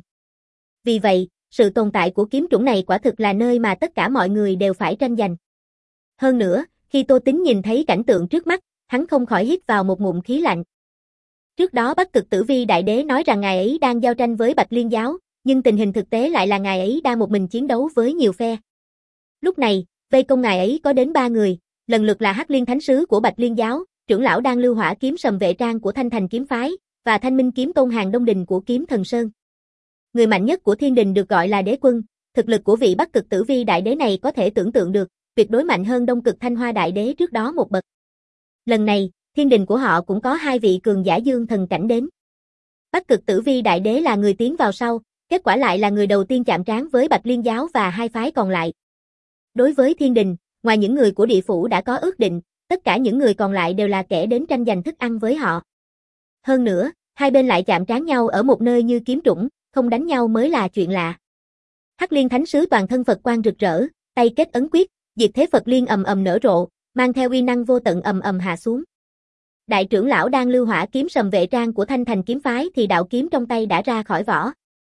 Vì vậy, sự tồn tại của kiếm trũng này quả thực là nơi mà tất cả mọi người đều phải tranh giành. Hơn nữa, khi Tô Tính nhìn thấy cảnh tượng trước mắt, hắn không khỏi hít vào một ngụm khí lạnh. Trước đó Bắc Cực Tử Vi Đại Đế nói rằng ngài ấy đang giao tranh với Bạch Liên Giáo, nhưng tình hình thực tế lại là ngài ấy đang một mình chiến đấu với nhiều phe. Lúc này, vây công ngài ấy có đến ba người, lần lượt là Hắc Liên Thánh Sứ của Bạch Liên Giáo, trưởng lão Đan Lưu Hỏa Kiếm Sầm Vệ Trang của Thanh Thành Kiếm Phái, và Thanh Minh Kiếm Tôn Hàng Đông Đình của Kiếm Thần Sơn. Người mạnh nhất của Thiên Đình được gọi là Đế Quân, thực lực của vị Bắc Cực Tử Vi Đại Đế này có thể tưởng tượng được, tuyệt đối mạnh hơn Đông Cực Thanh Hoa Đại Đế trước đó một bậc. Lần này, Thiên Đình của họ cũng có hai vị cường giả dương thần cảnh đến. Bắc Cực Tử Vi Đại Đế là người tiến vào sau, kết quả lại là người đầu tiên chạm trán với Bạch Liên Giáo và hai phái còn lại. Đối với Thiên Đình, ngoài những người của địa phủ đã có ước định, tất cả những người còn lại đều là kẻ đến tranh giành thức ăn với họ. Hơn nữa, hai bên lại chạm trán nhau ở một nơi như kiếm trũng, không đánh nhau mới là chuyện lạ. Hắc Liên Thánh Sứ toàn thân Phật quang rực rỡ, tay kết ấn quyết, diệt thế Phật Liên ầm ầm nở rộ, mang theo uy năng vô tận ầm ầm hạ xuống. Đại trưởng lão Đan Lưu Hỏa Kiếm Sầm Vệ Trang của Thanh Thành Kiếm Phái thì đạo kiếm trong tay đã ra khỏi vỏ.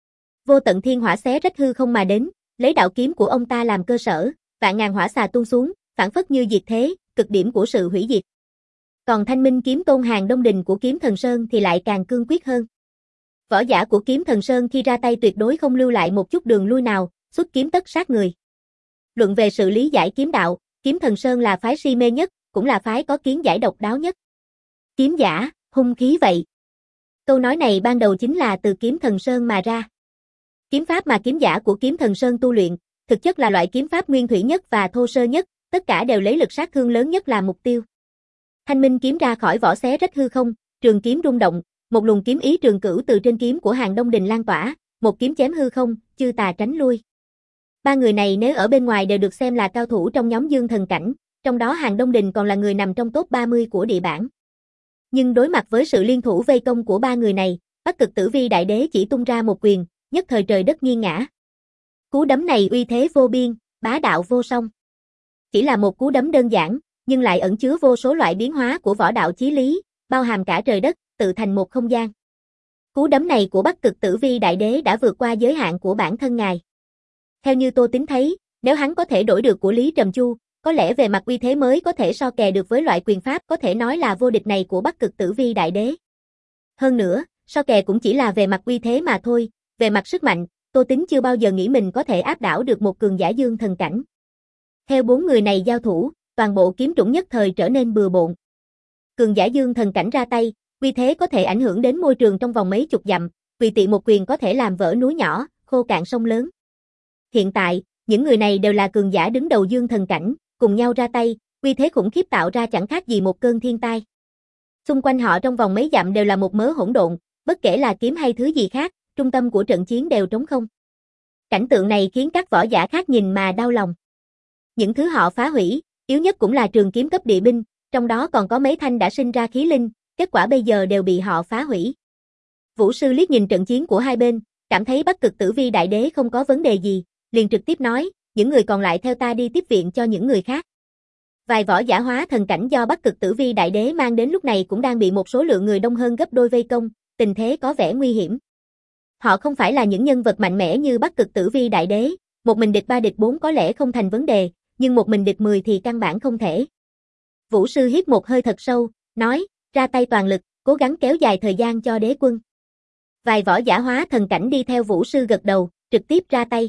Vô tận thiên hỏa xé rách hư không mà đến, lấy đạo kiếm của ông ta làm cơ sở, vạn ngàn hỏa xà tuôn xuống, phản phất như diệt thế, cực điểm của sự hủy diệt. Còn Thanh Minh Kiếm Tôn Hàng Đông Đình của Kiếm Thần Sơn thì lại càng cương quyết hơn. Võ giả của Kiếm Thần Sơn khi ra tay tuyệt đối không lưu lại một chút đường lui nào, xuất kiếm tất sát người. Luận về sự lý giải kiếm đạo, Kiếm Thần Sơn là phái si mê nhất, cũng là phái có kiến giải độc đáo nhất. Kiếm giả, hung khí vậy. Câu nói này ban đầu chính là từ Kiếm Thần Sơn mà ra. Kiếm pháp mà kiếm giả của Kiếm Thần Sơn tu luyện, thực chất là loại kiếm pháp nguyên thủy nhất và thô sơ nhất, tất cả đều lấy lực sát thương lớn nhất làm mục tiêu. Thanh Minh kiếm ra khỏi vỏ xé rách hư không, trường kiếm rung động, một luồng kiếm ý trường cửu từ trên kiếm của Hàng Đông Đình lan tỏa, một kiếm chém hư không, chư tà tránh lui. Ba người này nếu ở bên ngoài đều được xem là cao thủ trong nhóm dương thần cảnh, trong đó Hàng Đông Đình còn là người nằm trong top ba mươi của địa bảng. Nhưng đối mặt với sự liên thủ vây công của ba người này, Bắc Cực Tử Vi Đại Đế chỉ tung ra một quyền, nhất thời trời đất nghiêng ngã. Cú đấm này uy thế vô biên, bá đạo vô song. Chỉ là một cú đấm đơn giản, nhưng lại ẩn chứa vô số loại biến hóa của võ đạo chí lý, bao hàm cả trời đất, tự thành một không gian. Cú đấm này của Bắc Cực Tử Vi Đại Đế đã vượt qua giới hạn của bản thân ngài. Theo như Tô Tính thấy, nếu hắn có thể đổi được của Lý Trầm Chu, có lẽ về mặt uy thế mới có thể so kè được với loại quyền pháp có thể nói là vô địch này của Bắc Cực Tử Vi Đại Đế. Hơn nữa, so kè cũng chỉ là về mặt uy thế mà thôi, về mặt sức mạnh, Tô Tính chưa bao giờ nghĩ mình có thể áp đảo được một cường giả dương thần cảnh. Theo bốn người này giao thủ, toàn bộ kiếm trũng nhất thời trở nên bừa bộn. Cường giả dương thần cảnh ra tay, uy thế có thể ảnh hưởng đến môi trường trong vòng mấy chục dặm, tùy tiện một quyền có thể làm vỡ núi nhỏ, khô cạn sông lớn. Hiện tại, những người này đều là cường giả đứng đầu dương thần cảnh, cùng nhau ra tay, uy thế khủng khiếp tạo ra chẳng khác gì một cơn thiên tai. Xung quanh họ trong vòng mấy dặm đều là một mớ hỗn độn, bất kể là kiếm hay thứ gì khác, trung tâm của trận chiến đều trống không. Cảnh tượng này khiến các võ giả khác nhìn mà đau lòng. Những thứ họ phá hủy, yếu nhất cũng là trường kiếm cấp địa binh, trong đó còn có mấy thanh đã sinh ra khí linh, kết quả bây giờ đều bị họ phá hủy. Vũ sư liếc nhìn trận chiến của hai bên, cảm thấy Bắc Cực Tử Vi Đại Đế không có vấn đề gì, liền trực tiếp nói, những người còn lại theo ta đi tiếp viện cho những người khác. Vài võ giả hóa thần cảnh do Bắc Cực Tử Vi Đại Đế mang đến lúc này cũng đang bị một số lượng người đông hơn gấp đôi vây công, tình thế có vẻ nguy hiểm. Họ không phải là những nhân vật mạnh mẽ như Bắc Cực Tử Vi Đại Đế, một mình địch ba địch bốn có lẽ không thành vấn đề, nhưng một mình địch mười thì căn bản không thể. Vũ sư hít một hơi thật sâu, nói, ra tay toàn lực, cố gắng kéo dài thời gian cho đế quân. Vài võ giả hóa thần cảnh đi theo Vũ sư gật đầu, trực tiếp ra tay.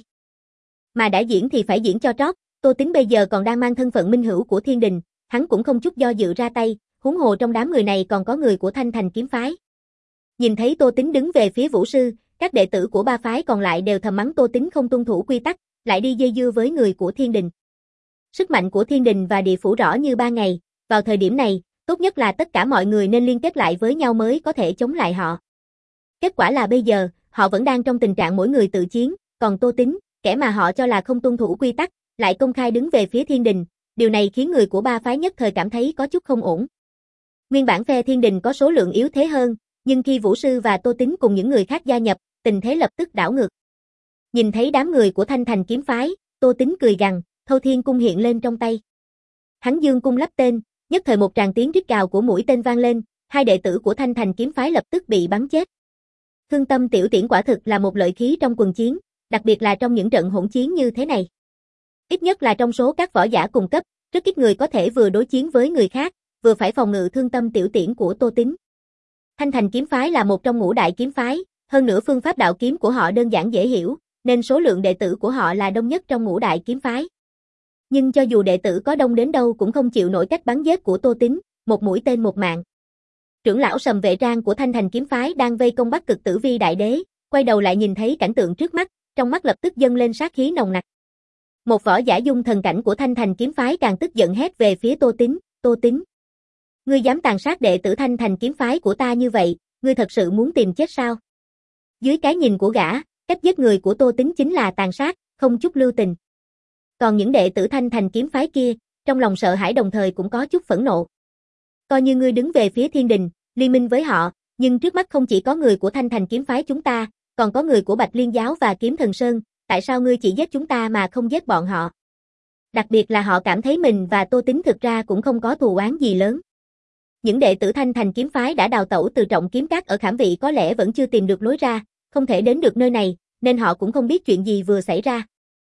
Mà đã diễn thì phải diễn cho trót, Tô Tín bây giờ còn đang mang thân phận minh hữu của Thiên Đình, hắn cũng không chút do dự ra tay, huống hồ trong đám người này còn có người của Thanh Thành kiếm phái. Nhìn thấy Tô Tín đứng về phía Vũ sư, các đệ tử của ba phái còn lại đều thầm mắng Tô Tín không tuân thủ quy tắc, lại đi dây dưa với người của Thiên Đình. Sức mạnh của Thiên Đình và địa phủ rõ như ba ngày, vào thời điểm này, tốt nhất là tất cả mọi người nên liên kết lại với nhau mới có thể chống lại họ. Kết quả là bây giờ, họ vẫn đang trong tình trạng mỗi người tự chiến, còn Tô Tín, kẻ mà họ cho là không tuân thủ quy tắc, lại công khai đứng về phía Thiên Đình, điều này khiến người của ba phái nhất thời cảm thấy có chút không ổn. Nguyên bản phe Thiên Đình có số lượng yếu thế hơn, nhưng khi Vũ sư và Tô Tín cùng những người khác gia nhập, tình thế lập tức đảo ngược. Nhìn thấy đám người của Thanh Thành kiếm phái, Tô Tín cười gằn, Thâu Thiên cung hiện lên trong tay. Hắn dương cung lắp tên, nhất thời một tràng tiếng rít gào của mũi tên vang lên, hai đệ tử của Thanh Thành kiếm phái lập tức bị bắn chết. Thương Tâm Tiểu Tiễn quả thực là một lợi khí trong quần chiến, đặc biệt là trong những trận hỗn chiến như thế này. Ít nhất là trong số các võ giả cùng cấp, rất ít người có thể vừa đối chiến với người khác, vừa phải phòng ngự Thương Tâm Tiểu Tiễn của Tô Tín. Thanh Thành kiếm phái là một trong ngũ đại kiếm phái, hơn nữa phương pháp đạo kiếm của họ đơn giản dễ hiểu, nên số lượng đệ tử của họ là đông nhất trong ngũ đại kiếm phái. Nhưng cho dù đệ tử có đông đến đâu cũng không chịu nổi cách bắn giết của Tô Tín, một mũi tên một mạng. Trưởng lão Sầm Vệ Trang của Thanh Thành kiếm phái đang vây công Bắc Cực Tử Vi Đại Đế, quay đầu lại nhìn thấy cảnh tượng trước mắt, trong mắt lập tức dâng lên sát khí nồng nặc. Một võ giả dung thần cảnh của Thanh Thành kiếm phái càng tức giận hét về phía Tô Tín, Tô Tín. Ngươi dám tàn sát đệ tử Thanh Thành kiếm phái của ta như vậy, ngươi thật sự muốn tìm chết sao? Dưới cái nhìn của gã, cách giết người của Tô Tín chính là tàn sát, không chút lưu tình. Còn những đệ tử Thanh Thành kiếm phái kia, trong lòng sợ hãi đồng thời cũng có chút phẫn nộ. Coi như ngươi đứng về phía Thiên Đình, liên minh với họ, nhưng trước mắt không chỉ có người của Thanh Thành kiếm phái chúng ta, còn có người của Bạch Liên giáo và Kiếm Thần Sơn, tại sao ngươi chỉ giết chúng ta mà không giết bọn họ? Đặc biệt là họ cảm thấy mình và Tô Tín thực ra cũng không có thù oán gì lớn. Những đệ tử Thanh Thành kiếm phái đã đào tẩu từ Trọng Kiếm Các ở Khảm Vị có lẽ vẫn chưa tìm được lối ra, không thể đến được nơi này, nên họ cũng không biết chuyện gì vừa xảy ra.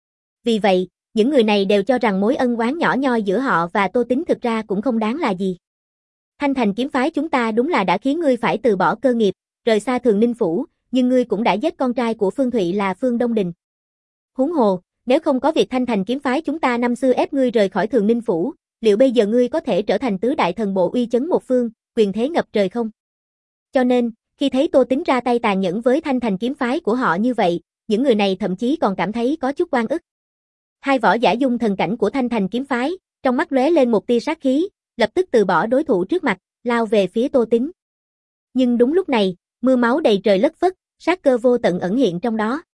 Vì vậy, những người này đều cho rằng mối ân oán nhỏ nhoi giữa họ và Tô Tín thực ra cũng không đáng là gì. Thanh Thành kiếm phái chúng ta đúng là đã khiến ngươi phải từ bỏ cơ nghiệp, rời xa Thường Ninh Phủ, nhưng ngươi cũng đã giết con trai của Phương Thụy là Phương Đông Đình. Huống hồ, nếu không có việc Thanh Thành kiếm phái chúng ta năm xưa ép ngươi rời khỏi Thường Ninh Phủ, liệu bây giờ ngươi có thể trở thành tứ đại thần bộ uy chấn một phương, quyền thế ngập trời không? Cho nên, khi thấy Tô Tín ra tay tàn nhẫn với Thanh Thành kiếm phái của họ như vậy, những người này thậm chí còn cảm thấy có chút oan ức. Hai võ giả dung thần cảnh của Thanh Thành kiếm phái, trong mắt lóe lên một tia sát khí, lập tức từ bỏ đối thủ trước mặt, lao về phía Tô Tín. Nhưng đúng lúc này, mưa máu đầy trời lất phất, sát cơ vô tận ẩn hiện trong đó.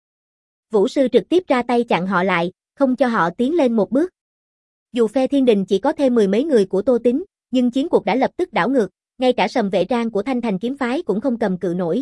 Vũ sư trực tiếp ra tay chặn họ lại, không cho họ tiến lên một bước. Dù phe Thiên Đình chỉ có thêm mười mấy người của Tô Tín, nhưng chiến cuộc đã lập tức đảo ngược, ngay cả Sầm Vệ Trang của Thanh Thành kiếm phái cũng không cầm cự nổi.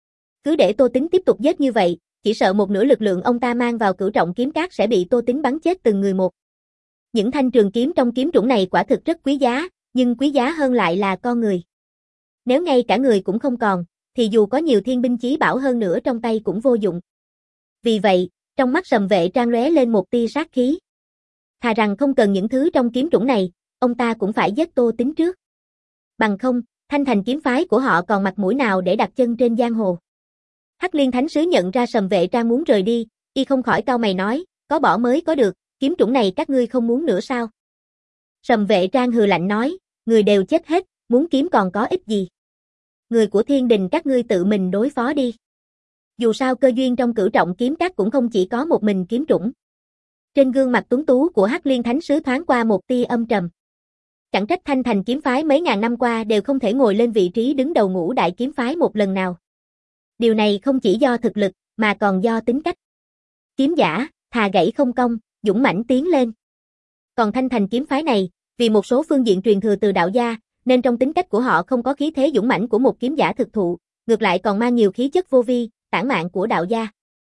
Cứ để Tô Tín tiếp tục giết như vậy, chỉ sợ một nửa lực lượng ông ta mang vào Cửu Trọng Kiếm Các sẽ bị Tô Tín bắn chết từng người một. Những thanh trường kiếm trong kiếm chủng này quả thực rất quý giá, nhưng quý giá hơn lại là con người. Nếu ngay cả người cũng không còn, thì dù có nhiều thiên binh chí bảo hơn nữa trong tay cũng vô dụng. Vì vậy, trong mắt Sầm Vệ Trang lóe lên một tia sát khí. Thà rằng không cần những thứ trong kiếm chủng này, ông ta cũng phải giết Tô Tín trước. Bằng không, Thanh Thành kiếm phái của họ còn mặt mũi nào để đặt chân trên giang hồ. Hắc Liên Thánh Sứ nhận ra Sầm Vệ Trang muốn rời đi, y không khỏi cau mày nói, có bỏ mới có được, kiếm chủng này các ngươi không muốn nữa sao? Sầm Vệ Trang hừ lạnh nói, người đều chết hết, muốn kiếm còn có ích gì? Người của Thiên Đình các ngươi tự mình đối phó đi. Dù sao cơ duyên trong Cửu Trọng Kiếm Các cũng không chỉ có một mình kiếm chủng. Trên gương mặt tuấn tú của Hắc Liên Thánh Sứ thoáng qua một tia âm trầm. Chẳng trách Thanh Thành kiếm phái mấy ngàn năm qua đều không thể ngồi lên vị trí đứng đầu ngũ đại kiếm phái một lần nào. Điều này không chỉ do thực lực, mà còn do tính cách. Kiếm giả, thà gãy không cong, dũng mãnh tiến lên. Còn Thanh Thành kiếm phái này, vì một số phương diện truyền thừa từ đạo gia, nên trong tính cách của họ không có khí thế dũng mãnh của một kiếm giả thực thụ, ngược lại còn mang nhiều khí chất vô vi, tản mạn của đạo gia.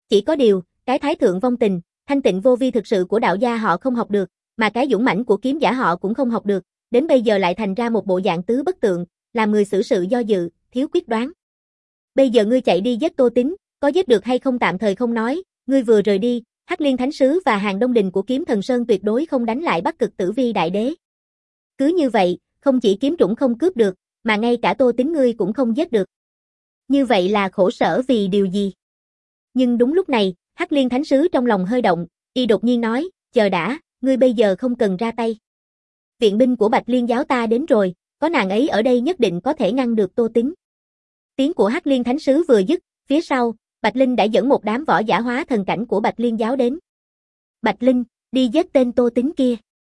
Chỉ có điều, cái thái thượng vong tình, thanh tịnh vô vi thực sự của đạo gia họ không học được, mà cái dũng mãnh của kiếm giả họ cũng không học được, đến bây giờ lại thành ra một bộ dạng tứ bất tượng, làm người xử sự do dự, thiếu quyết đoán. Bây giờ ngươi chạy đi giết Tô Tín, có giết được hay không tạm thời không nói, ngươi vừa rời đi, Hắc Liên Thánh Sứ và hàng đông đình của Kiếm Thần Sơn tuyệt đối không đánh lại Bắc Cực Tử Vi Đại Đế. Cứ như vậy, không chỉ kiếm trũng không cướp được, mà ngay cả Tô Tín ngươi cũng không giết được. Như vậy là khổ sở vì điều gì? Nhưng đúng lúc này, Hắc Liên Thánh Sứ trong lòng hơi động, y đột nhiên nói, chờ đã, ngươi bây giờ không cần ra tay. Viện binh của Bạch Liên giáo ta đến rồi, có nàng ấy ở đây nhất định có thể ngăn được Tô Tín. Tiếng của Hắc Liên Thánh Sứ vừa dứt, phía sau, Bạch Linh đã dẫn một đám võ giả hóa thần cảnh của Bạch Liên giáo đến. Bạch Linh, đi giết tên Tô Tín kia.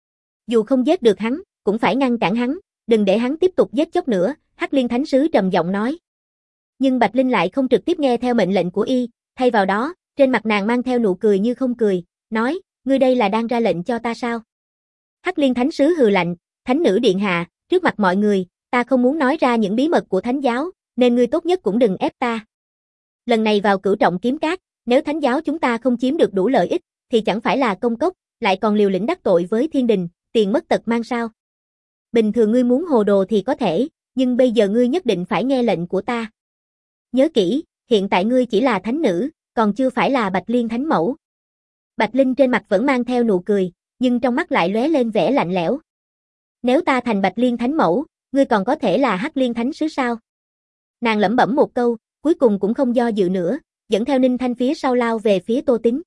Dù không giết được hắn, cũng phải ngăn cản hắn, đừng để hắn tiếp tục giết chóc nữa, Hắc Liên Thánh Sứ trầm giọng nói. Nhưng Bạch Linh lại không trực tiếp nghe theo mệnh lệnh của y, thay vào đó, trên mặt nàng mang theo nụ cười như không cười, nói, ngươi đây là đang ra lệnh cho ta sao? Hắc Liên Thánh Sứ hừ lạnh, Thánh nữ điện hạ, trước mặt mọi người, ta không muốn nói ra những bí mật của Thánh giáo, nên ngươi tốt nhất cũng đừng ép ta. Lần này vào Cửu Trọng Kiếm Cát, nếu Thánh giáo chúng ta không chiếm được đủ lợi ích, thì chẳng phải là công cốc, lại còn liều lĩnh đắc tội với thiên đình, tiền mất tật mang sao? Bình thường ngươi muốn hồ đồ thì có thể, nhưng bây giờ ngươi nhất định phải nghe lệnh của ta. Nhớ kỹ, hiện tại ngươi chỉ là thánh nữ, còn chưa phải là Bạch Liên Thánh Mẫu. Bạch Linh trên mặt vẫn mang theo nụ cười, nhưng trong mắt lại lóe lên vẻ lạnh lẽo. Nếu ta thành Bạch Liên Thánh Mẫu, ngươi còn có thể là Hắc Liên Thánh Sứ sao? Nàng lẩm bẩm một câu, cuối cùng cũng không do dự nữa, dẫn theo Ninh Thanh phía sau lao về phía Tô Tín.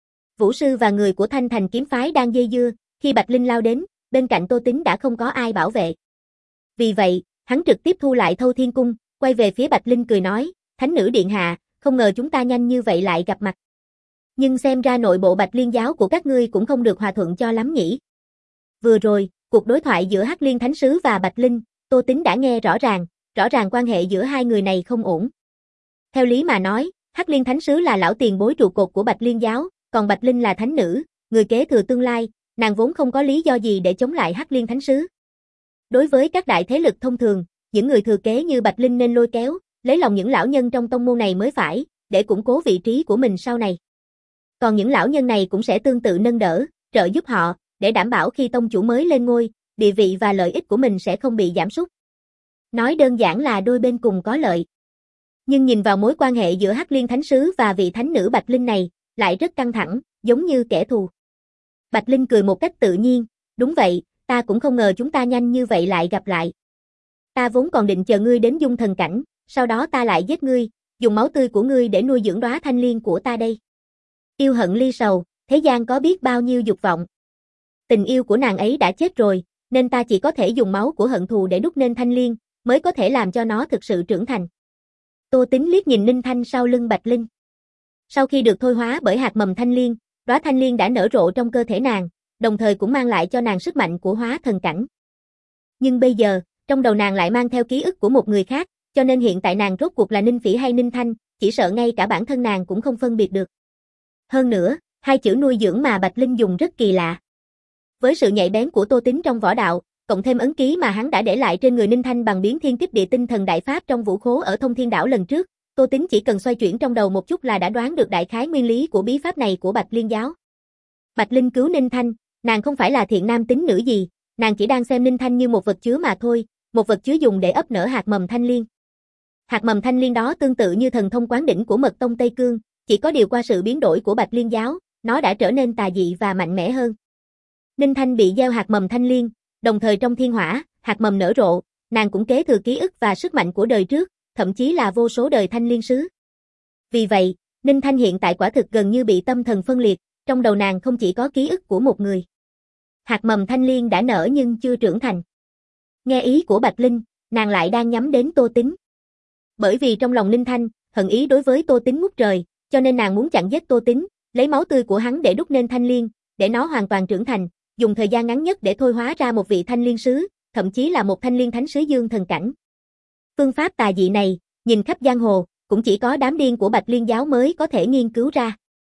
Vũ sư và người của Thanh Thành kiếm phái đang dây dưa, khi Bạch Linh lao đến, bên cạnh Tô Tín đã không có ai bảo vệ. Vì vậy, hắn trực tiếp thu lại Thâu Thiên Cung, quay về phía Bạch Linh cười nói, Thánh nữ điện hạ, không ngờ chúng ta nhanh như vậy lại gặp mặt. Nhưng xem ra nội bộ Bạch Liên giáo của các ngươi cũng không được hòa thuận cho lắm nhỉ. Vừa rồi, cuộc đối thoại giữa Hắc Liên Thánh Sứ và Bạch Linh, Tô Tín đã nghe rõ ràng, rõ ràng quan hệ giữa hai người này không ổn. Theo lý mà nói, Hắc Liên Thánh Sứ là lão tiền bối trụ cột của Bạch Liên giáo, còn Bạch Linh là thánh nữ, người kế thừa tương lai, nàng vốn không có lý do gì để chống lại Hắc Liên Thánh Sứ. Đối với các đại thế lực thông thường, những người thừa kế như Bạch Linh nên lôi kéo, lấy lòng những lão nhân trong tông môn này mới phải, để củng cố vị trí của mình sau này. Còn những lão nhân này cũng sẽ tương tự nâng đỡ, trợ giúp họ, để đảm bảo khi tông chủ mới lên ngôi, địa vị và lợi ích của mình sẽ không bị giảm sút. Nói đơn giản là đôi bên cùng có lợi. Nhưng nhìn vào mối quan hệ giữa Hắc Liên Thánh Sứ và vị thánh nữ Bạch Linh này, lại rất căng thẳng, giống như kẻ thù. Bạch Linh cười một cách tự nhiên, đúng vậy, ta cũng không ngờ chúng ta nhanh như vậy lại gặp lại. Ta vốn còn định chờ ngươi đến dung thần cảnh, sau đó ta lại giết ngươi, dùng máu tươi của ngươi để nuôi dưỡng đóa thanh liên của ta đây. Yêu hận ly sầu, thế gian có biết bao nhiêu dục vọng. Tình yêu của nàng ấy đã chết rồi, nên ta chỉ có thể dùng máu của hận thù để đúc nên thanh liên, mới có thể làm cho nó thực sự trưởng thành. Tô Tín liếc nhìn Ninh Thanh sau lưng Bạch Linh. Sau khi được thôi hóa bởi hạt mầm thanh liên, đóa thanh liên đã nở rộ trong cơ thể nàng, đồng thời cũng mang lại cho nàng sức mạnh của hóa thần cảnh. Nhưng bây giờ, trong đầu nàng lại mang theo ký ức của một người khác, cho nên hiện tại nàng rốt cuộc là Ninh Phỉ hay Ninh Thanh, chỉ sợ ngay cả bản thân nàng cũng không phân biệt được. Hơn nữa, hai chữ nuôi dưỡng mà Bạch Linh dùng rất kỳ lạ. Với sự nhạy bén của Tô Tín trong võ đạo, cộng thêm ấn ký mà hắn đã để lại trên người Ninh Thanh bằng biến thiên kích địa tinh thần đại pháp trong vũ khố ở Thông Thiên Đảo lần trước, Tô Tín chỉ cần xoay chuyển trong đầu một chút là đã đoán được đại khái nguyên lý của bí pháp này của Bạch Liên giáo. Bạch Linh cứu Ninh Thanh, nàng không phải là thiện nam tín nữ gì, nàng chỉ đang xem Ninh Thanh như một vật chứa mà thôi, một vật chứa dùng để ấp nở hạt mầm thanh liên. Hạt mầm thanh liên đó tương tự như thần thông quán đỉnh của Mật tông Tây Cương, chỉ có điều qua sự biến đổi của Bạch Liên giáo, nó đã trở nên tà dị và mạnh mẽ hơn. Ninh Thanh bị gieo hạt mầm thanh liên, đồng thời trong thiên hỏa, hạt mầm nở rộ, nàng cũng kế thừa ký ức và sức mạnh của đời trước, thậm chí là vô số đời thanh liên sứ. Vì vậy, Ninh Thanh hiện tại quả thực gần như bị tâm thần phân liệt, trong đầu nàng không chỉ có ký ức của một người. Hạt mầm thanh liên đã nở nhưng chưa trưởng thành. Nghe ý của Bạch Linh, nàng lại đang nhắm đến Tô Tín. Bởi vì trong lòng Ninh Thanh, hận ý đối với Tô Tín ngút trời, cho nên nàng muốn chặn giết Tô Tín, lấy máu tươi của hắn để đúc nên thanh liên, để nó hoàn toàn trưởng thành, dùng thời gian ngắn nhất để thôi hóa ra một vị thanh liên sứ, thậm chí là một thanh liên thánh sứ dương thần cảnh. Phương pháp tà dị này, nhìn khắp giang hồ, cũng chỉ có đám điên của Bạch Liên giáo mới có thể nghiên cứu ra.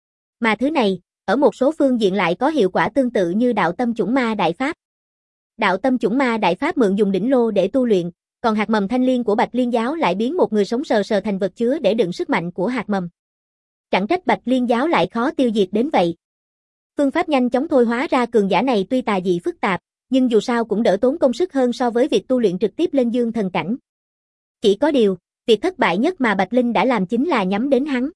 Mà thứ này, ở một số phương diện lại có hiệu quả tương tự như đạo tâm chủng ma đại pháp. Đạo tâm chủng ma đại pháp mượn dùng đỉnh lô để tu luyện, còn hạt mầm thanh liên của Bạch Liên giáo lại biến một người sống sờ sờ thành vật chứa để đựng sức mạnh của hạt mầm. Chẳng trách Bạch Liên giáo lại khó tiêu diệt đến vậy. Phương pháp nhanh chóng thôi hóa ra cường giả này tuy tà dị phức tạp, nhưng dù sao cũng đỡ tốn công sức hơn so với việc tu luyện trực tiếp lên dương thần cảnh. Chỉ có điều, việc thất bại nhất mà Bạch Linh đã làm chính là nhắm đến hắn.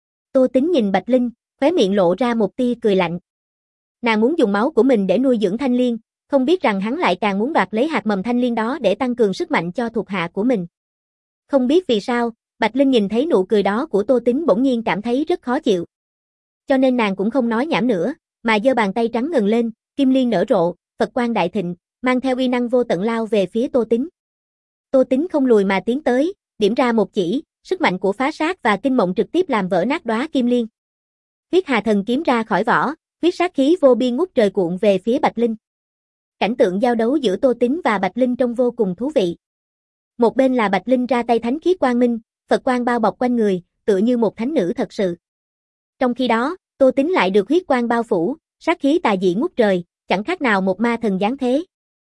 Tô Tính nhìn Bạch Linh, khóe miệng lộ ra một tia cười lạnh. Nàng muốn dùng máu của mình để nuôi dưỡng thanh liên, không biết rằng hắn lại càng muốn đoạt lấy hạt mầm thanh liên đó để tăng cường sức mạnh cho thuộc hạ của mình. Không biết vì sao, Bạch Linh nhìn thấy nụ cười đó của Tô Tính bỗng nhiên cảm thấy rất khó chịu. Cho nên nàng cũng không nói nhảm nữa, mà giơ bàn tay trắng ngần lên, kim liên nở rộ, Phật quang đại thịnh, mang theo uy năng vô tận lao về phía Tô Tính. Tô Tính không lùi mà tiến tới, điểm ra một chỉ, sức mạnh của phá sát và kinh mộng trực tiếp làm vỡ nát đóa kim liên. Huyết Hà Thần kiếm ra khỏi vỏ, huyết sát khí vô biên ngút trời cuộn về phía Bạch Linh. Cảnh tượng giao đấu giữa Tô Tính và Bạch Linh trông vô cùng thú vị. Một bên là Bạch Linh ra tay thánh khí quang minh, Phật quang bao bọc quanh người, tựa như một thánh nữ thật sự. Trong khi đó, Tô Tính lại được huyết quang bao phủ, sát khí tà dị ngút trời, chẳng khác nào một ma thần giáng thế.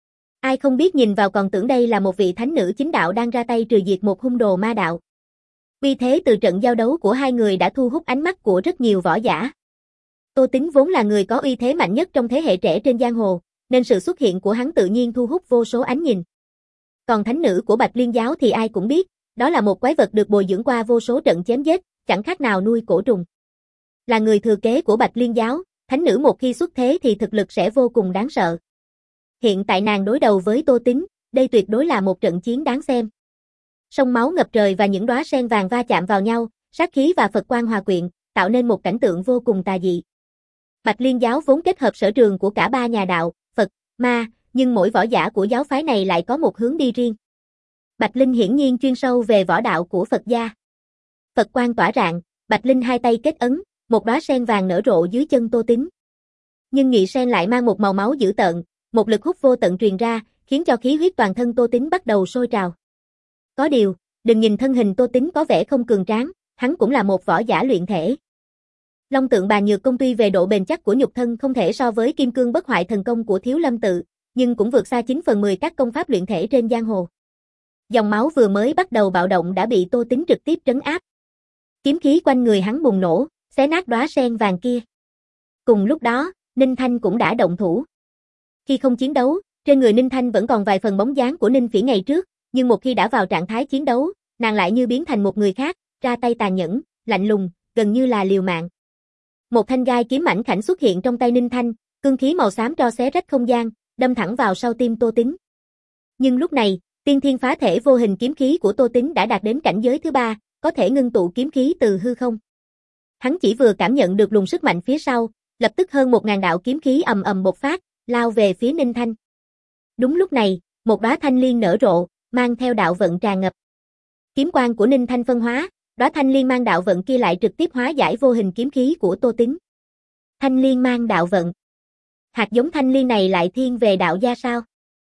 Ai không biết nhìn vào còn tưởng đây là một vị thánh nữ chính đạo đang ra tay trừ diệt một hung đồ ma đạo. Vì thế từ trận giao đấu của hai người đã thu hút ánh mắt của rất nhiều võ giả. Tô Tính vốn là người có uy thế mạnh nhất trong thế hệ trẻ trên giang hồ, nên sự xuất hiện của hắn tự nhiên thu hút vô số ánh nhìn. Còn thánh nữ của Bạch Liên giáo thì ai cũng biết, đó là một quái vật được bồi dưỡng qua vô số trận chém giết, chẳng khác nào nuôi cổ trùng. Là người thừa kế của Bạch Liên giáo, thánh nữ một khi xuất thế thì thực lực sẽ vô cùng đáng sợ. Hiện tại nàng đối đầu với Tô Tính, đây tuyệt đối là một trận chiến đáng xem. Sông máu ngập trời và những đóa sen vàng va chạm vào nhau, sát khí và Phật quang hòa quyện, tạo nên một cảnh tượng vô cùng tà dị. Bạch Liên giáo vốn kết hợp sở trường của cả ba nhà đạo, Phật, Ma, nhưng mỗi võ giả của giáo phái này lại có một hướng đi riêng. Bạch Linh hiển nhiên chuyên sâu về võ đạo của Phật gia. Phật quang tỏa rạng, Bạch Linh hai tay kết ấn, một đóa sen vàng nở rộ dưới chân Tô Tính. Nhưng nhị sen lại mang một màu máu dữ tợn, một lực hút vô tận truyền ra, khiến cho khí huyết toàn thân Tô Tính bắt đầu sôi trào. Có điều, đừng nhìn thân hình Tô Tính có vẻ không cường tráng, hắn cũng là một võ giả luyện thể. Long tượng bàn nhược công tuy về độ bền chắc của nhục thân không thể so với kim cương bất hoại thần công của Thiếu Lâm tự, nhưng cũng vượt xa chín phần mười các công pháp luyện thể trên giang hồ. Dòng máu vừa mới bắt đầu bạo động đã bị Tô Tính trực tiếp trấn áp. Kiếm khí quanh người hắn bùng nổ, xé nát đóa sen vàng kia. Cùng lúc đó, Ninh Thanh cũng đã động thủ. Khi không chiến đấu, trên người Ninh Thanh vẫn còn vài phần bóng dáng của Ninh Phỉ ngày trước, nhưng một khi đã vào trạng thái chiến đấu, nàng lại như biến thành một người khác, ra tay tàn nhẫn, lạnh lùng, gần như là liều mạng. Một thanh gai kiếm mảnh khảnh xuất hiện trong tay Ninh Thanh, cương khí màu xám tro xé rách không gian, đâm thẳng vào sau tim Tô Tính. Nhưng lúc này, tiên thiên phá thể vô hình kiếm khí của Tô Tính đã đạt đến cảnh giới thứ ba, có thể ngưng tụ kiếm khí từ hư không. Hắn chỉ vừa cảm nhận được luồng sức mạnh phía sau, lập tức hơn một ngàn đạo kiếm khí ầm ầm bộc phát, lao về phía Ninh Thanh. Đúng lúc này, một đóa thanh liên nở rộ, mang theo đạo vận tràn ngập. Kiếm quang của Ninh Thanh phân hóa, đóa thanh liên mang đạo vận kia lại trực tiếp hóa giải vô hình kiếm khí của Tô Tính. Thanh liên mang đạo vận. Hạt giống thanh liên này lại thiên về đạo gia sao?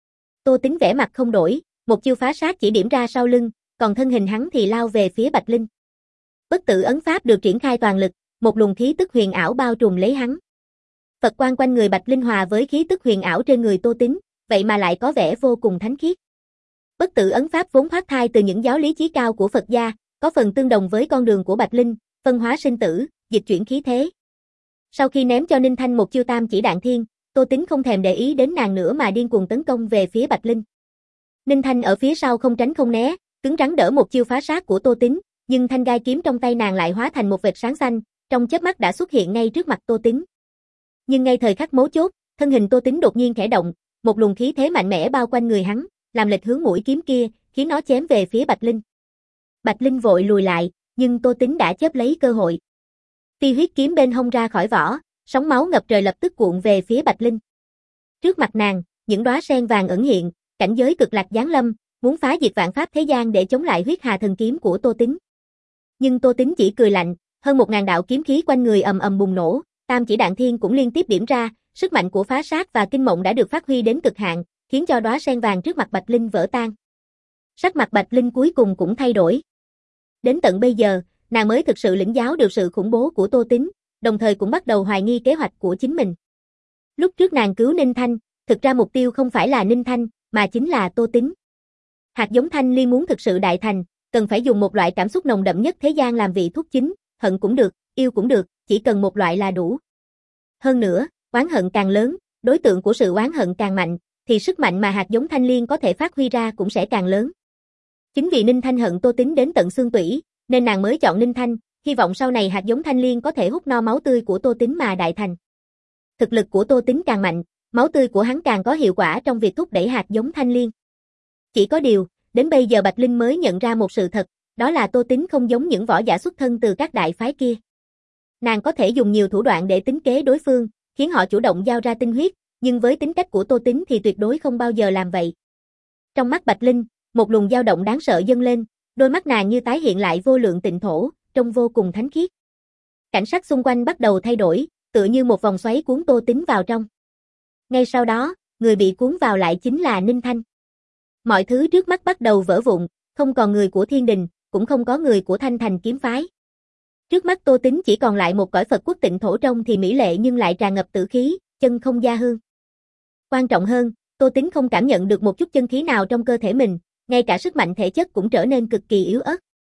Tô Tính vẻ mặt không đổi, một chiêu phá sát chỉ điểm ra sau lưng, còn thân hình hắn thì lao về phía Bạch Linh. Bất tử ấn pháp được triển khai toàn lực, một luồng khí tức huyền ảo bao trùm lấy hắn. Phật quang quanh người Bạch Linh hòa với khí tức huyền ảo trên người Tô Tính, vậy mà lại có vẻ vô cùng thánh khiết. Bất tử ấn pháp vốn thoát thai từ những giáo lý chí cao của Phật gia, có phần tương đồng với con đường của Bạch Linh, phân hóa sinh tử, dịch chuyển khí thế. Sau khi ném cho Ninh Thanh một chiêu tam chỉ đạn thiên, Tô Tính không thèm để ý đến nàng nữa mà điên cuồng tấn công về phía Bạch Linh. Ninh Thanh ở phía sau không tránh không né, cứng rắn đỡ một chiêu phá sát của Tô Tính, nhưng thanh gai kiếm trong tay nàng lại hóa thành một vệt sáng xanh, trong chớp mắt đã xuất hiện ngay trước mặt Tô Tính. Nhưng ngay thời khắc mấu chốt, thân hình Tô Tính đột nhiên khẽ động, một luồng khí thế mạnh mẽ bao quanh người hắn, làm lệch hướng mũi kiếm kia, khiến nó chém về phía Bạch Linh. Bạch Linh vội lùi lại, nhưng Tô Tính đã chớp lấy cơ hội. Ti huyết kiếm bên hông ra khỏi vỏ, sóng máu ngập trời lập tức cuộn về phía Bạch Linh. Trước mặt nàng, những đóa sen vàng ẩn hiện, cảnh giới cực lạc giáng lâm, muốn phá diệt vạn pháp thế gian để chống lại huyết hà thần kiếm của Tô Tính. Nhưng Tô Tính chỉ cười lạnh, hơn một ngàn đạo kiếm khí quanh người ầm ầm bùng nổ, tam chỉ đạn thiên cũng liên tiếp điểm ra, sức mạnh của phá sát và kinh mộng đã được phát huy đến cực hạn, khiến cho đóa sen vàng trước mặt Bạch Linh vỡ tan. Sắc mặt Bạch Linh cuối cùng cũng thay đổi. Đến tận bây giờ, nàng mới thực sự lĩnh giáo được sự khủng bố của Tô Tính, đồng thời cũng bắt đầu hoài nghi kế hoạch của chính mình. Lúc trước nàng cứu Ninh Thanh, thực ra mục tiêu không phải là Ninh Thanh, mà chính là Tô Tính. Hạt giống thanh liên muốn thực sự đại thành, cần phải dùng một loại cảm xúc nồng đậm nhất thế gian làm vị thuốc chính, hận cũng được, yêu cũng được, chỉ cần một loại là đủ. Hơn nữa, oán hận càng lớn, đối tượng của sự oán hận càng mạnh, thì sức mạnh mà hạt giống thanh liên có thể phát huy ra cũng sẽ càng lớn. Chính vì Ninh Thanh hận Tô Tín đến tận xương tủy, nên nàng mới chọn Ninh Thanh, hy vọng sau này hạt giống thanh liên có thể hút no máu tươi của Tô Tín mà đại thành. Thực lực của Tô Tín càng mạnh, máu tươi của hắn càng có hiệu quả trong việc thúc đẩy hạt giống thanh liên. Chỉ có điều, đến bây giờ Bạch Linh mới nhận ra một sự thật, đó là Tô Tín không giống những võ giả xuất thân từ các đại phái kia. Nàng có thể dùng nhiều thủ đoạn để tính kế đối phương, khiến họ chủ động giao ra tinh huyết, nhưng với tính cách của Tô Tín thì tuyệt đối không bao giờ làm vậy. Trong mắt Bạch Linh, một luồng dao động đáng sợ dâng lên, đôi mắt nàng như tái hiện lại vô lượng tịnh thổ, trông vô cùng thánh khiết. Cảnh sắc xung quanh bắt đầu thay đổi, tựa như một vòng xoáy cuốn Tô Tín vào trong. Ngay sau đó, người bị cuốn vào lại chính là Ninh Thanh. Mọi thứ trước mắt bắt đầu vỡ vụn, không còn người của Thiên Đình, cũng không có người của Thanh Thành kiếm phái. Trước mắt Tô Tín chỉ còn lại một cõi Phật quốc tịnh thổ trông thì mỹ lệ nhưng lại tràn ngập tử khí, chân không gia hương. Quan trọng hơn, Tô Tín không cảm nhận được một chút chân khí nào trong cơ thể mình, ngay cả sức mạnh thể chất cũng trở nên cực kỳ yếu ớt.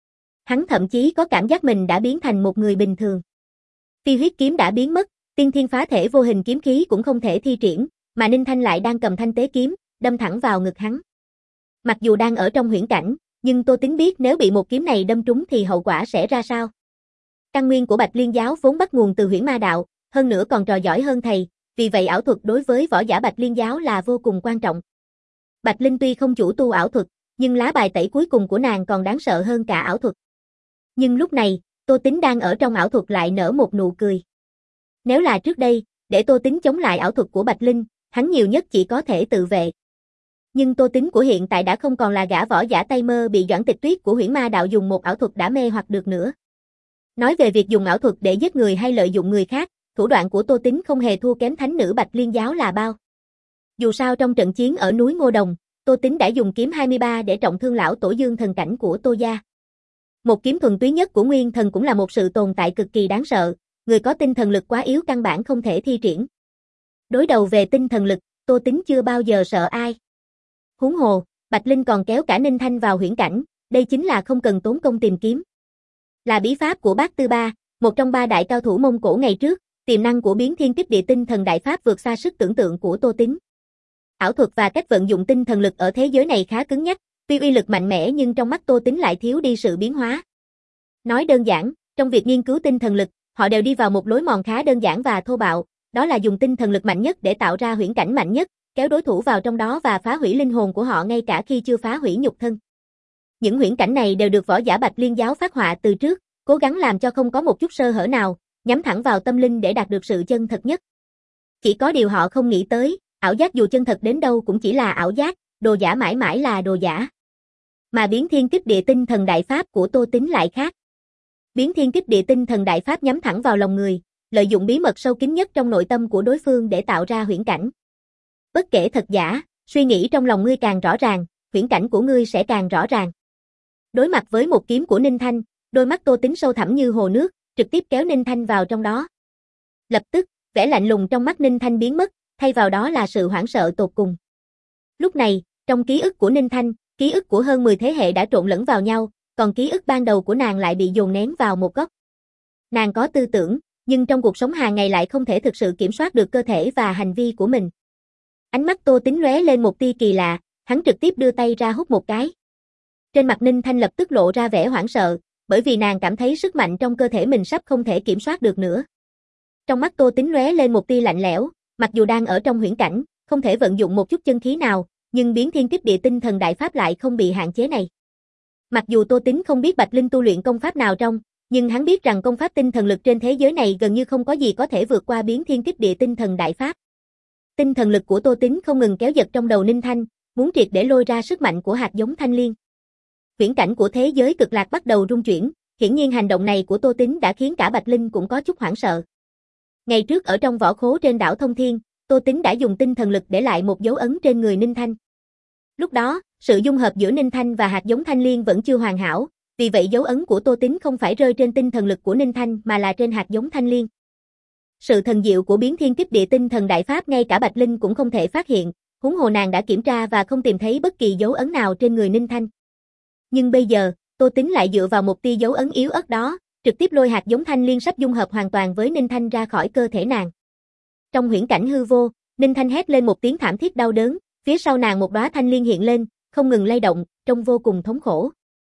Hắn thậm chí có cảm giác mình đã biến thành một người bình thường. Phi huyết kiếm đã biến mất, tiên thiên phá thể vô hình kiếm khí cũng không thể thi triển, mà Ninh Thanh lại đang cầm thanh tế kiếm, đâm thẳng vào ngực hắn. Mặc dù đang ở trong huyễn cảnh, nhưng Tô Tín biết nếu bị một kiếm này đâm trúng thì hậu quả sẽ ra sao. Căn nguyên của Bạch Liên giáo vốn bắt nguồn từ huyễn ma đạo, hơn nữa còn trò giỏi hơn thầy, vì vậy ảo thuật đối với võ giả Bạch Liên giáo là vô cùng quan trọng. Bạch Linh tuy không chủ tu ảo thuật, nhưng lá bài tẩy cuối cùng của nàng còn đáng sợ hơn cả ảo thuật. Nhưng lúc này, Tô Tín đang ở trong ảo thuật lại nở một nụ cười. Nếu là trước đây, để Tô Tín chống lại ảo thuật của Bạch Linh, hắn nhiều nhất chỉ có thể tự vệ. Nhưng Tô Tín của hiện tại đã không còn là gã võ giả tay mơ bị Doãn Tịch Tuyết của huyễn ma đạo dùng một ảo thuật đã mê hoặc được nữa. Nói về việc dùng ảo thuật để giết người hay lợi dụng người khác, thủ đoạn của Tô Tín không hề thua kém thánh nữ Bạch Liên giáo là bao. Dù sao trong trận chiến ở núi Ngô Đồng, Tô Tín đã dùng kiếm hai mươi ba để trọng thương lão tổ dương thần cảnh của Tô gia. Một kiếm thuần túy nhất của Nguyên Thần cũng là một sự tồn tại cực kỳ đáng sợ, người có tinh thần lực quá yếu căn bản không thể thi triển. Đối đầu về tinh thần lực, Tô Tín chưa bao giờ sợ ai. Huống hồ, Bạch Linh còn kéo cả Ninh Thanh vào huyễn cảnh, đây chính là không cần tốn công tìm kiếm. Là bí pháp của Bát Tư Ba, một trong ba đại cao thủ Mông Cổ ngày trước, tiềm năng của biến thiên kích địa tinh thần đại pháp vượt xa sức tưởng tượng của Tô Tín. Ảo thuật và cách vận dụng tinh thần lực ở thế giới này khá cứng nhắc, tuy uy lực mạnh mẽ nhưng trong mắt Tô Tín lại thiếu đi sự biến hóa. Nói đơn giản, trong việc nghiên cứu tinh thần lực, họ đều đi vào một lối mòn khá đơn giản và thô bạo, đó là dùng tinh thần lực mạnh nhất để tạo ra huyễn cảnh mạnh nhất, kéo đối thủ vào trong đó và phá hủy linh hồn của họ ngay cả khi chưa phá hủy nhục thân. Những huyễn cảnh này đều được võ giả Bạch Liên giáo phát họa từ trước, cố gắng làm cho không có một chút sơ hở nào, nhắm thẳng vào tâm linh để đạt được sự chân thật nhất. Chỉ có điều họ không nghĩ tới, ảo giác dù chân thật đến đâu cũng chỉ là ảo giác, đồ giả mãi mãi là đồ giả. Mà biến thiên kích địa tinh thần đại pháp của Tô Tín lại khác. Biến thiên kích địa tinh thần đại pháp nhắm thẳng vào lòng người, lợi dụng bí mật sâu kín nhất trong nội tâm của đối phương để tạo ra huyễn cảnh. Bất kể thật giả, suy nghĩ trong lòng ngươi càng rõ ràng, huyễn cảnh của ngươi sẽ càng rõ ràng. Đối mặt với một kiếm của Ninh Thanh, đôi mắt Tô Tín sâu thẳm như hồ nước, trực tiếp kéo Ninh Thanh vào trong đó. Lập tức, vẻ lạnh lùng trong mắt Ninh Thanh biến mất, thay vào đó là sự hoảng sợ tột cùng. Lúc này, trong ký ức của Ninh Thanh, ký ức của hơn mười thế hệ đã trộn lẫn vào nhau, còn ký ức ban đầu của nàng lại bị dồn nén vào một góc. Nàng có tư tưởng, nhưng trong cuộc sống hàng ngày lại không thể thực sự kiểm soát được cơ thể và hành vi của mình. Ánh mắt Tô Tín lóe lên một tia kỳ lạ, hắn trực tiếp đưa tay ra hút một cái. Trên mặt Ninh Thanh lập tức lộ ra vẻ hoảng sợ, bởi vì nàng cảm thấy sức mạnh trong cơ thể mình sắp không thể kiểm soát được nữa. Trong mắt Tô Tín lóe lên một tia lạnh lẽo, mặc dù đang ở trong huyễn cảnh, không thể vận dụng một chút chân khí nào, nhưng biến thiên kích địa tinh thần đại pháp lại không bị hạn chế này. Mặc dù Tô Tín không biết Bạch Linh tu luyện công pháp nào trong, nhưng hắn biết rằng công pháp tinh thần lực trên thế giới này gần như không có gì có thể vượt qua biến thiên kích địa tinh thần đại pháp. Tinh thần lực của Tô Tín không ngừng kéo giật trong đầu Ninh Thanh, muốn triệt để lôi ra sức mạnh của hạt giống thanh liên. Huyễn cảnh của thế giới cực lạc bắt đầu rung chuyển, hiển nhiên hành động này của Tô Tín đã khiến cả Bạch Linh cũng có chút hoảng sợ. Ngày trước ở trong võ khố trên đảo Thông Thiên, Tô Tín đã dùng tinh thần lực để lại một dấu ấn trên người Ninh Thanh. Lúc đó, sự dung hợp giữa Ninh Thanh và hạt giống thanh liên vẫn chưa hoàn hảo, vì vậy dấu ấn của Tô Tín không phải rơi trên tinh thần lực của Ninh Thanh mà là trên hạt giống thanh liên. Sự thần diệu của biến thiên kích địa tinh thần đại pháp ngay cả Bạch Linh cũng không thể phát hiện, huống hồ nàng đã kiểm tra và không tìm thấy bất kỳ dấu ấn nào trên người Ninh Thanh. Nhưng bây giờ, Tô Tín lại dựa vào một tia dấu ấn yếu ớt đó, trực tiếp lôi hạt giống thanh liên sắp dung hợp hoàn toàn với Ninh Thanh ra khỏi cơ thể nàng. Trong huyễn cảnh hư vô, Ninh Thanh hét lên một tiếng thảm thiết đau đớn, phía sau nàng một đóa thanh liên hiện lên, không ngừng lay động, trông vô cùng thống khổ.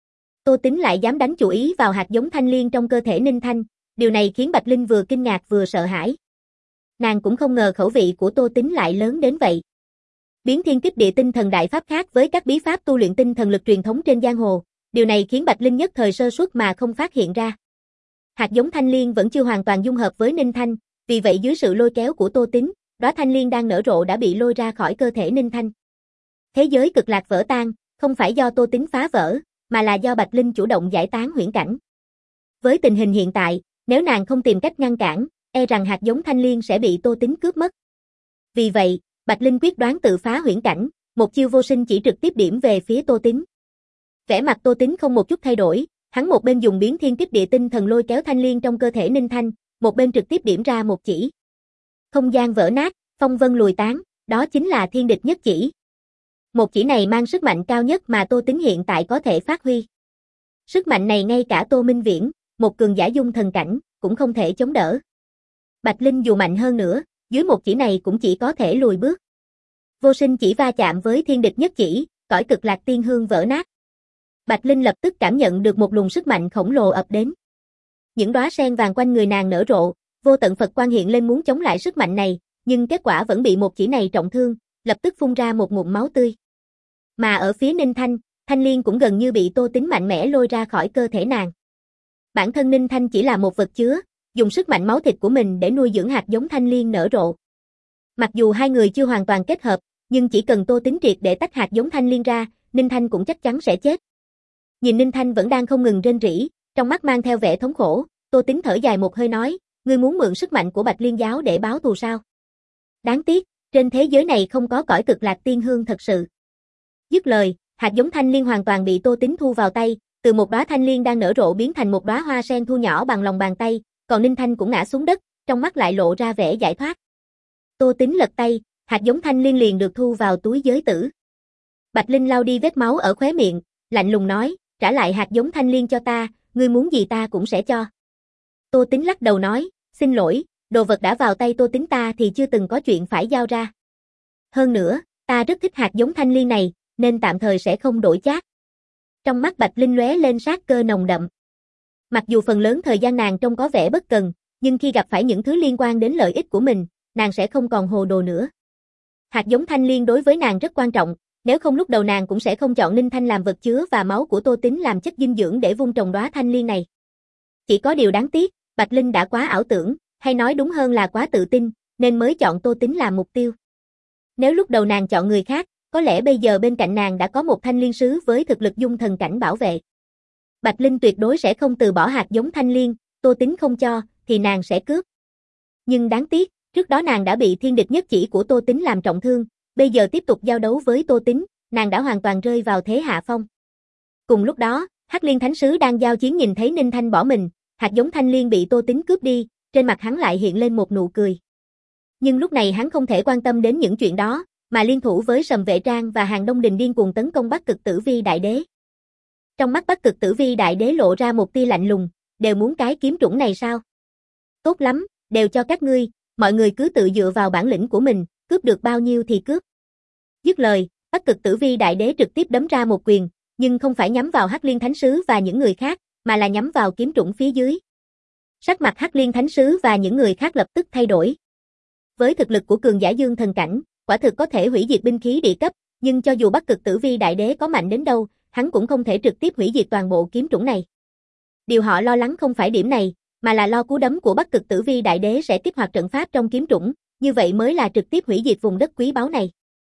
Tô Tính lại dám đánh chủ ý vào hạt giống thanh liên trong cơ thể Ninh Thanh, điều này khiến Bạch Linh vừa kinh ngạc vừa sợ hãi. Nàng cũng không ngờ khẩu vị của Tô Tính lại lớn đến vậy. Biến thiên kích địa tinh thần đại pháp khác với các bí pháp tu luyện tinh thần lực truyền thống trên giang hồ, điều này khiến Bạch Linh nhất thời sơ suất mà không phát hiện ra. Hạt giống thanh liên vẫn chưa hoàn toàn dung hợp với Ninh Thanh, vì vậy dưới sự lôi kéo của Tô Tính, đóa thanh liên đang nở rộ đã bị lôi ra khỏi cơ thể Ninh Thanh. Thế giới cực lạc vỡ tan, không phải do Tô Tính phá vỡ, mà là do Bạch Linh chủ động giải tán huyễn cảnh. Với tình hình hiện tại, nếu nàng không tìm cách ngăn cản, e rằng hạt giống thanh liên sẽ bị Tô Tính cướp mất. Vì vậy, Bạch Linh quyết đoán tự phá huyễn cảnh, một chiêu vô sinh chỉ trực tiếp điểm về phía Tô Tính. Vẻ mặt Tô Tính không một chút thay đổi, hắn một bên dùng biến thiên kích địa tinh thần lôi kéo thanh liên trong cơ thể Ninh Thanh, một bên trực tiếp điểm ra một chỉ. Không gian vỡ nát, phong vân lùi tán, đó chính là thiên địch nhất chỉ. Một chỉ này mang sức mạnh cao nhất mà Tô Tính hiện tại có thể phát huy. Sức mạnh này ngay cả Tô Minh Viễn, một cường giả dung thần cảnh, cũng không thể chống đỡ. Bạch Linh dù mạnh hơn nữa, dưới một chỉ này cũng chỉ có thể lùi bước. Vô sinh chỉ va chạm với thiên địch nhất chỉ, cõi cực lạc tiên hương vỡ nát. Bạch Linh lập tức cảm nhận được một luồng sức mạnh khổng lồ ập đến. Những đóa sen vàng quanh người nàng nở rộ, vô tận Phật quang hiện lên muốn chống lại sức mạnh này, nhưng kết quả vẫn bị một chỉ này trọng thương, lập tức phun ra một ngụm máu tươi. Mà ở phía Ninh Thanh, thanh liên cũng gần như bị Tô Tính mạnh mẽ lôi ra khỏi cơ thể nàng. Bản thân Ninh Thanh chỉ là một vật chứa, dùng sức mạnh máu thịt của mình để nuôi dưỡng hạt giống thanh liên nở rộ. Mặc dù hai người chưa hoàn toàn kết hợp, nhưng chỉ cần Tô Tính triệt để tách hạt giống thanh liên ra, Ninh Thanh cũng chắc chắn sẽ chết. Nhìn Ninh Thanh vẫn đang không ngừng rên rỉ, trong mắt mang theo vẻ thống khổ, Tô Tính thở dài một hơi nói, ngươi muốn mượn sức mạnh của Bạch Liên giáo để báo thù sao? Đáng tiếc, trên thế giới này không có cõi cực lạc tiên hương thật sự. Dứt lời, hạt giống thanh liên hoàn toàn bị Tô Tính thu vào tay, từ một đóa thanh liên đang nở rộ biến thành một đóa hoa sen thu nhỏ bằng lòng bàn tay, còn Ninh Thanh cũng ngã xuống đất, trong mắt lại lộ ra vẻ giải thoát. Tô Tính lật tay, hạt giống thanh liên liền được thu vào túi giới tử. Bạch Linh lau đi vết máu ở khóe miệng, lạnh lùng nói, trả lại hạt giống thanh liên cho ta, ngươi muốn gì ta cũng sẽ cho. Tô Tính lắc đầu nói, xin lỗi, đồ vật đã vào tay Tô Tính ta thì chưa từng có chuyện phải giao ra. Hơn nữa, ta rất thích hạt giống thanh liên này, nên tạm thời sẽ không đổi chác. Trong mắt Bạch Linh lóe lên sát cơ nồng đậm. Mặc dù phần lớn thời gian nàng trông có vẻ bất cần, nhưng khi gặp phải những thứ liên quan đến lợi ích của mình, nàng sẽ không còn hồ đồ nữa. Hạt giống thanh liên đối với nàng rất quan trọng, nếu không lúc đầu nàng cũng sẽ không chọn Ninh Thanh làm vật chứa và máu của Tô Tính làm chất dinh dưỡng để vun trồng đóa thanh liên này. Chỉ có điều đáng tiếc, Bạch Linh đã quá ảo tưởng, hay nói đúng hơn là quá tự tin, nên mới chọn Tô Tính làm mục tiêu. Nếu lúc đầu nàng chọn người khác, có lẽ bây giờ bên cạnh nàng đã có một thanh liên sứ với thực lực dung thần cảnh bảo vệ. Bạch Linh tuyệt đối sẽ không từ bỏ hạt giống thanh liên, Tô Tính không cho, thì nàng sẽ cướp. Nhưng đáng tiếc, trước đó nàng đã bị thiên địch nhất chỉ của Tô Tính làm trọng thương, bây giờ tiếp tục giao đấu với Tô Tính, nàng đã hoàn toàn rơi vào thế hạ phong. Cùng lúc đó, Hắc Liên Thánh Sứ đang giao chiến nhìn thấy Ninh Thanh bỏ mình, hạt giống thanh liên bị Tô Tính cướp đi, trên mặt hắn lại hiện lên một nụ cười. Nhưng lúc này hắn không thể quan tâm đến những chuyện đó, mà liên thủ với Sầm Vệ Trang và Hàng Đông Đình điên cuồng tấn công Bắc Cực Tử Vi Đại Đế. Trong mắt Bắc Cực Tử Vi Đại Đế lộ ra một tia lạnh lùng, đều muốn cái kiếm trũng này sao? Tốt lắm, đều cho các ngươi, mọi người cứ tự dựa vào bản lĩnh của mình, cướp được bao nhiêu thì cướp. Dứt lời, Bắc Cực Tử Vi Đại Đế trực tiếp đấm ra một quyền, nhưng không phải nhắm vào Hắc Liên Thánh Sứ và những người khác, mà là nhắm vào kiếm trũng phía dưới. Sắc mặt Hắc Liên Thánh Sứ và những người khác lập tức thay đổi. Với thực lực của cường giả dương thần cảnh, quả thực có thể hủy diệt binh khí địa cấp, nhưng cho dù Bắc Cực Tử Vi Đại Đế có mạnh đến đâu, hắn cũng không thể trực tiếp hủy diệt toàn bộ kiếm trũng này. Điều họ lo lắng không phải điểm này, mà là lo cú đấm của Bắc Cực Tử Vi Đại Đế sẽ kích hoạt trận pháp trong kiếm trũng, như vậy mới là trực tiếp hủy diệt vùng đất quý báu này.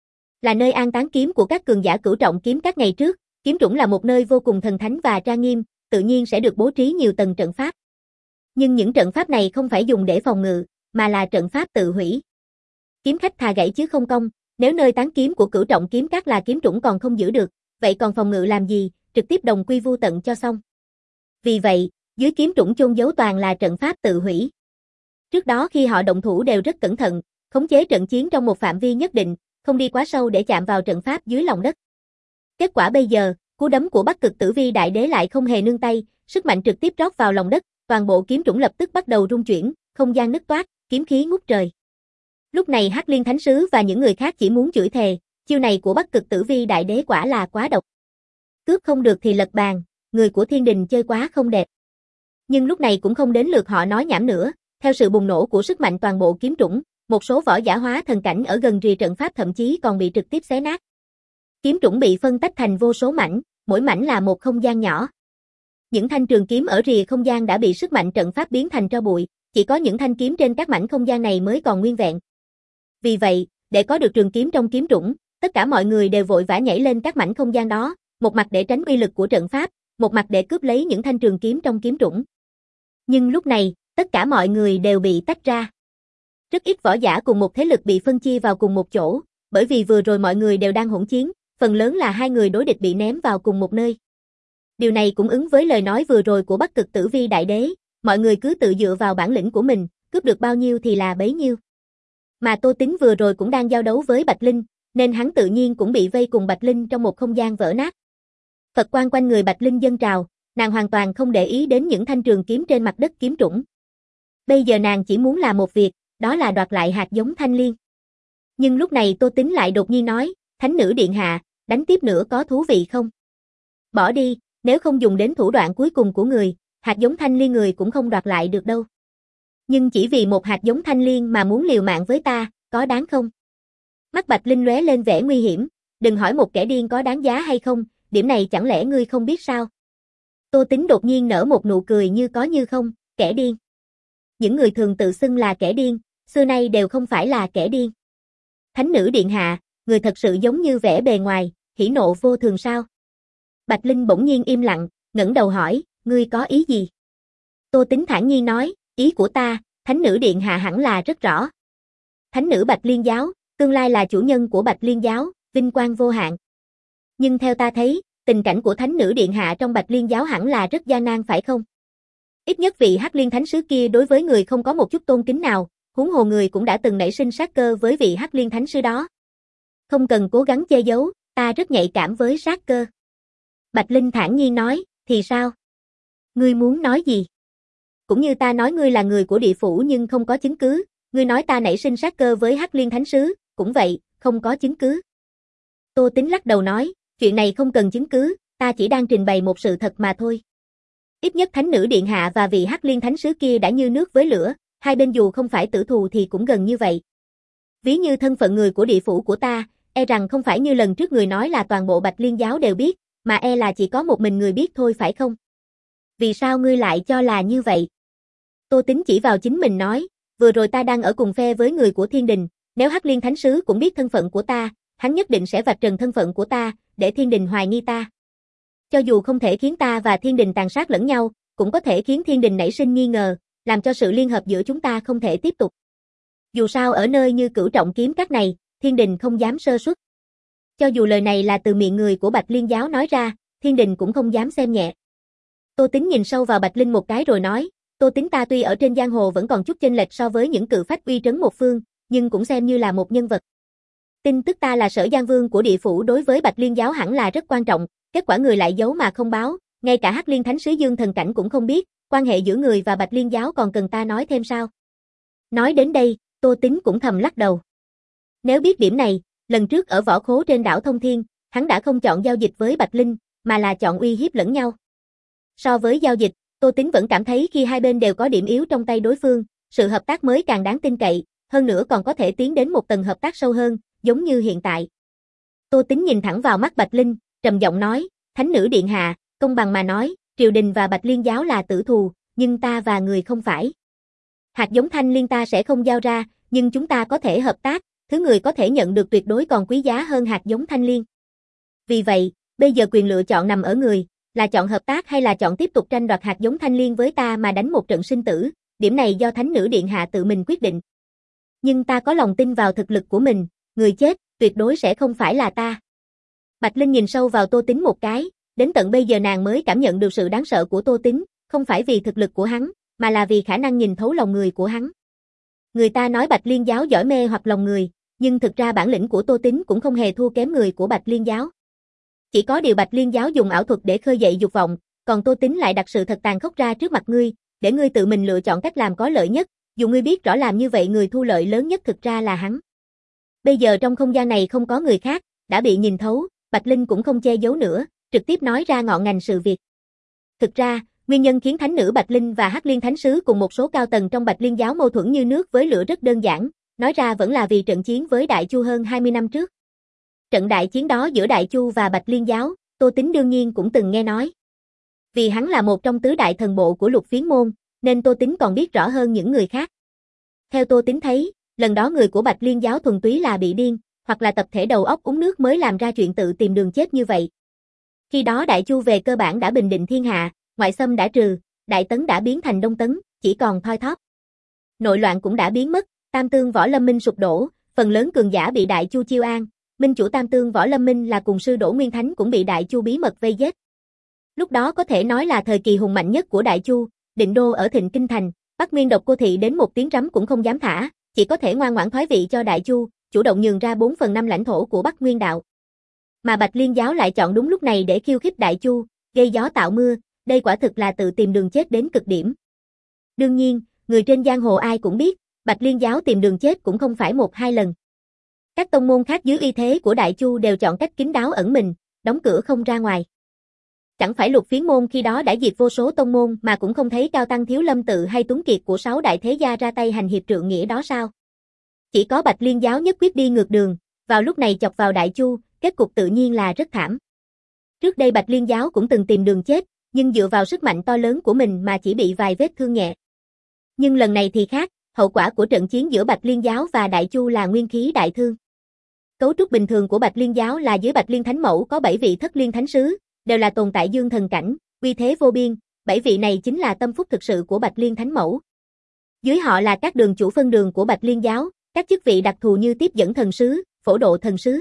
Là nơi an táng kiếm của các cường giả cửu trọng kiếm các ngày trước, kiếm trũng là một nơi vô cùng thần thánh và trang nghiêm, tự nhiên sẽ được bố trí nhiều tầng trận pháp. Nhưng những trận pháp này không phải dùng để phòng ngự, mà là trận pháp tự hủy. Kiếm khách thà gãy chứ không công, nếu nơi tán kiếm của cửu trọng kiếm các là kiếm trũng còn không giữ được, vậy còn phòng ngự làm gì, trực tiếp đồng quy vu tận cho xong. Vì vậy, dưới kiếm trũng chôn giấu toàn là trận pháp tự hủy. Trước đó khi họ động thủ đều rất cẩn thận, khống chế trận chiến trong một phạm vi nhất định, không đi quá sâu để chạm vào trận pháp dưới lòng đất. Kết quả bây giờ, cú đấm của Bắc Cực Tử Vi Đại Đế lại không hề nương tay, sức mạnh trực tiếp rót vào lòng đất, toàn bộ kiếm chủng lập tức bắt đầu rung chuyển, không gian nứt toát, kiếm khí ngút trời. Lúc này Hắc Liên Thánh Sứ và những người khác chỉ muốn chửi thề, chiêu này của Bắc Cực Tử Vi Đại Đế quả là quá độc. Cướp không được thì lật bàn, người của Thiên Đình chơi quá không đẹp. Nhưng lúc này cũng không đến lượt họ nói nhảm nữa, theo sự bùng nổ của sức mạnh toàn bộ kiếm chủng, một số võ giả hóa thần cảnh ở gần rìa trận pháp thậm chí còn bị trực tiếp xé nát. Kiếm chủng bị phân tách thành vô số mảnh, mỗi mảnh là một không gian nhỏ. Những thanh trường kiếm ở rìa không gian đã bị sức mạnh trận pháp biến thành tro bụi, chỉ có những thanh kiếm trên các mảnh không gian này mới còn nguyên vẹn. Vì vậy, để có được trường kiếm trong kiếm chủng, tất cả mọi người đều vội vã nhảy lên các mảnh không gian đó, một mặt để tránh uy lực của trận pháp, một mặt để cướp lấy những thanh trường kiếm trong kiếm chủng. Nhưng lúc này, tất cả mọi người đều bị tách ra. Rất ít võ giả cùng một thế lực bị phân chia vào cùng một chỗ, bởi vì vừa rồi mọi người đều đang hỗn chiến, phần lớn là hai người đối địch bị ném vào cùng một nơi. Điều này cũng ứng với lời nói vừa rồi của Bắc Cực Tử Vi Đại Đế, mọi người cứ tự dựa vào bản lĩnh của mình, cướp được bao nhiêu thì là bấy nhiêu. Mà Tô Tín vừa rồi cũng đang giao đấu với Bạch Linh, nên hắn tự nhiên cũng bị vây cùng Bạch Linh trong một không gian vỡ nát. Phật quang quanh người Bạch Linh dâng trào, nàng hoàn toàn không để ý đến những thanh trường kiếm trên mặt đất kiếm chủng. Bây giờ nàng chỉ muốn làm một việc, đó là đoạt lại hạt giống thanh liên. Nhưng lúc này Tô Tín lại đột nhiên nói, Thánh nữ điện hạ, đánh tiếp nữa có thú vị không? Bỏ đi, nếu không dùng đến thủ đoạn cuối cùng của người, hạt giống thanh liên người cũng không đoạt lại được đâu. Nhưng chỉ vì một hạt giống thanh liên mà muốn liều mạng với ta, có đáng không? Mắt Bạch Linh lóe lên vẻ nguy hiểm, đừng hỏi một kẻ điên có đáng giá hay không, điểm này chẳng lẽ ngươi không biết sao? Tô Tín đột nhiên nở một nụ cười như có như không, kẻ điên. Những người thường tự xưng là kẻ điên, xưa nay đều không phải là kẻ điên. Thánh nữ điện hạ, người thật sự giống như vẻ bề ngoài, hỉ nộ vô thường sao? Bạch Linh bỗng nhiên im lặng, ngẩng đầu hỏi, ngươi có ý gì? Tô Tín thản nhiên nói, ý của ta, Thánh nữ điện hạ hẳn là rất rõ. Thánh nữ Bạch Liên giáo, tương lai là chủ nhân của Bạch Liên giáo, vinh quang vô hạn. Nhưng theo ta thấy, tình cảnh của Thánh nữ điện hạ trong Bạch Liên giáo hẳn là rất gian nan phải không? Ít nhất vị Hắc Liên Thánh sứ kia đối với người không có một chút tôn kính nào, huống hồ người cũng đã từng nảy sinh sát cơ với vị Hắc Liên Thánh sứ đó. Không cần cố gắng che giấu, ta rất nhạy cảm với sát cơ. Bạch Linh thản nhiên nói, thì sao? Ngươi muốn nói gì? Cũng như ta nói ngươi là người của địa phủ nhưng không có chứng cứ, ngươi nói ta nảy sinh sát cơ với Hắc Liên Thánh sứ, cũng vậy, không có chứng cứ. Tô Tín lắc đầu nói, chuyện này không cần chứng cứ, ta chỉ đang trình bày một sự thật mà thôi. Ít nhất Thánh nữ điện hạ và vị Hắc Liên Thánh sứ kia đã như nước với lửa, hai bên dù không phải tử thù thì cũng gần như vậy. Ví như thân phận người của địa phủ của ta, e rằng không phải như lần trước người nói là toàn bộ Bạch Liên giáo đều biết, mà e là chỉ có một mình người biết thôi phải không? Vì sao ngươi lại cho là như vậy? Tô Tín chỉ vào chính mình nói, vừa rồi ta đang ở cùng phe với người của Thiên Đình, nếu Hắc Liên Thánh sứ cũng biết thân phận của ta, hắn nhất định sẽ vạch trần thân phận của ta, để Thiên Đình hoài nghi ta. Cho dù không thể khiến ta và Thiên Đình tàn sát lẫn nhau, cũng có thể khiến Thiên Đình nảy sinh nghi ngờ, làm cho sự liên hợp giữa chúng ta không thể tiếp tục. Dù sao ở nơi như Cửu Trọng Kiếm Các này, Thiên Đình không dám sơ suất. Cho dù lời này là từ miệng người của Bạch Liên giáo nói ra, Thiên Đình cũng không dám xem nhẹ. Tô Tín nhìn sâu vào Bạch Linh một cái rồi nói, Tô Tín ta tuy ở trên giang hồ vẫn còn chút chênh lệch so với những cự phách uy trấn một phương, nhưng cũng xem như là một nhân vật. Tin tức ta là Sở Giang Vương của địa phủ đối với Bạch Liên giáo hẳn là rất quan trọng, kết quả người lại giấu mà không báo, ngay cả Hắc Liên Thánh sứ Dương Thần Cảnh cũng không biết, quan hệ giữa người và Bạch Liên giáo còn cần ta nói thêm sao? Nói đến đây, Tô Tín cũng thầm lắc đầu. Nếu biết điểm này, lần trước ở võ khố trên đảo Thông Thiên, hắn đã không chọn giao dịch với Bạch Linh, mà là chọn uy hiếp lẫn nhau. So với giao dịch, Tô Tín vẫn cảm thấy khi hai bên đều có điểm yếu trong tay đối phương, sự hợp tác mới càng đáng tin cậy, hơn nữa còn có thể tiến đến một tầng hợp tác sâu hơn, giống như hiện tại. Tô Tín nhìn thẳng vào mắt Bạch Linh, trầm giọng nói, Thánh nữ điện hạ, công bằng mà nói, triều đình và Bạch Liên giáo là tử thù, nhưng ta và người không phải. Hạt giống thanh liên ta sẽ không giao ra, nhưng chúng ta có thể hợp tác, thứ người có thể nhận được tuyệt đối còn quý giá hơn hạt giống thanh liên. Vì vậy, bây giờ quyền lựa chọn nằm ở người, là chọn hợp tác hay là chọn tiếp tục tranh đoạt hạt giống thanh liên với ta mà đánh một trận sinh tử, điểm này do Thánh nữ điện hạ tự mình quyết định. Nhưng ta có lòng tin vào thực lực của mình, người chết, tuyệt đối sẽ không phải là ta. Bạch Linh nhìn sâu vào Tô Tín một cái, đến tận bây giờ nàng mới cảm nhận được sự đáng sợ của Tô Tín, không phải vì thực lực của hắn, mà là vì khả năng nhìn thấu lòng người của hắn. Người ta nói Bạch Liên giáo giỏi mê hoặc lòng người, nhưng thực ra bản lĩnh của Tô Tín cũng không hề thua kém người của Bạch Liên giáo. Chỉ có điều Bạch Liên giáo dùng ảo thuật để khơi dậy dục vọng, còn Tô Tín lại đặt sự thật tàn khốc ra trước mặt ngươi, để ngươi tự mình lựa chọn cách làm có lợi nhất, dù ngươi biết rõ làm như vậy người thu lợi lớn nhất thực ra là hắn. Bây giờ trong không gian này không có người khác, đã bị nhìn thấu, Bạch Linh cũng không che giấu nữa, trực tiếp nói ra ngọn ngành sự việc. Thực ra, nguyên nhân khiến thánh nữ Bạch Linh và Hắc Liên Thánh Sứ cùng một số cao tầng trong Bạch Liên giáo mâu thuẫn như nước với lửa rất đơn giản, nói ra vẫn là vì trận chiến với Đại Chu hơn hai mươi năm trước. Trận đại chiến đó giữa Đại Chu và Bạch Liên giáo, Tô Tín đương nhiên cũng từng nghe nói. Vì hắn là một trong tứ đại thần bộ của Lục Phiến môn, nên Tô Tín còn biết rõ hơn những người khác. Theo Tô Tín thấy, lần đó người của Bạch Liên giáo thuần túy là bị điên, hoặc là tập thể đầu óc uống nước mới làm ra chuyện tự tìm đường chết như vậy. Khi đó Đại Chu về cơ bản đã bình định thiên hạ, ngoại xâm đã trừ, Đại Tấn đã biến thành Đông Tấn, chỉ còn thoi thóp. Nội loạn cũng đã biến mất, Tam Tương Võ Lâm Minh sụp đổ, phần lớn cường giả bị Đại Chu chiêu an, minh chủ Tam Tương Võ Lâm Minh là cùng sư Đỗ Nguyên Thánh cũng bị Đại Chu bí mật vây giết. Lúc đó có thể nói là thời kỳ hùng mạnh nhất của Đại Chu, định đô ở Thịnh Kinh Thành, Bắc Nguyên Độc Cô Thị đến một tiếng rắm cũng không dám thả, chỉ có thể ngoan ngoãn thoái vị cho Đại Chu, chủ động nhường ra bốn phần năm lãnh thổ của Bắc Nguyên đạo. Mà Bạch Liên giáo lại chọn đúng lúc này để khiêu khích Đại Chu, gây gió tạo mưa, đây quả thực là tự tìm đường chết đến cực điểm. Đương nhiên, người trên giang hồ ai cũng biết, Bạch Liên giáo tìm đường chết cũng không phải một hai lần. Các tông môn khác dưới uy thế của Đại Chu đều chọn cách kín đáo ẩn mình, đóng cửa không ra ngoài. Chẳng phải Lục Phiến môn khi đó đã diệt vô số tông môn mà cũng không thấy Cao Tăng Thiếu Lâm Tự hay Tuấn Kiệt của sáu đại thế gia ra tay hành hiệp trượng nghĩa đó sao? Chỉ có Bạch Liên giáo nhất quyết đi ngược đường, vào lúc này chọc vào Đại Chu, kết cục tự nhiên là rất thảm. Trước đây Bạch Liên giáo cũng từng tìm đường chết, nhưng dựa vào sức mạnh to lớn của mình mà chỉ bị vài vết thương nhẹ. Nhưng lần này thì khác, hậu quả của trận chiến giữa Bạch Liên giáo và Đại Chu là nguyên khí đại thương. Cấu trúc bình thường của Bạch Liên giáo là dưới Bạch Liên Thánh Mẫu có bảy vị Thất Liên Thánh Sứ, đều là tồn tại dương thần cảnh, uy thế vô biên, bảy vị này chính là tâm phúc thực sự của Bạch Liên Thánh Mẫu. Dưới họ là các đường chủ phân đường của Bạch Liên giáo, các chức vị đặc thù như tiếp dẫn thần sứ, phổ độ thần sứ.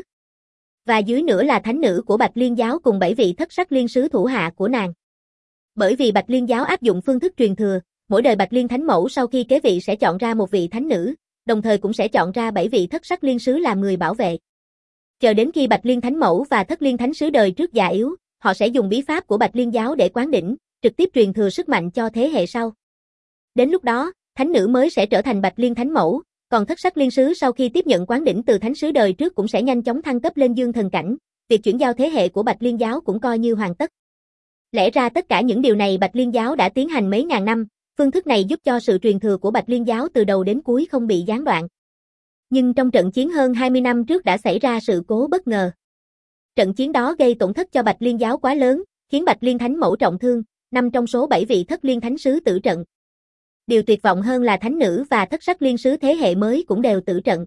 Và dưới nữa là thánh nữ của Bạch Liên giáo cùng bảy vị Thất Sắc Liên sứ thủ hạ của nàng. Bởi vì Bạch Liên giáo áp dụng phương thức truyền thừa, mỗi đời Bạch Liên Thánh Mẫu sau khi kế vị sẽ chọn ra một vị thánh nữ, đồng thời cũng sẽ chọn ra bảy vị Thất Sắc Liên sứ làm người bảo vệ. Chờ đến khi Bạch Liên Thánh Mẫu và Thất Liên Thánh sứ đời trước già yếu, họ sẽ dùng bí pháp của Bạch Liên giáo để quán đỉnh, trực tiếp truyền thừa sức mạnh cho thế hệ sau. Đến lúc đó, thánh nữ mới sẽ trở thành Bạch Liên Thánh Mẫu, còn Thất Sắc Liên sứ sau khi tiếp nhận quán đỉnh từ thánh sứ đời trước cũng sẽ nhanh chóng thăng cấp lên dương thần cảnh, việc chuyển giao thế hệ của Bạch Liên giáo cũng coi như hoàn tất. Lẽ ra tất cả những điều này Bạch Liên giáo đã tiến hành mấy ngàn năm, phương thức này giúp cho sự truyền thừa của Bạch Liên giáo từ đầu đến cuối không bị gián đoạn. Nhưng trong trận chiến hơn hai mươi năm trước đã xảy ra sự cố bất ngờ. Trận chiến đó gây tổn thất cho Bạch Liên giáo quá lớn, khiến Bạch Liên Thánh Mẫu trọng thương, năm trong số bảy vị Thất Liên Thánh sứ tử trận. Điều tuyệt vọng hơn là thánh nữ và Thất Sắc Liên sứ thế hệ mới cũng đều tử trận.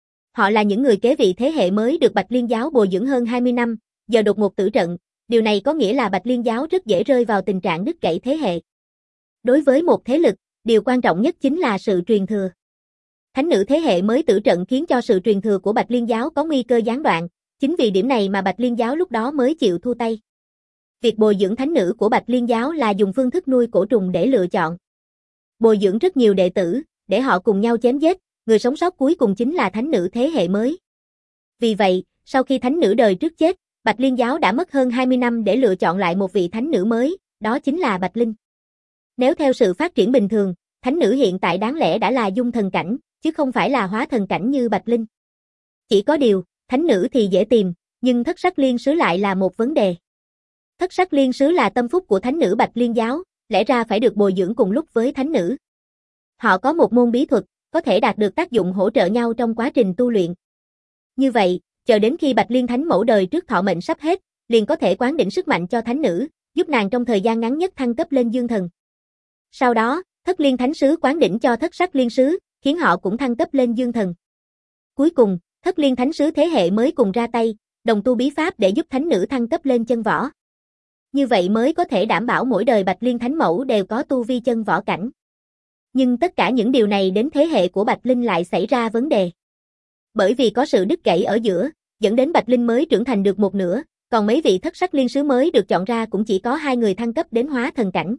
Họ là những người kế vị thế hệ mới được Bạch Liên giáo bồi dưỡng hơn hai mươi năm, giờ đột ngột tử trận, điều này có nghĩa là Bạch Liên giáo rất dễ rơi vào tình trạng đứt gãy thế hệ. Đối với một thế lực, điều quan trọng nhất chính là sự truyền thừa. Thánh nữ thế hệ mới tử trận khiến cho sự truyền thừa của Bạch Liên giáo có nguy cơ gián đoạn, chính vì điểm này mà Bạch Liên giáo lúc đó mới chịu thua tay. Việc bồi dưỡng thánh nữ của Bạch Liên giáo là dùng phương thức nuôi cổ trùng để lựa chọn. Bồi dưỡng rất nhiều đệ tử, để họ cùng nhau chém giết, người sống sót cuối cùng chính là thánh nữ thế hệ mới. Vì vậy, sau khi thánh nữ đời trước chết, Bạch Liên giáo đã mất hơn hai mươi năm để lựa chọn lại một vị thánh nữ mới, đó chính là Bạch Linh. Nếu theo sự phát triển bình thường, thánh nữ hiện tại đáng lẽ đã là dung thần cảnh, chứ không phải là hóa thần cảnh như Bạch Linh. Chỉ có điều, thánh nữ thì dễ tìm, nhưng Thất Sắc Liên sứ lại là một vấn đề. Thất Sắc Liên sứ là tâm phúc của thánh nữ Bạch Liên giáo, lẽ ra phải được bồi dưỡng cùng lúc với thánh nữ. Họ có một môn bí thuật, có thể đạt được tác dụng hỗ trợ nhau trong quá trình tu luyện. Như vậy, chờ đến khi Bạch Liên Thánh Mẫu đời trước thọ mệnh sắp hết, liền có thể quán đỉnh sức mạnh cho thánh nữ, giúp nàng trong thời gian ngắn nhất thăng cấp lên dương thần. Sau đó, Thất Liên Thánh sứ quán đỉnh cho Thất Sắc Liên sứ, khiến họ cũng thăng cấp lên dương thần. Cuối cùng, Thất Liên Thánh sứ thế hệ mới cùng ra tay, đồng tu bí pháp để giúp thánh nữ thăng cấp lên chân võ. Như vậy mới có thể đảm bảo mỗi đời Bạch Liên Thánh Mẫu đều có tu vi chân võ cảnh. Nhưng tất cả những điều này đến thế hệ của Bạch Linh lại xảy ra vấn đề. Bởi vì có sự đứt gãy ở giữa, dẫn đến Bạch Linh mới trưởng thành được một nửa, còn mấy vị Thất Sắc Liên sứ mới được chọn ra cũng chỉ có hai người thăng cấp đến hóa thần cảnh.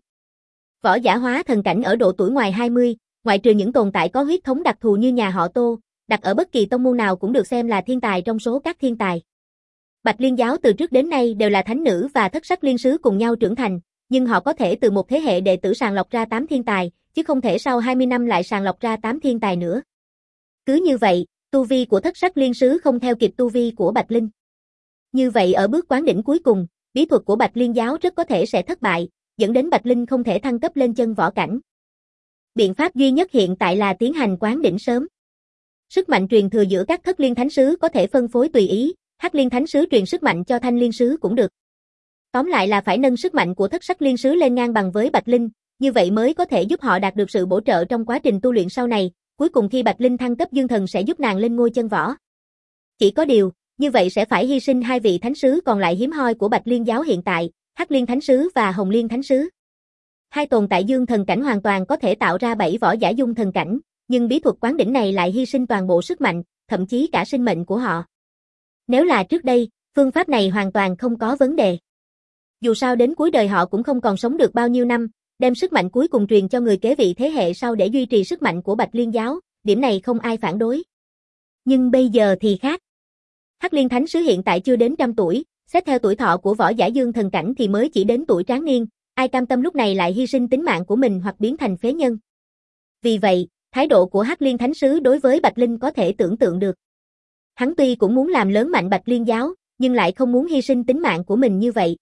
Võ giả hóa thần cảnh ở độ tuổi ngoài hai mươi, ngoại trừ những tồn tại có huyết thống đặc thù như nhà họ Tô, đặt ở bất kỳ tông môn nào cũng được xem là thiên tài trong số các thiên tài. Bạch Liên giáo từ trước đến nay đều là thánh nữ và Thất Sắc Liên sứ cùng nhau trưởng thành, nhưng họ có thể từ một thế hệ đệ tử sàng lọc ra tám thiên tài, chứ không thể sau hai mươi năm lại sàng lọc ra tám thiên tài nữa. Cứ như vậy, tu vi của thất sắc liên sứ không theo kịp tu vi của Bạch Linh. Như vậy ở bước quán đỉnh cuối cùng, bí thuật của Bạch Liên giáo rất có thể sẽ thất bại, dẫn đến Bạch Linh không thể thăng cấp lên chân võ cảnh. Biện pháp duy nhất hiện tại là tiến hành quán đỉnh sớm. Sức mạnh truyền thừa giữa các thất liên thánh sứ có thể phân phối tùy ý, hắc liên thánh sứ truyền sức mạnh cho thanh liên sứ cũng được. Tóm lại là phải nâng sức mạnh của thất sắc liên sứ lên ngang bằng với Bạch Linh, như vậy mới có thể giúp họ đạt được sự bổ trợ trong quá trình tu luyện sau này, cuối cùng khi Bạch Linh thăng cấp dương thần sẽ giúp nàng lên ngôi chân võ. Chỉ có điều, như vậy sẽ phải hy sinh hai vị thánh sứ còn lại hiếm hoi của Bạch Liên giáo hiện tại, Hắc Liên thánh sứ và Hồng Liên thánh sứ. Hai tồn tại dương thần cảnh hoàn toàn có thể tạo ra bảy võ giả dung thần cảnh, nhưng bí thuật quán đỉnh này lại hy sinh toàn bộ sức mạnh, thậm chí cả sinh mệnh của họ. Nếu là trước đây, phương pháp này hoàn toàn không có vấn đề. Dù sao đến cuối đời họ cũng không còn sống được bao nhiêu năm, đem sức mạnh cuối cùng truyền cho người kế vị thế hệ sau để duy trì sức mạnh của Bạch Liên giáo, điểm này không ai phản đối. Nhưng bây giờ thì khác. Hắc Liên thánh sứ hiện tại chưa đến trăm tuổi, xét theo tuổi thọ của võ giả dương thần cảnh thì mới chỉ đến tuổi tráng niên, ai cam tâm lúc này lại hy sinh tính mạng của mình hoặc biến thành phế nhân. Vì vậy, thái độ của Hắc Liên thánh sứ đối với Bạch Linh có thể tưởng tượng được. Hắn tuy cũng muốn làm lớn mạnh Bạch Liên giáo, nhưng lại không muốn hy sinh tính mạng của mình như vậy.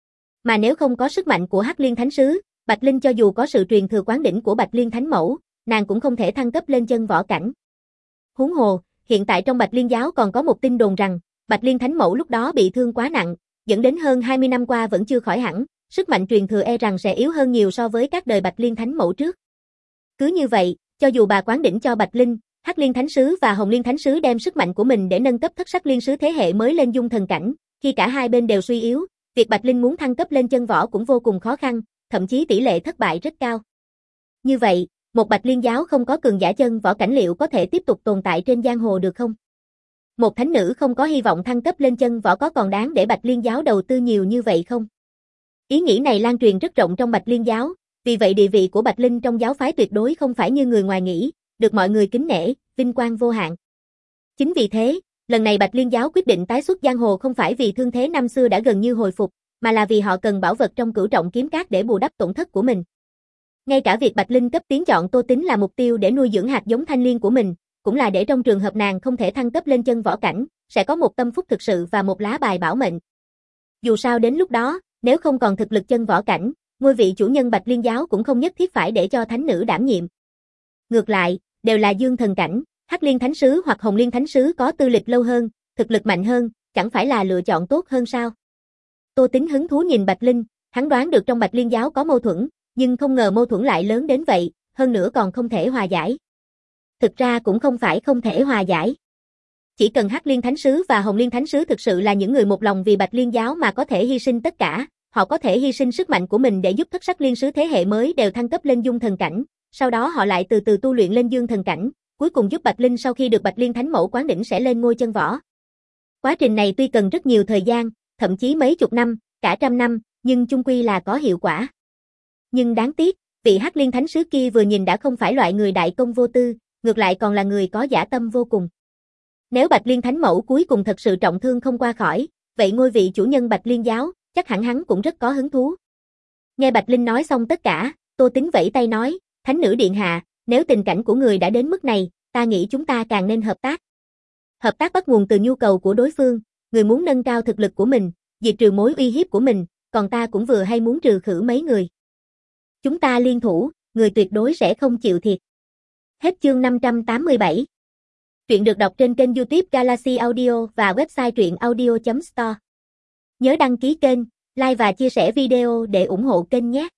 Mà nếu không có sức mạnh của Hắc Liên thánh sứ, Bạch Linh cho dù có sự truyền thừa quán đỉnh của Bạch Liên thánh mẫu, nàng cũng không thể thăng cấp lên chân võ cảnh. Huống hồ, hiện tại trong Bạch Liên giáo còn có một tin đồn rằng, Bạch Liên thánh mẫu lúc đó bị thương quá nặng, dẫn đến hơn hai mươi năm qua vẫn chưa khỏi hẳn, sức mạnh truyền thừa e rằng sẽ yếu hơn nhiều so với các đời Bạch Liên thánh mẫu trước. Cứ như vậy, cho dù bà quán đỉnh cho Bạch Linh, Hắc Liên thánh sứ và Hồng Liên thánh sứ đem sức mạnh của mình để nâng cấp thất sắc liên sứ thế hệ mới lên dung thần cảnh, khi cả hai bên đều suy yếu, việc Bạch Linh muốn thăng cấp lên chân võ cũng vô cùng khó khăn, thậm chí tỷ lệ thất bại rất cao. Như vậy, một Bạch Liên giáo không có cường giả chân võ cảnh liệu có thể tiếp tục tồn tại trên giang hồ được không? Một thánh nữ không có hy vọng thăng cấp lên chân võ có còn đáng để Bạch Liên giáo đầu tư nhiều như vậy không? Ý nghĩ này lan truyền rất rộng trong Bạch Liên giáo, vì vậy địa vị của Bạch Linh trong giáo phái tuyệt đối không phải như người ngoài nghĩ, được mọi người kính nể, vinh quang vô hạn. Chính vì thế, lần này Bạch Liên giáo quyết định tái xuất giang hồ không phải vì thương thế năm xưa đã gần như hồi phục, mà là vì họ cần bảo vật trong cửu trọng kiếm cát để bù đắp tổn thất của mình. Ngay cả việc Bạch Linh cấp tiến chọn Tô Tính là mục tiêu để nuôi dưỡng hạt giống thanh liên của mình, cũng là để trong trường hợp nàng không thể thăng cấp lên chân võ cảnh, sẽ có một tâm phúc thực sự và một lá bài bảo mệnh. Dù sao đến lúc đó, nếu không còn thực lực chân võ cảnh, ngôi vị chủ nhân Bạch Liên giáo cũng không nhất thiết phải để cho thánh nữ đảm nhiệm. Ngược lại, đều là dương thần cảnh, Hắc Liên thánh sứ hoặc Hồng Liên thánh sứ có tư lịch lâu hơn, thực lực mạnh hơn, chẳng phải là lựa chọn tốt hơn sao? Tô Tính hứng thú nhìn Bạch Linh, hắn đoán được trong Bạch Liên giáo có mâu thuẫn, nhưng không ngờ mâu thuẫn lại lớn đến vậy, hơn nữa còn không thể hòa giải. Thực ra cũng không phải không thể hòa giải. Chỉ cần Hắc Liên thánh sứ và Hồng Liên thánh sứ thực sự là những người một lòng vì Bạch Liên giáo mà có thể hy sinh tất cả, họ có thể hy sinh sức mạnh của mình để giúp thất sắc liên sứ thế hệ mới đều thăng cấp lên dung thần cảnh, sau đó họ lại từ từ tu luyện lên dương thần cảnh, cuối cùng giúp Bạch Linh sau khi được Bạch Liên thánh mẫu quán đỉnh sẽ lên ngôi chân võ. Quá trình này tuy cần rất nhiều thời gian, thậm chí mấy chục năm, cả trăm năm, nhưng chung quy là có hiệu quả. Nhưng đáng tiếc, vị Hắc Liên thánh sứ kia vừa nhìn đã không phải loại người đại công vô tư, ngược lại còn là người có dã tâm vô cùng. Nếu Bạch Liên thánh mẫu cuối cùng thật sự trọng thương không qua khỏi, vậy ngôi vị chủ nhân Bạch Liên giáo, chắc hẳn hắn cũng rất có hứng thú. Nghe Bạch Linh nói xong tất cả, Tô Tính vẫy tay nói, thánh nữ điện hạ, nếu tình cảnh của người đã đến mức này, ta nghĩ chúng ta càng nên hợp tác. Hợp tác bắt nguồn từ nhu cầu của đối phương, người muốn nâng cao thực lực của mình, diệt trừ mối uy hiếp của mình, còn ta cũng vừa hay muốn trừ khử mấy người. Chúng ta liên thủ, người tuyệt đối sẽ không chịu thiệt. Hết chương năm trăm tám mươi bảy. Truyện được đọc trên kênh YouTube Galaxy Audio và website truyện audio chấm store. Nhớ đăng ký kênh, like và chia sẻ video để ủng hộ kênh nhé.